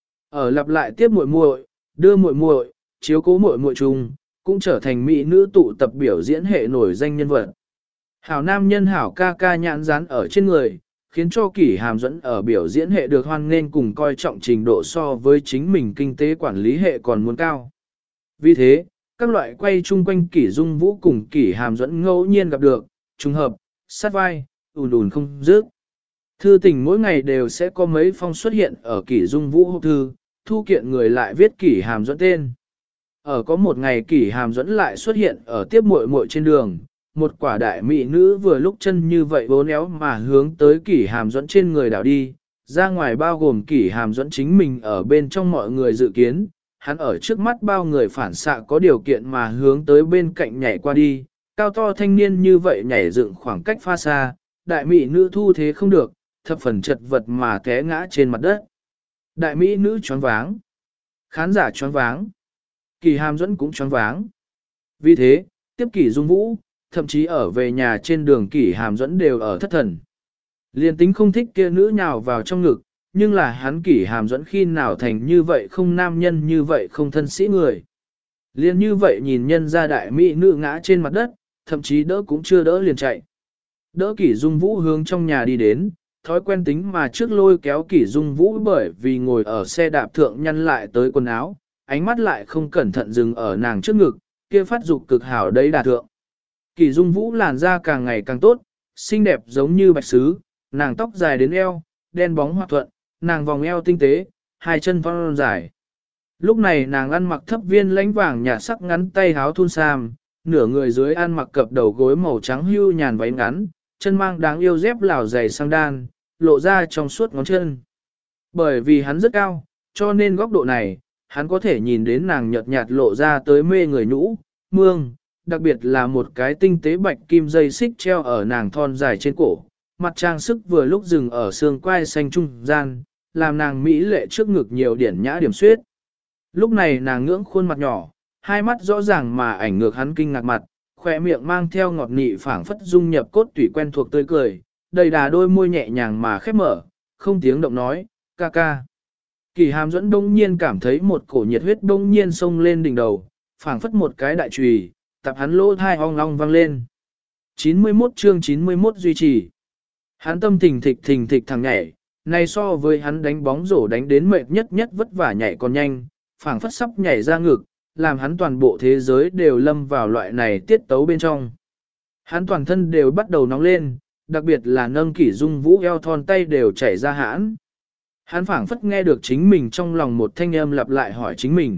Ở lặp lại tiếp muội muội, đưa muội muội, chiếu cố muội muội chung, cũng trở thành mỹ nữ tụ tập biểu diễn hệ nổi danh nhân vật. Hảo nam nhân hảo ca ca nhãn dán ở trên người, khiến cho Kỷ Hàm dẫn ở biểu diễn hệ được hoan nghênh cùng coi trọng trình độ so với chính mình kinh tế quản lý hệ còn muốn cao. Vì thế, các loại quay chung quanh Kỷ Dung Vũ cùng Kỷ Hàm dẫn ngẫu nhiên gặp được, trùng hợp, sát vai, ùn không dứt. Thư tình mỗi ngày đều sẽ có mấy phong xuất hiện ở Kỷ Dung Vũ hộp thư, thu kiện người lại viết Kỷ Hàm dẫn tên. Ở có một ngày Kỷ Hàm dẫn lại xuất hiện ở tiếp muội muội trên đường, một quả đại mỹ nữ vừa lúc chân như vậy bốn éo mà hướng tới Kỷ Hàm Duẫn trên người đảo đi, ra ngoài bao gồm Kỷ Hàm Duẫn chính mình ở bên trong mọi người dự kiến, hắn ở trước mắt bao người phản xạ có điều kiện mà hướng tới bên cạnh nhảy qua đi, cao to thanh niên như vậy nhảy dựng khoảng cách pha xa, đại mỹ nữ thu thế không được, thập phần chật vật mà té ngã trên mặt đất. Đại mỹ nữ choáng váng, khán giả choáng váng, Kỷ Hàm Duẫn cũng choáng váng. Vì thế, tiếp Kỷ Dung Vũ, thậm chí ở về nhà trên đường Kỷ Hàm Duẫn đều ở thất thần. Liên tính không thích kia nữ nhào vào trong ngực, nhưng là hắn Kỷ Hàm Duẫn khi nào thành như vậy không nam nhân như vậy không thân sĩ người. Liên như vậy nhìn nhân ra đại mỹ nữ ngã trên mặt đất, thậm chí đỡ cũng chưa đỡ liền chạy. Đỡ Kỷ Dung Vũ hướng trong nhà đi đến, thói quen tính mà trước lôi kéo Kỷ Dung Vũ bởi vì ngồi ở xe đạp thượng nhăn lại tới quần áo, ánh mắt lại không cẩn thận dừng ở nàng trước ngực, kia phát dục cực hảo đấy đà thượng. Kỷ Dung Vũ làn da càng ngày càng tốt, xinh đẹp giống như bạch sứ, nàng tóc dài đến eo, đen bóng hoạt thuận, nàng vòng eo tinh tế, hai chân thon dài. Lúc này nàng ăn mặc thấp viên lãnh vàng nhạt sắc ngắn tay háo thun sam, nửa người dưới ăn mặc cập đầu gối màu trắng hưu nhàn váy ngắn, chân mang đáng yêu dép lào dày sang đan, lộ ra trong suốt ngón chân. Bởi vì hắn rất cao, cho nên góc độ này, hắn có thể nhìn đến nàng nhợt nhạt lộ ra tới mê người nhũ, mương, đặc biệt là một cái tinh tế bạch kim dây xích treo ở nàng thon dài trên cổ, mặt trang sức vừa lúc dừng ở xương quai xanh trung gian, làm nàng mỹ lệ trước ngực nhiều điển nhã điểm xuyết. Lúc này nàng ngưỡng khuôn mặt nhỏ, hai mắt rõ ràng mà ảnh ngược hắn kinh ngạc mặt, khỏe miệng mang theo ngọt nị phảng phất dung nhập cốt tủy quen thuộc tươi cười, đầy đà đôi môi nhẹ nhàng mà khép mở, không tiếng động nói, ca ca. Kỷ Hàm Duẫn đông nhiên cảm thấy một cổ nhiệt huyết đông nhiên xông lên đỉnh đầu, phảng phất một cái đại chùy, tập hắn lỗ thai ong ong vang lên. 91 chương 91 duy trì. Hắn tâm thình thịch thằng nhảy, này so với hắn đánh bóng rổ đánh đến mệt nhất vất vả nhảy còn nhanh, phảng phất sắp nhảy ra ngực, làm hắn toàn bộ thế giới đều lâm vào loại này tiết tấu bên trong. Hắn toàn thân đều bắt đầu nóng lên, đặc biệt là nâng Kỷ Dung Vũ eo thon tay đều chảy ra hãn. Hắn phảng phất nghe được chính mình trong lòng một thanh âm lặp lại hỏi chính mình.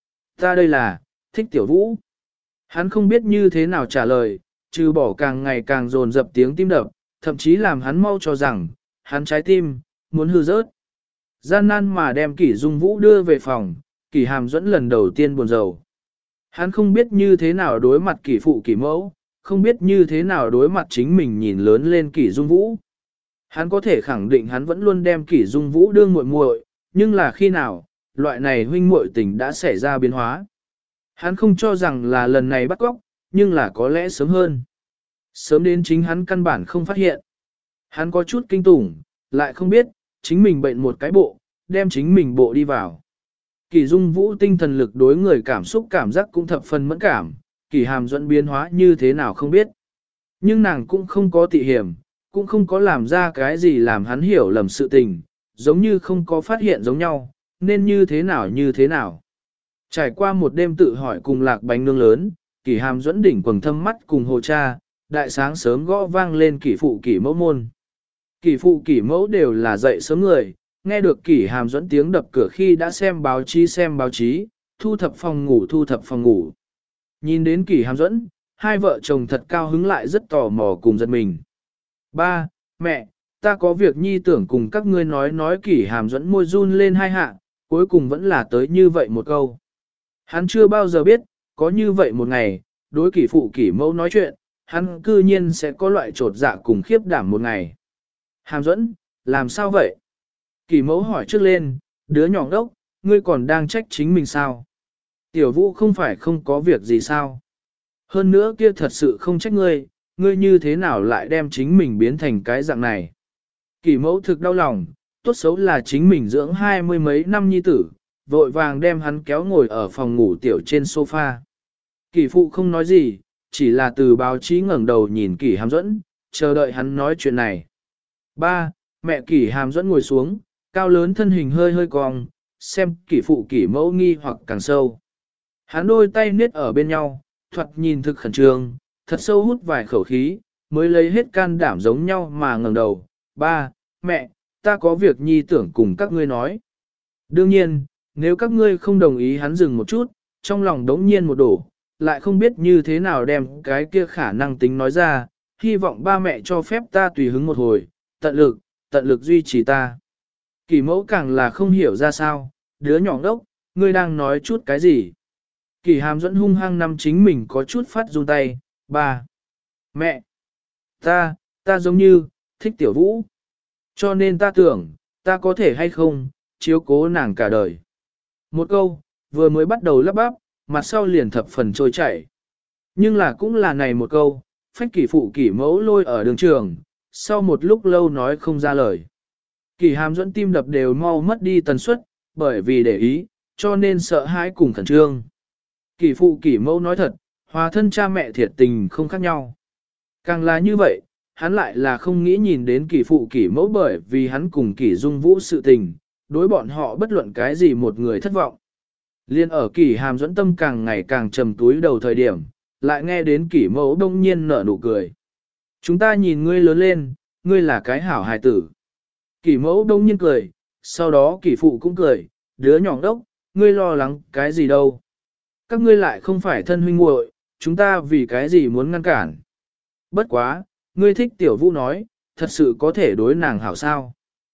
Ta đây là, thích tiểu Vũ. Hắn không biết như thế nào trả lời, trừ bỏ càng ngày càng dồn dập tiếng tim đập, thậm chí làm hắn mau cho rằng, hắn trái tim, muốn hư rớt. Gian nan mà đem Kỷ Dung Vũ đưa về phòng, Kỷ Hàm Duẫn lần đầu tiên buồn rầu. Hắn không biết như thế nào đối mặt Kỷ phụ Kỷ mẫu, không biết như thế nào đối mặt chính mình nhìn lớn lên Kỷ Dung Vũ. Hắn có thể khẳng định hắn vẫn luôn đem Kỷ Dung Vũ đương muội muội, nhưng là khi nào, loại này huynh muội tình đã xảy ra biến hóa. Hắn không cho rằng là lần này bắt cóc, nhưng là có lẽ sớm hơn. Sớm đến chính hắn căn bản không phát hiện. Hắn có chút kinh tủng, lại không biết, chính mình bệnh một cái bộ, đem chính mình bộ đi vào. Kỷ Dung Vũ tinh thần lực đối người cảm xúc cảm giác cũng thập phần mẫn cảm, Kỷ Hàm Duẫn biến hóa như thế nào không biết. Nhưng nàng cũng không có tị hiểm, cũng không có làm ra cái gì làm hắn hiểu lầm sự tình, giống như không có phát hiện giống nhau, nên như thế nào như thế nào. Trải qua một đêm tự hỏi cùng lạc bánh nướng lớn, Kỷ Hàm Duẫn đỉnh quầng thâm mắt cùng hồ cha, đại sáng sớm gõ vang lên Kỷ phụ Kỷ mẫu môn. Kỷ phụ Kỷ mẫu đều là dậy sớm người, nghe được Kỷ Hàm Duẫn tiếng đập cửa khi đã xem báo chí, thu thập phòng ngủ. Nhìn đến Kỷ Hàm Duẫn, hai vợ chồng thật cao hứng lại rất tò mò cùng giật mình. Ba, mẹ, ta có việc nhi tưởng cùng các ngươi nói Kỷ Hàm Duẫn môi run lên hai hạ, cuối cùng vẫn là tới như vậy một câu. Hắn chưa bao giờ biết, có như vậy một ngày, đối Kỷ phụ Kỷ mẫu nói chuyện, hắn cư nhiên sẽ có loại trột dạ cùng khiếp đảm một ngày. Hàm Duẫn, làm sao vậy? Kỷ mẫu hỏi trước lên, đứa nhỏ ngốc, ngươi còn đang trách chính mình sao? Tiểu Vũ không phải không có việc gì sao? Hơn nữa kia thật sự không trách ngươi, ngươi như thế nào lại đem chính mình biến thành cái dạng này? Kỷ mẫu thực đau lòng, tốt xấu là chính mình dưỡng 20 mấy năm nhi tử, vội vàng đem hắn kéo ngồi ở phòng ngủ tiểu trên sofa. Kỷ phụ không nói gì, chỉ là từ báo chí ngẩng đầu nhìn Kỷ Hàm Duẫn, chờ đợi hắn nói chuyện này. Ba, mẹ Kỷ Hàm Duẫn ngồi xuống, cao lớn thân hình hơi hơi cong, xem Kỷ phụ Kỷ mẫu nghi hoặc càng sâu. Hắn đôi tay niết ở bên nhau, thoạt nhìn thực khẩn trương, thật sâu hút vài khẩu khí, mới lấy hết can đảm giống nhau mà ngẩng đầu. Ba, mẹ, ta có việc nhi tưởng cùng các ngươi nói. Đương nhiên, nếu các ngươi không đồng ý hắn dừng một chút, trong lòng đống nhiên một đổ, lại không biết như thế nào đem cái kia khả năng tính nói ra, hy vọng ba mẹ cho phép ta tùy hứng một hồi, tận lực duy trì ta. Kỳ mẫu càng là không hiểu ra sao, đứa nhỏ ngốc, ngươi đang nói chút cái gì. Kỳ hàm dẫn hung hăng nắm chính mình có chút phát run tay, ba, mẹ, ta giống như, thích tiểu vũ. Cho nên ta tưởng, ta có thể hay không, chiếu cố nàng cả đời. Một câu, vừa mới bắt đầu lắp bắp, mặt sau liền thập phần trôi chảy. Nhưng là cũng là này một câu, phách kỷ phụ kỷ mẫu lôi ở đường trường, sau một lúc lâu nói không ra lời. Kỷ hàm dẫn tim đập đều mau mất đi tần suất, bởi vì để ý, cho nên sợ hãi cùng khẩn trương. Kỷ phụ kỷ mẫu nói thật, hòa thân cha mẹ thiệt tình không khác nhau. Càng là như vậy, hắn lại là không nghĩ nhìn đến kỷ phụ kỷ mẫu bởi vì hắn cùng kỷ dung vũ sự tình, đối bọn họ bất luận cái gì một người thất vọng. Liên ở kỷ hàm dẫn tâm càng ngày càng trầm túi đầu thời điểm, lại nghe đến kỷ mẫu đông nhiên nở nụ cười. Chúng ta nhìn ngươi lớn lên, ngươi là cái hảo hài tử. Kỷ mẫu đông nhiên cười, sau đó kỷ phụ cũng cười, đứa nhỏ đốc, ngươi lo lắng cái gì đâu. Các ngươi lại không phải thân huynh muội, chúng ta vì cái gì muốn ngăn cản. Bất quá, ngươi thích tiểu vũ nói, thật sự có thể đối nàng hảo sao.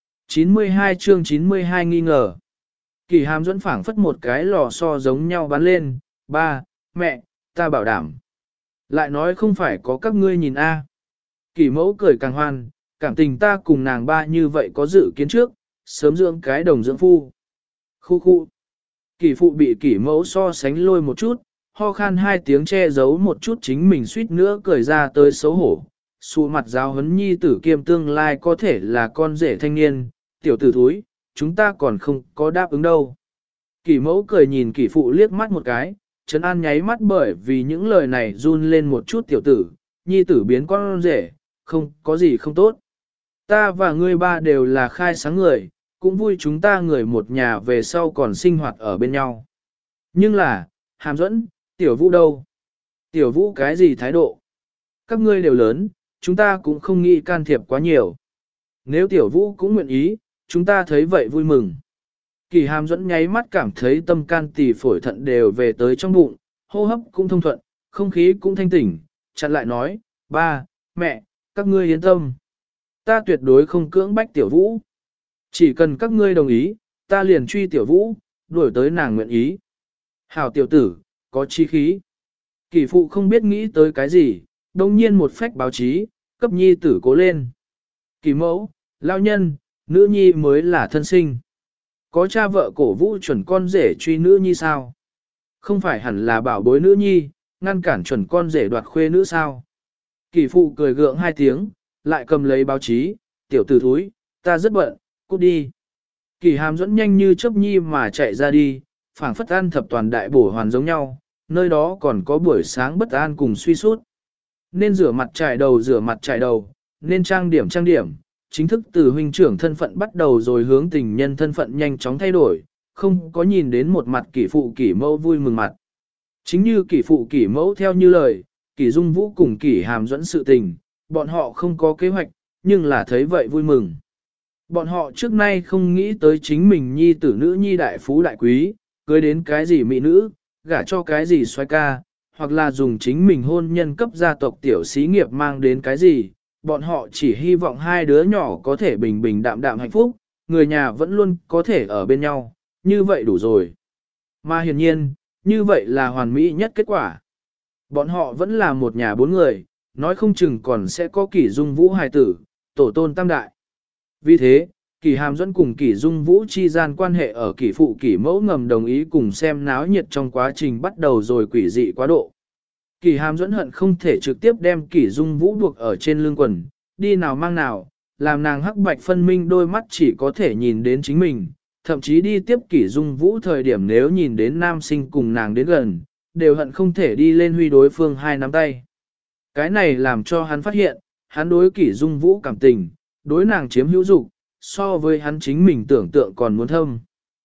92 chương 92 nghi ngờ. Kỳ hàm dẫn phảng phất một cái lò xo giống nhau bắn lên, ba, mẹ, ta bảo đảm. Lại nói không phải có các ngươi nhìn a. Kỳ mẫu cười càng hoan, cảm tình ta cùng nàng ba như vậy có dự kiến trước, sớm dưỡng cái đồng dưỡng phu. Khu khu. Kỳ phụ bị kỳ mẫu so sánh lôi một chút, ho khan hai tiếng che giấu một chút chính mình suýt nữa cười ra tới xấu hổ. Xù mặt giáo huấn nhi tử kiêm tương lai có thể là con rể thanh niên, tiểu tử thúi, chúng ta còn không có đáp ứng đâu. Kỳ mẫu cười nhìn kỳ phụ liếc mắt một cái, Trấn An nháy mắt bởi vì những lời này run lên một chút tiểu tử, nhi tử biến con rể, không có gì không tốt. Ta và ngươi ba đều là khai sáng người, cũng vui chúng ta người một nhà về sau còn sinh hoạt ở bên nhau. Nhưng là, hàm dẫn, tiểu vũ đâu? Tiểu vũ cái gì thái độ? Các ngươi đều lớn, chúng ta cũng không nghĩ can thiệp quá nhiều. Nếu tiểu vũ cũng nguyện ý, chúng ta thấy vậy vui mừng. Kỳ hàm dẫn nháy mắt cảm thấy tâm can tỳ phổi thận đều về tới trong bụng, hô hấp cũng thông thuận, không khí cũng thanh tỉnh, chặn lại nói, ba, mẹ, các ngươi yên tâm. Ta tuyệt đối không cưỡng bách tiểu vũ. Chỉ cần các ngươi đồng ý, ta liền truy tiểu vũ, đuổi tới nàng nguyện ý. Hảo tiểu tử, có chi khí. Kỳ phụ không biết nghĩ tới cái gì, đồng nhiên một phách báo chí, cấp nhi tử cố lên. Kỳ mẫu, lao nhân, nữ nhi mới là thân sinh. Có cha vợ cổ vũ chuẩn con rể truy nữ nhi sao? Không phải hẳn là bảo bối nữ nhi, ngăn cản chuẩn con rể đoạt khuê nữ sao? Kỳ phụ cười gượng hai tiếng, lại cầm lấy báo chí, tiểu tử thúi, ta rất bận, cút đi. Kỳ hàm dẫn nhanh như chớp nhi mà chạy ra đi, phảng phất an thập toàn đại bổ hoàn giống nhau, nơi đó còn có buổi sáng bất an cùng suy sút. Nên rửa mặt trải đầu, nên trang điểm, chính thức từ huynh trưởng thân phận bắt đầu rồi hướng tình nhân thân phận nhanh chóng thay đổi, không có nhìn đến một mặt kỷ phụ kỷ mẫu vui mừng mặt. Chính như kỷ phụ kỷ mẫu theo như lời, kỷ dung vũ cùng kỷ hàm dẫn sự tình, bọn họ không có kế hoạch, nhưng là thấy vậy vui mừng. Bọn họ trước nay không nghĩ tới chính mình nhi tử nữ nhi đại phú đại quý, cưới đến cái gì mỹ nữ, gả cho cái gì xoay ca, hoặc là dùng chính mình hôn nhân cấp gia tộc tiểu xí nghiệp mang đến cái gì, bọn họ chỉ hy vọng hai đứa nhỏ có thể bình bình đạm đạm hạnh phúc, người nhà vẫn luôn có thể ở bên nhau, như vậy đủ rồi. Mà hiển nhiên, như vậy là hoàn mỹ nhất kết quả. Bọn họ vẫn là một nhà bốn người, nói không chừng còn sẽ có kỷ dung vũ hài tử, tổ tôn tam đại. Vì thế, kỷ hàm dẫn cùng kỷ dung vũ chi gian quan hệ ở kỷ phụ kỷ mẫu ngầm đồng ý cùng xem náo nhiệt trong quá trình bắt đầu rồi quỷ dị quá độ. Kỷ hàm dẫn hận không thể trực tiếp đem kỷ dung vũ buộc ở trên lưng quần, đi nào mang nào, làm nàng hắc bạch phân minh đôi mắt chỉ có thể nhìn đến chính mình, thậm chí đi tiếp kỷ dung vũ thời điểm nếu nhìn đến nam sinh cùng nàng đến gần, đều hận không thể đi lên huy đối phương hai nắm tay. Cái này làm cho hắn phát hiện, hắn đối kỷ dung vũ cảm tình, đối nàng chiếm hữu dục, so với hắn chính mình tưởng tượng còn muốn thâm.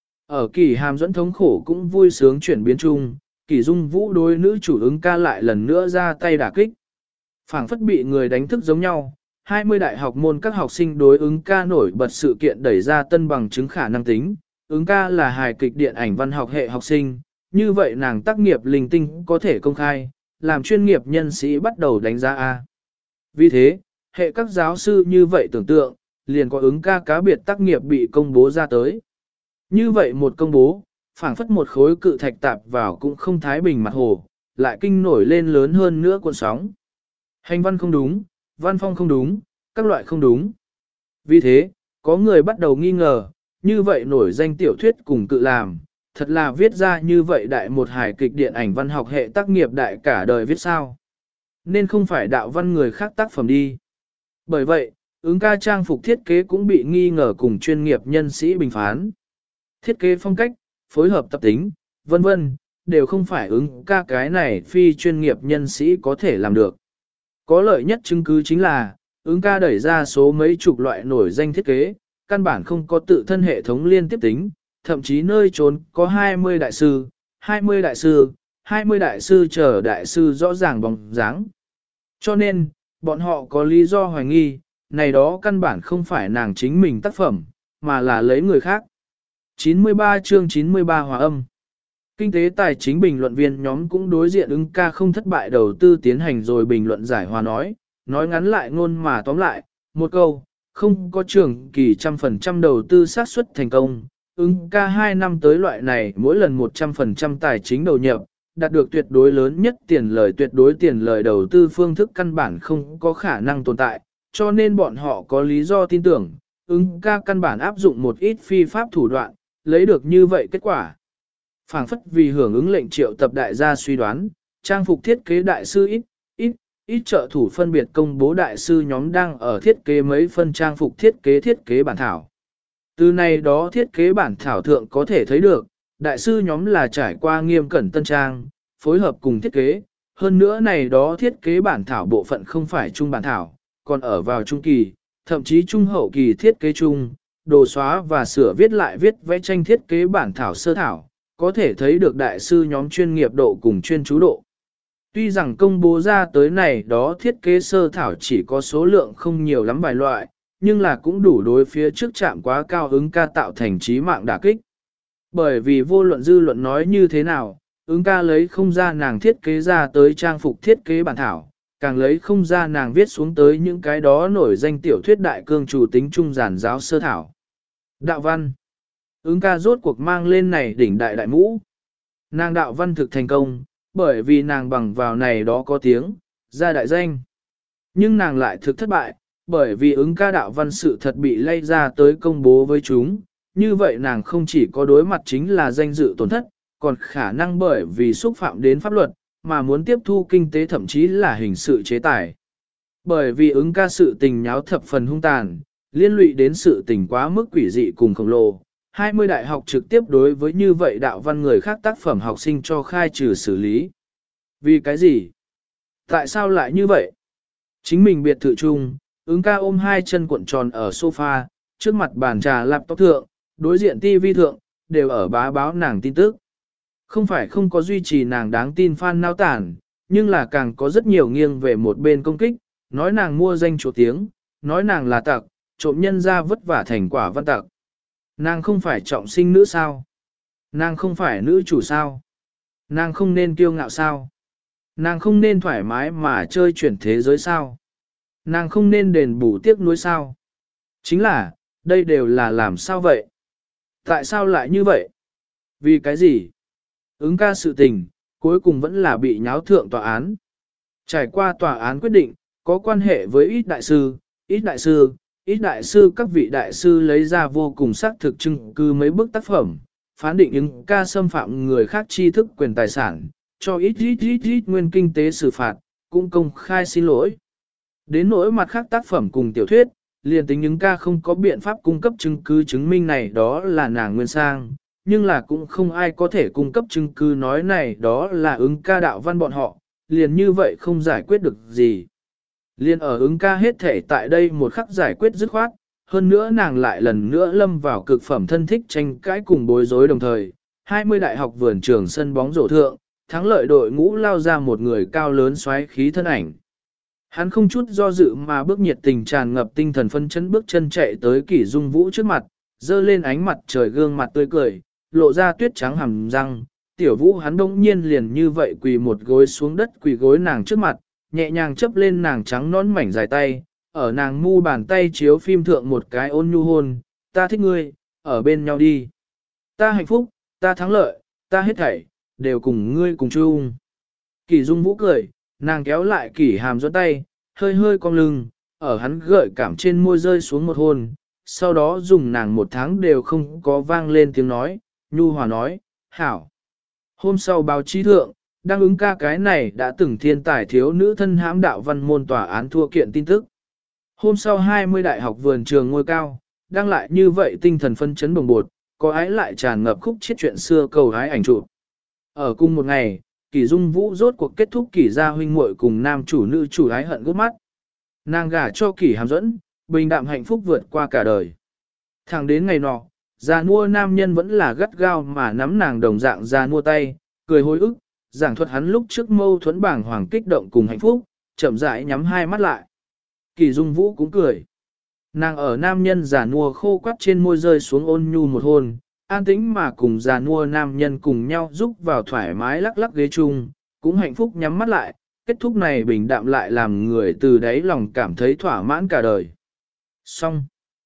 Ở kỷ hàm dẫn thống khổ cũng vui sướng chuyển biến chung, kỷ dung vũ đối nữ chủ ứng ca lại lần nữa ra tay đả kích. Phảng phất bị người đánh thức giống nhau, 20 đại học môn các học sinh đối ứng ca nổi bật sự kiện đẩy ra tân bằng chứng khả năng tính. Ứng ca là hài kịch điện ảnh văn học hệ học sinh, như vậy nàng tác nghiệp linh tinh có thể công khai, làm chuyên nghiệp nhân sĩ bắt đầu đánh giá A. Vì thế, hệ các giáo sư như vậy tưởng tượng, liền có ứng ca cá biệt tác nghiệp bị công bố ra tới. Như vậy một công bố, phảng phất một khối cự thạch tạp vào cũng không thái bình mặt hồ, lại kinh nổi lên lớn hơn nữa cuộn sóng. Hành văn không đúng, văn phong không đúng, các loại không đúng. Vì thế, có người bắt đầu nghi ngờ, như vậy nổi danh tiểu thuyết cùng cự làm, thật là viết ra như vậy đại một hài kịch điện ảnh văn học hệ tác nghiệp đại cả đời viết sao. Nên không phải đạo văn người khác tác phẩm đi. Bởi vậy, ứng ca trang phục thiết kế cũng bị nghi ngờ cùng chuyên nghiệp nhân sĩ bình phán. Thiết kế phong cách, phối hợp tập tính, vân vân, đều không phải ứng ca cái này phi chuyên nghiệp nhân sĩ có thể làm được. Có lợi nhất chứng cứ chính là, ứng ca đẩy ra số mấy chục loại nổi danh thiết kế, căn bản không có tự thân hệ thống liên tiếp tính, thậm chí nơi trốn có 20 đại sư, 20 đại sư, 20 đại sư chờ đại sư rõ ràng bóng dáng. Cho nên, bọn họ có lý do hoài nghi, này đó căn bản không phải nàng chính mình tác phẩm, mà là lấy người khác. 93 chương 93 hòa âm. Kinh tế tài chính bình luận viên nhóm cũng đối diện ứng ca không thất bại đầu tư tiến hành rồi bình luận giải hòa nói ngắn lại ngôn mà tóm lại, một câu, không có trường kỳ 100% đầu tư xác suất thành công, ứng ca 2 năm tới loại này mỗi lần 100% tài chính đầu nhập, đạt được tuyệt đối lớn nhất tiền lời đầu tư phương thức căn bản không có khả năng tồn tại, cho nên bọn họ có lý do tin tưởng, ứng ca căn bản áp dụng một ít phi pháp thủ đoạn, lấy được như vậy kết quả. Phảng phất vì hưởng ứng lệnh triệu tập đại gia suy đoán, trang phục thiết kế đại sư ít trợ thủ phân biệt công bố đại sư nhóm đang ở thiết kế mấy phân trang phục thiết kế bản thảo. Từ này đó thiết kế bản thảo thượng có thể thấy được, đại sư nhóm là trải qua nghiêm cẩn tân trang, phối hợp cùng thiết kế, hơn nữa này đó thiết kế bản thảo bộ phận không phải trung bản thảo, còn ở vào trung kỳ, thậm chí trung hậu kỳ thiết kế trung, đồ xóa và sửa viết lại viết vẽ tranh thiết kế bản thảo sơ thảo, có thể thấy được đại sư nhóm chuyên nghiệp độ cùng chuyên chú độ. Tuy rằng công bố ra tới này đó thiết kế sơ thảo chỉ có số lượng không nhiều lắm vài loại, nhưng là cũng đủ đối phía trước chạm quá cao ứng ca tạo thành trí mạng đả kích. Bởi vì vô luận dư luận nói như thế nào, ứng ca lấy không ra nàng thiết kế ra tới trang phục thiết kế bản thảo, càng lấy không ra nàng viết xuống tới những cái đó nổi danh tiểu thuyết đại cương chủ tính trung giản giáo sơ thảo. Đạo văn. Ứng ca rốt cuộc mang lên này đỉnh đại mũ. Nàng đạo văn thực thành công, bởi vì nàng bằng vào này đó có tiếng, ra đại danh. Nhưng nàng lại thực thất bại, bởi vì ứng ca đạo văn sự thật bị lay ra tới công bố với chúng. Như vậy nàng không chỉ có đối mặt chính là danh dự tổn thất, còn khả năng bởi vì xúc phạm đến pháp luật, mà muốn tiếp thu kinh tế thậm chí là hình sự chế tài. Bởi vì ứng ca sự tình nháo thập phần hung tàn, liên lụy đến sự tình quá mức quỷ dị cùng khổng lồ. 20 đại học trực tiếp đối với như vậy đạo văn người khác tác phẩm học sinh cho khai trừ xử lý. Vì cái gì? Tại sao lại như vậy? Chính mình biệt thự chung, ứng ca ôm hai chân cuộn tròn ở sofa, trước mặt bàn trà laptop thượng, đối diện TV thượng, đều ở báo nàng tin tức. Không phải không có duy trì nàng đáng tin fan nao tản, nhưng là càng có rất nhiều nghiêng về một bên công kích, nói nàng mua danh chỗ tiếng, nói nàng là tặc, trộm nhân ra vất vả thành quả văn tặc. Nàng không phải trọng sinh nữ sao? Nàng không phải nữ chủ sao? Nàng không nên kiêu ngạo sao? Nàng không nên thoải mái mà chơi chuyển thế giới sao? Nàng không nên đền bù tiếc nuối sao? Chính là, đây đều là làm sao vậy? Tại sao lại như vậy? Vì cái gì? Ứng ca sự tình, cuối cùng vẫn là bị nháo thượng tòa án. Trải qua tòa án quyết định, có quan hệ với ít đại sư các vị đại sư lấy ra vô cùng xác thực chứng cứ mấy bức tác phẩm, phán định ứng ca xâm phạm người khác tri thức quyền tài sản, cho ít nguyên kinh tế xử phạt, cũng công khai xin lỗi. Đến nỗi mặt khác tác phẩm cùng tiểu thuyết, liền tính ứng ca không có biện pháp cung cấp chứng cứ chứng minh này đó là nàng nguyên sang, nhưng là cũng không ai có thể cung cấp chứng cứ nói này đó là ứng ca đạo văn bọn họ, liền như vậy không giải quyết được gì. Liên ở ứng ca hết thể tại đây một khắc giải quyết dứt khoát, hơn nữa nàng lại lần nữa lâm vào cực phẩm thân thích tranh cãi cùng bối rối đồng thời. 20 đại học vườn trường sân bóng rổ thượng, thắng lợi đội ngũ lao ra một người cao lớn xoáy khí thân ảnh. Hắn không chút do dự mà bước nhiệt tình tràn ngập tinh thần phân chấn bước chân chạy tới Kỷ Dung Vũ trước mặt, dơ lên ánh mặt trời gương mặt tươi cười, lộ ra tuyết trắng hàm răng, Tiểu Vũ hắn đông nhiên liền như vậy quỳ một gối xuống đất, quỳ gối nàng trước mặt, nhẹ nhàng chấp lên nàng trắng nón mảnh dài tay, ở nàng mu bàn tay chiếu phim thượng một cái ôn nhu hôn, ta thích ngươi, ở bên nhau đi. Ta hạnh phúc, ta thắng lợi, ta hết thảy, đều cùng ngươi cùng chung. Kỷ Dung Vũ cười, nàng kéo lại Kỷ Hàm dẫn tay, hơi hơi cong lưng, ở hắn gợi cảm trên môi rơi xuống một hôn, sau đó dùng nàng một tháng đều không có vang lên tiếng nói, nhu hòa nói, hảo. Hôm sau báo chí thượng, đăng ứng ca cái này đã từng thiên tài thiếu nữ thân hãm đạo văn môn tòa án thua kiện tin tức. Hôm sau 20 đại học vườn trường ngôi cao, đăng lại như vậy tinh thần phân chấn bồng bột, có ái lại tràn ngập khúc chiết chuyện xưa cầu hái ảnh chụp. Ở cùng một ngày, Kỷ Dung Vũ rốt cuộc kết thúc Kỷ gia huynh muội cùng nam chủ nữ chủ ái hận gốc mắt. Nàng gả cho Kỷ Hàm Duẫn, bình đạm hạnh phúc vượt qua cả đời. Thẳng đến ngày nọ, già nua nam nhân vẫn là gắt gao mà nắm nàng đồng dạng già nua tay, cười hối ức, giảng thuật hắn lúc trước mâu thuẫn bảng hoàng kích động cùng hạnh phúc, chậm rãi nhắm hai mắt lại. Kỷ Dung Vũ cũng cười. Nàng ở nam nhân già nua khô quắt trên môi rơi xuống ôn nhu một hôn, an tĩnh mà cùng già nua nam nhân cùng nhau giúp vào thoải mái lắc lắc ghế chung, cũng hạnh phúc nhắm mắt lại, kết thúc này bình đạm lại làm người từ đáy lòng cảm thấy thỏa mãn cả đời. Xong.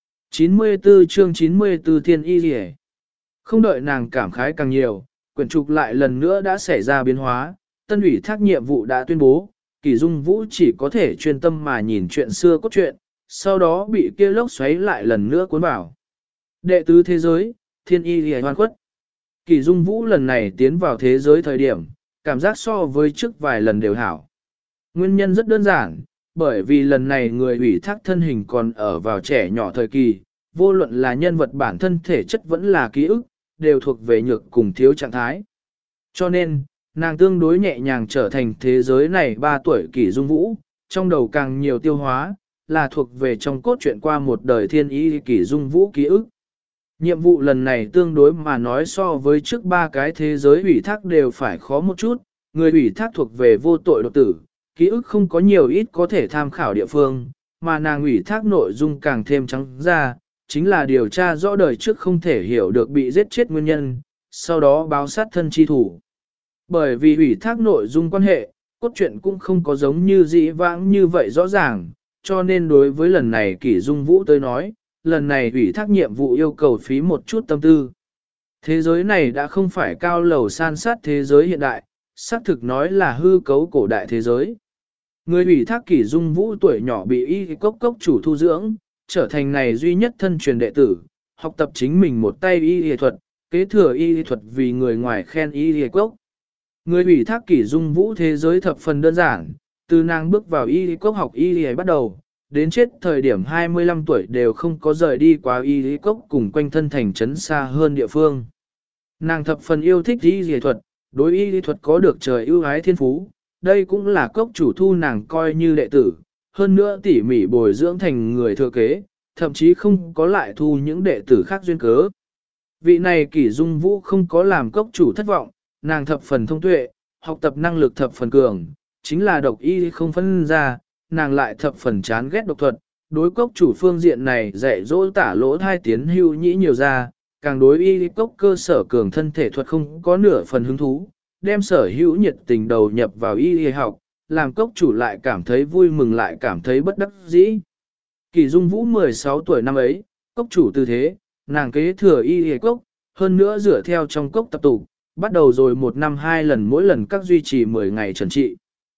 94 chương 94 Thiên Y Liễu. Không đợi nàng cảm khái càng nhiều, quyển trục lại lần nữa đã xảy ra biến hóa, tân ủy thác nhiệm vụ đã tuyên bố, Kỷ Dung Vũ chỉ có thể chuyên tâm mà nhìn chuyện xưa cốt truyện, sau đó bị kia lốc xoáy lại lần nữa cuốn vào. Đệ tứ thế giới, Thiên Y Liễu hoan khuất. Kỷ Dung Vũ lần này tiến vào thế giới thời điểm, cảm giác so với trước vài lần đều hảo. Nguyên nhân rất đơn giản, bởi vì lần này người ủy thác thân hình còn ở vào trẻ nhỏ thời kỳ, vô luận là nhân vật bản thân thể chất vẫn là ký ức, đều thuộc về nhược cùng thiếu trạng thái. Cho nên, nàng tương đối nhẹ nhàng trở thành thế giới này 3 tuổi Kỷ Dung Vũ, trong đầu càng nhiều tiêu hóa, là thuộc về trong cốt truyện qua một đời thiên ý Kỷ Dung Vũ ký ức. Nhiệm vụ lần này tương đối mà nói so với trước 3 cái thế giới ủy thác đều phải khó một chút, người ủy thác thuộc về vô tội độc tử, ký ức không có nhiều ít có thể tham khảo địa phương, mà nàng ủy thác nội dung càng thêm trắng ra, chính là điều tra rõ đời trước không thể hiểu được bị giết chết nguyên nhân, sau đó báo sát thân chi thủ. Bởi vì ủy thác nội dung quan hệ, cốt truyện cũng không có giống như dĩ vãng như vậy rõ ràng, cho nên đối với lần này Kỷ Dung Vũ tới nói, lần này ủy thác nhiệm vụ yêu cầu phí một chút tâm tư. Thế giới này đã không phải cao lầu san sát thế giới hiện đại, xác thực nói là hư cấu cổ đại thế giới. Người ủy thác Kỷ Dung Vũ tuổi nhỏ bị y cốc cốc chủ thu dưỡng, trở thành này duy nhất thân truyền đệ tử, học tập chính mình một tay y thuật, kế thừa y thuật vì người ngoài khen y cốc. Người ủy thác Kỷ Dung Vũ thế giới thập phần đơn giản, từ nàng bước vào y cốc học y bắt đầu, đến chết thời điểm 25 tuổi đều không có rời đi qua y cốc cùng quanh thân thành trấn xa hơn địa phương. Nàng thập phần yêu thích y thuật, đối y thuật có được trời ưu ái thiên phú, đây cũng là cốc chủ thu nàng coi như đệ tử, hơn nữa tỉ mỉ bồi dưỡng thành người thừa kế, thậm chí không có lại thu những đệ tử khác duyên cớ. Vị này Kỷ Dung Vũ không có làm cốc chủ thất vọng, nàng thập phần thông tuệ, học tập năng lực thập phần cường, chính là độc y không phân ra, nàng lại thập phần chán ghét độc thuật, đối cốc chủ phương diện này dạy dỗ tả lỗ thai tiến hưu nhĩ nhiều ra, càng đối y cốc cơ sở cường thân thể thuật không có nửa phần hứng thú, đem sở hữu nhiệt tình đầu nhập vào y học, làm cốc chủ lại cảm thấy vui mừng lại cảm thấy bất đắc dĩ. Kỷ Dung Vũ 16 tuổi năm ấy, cốc chủ tư thế, nàng kế thừa y cốc, hơn nữa dựa theo trong cốc tập tụ, bắt đầu rồi 1 năm 2 lần mỗi lần các duy trì 10 ngày trần trị.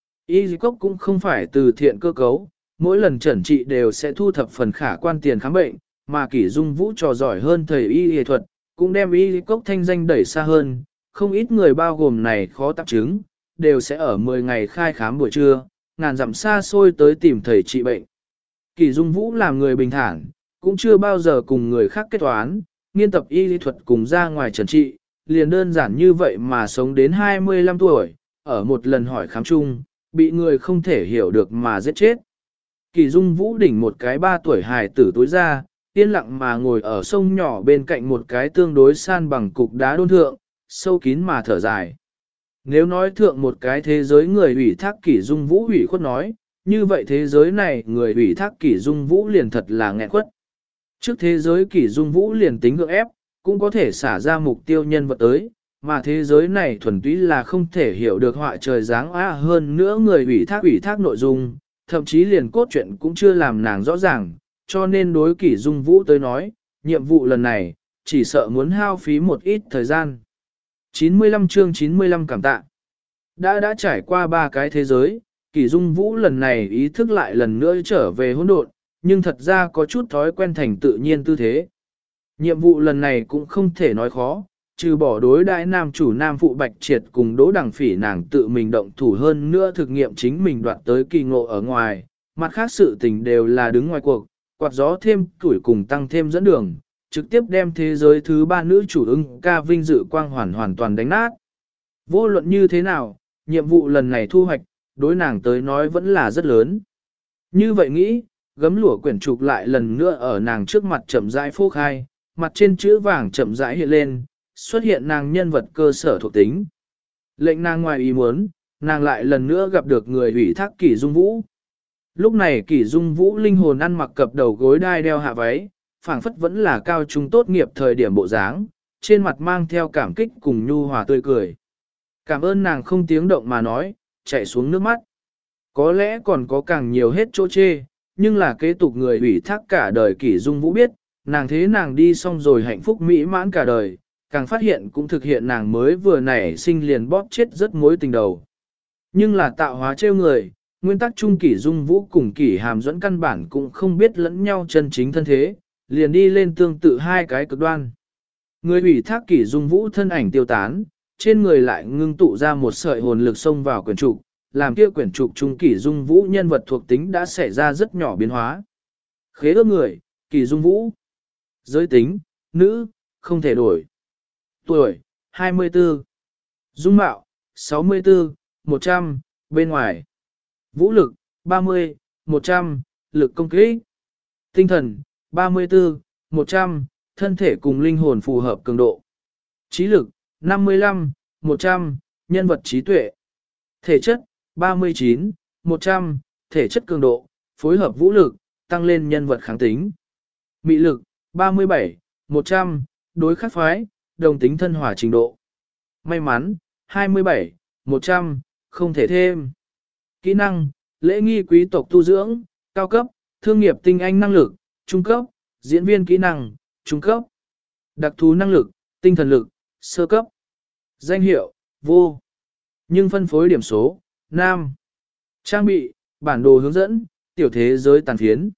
Y cốc cũng không phải từ thiện cơ cấu, mỗi lần trần trị đều sẽ thu thập phần khả quan tiền khám bệnh, mà Kỷ Dung Vũ trò giỏi hơn thầy y thuật, cũng đem y cốc thanh danh đẩy xa hơn, không ít người bao gồm này khó tạp chứng, đều sẽ ở 10 ngày khai khám buổi trưa, ngàn dặm xa xôi tới tìm thầy trị bệnh. Kỷ Dung Vũ làm người bình thản, cũng chưa bao giờ cùng người khác kết toán, nghiên tập y lý thuật cùng ra ngoài trần trị, liền đơn giản như vậy mà sống đến 25 tuổi, ở một lần hỏi khám chung, bị người không thể hiểu được mà giết chết. Kỷ Dung Vũ đỉnh một cái 3 tuổi hài tử tối ra, yên lặng mà ngồi ở sông nhỏ bên cạnh một cái tương đối san bằng cục đá đôn thượng, sâu kín mà thở dài. Nếu nói thượng một cái thế giới người ủy thác Kỷ Dung Vũ ủy khuất nói, như vậy thế giới này người ủy thác Kỷ Dung Vũ liền thật là nghẹn quất. Trước thế giới Kỷ Dung Vũ liền tính gượng ép, cũng có thể xả ra mục tiêu nhân vật tới, mà thế giới này thuần túy là không thể hiểu được họa trời dáng hơn nữa người ủy thác nội dung, thậm chí liền cốt truyện cũng chưa làm nàng rõ ràng, cho nên đối Kỷ Dung Vũ tới nói, nhiệm vụ lần này, chỉ sợ muốn hao phí một ít thời gian. 95 chương 95 cảm tạ. Đã trải qua 3 cái thế giới, Kỷ Dung Vũ lần này ý thức lại lần nữa trở về hỗn độn, nhưng thật ra có chút thói quen thành tự nhiên tư thế. Nhiệm vụ lần này cũng không thể nói khó, trừ bỏ đối đại nam chủ nam phụ Bạch Triệt cùng Đỗ Đằng Phỉ nàng tự mình động thủ hơn nữa thực nghiệm chính mình đoạt tới kỳ ngộ ở ngoài, mặt khác sự tình đều là đứng ngoài cuộc, quạt gió thêm tuổi cùng tăng thêm dẫn đường, trực tiếp đem thế giới thứ 3 nữ chủ ưng ca vinh dự quang hoàn toàn đánh nát. Vô luận như thế nào, nhiệm vụ lần này thu hoạch, đối nàng tới nói vẫn là rất lớn. Như vậy nghĩ, gấm lụa quyển trục lại lần nữa ở nàng trước mặt chậm rãi phô khai, mặt trên chữ vàng chậm rãi hiện lên, xuất hiện nàng nhân vật cơ sở thuộc tính. Lệnh nàng ngoài ý muốn, nàng lại lần nữa gặp được người ủy thác Kỷ Dung Vũ. Lúc này Kỷ Dung Vũ linh hồn ăn mặc cập đầu gối đai đeo hạ váy, phảng phất vẫn là cao trung tốt nghiệp thời điểm bộ dáng, trên mặt mang theo cảm kích cùng nhu hòa tươi cười. Cảm ơn nàng không tiếng động mà nói, chạy xuống nước mắt. Có lẽ còn có càng nhiều hết chỗ chê, nhưng là kế tục người ủy thác cả đời Kỷ Dung Vũ biết, nàng thế nàng đi xong rồi hạnh phúc mỹ mãn cả đời, càng phát hiện cũng thực hiện nàng mới vừa nảy sinh liền bóp chết rất mối tình đầu. Nhưng là tạo hóa trêu người, nguyên tắc chung Kỷ Dung Vũ cùng Kỷ Hàm Duẫn căn bản cũng không biết lẫn nhau chân chính thân thế, liền đi lên tương tự hai cái cực đoan. Người ủy thác Kỷ Dung Vũ thân ảnh tiêu tán, trên người lại ngưng tụ ra một sợi hồn lực xông vào quyển trục, làm kia quyển trục chung Kỷ Dung Vũ nhân vật thuộc tính đã xảy ra rất nhỏ biến hóa. Khế ước người, Kỷ Dung Vũ. Giới tính, nữ, không thể đổi. Tuổi, 24. Dung mạo, 64, 100, bên ngoài. Vũ lực, 30, 100, lực công kích. Tinh thần, 34, 100, thân thể cùng linh hồn phù hợp cường độ. Trí lực, 55, 100, nhân vật trí tuệ. Thể chất, 39, 100, thể chất cường độ, phối hợp vũ lực, tăng lên nhân vật kháng tính. Mị lực, 37, 100, đối khắc phái, đồng tính thân hòa trình độ. May mắn, 27, 100, không thể thêm. Kỹ năng, lễ nghi quý tộc tu dưỡng, cao cấp, thương nghiệp tinh anh năng lực, trung cấp, diễn viên kỹ năng, trung cấp. Đặc thú năng lực, tinh thần lực, sơ cấp. Danh hiệu, vô. Nhưng phân phối điểm số, nam. Trang bị, bản đồ hướng dẫn, tiểu thế giới tàn phiến.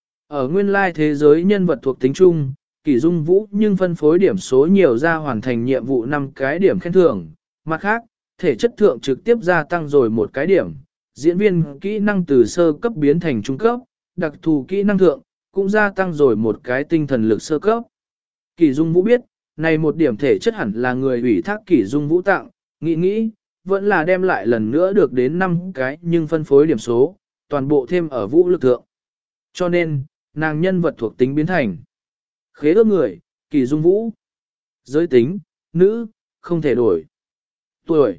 Ở nguyên lai thế giới nhân vật thuộc tính chung, Kỷ Dung Vũ nhưng phân phối điểm số nhiều ra hoàn thành nhiệm vụ 5 cái điểm khen thưởng. Mặt khác, thể chất thượng trực tiếp gia tăng rồi 1 cái điểm. Diễn viên kỹ năng từ sơ cấp biến thành trung cấp, đặc thù kỹ năng thượng, cũng gia tăng rồi 1 cái tinh thần lực sơ cấp. Kỷ Dung Vũ biết, này 1 điểm thể chất hẳn là người ủy thác Kỷ Dung Vũ tặng, nghĩ, vẫn là đem lại lần nữa được đến 5 cái nhưng phân phối điểm số, toàn bộ thêm ở vũ lực thượng. Cho nên, nàng nhân vật thuộc tính biến thành khế ước người, Kỷ Dung Vũ. Giới tính, nữ, không thể đổi. Tuổi,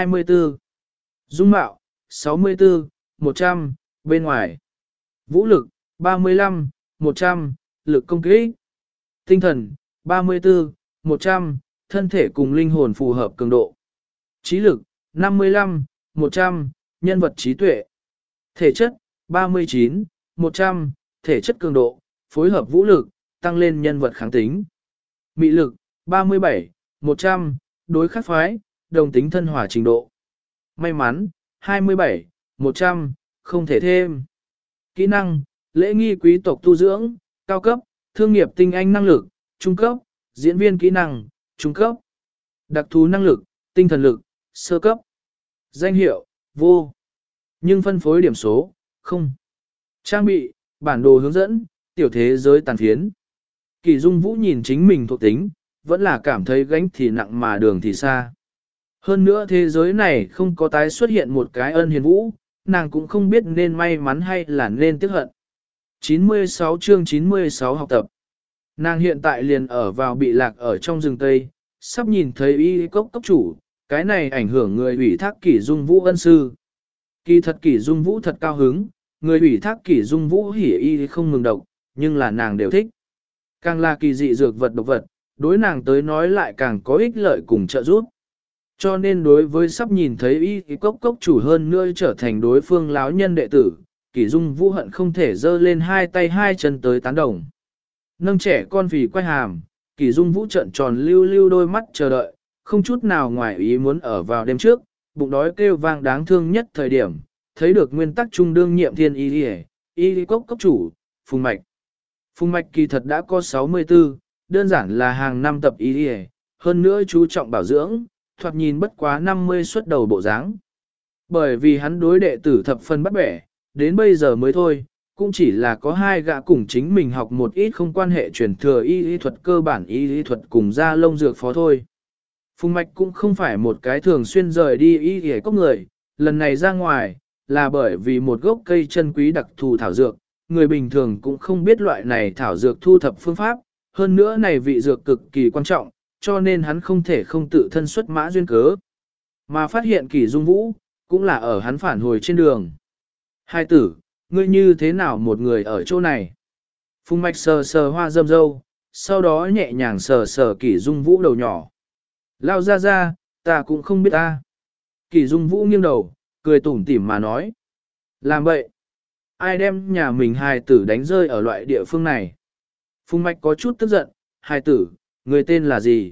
24. Dung mạo, 64, 100, bên ngoài. Vũ lực, 35, 100, lực công kích. Tinh thần, 34, 100, thân thể cùng linh hồn phù hợp cường độ. Trí lực, 55, 100, nhân vật trí tuệ. Thể chất, 39, 100, thể chất cường độ, phối hợp vũ lực, tăng lên nhân vật kháng tính. Mị lực, 37, 100, đối khắc phái, đồng tính thân hòa trình độ. May mắn, 27, 100, không thể thêm. Kỹ năng, lễ nghi quý tộc tu dưỡng, cao cấp, thương nghiệp tinh anh năng lực, trung cấp, diễn viên kỹ năng, trung cấp. Đặc thú năng lực, tinh thần lực, sơ cấp. Danh hiệu, vô. Nhưng phân phối điểm số, không. Trang bị, bản đồ hướng dẫn, tiểu thế giới tàn phiến. Kỷ Dung Vũ nhìn chính mình thuộc tính, vẫn là cảm thấy gánh thì nặng mà đường thì xa. Hơn nữa thế giới này không có tái xuất hiện một cái ân hiền vũ, nàng cũng không biết nên may mắn hay là nên tiếc hận. 96 chương 96 học tập. Nàng hiện tại liền ở vào bị lạc ở trong rừng Tây, sắp nhìn thấy y cốc chủ, cái này ảnh hưởng người ủy thác Kỷ Dung Vũ ân sư. Kỳ thật Kỷ Dung Vũ thật cao hứng, người ủy thác Kỷ Dung Vũ hỉ y không ngừng độc, nhưng là nàng đều thích. Càng là kỳ dị dược vật độc vật, đối nàng tới nói lại càng có ích lợi cùng trợ giúp. Cho nên đối với sắp nhìn thấy y cốc cốc chủ hơn nữa trở thành đối phương láo nhân đệ tử, Kỷ Dung Vũ hận không thể giơ lên hai tay hai chân tới tán đồng. Nâng trẻ con vì quay hàm, Kỷ Dung Vũ trợn tròn lưu lưu đôi mắt chờ đợi, không chút nào ngoài ý muốn ở vào đêm trước, bụng đói kêu vang đáng thương nhất thời điểm, thấy được nguyên tắc trung đương nhiệm thiên y cốc cốc chủ, Phùng Mạch. Phùng Mạch kỳ thật đã có 64, đơn giản là hàng năm tập y, hơn nữa chú trọng bảo dưỡng, thoạt nhìn bất quá 50 xuất đầu bộ dáng. Bởi vì hắn đối đệ tử thập phân bắt bẻ, đến bây giờ mới thôi, cũng chỉ là có hai gã cùng chính mình học một ít không quan hệ truyền thừa y thuật cơ bản y thuật cùng ra lông dược phó thôi. Phùng Mạch cũng không phải một cái thường xuyên rời đi y cốc người, lần này ra ngoài, là bởi vì một gốc cây chân quý đặc thù thảo dược, người bình thường cũng không biết loại này thảo dược thu thập phương pháp, hơn nữa này vị dược cực kỳ quan trọng, cho nên hắn không thể không tự thân xuất mã duyên cớ. Mà phát hiện Kỷ Dung Vũ, cũng là ở hắn phản hồi trên đường. Hai tử, ngươi như thế nào một người ở chỗ này? Phùng Mạch sờ sờ hoa râm râu, sau đó nhẹ nhàng sờ sờ Kỷ Dung Vũ đầu nhỏ. Lao ra, ta cũng không biết ta. Kỷ Dung Vũ nghiêng đầu, cười tủm tỉm mà nói. Làm vậy, ai đem nhà mình hài tử đánh rơi ở loại địa phương này? Phùng Mạch có chút tức giận, hài tử, người tên là gì?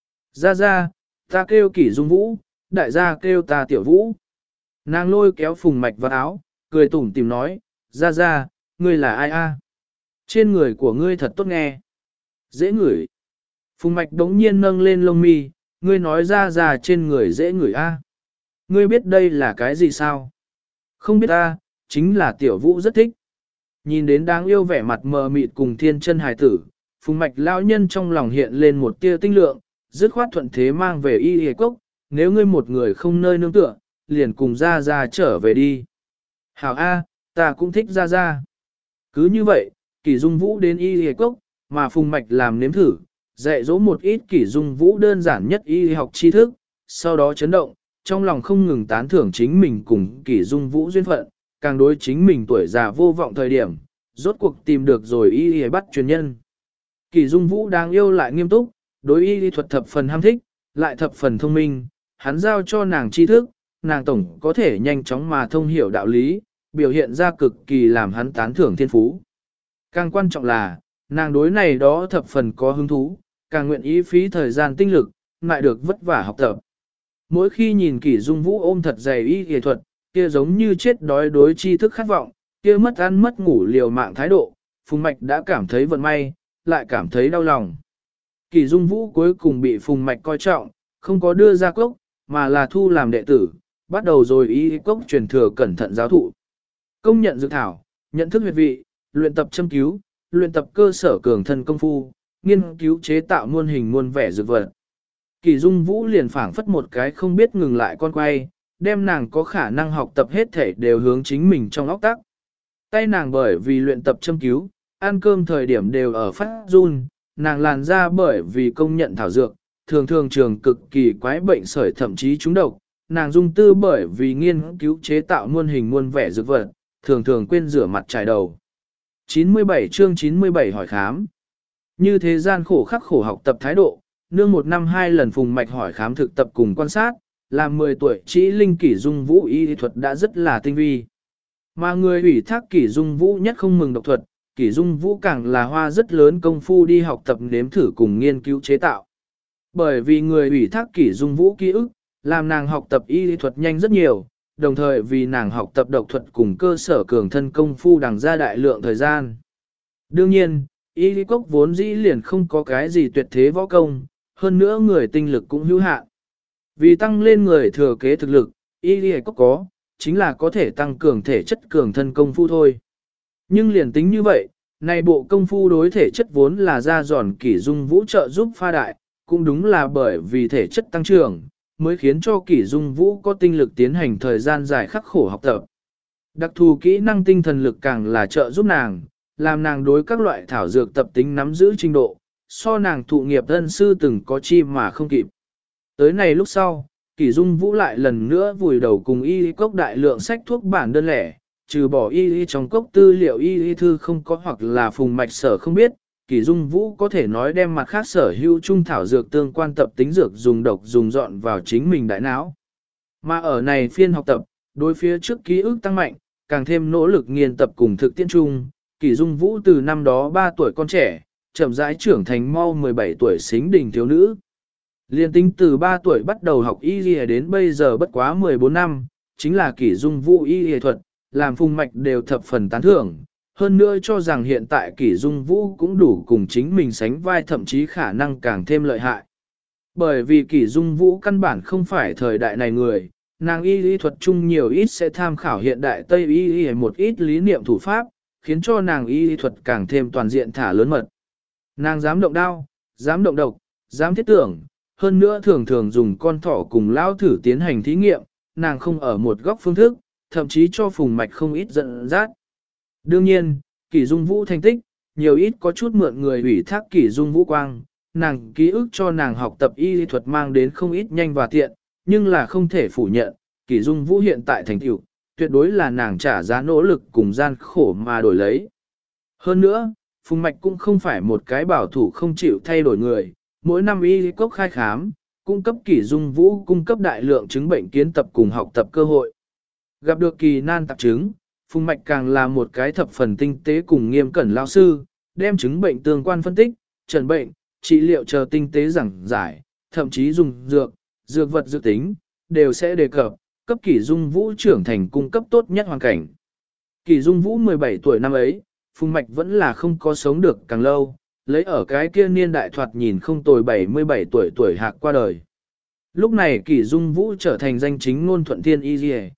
Ra, ta kêu Kỷ Dung Vũ, đại gia kêu ta Tiểu Vũ. Nàng lôi kéo Phùng Mạch vào áo, cười tủm tỉm nói, ra, ngươi là ai a? Trên người của ngươi thật tốt nghe. Dễ ngửi. Phùng Mạch đống nhiên nâng lên lông mi, ngươi nói ra trên người dễ ngửi a. Ngươi biết đây là cái gì sao? Không biết ta, chính là Tiểu Vũ rất thích. Nhìn đến đáng yêu vẻ mặt mờ mịt cùng thiên chân hài tử, Phùng Mạch lão nhân trong lòng hiện lên một tia tinh lượng, dứt khoát thuận thế mang về y hề cốc, nếu ngươi một người không nơi nương tựa, liền cùng ra trở về đi. Hảo A, ta cũng thích ra. Cứ như vậy, Kỷ Dung Vũ đến y hề cốc, mà Phùng Mạch làm nếm thử, dạy dỗ một ít Kỷ Dung Vũ đơn giản nhất y học tri thức, sau đó chấn động, trong lòng không ngừng tán thưởng chính mình cùng Kỷ Dung Vũ duyên phận, càng đối chính mình tuổi già vô vọng thời điểm, rốt cuộc tìm được rồi y hề bắt truyền nhân. Kỷ Dung Vũ đáng yêu lại nghiêm túc, đối y thuật thập phần ham thích, lại thập phần thông minh, hắn giao cho nàng tri thức, nàng tổng có thể nhanh chóng mà thông hiểu đạo lý, biểu hiện ra cực kỳ làm hắn tán thưởng thiên phú. Càng quan trọng là, nàng đối này đó thập phần có hứng thú, càng nguyện ý phí thời gian tinh lực, lại được vất vả học tập. Mỗi khi nhìn Kỷ Dung Vũ ôm thật dày y thuật, kia giống như chết đói đối tri thức khát vọng, kia mất ăn mất ngủ liều mạng thái độ, Phùng Mạch đã cảm thấy vận may, lại cảm thấy đau lòng. Kỷ Dung Vũ cuối cùng bị Phùng Mạch coi trọng, không có đưa ra cốc, mà là thu làm đệ tử, bắt đầu rồi y cốc truyền thừa cẩn thận giáo thụ. Công nhận dược thảo, nhận thức huyệt vị, luyện tập châm cứu, luyện tập cơ sở cường thân công phu, nghiên cứu chế tạo muôn hình muôn vẻ dược vật. Kỷ Dung Vũ liền phảng phất một cái không biết ngừng lại con quay, đem nàng có khả năng học tập hết thể đều hướng chính mình trong óc tắc. Tay nàng bởi vì luyện tập châm cứu, ăn cơm thời điểm đều ở phát run, nàng làn da bởi vì công nhận thảo dược, thường trường cực kỳ quái bệnh sởi thậm chí trúng độc, nàng dung tư bởi vì nghiên cứu chế tạo muôn hình muôn vẻ dược vật, thường quên rửa mặt trải đầu. 97 chương 97 hỏi khám. Như thế gian khổ khắc khổ học tập thái độ, nương 1 năm 2 lần Phùng Mạch hỏi khám thực tập cùng quan sát, làm 10 tuổi chỉ linh Kỷ Dung Vũ y thuật đã rất là tinh vi. Mà người ủy thác Kỷ Dung Vũ nhất không mừng độc thuật, Kỷ Dung Vũ càng là hoa rất lớn công phu đi học tập nếm thử cùng nghiên cứu chế tạo. Bởi vì người ủy thác Kỷ Dung Vũ ký ức, làm nàng học tập y thuật nhanh rất nhiều, đồng thời vì nàng học tập độc thuật cùng cơ sở cường thân công phu đằng ra đại lượng thời gian. Đương nhiên, y cốc vốn dĩ liền không có cái gì tuyệt thế võ công, hơn nữa người tinh lực cũng hữu hạn. Vì tăng lên người thừa kế thực lực, y cốc có, chính là có thể tăng cường thể chất cường thân công phu thôi. Nhưng liền tính như vậy, này bộ công phu đối thể chất vốn là ra giòn Kỷ Dung Vũ trợ giúp pha đại, cũng đúng là bởi vì thể chất tăng trưởng, mới khiến cho Kỷ Dung Vũ có tinh lực tiến hành thời gian dài khắc khổ học tập. Đặc thù kỹ năng tinh thần lực càng là trợ giúp nàng, làm nàng đối các loại thảo dược tập tính nắm giữ trình độ, so nàng thụ nghiệp thân sư từng có chi mà không kịp. Tới này lúc sau, Kỷ Dung Vũ lại lần nữa vùi đầu cùng y cốc đại lượng sách thuốc bản đơn lẻ, trừ bỏ y trong cốc tư liệu y thư không có hoặc là Phùng Mạch sở không biết, Kỷ Dung Vũ có thể nói đem mặt khác sở hữu trung thảo dược tương quan tập tính dược dùng độc dùng dọn vào chính mình đại não. Mà ở này phiên học tập, đối phía trước ký ức tăng mạnh, càng thêm nỗ lực nghiên tập cùng thực tiễn chung, Kỷ Dung Vũ từ năm đó 3 tuổi con trẻ, chậm rãi trưởng thành mau 17 tuổi xính đình thiếu nữ. Liên tính từ 3 tuổi bắt đầu học y y đến bây giờ bất quá 14 năm, chính là Kỷ Dung Vũ y y thuật, làm Phùng Mạch đều thập phần tán thưởng. Hơn nữa cho rằng hiện tại Kỷ Dung Vũ cũng đủ cùng chính mình sánh vai, thậm chí khả năng càng thêm lợi hại. Bởi vì Kỷ Dung Vũ căn bản không phải thời đại này người, nàng y y thuật chung nhiều ít sẽ tham khảo hiện đại Tây y y một ít lý niệm thủ pháp, khiến cho nàng y y thuật càng thêm toàn diện thả lớn mật. Nàng dám động đao, dám động độc, dám thiết tưởng, hơn nữa thường thường dùng con thỏ cùng lao thử tiến hành thí nghiệm, nàng không ở một góc phương thức, thậm chí cho Phùng Mạch không ít giận dắt. Đương nhiên, Kỷ Dung Vũ thành tích, nhiều ít có chút mượn người ủy thác Kỷ Dung Vũ quang, nàng ký ức cho nàng học tập y lý thuật mang đến không ít nhanh và tiện, nhưng là không thể phủ nhận, Kỷ Dung Vũ hiện tại thành tựu, tuyệt đối là nàng trả giá nỗ lực cùng gian khổ mà đổi lấy. Hơn nữa, Phùng Mạch cũng không phải một cái bảo thủ không chịu thay đổi người, mỗi năm y lý cốc khai khám, cung cấp Kỷ Dung Vũ cung cấp đại lượng chứng bệnh kiến tập cùng học tập cơ hội. Gặp được kỳ nan tạp chứng, Phùng Mạch càng là một cái thập phần tinh tế cùng nghiêm cẩn lao sư, đem chứng bệnh tương quan phân tích, trần bệnh, trị liệu chờ tinh tế giảng giải, thậm chí dùng dược vật dự tính, đều sẽ đề cập, cấp Kỷ Dung Vũ trưởng thành cung cấp tốt nhất hoàn cảnh. Kỷ Dung Vũ 17 tuổi năm ấy, Phùng Mạch vẫn là không có sống được càng lâu, lấy ở cái kia niên đại thoạt nhìn không tồi 77 tuổi hạc qua đời. Lúc này Kỷ Dung Vũ trở thành danh chính ngôn thuận thiên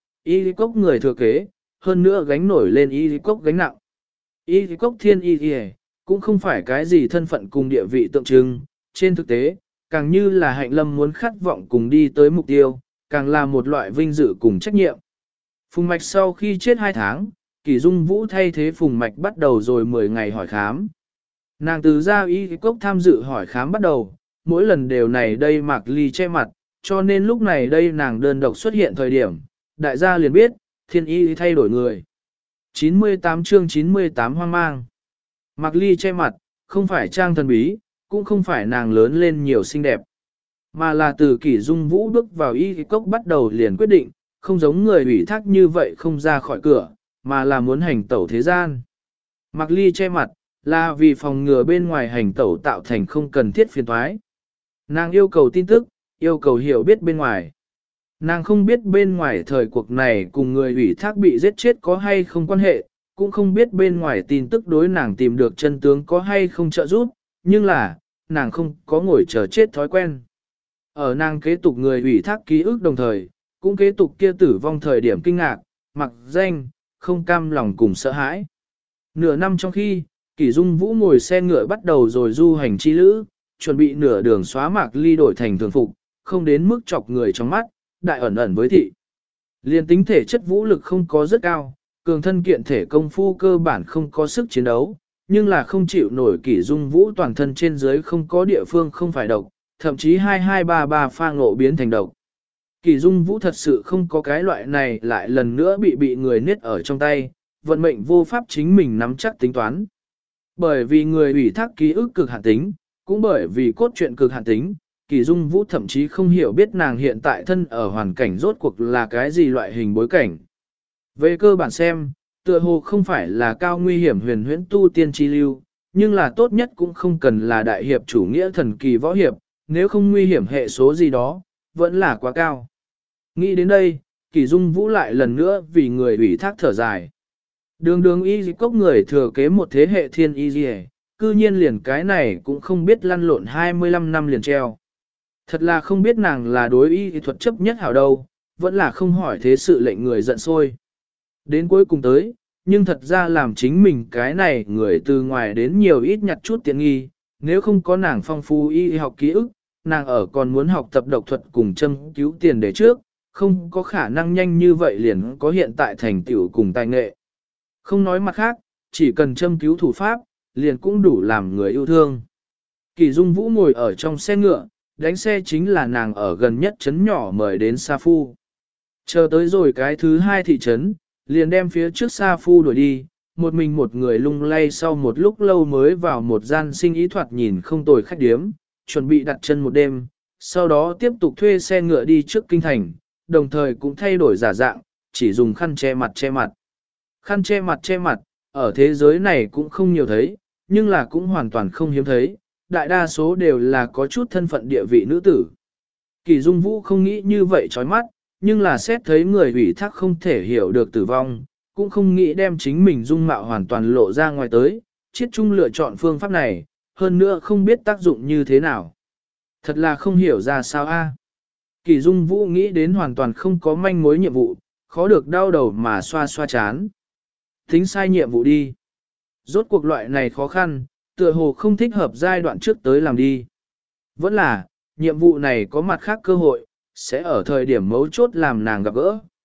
y lý cốc người thừa kế, hơn nữa gánh nổi lên y lý cốc gánh nặng. Y lý cốc thiên y cũng không phải cái gì thân phận cùng địa vị tượng trưng, trên thực tế, càng như là hạnh lâm muốn khát vọng cùng đi tới mục tiêu, càng là một loại vinh dự cùng trách nhiệm. Phùng Mạch sau khi chết 2 tháng, Kỷ Dung Vũ thay thế Phùng Mạch bắt đầu rồi 10 ngày hỏi khám. Nàng từ ra y lý cốc tham dự hỏi khám bắt đầu, mỗi lần đều này đây Mạc Ly che mặt, cho nên lúc này đây nàng đơn độc xuất hiện thời điểm, đại gia liền biết, thiên y thay đổi người. 98 chương 98 hoang mang. Mạc Ly che mặt, không phải trang thần bí, cũng không phải nàng lớn lên nhiều xinh đẹp, mà là từ Kỷ Dung Vũ bước vào y cốc bắt đầu liền quyết định, không giống người ủy thác như vậy không ra khỏi cửa, mà là muốn hành tẩu thế gian. Mạc Ly che mặt, là vì phòng ngừa bên ngoài hành tẩu tạo thành không cần thiết phiền toái. Nàng yêu cầu tin tức, yêu cầu hiểu biết bên ngoài. Nàng không biết bên ngoài thời cuộc này cùng người ủy thác bị giết chết có hay không quan hệ, cũng không biết bên ngoài tin tức đối nàng tìm được chân tướng có hay không trợ giúp, nhưng là, nàng không có ngồi chờ chết thói quen. Ở nàng kế tục người ủy thác ký ức đồng thời, cũng kế tục kia tử vong thời điểm kinh ngạc, mặc danh, không cam lòng cùng sợ hãi. Nửa năm trong khi, Kỷ Dung Vũ ngồi xe ngựa bắt đầu rồi du hành chi lữ, chuẩn bị nửa đường xóa Mạc Ly đổi thành thường phục, không đến mức chọc người trong mắt, đại ẩn ẩn với thị. Liên tính thể chất vũ lực không có rất cao, cường thân kiện thể công phu cơ bản không có sức chiến đấu, nhưng là không chịu nổi Kỷ Dung Vũ toàn thân trên dưới không có địa phương không phải độc, thậm chí 2233 pha ngộ biến thành độc. Kỷ Dung Vũ thật sự không có cái loại này lại lần nữa bị người niết ở trong tay, vận mệnh vô pháp chính mình nắm chắc tính toán. Bởi vì người ủy thác ký ức cực hạn tính, cũng bởi vì cốt truyện cực hạn tính, Kỷ Dung Vũ thậm chí không hiểu biết nàng hiện tại thân ở hoàn cảnh rốt cuộc là cái gì loại hình bối cảnh. Về cơ bản xem, tựa hồ không phải là cao nguy hiểm huyền huyễn tu tiên chi lưu, nhưng là tốt nhất cũng không cần là đại hiệp chủ nghĩa thần kỳ võ hiệp, nếu không nguy hiểm hệ số gì đó, vẫn là quá cao. Nghĩ đến đây, Kỷ Dung Vũ lại lần nữa vì người ủy thác thở dài. Đường y cốc người thừa kế một thế hệ thiên y gì, cư nhiên liền cái này cũng không biết lăn lộn 25 năm liền treo. Thật là không biết nàng là đối y thuật chấp nhất hảo đâu, vẫn là không hỏi thế sự lệnh người giận sôi. Đến cuối cùng tới, nhưng thật ra làm chính mình cái này người từ ngoài đến nhiều ít nhặt chút tiện nghi, nếu không có nàng phong phú y học ký ức, nàng ở còn muốn học tập độc thuật cùng châm cứu tiền để trước, không có khả năng nhanh như vậy liền có hiện tại thành tựu cùng tài nghệ. Không nói mặt khác, chỉ cần châm cứu thủ pháp, liền cũng đủ làm người yêu thương. Kỷ Dung Vũ ngồi ở trong xe ngựa, đánh xe chính là nàng ở gần nhất trấn nhỏ mời đến Sa Phu. Chờ tới rồi cái thứ 2 thị trấn, liền đem phía trước Sa Phu đuổi đi, một mình một người lung lay sau một lúc lâu mới vào một gian sinh ý thoạt nhìn không tồi khách điếm, chuẩn bị đặt chân một đêm, sau đó tiếp tục thuê xe ngựa đi trước kinh thành, đồng thời cũng thay đổi giả dạng, chỉ dùng khăn che mặt che mặt. Khăn che mặt, ở thế giới này cũng không nhiều thấy, nhưng là cũng hoàn toàn không hiếm thấy, đại đa số đều là có chút thân phận địa vị nữ tử. Kỳ Dung Vũ không nghĩ như vậy chói mắt, nhưng là xét thấy người ủy thác không thể hiểu được tử vong, cũng không nghĩ đem chính mình dung mạo hoàn toàn lộ ra ngoài tới, Chiết Trung lựa chọn phương pháp này, hơn nữa không biết tác dụng như thế nào. Thật là không hiểu ra sao a. Kỳ Dung Vũ nghĩ đến hoàn toàn không có manh mối nhiệm vụ, khó được đau đầu mà xoa xoa chán. Tính sai nhiệm vụ đi. Rốt cuộc loại này khó khăn, tựa hồ không thích hợp giai đoạn trước tới làm đi. Vẫn là, nhiệm vụ này có mặt khác cơ hội, sẽ ở thời điểm mấu chốt làm nàng gặp gỡ.